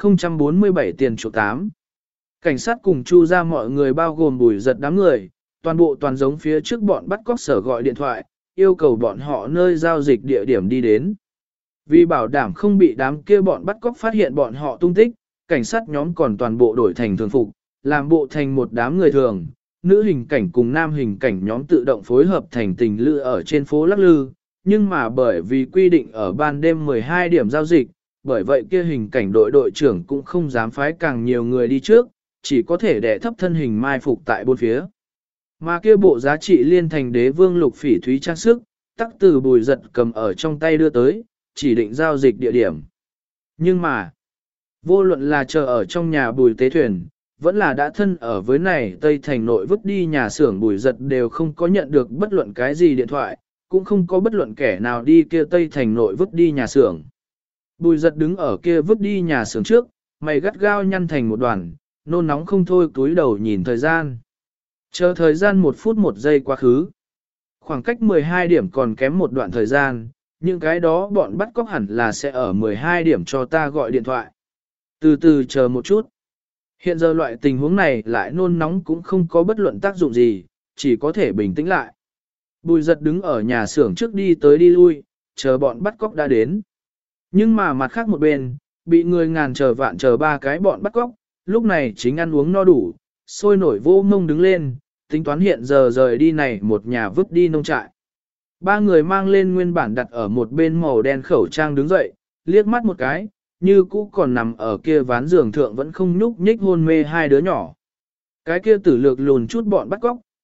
1047 tiền chuộc 8. Cảnh sát cùng Chu ra mọi người bao gồm Bùi giật đám người, toàn bộ toàn giống phía trước bọn bắt cóc sở gọi điện thoại, yêu cầu bọn họ nơi giao dịch địa điểm đi đến. Vì bảo đảm không bị đám kia bọn bắt cóc phát hiện bọn họ tung tích, cảnh sát nhóm còn toàn bộ đổi thành thường phục, làm bộ thành một đám người thường, nữ hình cảnh cùng nam hình cảnh nhóm tự động phối hợp thành tình lữ ở trên phố lắc lư, nhưng mà bởi vì quy định ở ban đêm 12 điểm giao dịch, bởi vậy kia hình cảnh đội trưởng cũng không dám phái càng nhiều người đi trước, chỉ có thể đè thấp thân hình mai phục tại bốn phía. Mà kia bộ giá trị liên thành đế vương lục phỉ thúy trang sức, tắc từ Bùi giật cầm ở trong tay đưa tới, chỉ định giao dịch địa điểm. Nhưng mà, vô luận là chờ ở trong nhà Bùi tế thuyền, vẫn là đã thân ở với này Tây Thành nội vứt đi nhà xưởng Bùi giật đều không có nhận được bất luận cái gì điện thoại, cũng không có bất luận kẻ nào đi kia Tây Thành nội vứt đi nhà xưởng. Bùi giật đứng ở kia vứt đi nhà xưởng trước, mày gắt gao nhăn thành một đoàn, nôn nóng không thôi cúi đầu nhìn thời gian. Chờ thời gian 1 phút 1 giây quá khứ. Khoảng cách 12 điểm còn kém một đoạn thời gian, những cái đó bọn bắt cóc hẳn là sẽ ở 12 điểm cho ta gọi điện thoại. Từ từ chờ một chút. Hiện giờ loại tình huống này lại nôn nóng cũng không có bất luận tác dụng gì, chỉ có thể bình tĩnh lại. Bùi giật đứng ở nhà xưởng trước đi tới đi lui, chờ bọn bắt cóc đã đến. Nhưng mà mặt khác một bên, bị người ngàn chờ vạn chờ ba cái bọn bắt cóc, lúc này chính ăn uống no đủ, sôi nổi vô mông đứng lên, tính toán hiện giờ rời đi này một nhà vứt đi nông trại. Ba người mang lên nguyên bản đặt ở một bên màu đen khẩu trang đứng dậy, liếc mắt một cái, như cũ còn nằm ở kia ván giường thượng vẫn không nhúc nhích hôn mê hai đứa nhỏ. Cái kia tử lược lùn chút bọn bắt cóc,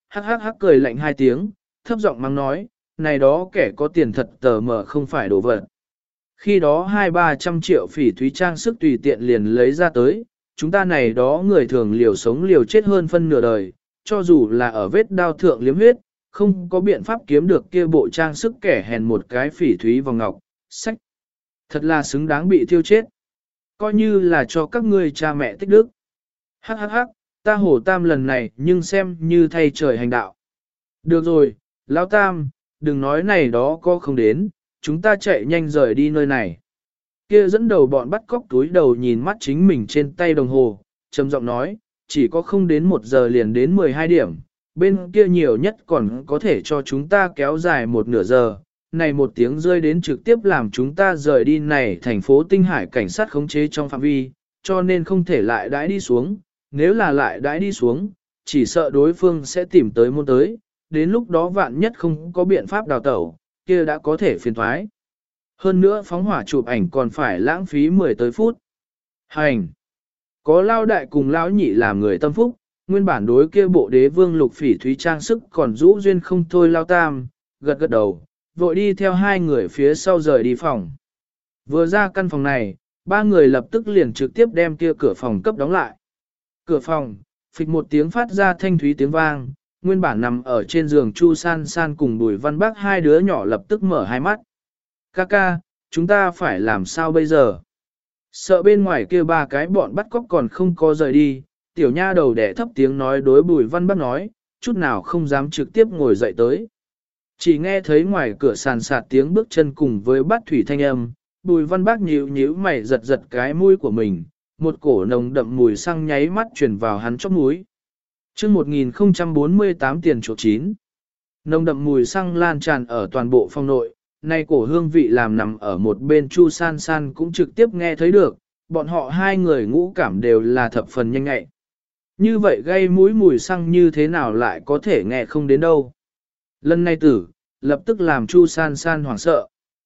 hắc hắc hắc cười lạnh hai tiếng, thấp giọng mắng nói, này đó kẻ có tiền thật tờ mờ không phải đồ vật. Khi đó 200-300 triệu phỉ thúy trang sức tùy tiện liền lấy ra tới, chúng ta này đó người thường liều sống liều chết hơn phân nửa đời, cho dù là ở vết đao thượng liếm huyết, không có biện pháp kiếm được kia bộ trang sức kẻ hèn một cái phỉ thúy vòng ngọc, sách. Thật là xứng đáng bị thiêu chết. Coi như là cho các ngươi cha mẹ tích đức. Hắc hắc hắc, ta Hồ Tam lần này nhưng xem như thay trời hành đạo. Được rồi, Lão Tam, đừng nói này đó có không đến, chúng ta chạy nhanh rời đi nơi này. Kia dẫn đầu bọn bắt cóc túi đầu nhìn mắt chính mình trên tay đồng hồ, trầm giọng nói, chỉ có không đến 1 giờ liền đến 12 điểm, bên kia nhiều nhất còn có thể cho chúng ta kéo dài 1 nửa giờ. Này 1 tiếng rơi đến trực tiếp làm chúng ta rời đi này thành phố Tinh Hải cảnh sát khống chế trong phạm vi, cho nên không thể lại đãi đi xuống, nếu là lại đãi đi xuống, chỉ sợ đối phương sẽ tìm tới môn tới, đến lúc đó vạn nhất không có biện pháp đào tẩu, kia đã có thể phiền thoái. Hơn nữa phóng hỏa chụp ảnh còn phải lãng phí 10 tới phút. Hành! Có lao đại cùng lão nhị làm người tâm phúc, nguyên bản đối kia bộ đế vương lục phỉ thúy trang sức còn rũ duyên không thôi lao tam, gật gật đầu, vội đi theo hai người phía sau rời đi phòng. Vừa ra căn phòng này, 3 người lập tức liền trực tiếp đem kia cửa phòng cấp đóng lại. Cửa phòng, phịch một tiếng phát ra thanh thúy tiếng vang, nguyên bản nằm ở trên giường Chu San San cùng Bùi Văn Bác hai đứa nhỏ lập tức mở hai mắt. Ca, chúng ta phải làm sao bây giờ? Sợ bên ngoài kia 3 cái bọn bắt cóc còn không có rời đi, tiểu nha đầu đẻ thấp tiếng nói đối Bùi Văn Bác nói, chút nào không dám trực tiếp ngồi dậy tới. Chỉ nghe thấy ngoài cửa sàn sạt tiếng bước chân cùng với bát thủy thanh âm, Bùi Văn Bác nhíu mày giật giật cái mũi của mình, một cổ nồng đậm mùi xăng nháy mắt truyền vào hắn chóp mũi. Chương 1048 tiền chuộc 9. Nồng đậm mùi xăng lan tràn ở toàn bộ phòng nội, nay cổ hương vị làm nằm ở một bên Chu San San cũng trực tiếp nghe thấy được, bọn họ hai người ngũ cảm đều là thập phần nhanh nhạy. Như vậy gây mũi mùi xăng như thế nào lại có thể nghe không đến đâu. Lần này tử, lập tức làm Chu San San hoảng sợ.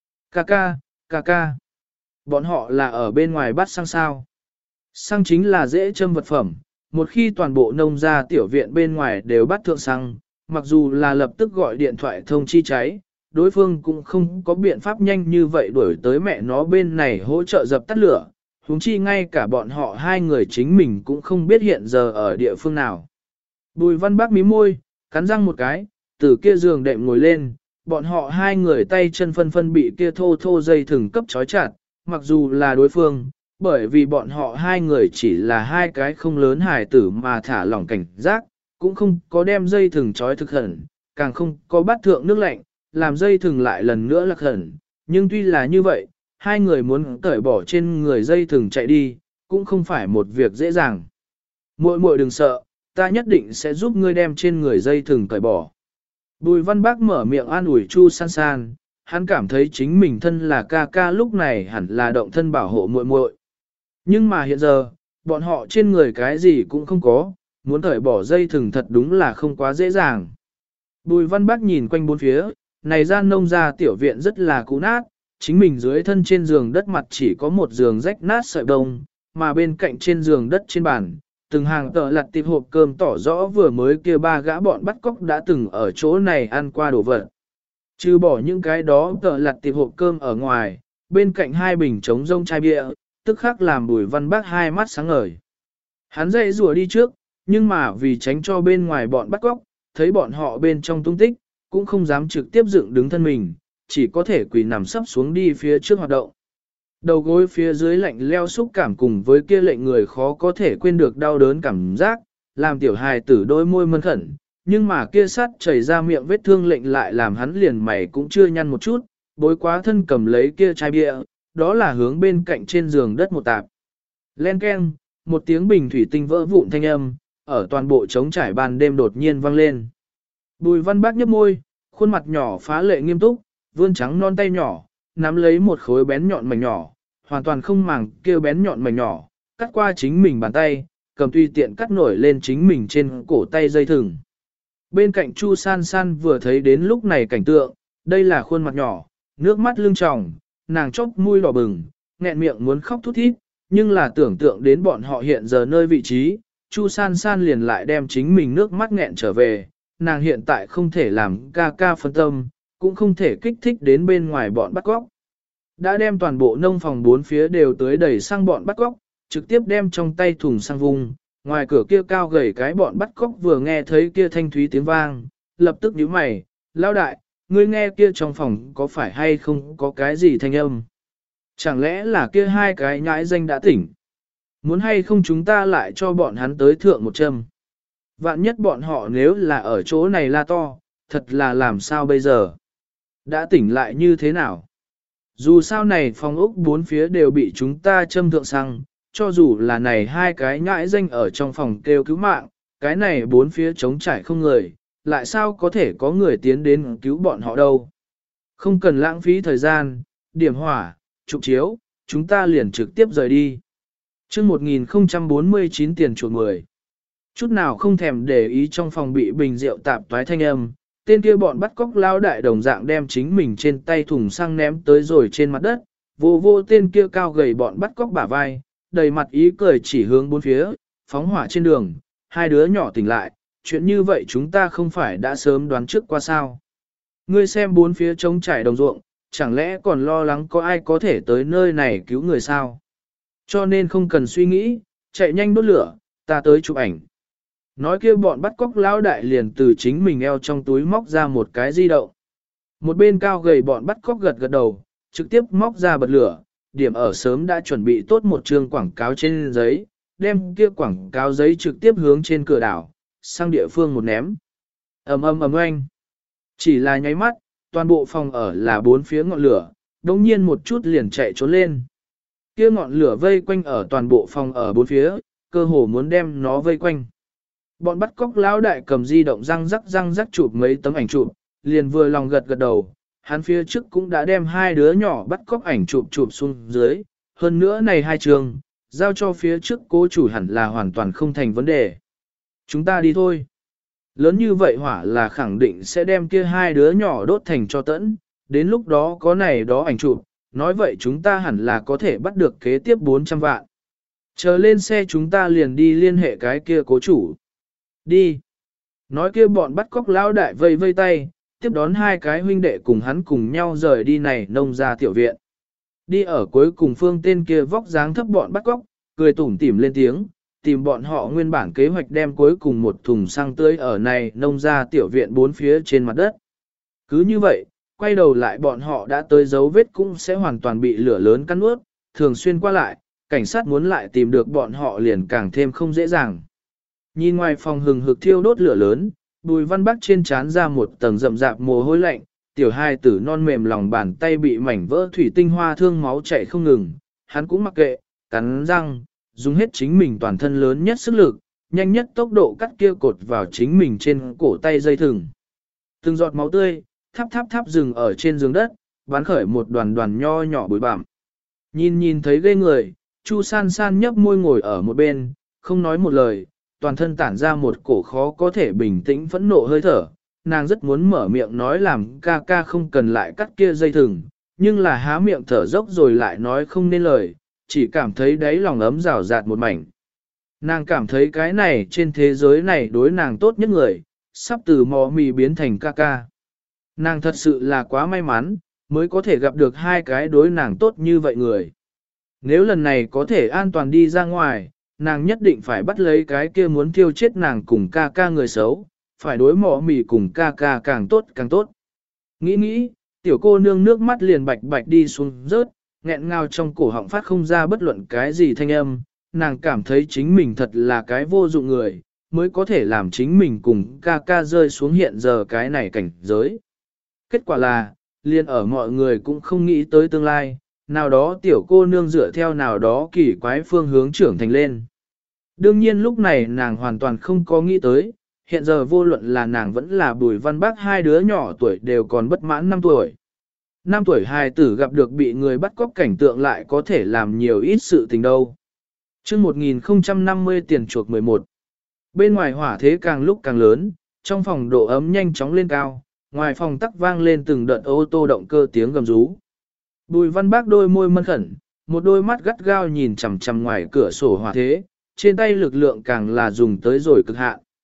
Ca. Bọn họ là ở bên ngoài bắt xăng sao. Xăng chính là dễ châm vật phẩm, một khi toàn bộ nông gia tiểu viện bên ngoài đều bắt thượng xăng, mặc dù là lập tức gọi điện thoại thông chi cháy, đối phương cũng không có biện pháp nhanh như vậy đuổi tới mẹ nó bên này hỗ trợ dập tắt lửa, huống chi ngay cả bọn họ hai người chính mình cũng không biết hiện giờ ở địa phương nào. Bùi Văn Bác mí môi, cắn răng một cái, từ kia giường đệm ngồi lên, bọn họ hai người tay chân phân bị kia thô dây thừng cấp trói chặt, mặc dù là đối phương, bởi vì bọn họ hai người chỉ là hai cái không lớn hài tử mà thả lỏng cảnh giác, cũng không có đem dây thừng trói thực hẳn, càng không có bắt thượng nước lạnh, làm dây thừng lại lần nữa lạc hẳn, nhưng tuy là như vậy, hai người muốn cởi bỏ trên người dây thừng chạy đi, cũng không phải một việc dễ dàng. Muội đừng sợ, ta nhất định sẽ giúp ngươi đem trên người dây thừng cởi bỏ. Bùi Văn Bác mở miệng an ủi Chu San San, hắn cảm thấy chính mình thân là ca lúc này hẳn là động thân bảo hộ muội. Nhưng mà hiện giờ, bọn họ trên người cái gì cũng không có, muốn cởi bỏ dây thừng thật đúng là không quá dễ dàng. Bùi Văn Bác nhìn quanh bốn phía, này gian nông gia tiểu viện rất là cũ nát, chính mình dưới thân trên giường đất mặt chỉ có một giường rách nát sợi bông, mà bên cạnh trên giường đất trên bàn, từng hàng tờ lặt tiệp hộp cơm tỏ rõ vừa mới kia 3 gã bọn bắt cóc đã từng ở chỗ này ăn qua đồ vật. Trừ bỏ những cái đó tờ lặt tiệp hộp cơm ở ngoài, bên cạnh 2 bình trống rông chai bia, tức khắc làm Bùi Văn Bác hai mắt sáng ngời. Hắn dậy rùa đi trước, nhưng mà vì tránh cho bên ngoài bọn bắt cóc, thấy bọn họ bên trong tung tích, cũng không dám trực tiếp dựng đứng thân mình, chỉ có thể quỳ nằm sấp xuống đi phía trước hoạt động. Đầu gối phía dưới lạnh leo xúc cảm cùng với kia lệnh người khó có thể quên được đau đớn cảm giác, làm tiểu hài tử đôi môi mân khẩn, nhưng mà kia sắt chảy ra miệng vết thương lệnh lại làm hắn liền mày cũng chưa nhăn một chút, bối quá thân cầm lấy kia chai bia, đó là hướng bên cạnh trên giường đất một tạp. Len keng, một tiếng bình thủy tinh vỡ vụn thanh âm, ở toàn bộ trống trải ban đêm đột nhiên vang lên. Bùi Văn Bác nhấp môi, khuôn mặt nhỏ phá lệ nghiêm túc, vươn trắng non tay nhỏ, nắm lấy một khối bén nhọn mảnh nhỏ, hoàn toàn không màng kêu bén nhọn mảnh nhỏ, cắt qua chính mình bàn tay, cầm tùy tiện cắt nổi lên chính mình trên cổ tay dây thừng. Bên cạnh Chu San San vừa thấy đến lúc này cảnh tượng, đây là khuôn mặt nhỏ, nước mắt lưng tròng, nàng chốc mũi đỏ bừng, nghẹn miệng muốn khóc thút thít, nhưng là tưởng tượng đến bọn họ hiện giờ nơi vị trí, Chu San San liền lại đem chính mình nước mắt nghẹn trở về, nàng hiện tại không thể làm ca ca phân tâm, cũng không thể kích thích đến bên ngoài bọn bắt cóc. Đã đem toàn bộ nông phòng bốn phía đều tới đẩy sang bọn bắt cóc, trực tiếp đem trong tay thùng sang vùng, ngoài cửa kia cao gầy cái bọn bắt cóc vừa nghe thấy kia thanh thúy tiếng vang, lập tức nhíu mày, lão đại, ngươi nghe kia trong phòng có phải hay không có cái gì thanh âm? Chẳng lẽ là kia hai cái nhãi danh đã tỉnh? Muốn hay không chúng ta lại cho bọn hắn tới thượng một châm? Vạn nhất bọn họ nếu là ở chỗ này la to, thật là làm sao bây giờ? Đã tỉnh lại như thế nào? Dù sao này phòng ốc bốn phía đều bị chúng ta châm thượng xăng, cho dù là này hai cái nhãi danh ở trong phòng kêu cứu mạng, cái này bốn phía trống trải không người, lại sao có thể có người tiến đến cứu bọn họ đâu. Không cần lãng phí thời gian, điểm hỏa, trục chiếu, chúng ta liền trực tiếp rời đi. chương 1049 tiền chuột 10. Chút nào không thèm để ý trong phòng bị bình rượu tạp toái thanh âm, tên kia bọn bắt cóc lao đại đồng dạng đem chính mình trên tay thùng xăng ném tới rồi trên mặt đất, vô vô tên kia cao gầy bọn bắt cóc bả vai, đầy mặt ý cười chỉ hướng bốn phía, phóng hỏa trên đường, hai đứa nhỏ tỉnh lại, chuyện như vậy chúng ta không phải đã sớm đoán trước qua sao. Ngươi xem bốn phía trống trải đồng ruộng, chẳng lẽ còn lo lắng có ai có thể tới nơi này cứu người sao? Cho nên không cần suy nghĩ, chạy nhanh đốt lửa, ta tới chụp ảnh. Nói kia bọn bắt cóc lão đại liền từ chính mình eo trong túi móc ra một cái di động. Một bên cao gầy bọn bắt cóc gật gật đầu, trực tiếp móc ra bật lửa, điểm ở sớm đã chuẩn bị tốt một chương quảng cáo trên giấy, đem kia quảng cáo giấy trực tiếp hướng trên cửa đảo, sang địa phương một ném. Ầm ầm ầm oanh. Chỉ là nháy mắt, toàn bộ phòng ở là bốn phía ngọn lửa, đống nhiên một chút liền chạy trốn lên. Kia ngọn lửa vây quanh ở toàn bộ phòng ở bốn phía, cơ hồ muốn đem nó vây quanh. Bọn bắt cóc lão đại cầm di động răng rắc chụp mấy tấm ảnh chụp, liền vừa lòng gật gật đầu, hắn phía trước cũng đã đem hai đứa nhỏ bắt cóc ảnh chụp xuống dưới, hơn nữa này hai trường, giao cho phía trước cố chủ hẳn là hoàn toàn không thành vấn đề. Chúng ta đi thôi. Lớn như vậy hỏa là khẳng định sẽ đem kia hai đứa nhỏ đốt thành cho tẫn, đến lúc đó có này đó ảnh chụp, nói vậy chúng ta hẳn là có thể bắt được kế tiếp 400 vạn. Chờ lên xe chúng ta liền đi liên hệ cái kia cố chủ. Đi. Nói kia bọn bắt cóc lão đại vây vây tay, tiếp đón hai cái huynh đệ cùng hắn cùng nhau rời đi này nông ra tiểu viện. Đi ở cuối cùng phương tên kia vóc dáng thấp bọn bắt cóc, cười tủm tỉm lên tiếng, tìm bọn họ nguyên bản kế hoạch đem cuối cùng một thùng xăng tươi ở này nông ra tiểu viện bốn phía trên mặt đất. Cứ như vậy, quay đầu lại bọn họ đã tới dấu vết cũng sẽ hoàn toàn bị lửa lớn cắn nuốt, thường xuyên qua lại, cảnh sát muốn lại tìm được bọn họ liền càng thêm không dễ dàng. Nhìn ngoài phòng hừng hực thiêu đốt lửa lớn, Bùi Văn Bắc trên trán ra một tầng rậm rạp mồ hôi lạnh, tiểu hai tử non mềm lòng bàn tay bị mảnh vỡ thủy tinh hoa thương máu chảy không ngừng, hắn cũng mặc kệ, cắn răng, dùng hết chính mình toàn thân lớn nhất sức lực, nhanh nhất tốc độ cắt kia cột vào chính mình trên cổ tay dây thừng. Từng giọt máu tươi, tháp dừng ở trên giường đất, bắn khởi một đoàn đoàn nho nhỏ bụi bặm. Nhìn thấy ghê người, Chu San San nhấp môi ngồi ở một bên, không nói một lời, toàn thân tản ra một cổ khó có thể bình tĩnh phẫn nộ hơi thở. Nàng rất muốn mở miệng nói làm ca ca không cần lại cắt kia dây thừng, nhưng là há miệng thở dốc rồi lại nói không nên lời, chỉ cảm thấy đáy lòng ấm rào rạt một mảnh. Nàng cảm thấy cái này trên thế giới này đối nàng tốt nhất người, sắp từ mò mì biến thành ca ca. Nàng thật sự là quá may mắn, mới có thể gặp được hai cái đối nàng tốt như vậy người. Nếu lần này có thể an toàn đi ra ngoài, nàng nhất định phải bắt lấy cái kia muốn thiêu chết nàng cùng ca ca người xấu, phải đối mỏ mì cùng ca ca càng tốt càng tốt. Nghĩ, tiểu cô nương nước mắt liền bạch bạch đi xuống rớt, nghẹn ngào trong cổ họng phát không ra bất luận cái gì thanh âm, nàng cảm thấy chính mình thật là cái vô dụng người, mới có thể làm chính mình cùng ca ca rơi xuống hiện giờ cái này cảnh giới. Kết quả là, liền ở mọi người cũng không nghĩ tới tương lai, nào đó tiểu cô nương dựa theo nào đó kỳ quái phương hướng trưởng thành lên. Đương nhiên lúc này nàng hoàn toàn không có nghĩ tới, hiện giờ vô luận là nàng vẫn là Bùi Văn Bác hai đứa nhỏ tuổi đều còn bất mãn 5 tuổi. 5 tuổi hài tử gặp được bị người bắt cóc cảnh tượng lại có thể làm nhiều ít sự tình đâu. chương 1050 tiền chuộc 11. Bên ngoài hỏa thế càng lúc càng lớn, trong phòng độ ấm nhanh chóng lên cao, ngoài phòng tắc vang lên từng đợt ô tô động cơ tiếng gầm rú. Bùi Văn Bác đôi môi mân khẩn, một đôi mắt gắt gao nhìn chằm chằm ngoài cửa sổ hỏa thế, trên tay lực lượng càng là dùng tới rồi cực hạn.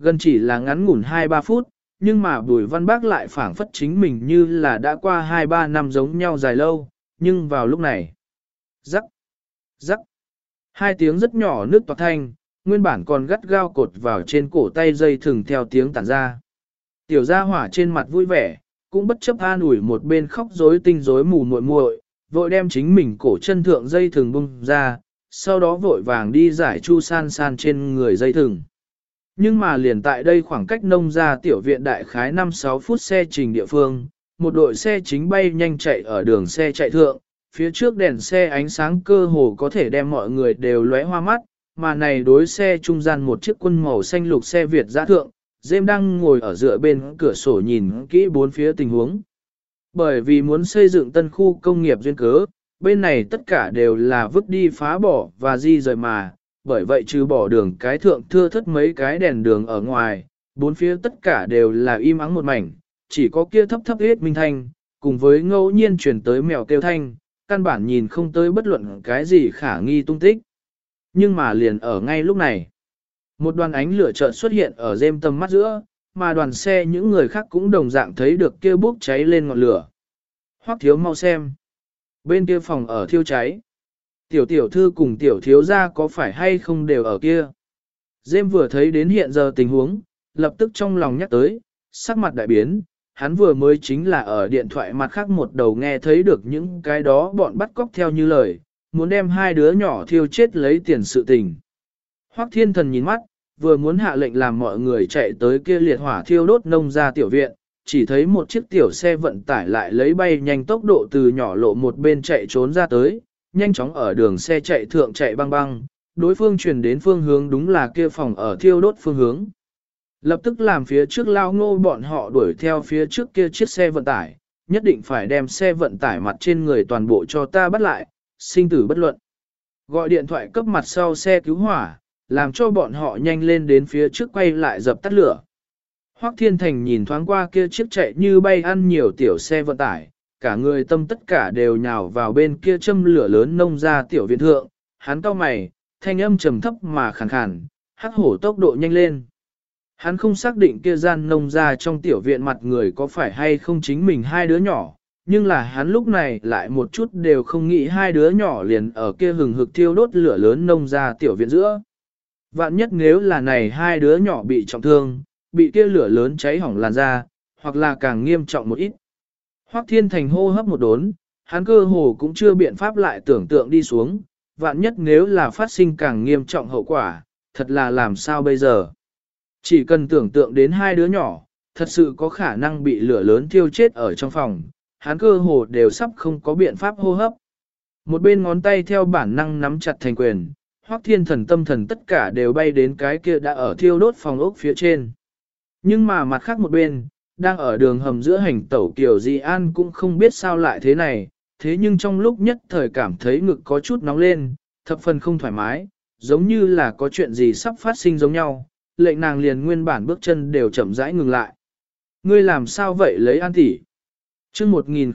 Gần chỉ là ngắn ngủn 2-3 phút, nhưng mà Bùi Văn Bác lại phảng phất chính mình như là đã qua 2-3 năm giống nhau dài lâu, nhưng vào lúc này, rắc, rắc, hai tiếng rất nhỏ nước toạc thanh, nguyên bản còn gắt gao cột vào trên cổ tay dây thừng theo tiếng tản ra. Tiểu gia hỏa trên mặt vui vẻ, cũng bất chấp an ủi một bên khóc rối tinh rối mù muội muội, vội đem chính mình cổ chân thượng dây thừng bung ra, sau đó vội vàng đi giải Chu San San trên người dây thừng. Nhưng mà liền tại đây khoảng cách nông ra tiểu viện đại khái 5-6 phút xe trình địa phương, một đội xe chính bay nhanh chạy ở đường xe chạy thượng, phía trước đèn xe ánh sáng cơ hồ có thể đem mọi người đều lóe hoa mắt, mà này đối xe trung gian một chiếc quân màu xanh lục xe Việt giã thượng, Dêm đang ngồi ở dựa bên cửa sổ nhìn kỹ bốn phía tình huống. Bởi vì muốn xây dựng tân khu công nghiệp duyên cớ, bên này tất cả đều là vứt đi phá bỏ và di rời mà, bởi vậy trừ bỏ đường cái thượng thưa thất mấy cái đèn đường ở ngoài, bốn phía tất cả đều là im ắng một mảnh, chỉ có kia thấp thấp hết minh thanh, cùng với ngẫu nhiên truyền tới mèo kêu thanh, căn bản nhìn không tới bất luận cái gì khả nghi tung tích. Nhưng mà liền ở ngay lúc này, một đoàn ánh lửa chợt xuất hiện ở Dêm tầm mắt giữa, mà đoàn xe những người khác cũng đồng dạng thấy được kia bốc cháy lên ngọn lửa. Hoắc thiếu mau xem. Bên kia phòng ở thiêu cháy. Tiểu tiểu thư cùng tiểu thiếu gia có phải hay không đều ở kia. Dêm vừa thấy đến hiện giờ tình huống, lập tức trong lòng nhắc tới, sắc mặt đại biến, hắn vừa mới chính là ở điện thoại mặt khác một đầu nghe thấy được những cái đó bọn bắt cóc theo như lời, muốn đem hai đứa nhỏ thiêu chết lấy tiền sự tình. Hoắc Thiên Thần nhìn mắt, vừa muốn hạ lệnh làm mọi người chạy tới kia liệt hỏa thiêu đốt nông ra tiểu viện, chỉ thấy một chiếc tiểu xe vận tải lại lấy bay nhanh tốc độ từ nhỏ lộ một bên chạy trốn ra tới, nhanh chóng ở đường xe chạy thượng chạy băng băng, đối phương chuyển đến phương hướng đúng là kia phòng ở thiêu đốt phương hướng. Lập tức làm phía trước lao ngô bọn họ đuổi theo phía trước kia chiếc xe vận tải, nhất định phải đem xe vận tải mặt trên người toàn bộ cho ta bắt lại, sinh tử bất luận. Gọi điện thoại cấp mặt sau xe cứu hỏa, làm cho bọn họ nhanh lên đến phía trước quay lại dập tắt lửa. Hoắc Thiên Thành nhìn thoáng qua kia chiếc chạy như bay ăn nhiều tiểu xe vận tải, cả người tâm tất cả đều nhào vào bên kia châm lửa lớn nông ra tiểu viện thượng, hắn cau mày, thanh âm trầm thấp mà khàn khàn, hắc hổ tốc độ nhanh lên. Hắn không xác định kia gian nông ra trong tiểu viện mặt người có phải hay không chính mình hai đứa nhỏ, nhưng là hắn lúc này lại một chút đều không nghĩ hai đứa nhỏ liền ở kia hừng hực thiêu đốt lửa lớn nông ra tiểu viện giữa. Vạn nhất nếu là này hai đứa nhỏ bị trọng thương, bị kia lửa lớn cháy hỏng làn da, hoặc là càng nghiêm trọng một ít. Hoắc Thiên Thành hô hấp một đốn, hắn cơ hồ cũng chưa biện pháp lại tưởng tượng đi xuống, vạn nhất nếu là phát sinh càng nghiêm trọng hậu quả, thật là làm sao bây giờ. Chỉ cần tưởng tượng đến hai đứa nhỏ, thật sự có khả năng bị lửa lớn thiêu chết ở trong phòng, hắn cơ hồ đều sắp không có biện pháp hô hấp. Một bên ngón tay theo bản năng nắm chặt thành quyền, Hoắc Thiên Thần tâm thần tất cả đều bay đến cái kia đã ở thiêu đốt phòng ốc phía trên. Nhưng mà mặt khác một bên, đang ở đường hầm giữa hành tẩu Kiều Di An cũng không biết sao lại thế này, thế nhưng trong lúc nhất thời cảm thấy ngực có chút nóng lên, thập phần không thoải mái, giống như là có chuyện gì sắp phát sinh giống nhau, lệnh nàng liền nguyên bản bước chân đều chậm rãi ngừng lại. Ngươi làm sao vậy lấy An tỷ? Chương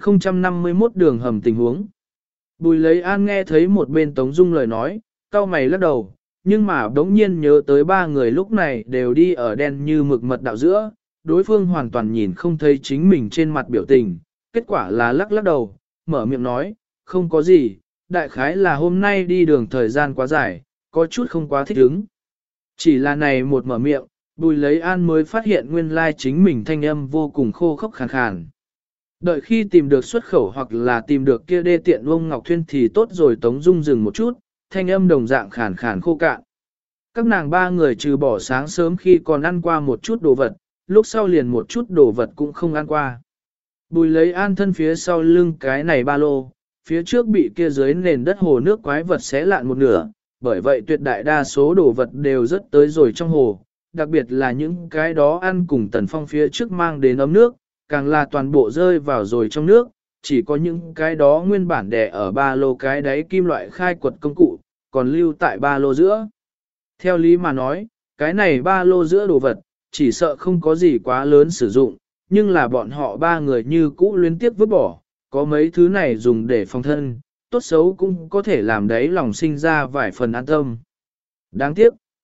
1051 đường hầm tình huống. Bùi lấy An nghe thấy một bên Tống Dung lời nói, cau mày lắc đầu, nhưng mà đống nhiên nhớ tới ba người lúc này đều đi ở đen như mực mật đạo giữa, đối phương hoàn toàn nhìn không thấy chính mình trên mặt biểu tình, kết quả là lắc lắc đầu, mở miệng nói, không có gì, đại khái là hôm nay đi đường thời gian quá dài, có chút không quá thích ứng. Chỉ là này một mở miệng, Bùi lấy An mới phát hiện nguyên lai chính mình thanh âm vô cùng khô khốc khàn khàn. Đợi khi tìm được xuất khẩu hoặc là tìm được kia đê tiện Ông Ngọc Thuyên thì tốt rồi. Tống Dung dừng một chút, thanh âm đồng dạng khàn khàn khô cạn. Các nàng ba người trừ bỏ sáng sớm khi còn ăn qua một chút đồ vật, lúc sau liền một chút đồ vật cũng không ăn qua. Bùi lấy An thân phía sau lưng cái này ba lô, phía trước bị kia dưới nền đất hồ nước quái vật xé lạn một nửa, bởi vậy tuyệt đại đa số đồ vật đều rất tới rồi trong hồ, đặc biệt là những cái đó ăn cùng Tần Phong phía trước mang đến ấm nước, càng là toàn bộ rơi vào rồi trong nước, chỉ có những cái đó nguyên bản đè ở ba lô cái đáy kim loại khai quật công cụ, còn lưu tại ba lô giữa. Theo lý mà nói, cái này ba lô giữa đồ vật, chỉ sợ không có gì quá lớn sử dụng, nhưng là bọn họ ba người như cũ liên tiếp vứt bỏ, có mấy thứ này dùng để phòng thân, tốt xấu cũng có thể làm đấy lòng sinh ra vài phần an tâm. Đáng tiếc,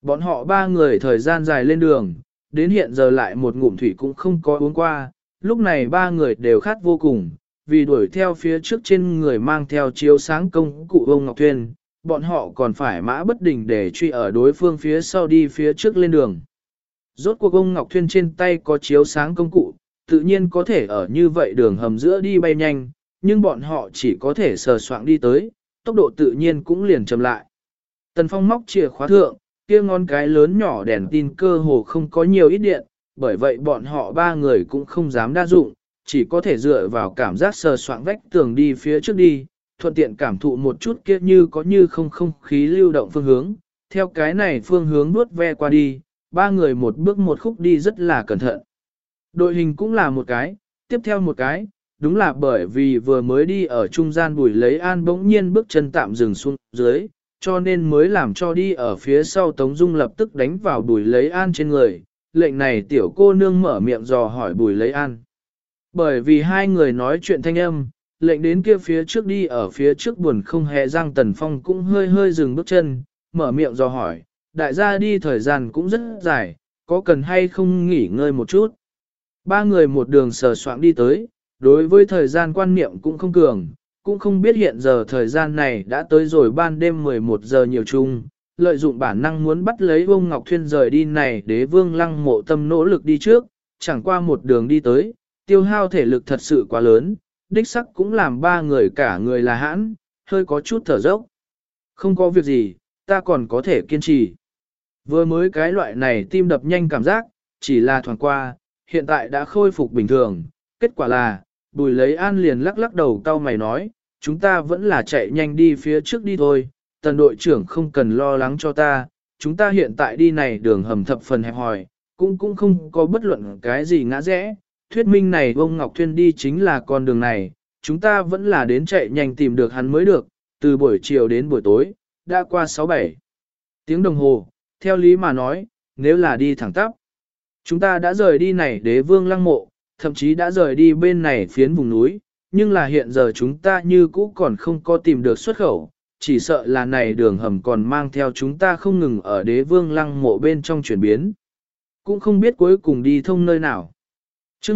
Bọn họ ba người thời gian dài lên đường, đến hiện giờ lại một ngụm thủy cũng không có uống qua, lúc này ba người đều khát vô cùng, vì đuổi theo phía trước trên người mang theo chiếu sáng công cụ ông Ngọc Thuyên, bọn họ còn phải mã bất đình để truy ở đối phương phía sau đi phía trước lên đường. Rốt cuộc ông Ngọc Thuyên trên tay có chiếu sáng công cụ, tự nhiên có thể ở như vậy đường hầm giữa đi bay nhanh, nhưng bọn họ chỉ có thể sờ soạng đi tới, tốc độ tự nhiên cũng liền chậm lại. Tần Phong móc chìa khóa thượng, kia ngón cái lớn nhỏ đèn tin cơ hồ không có nhiều ít điện, bởi vậy bọn họ ba người cũng không dám đa dụng, chỉ có thể dựa vào cảm giác sờ soạng vách tường đi phía trước đi, thuận tiện cảm thụ một chút kia như có như không khí lưu động phương hướng, theo cái này phương hướng nuốt ve qua đi, ba người một bước một khúc đi rất là cẩn thận. Đội hình cũng là một cái, tiếp theo một cái, đúng là bởi vì vừa mới đi ở trung gian Bùi Lấy An bỗng nhiên bước chân tạm dừng xuống dưới, cho nên mới làm cho đi ở phía sau Tống Dung lập tức đánh vào Bùi Lấy An trên người, lệnh này tiểu cô nương mở miệng dò hỏi Bùi Lấy An. Bởi vì hai người nói chuyện thanh âm, lệnh đến kia phía trước đi ở phía trước buồn không hề răng Tần Phong cũng hơi hơi dừng bước chân, mở miệng dò hỏi, đại gia đi thời gian cũng rất dài, có cần hay không nghỉ ngơi một chút. Ba người một đường sờ soạng đi tới, đối với thời gian quan niệm cũng không cường, cũng không biết hiện giờ thời gian này đã tới rồi ban đêm 11 giờ nhiều chung, lợi dụng bản năng muốn bắt lấy ông Ngọc Thuyên rời đi này Đế Vương Lăng Mộ tâm nỗ lực đi trước, chẳng qua một đường đi tới, tiêu hao thể lực thật sự quá lớn, đích sắc cũng làm ba người cả người là hãn, hơi có chút thở dốc. Không có việc gì, ta còn có thể kiên trì. Vừa mới cái loại này tim đập nhanh cảm giác, chỉ là thoảng qua, hiện tại đã khôi phục bình thường, kết quả là, Bùi Lấy An liền lắc lắc đầu cau mày nói, chúng ta vẫn là chạy nhanh đi phía trước đi thôi, Tần đội trưởng không cần lo lắng cho ta, chúng ta hiện tại đi này đường hầm thập phần hẹp hòi, cũng không có bất luận cái gì ngã rẽ, thuyết minh này ông Ngọc Thuyên đi chính là con đường này, chúng ta vẫn là đến chạy nhanh tìm được hắn mới được, từ buổi chiều đến buổi tối, đã qua 6-7 tiếng đồng hồ, theo lý mà nói, nếu là đi thẳng tắp, chúng ta đã rời đi này Đế Vương Lăng Mộ, thậm chí đã rời đi bên này phiến vùng núi, nhưng là hiện giờ chúng ta như cũ còn không có tìm được xuất khẩu, chỉ sợ là này đường hầm còn mang theo chúng ta không ngừng ở Đế Vương Lăng Mộ bên trong chuyển biến. Cũng không biết cuối cùng đi thông nơi nào. Trước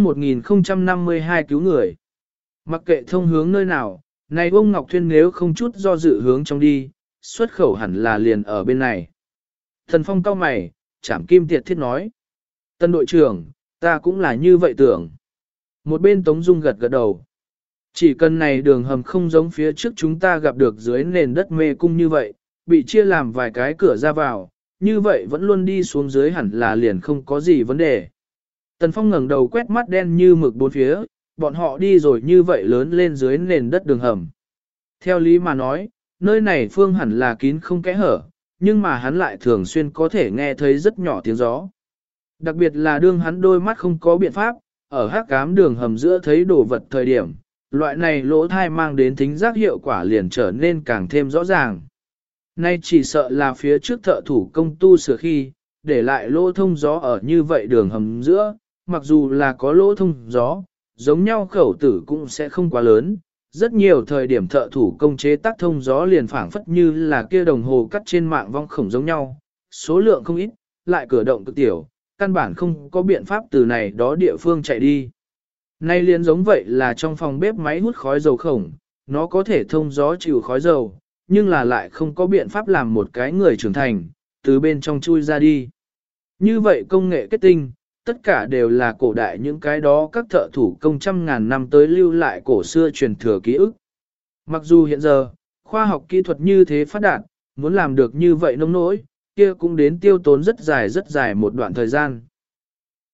1052 cứu người. Mặc kệ thông hướng nơi nào, này ông Ngọc Thuyên nếu không chút do dự hướng trong đi, xuất khẩu hẳn là liền ở bên này. Thần Phong cau mày, Trảm Kim Tiệt Thiết nói. Tân đội trưởng, ta cũng là như vậy tưởng. Một bên Tống Dung gật gật đầu. Chỉ cần này đường hầm không giống phía trước chúng ta gặp được dưới nền đất mê cung như vậy, bị chia làm vài cái cửa ra vào, như vậy vẫn luôn đi xuống dưới hẳn là liền không có gì vấn đề. Tần Phong ngẩng đầu quét mắt đen như mực bốn phía, bọn họ đi rồi như vậy lớn lên dưới nền đất đường hầm. Theo lý mà nói, nơi này phương hẳn là kín không kẽ hở, nhưng mà hắn lại thường xuyên có thể nghe thấy rất nhỏ tiếng gió. Đặc biệt là đương hắn đôi mắt không có biện pháp, ở hắc ám đường hầm giữa thấy đồ vật thời điểm, loại này lỗ thai mang đến thính giác hiệu quả liền trở nên càng thêm rõ ràng. Nay chỉ sợ là phía trước thợ thủ công tu sửa khi, để lại lỗ thông gió ở như vậy đường hầm giữa, mặc dù là có lỗ thông gió, giống nhau khẩu tử cũng sẽ không quá lớn. Rất nhiều thời điểm thợ thủ công chế tác thông gió liền phảng phất như là kia đồng hồ cắt trên mạng vong khổng giống nhau, số lượng không ít, lại cửa động cực tiểu, căn bản không có biện pháp từ này đó địa phương chạy đi. Nay liền giống vậy là trong phòng bếp máy hút khói dầu khổng, nó có thể thông gió chịu khói dầu, nhưng là lại không có biện pháp làm một cái người trưởng thành, từ bên trong chui ra đi. Như vậy công nghệ kết tinh, tất cả đều là cổ đại những cái đó các thợ thủ công trăm ngàn năm tới lưu lại cổ xưa truyền thừa ký ức. Mặc dù hiện giờ, khoa học kỹ thuật như thế phát đạt, muốn làm được như vậy nông nỗi, kia cũng đến tiêu tốn rất dài một đoạn thời gian.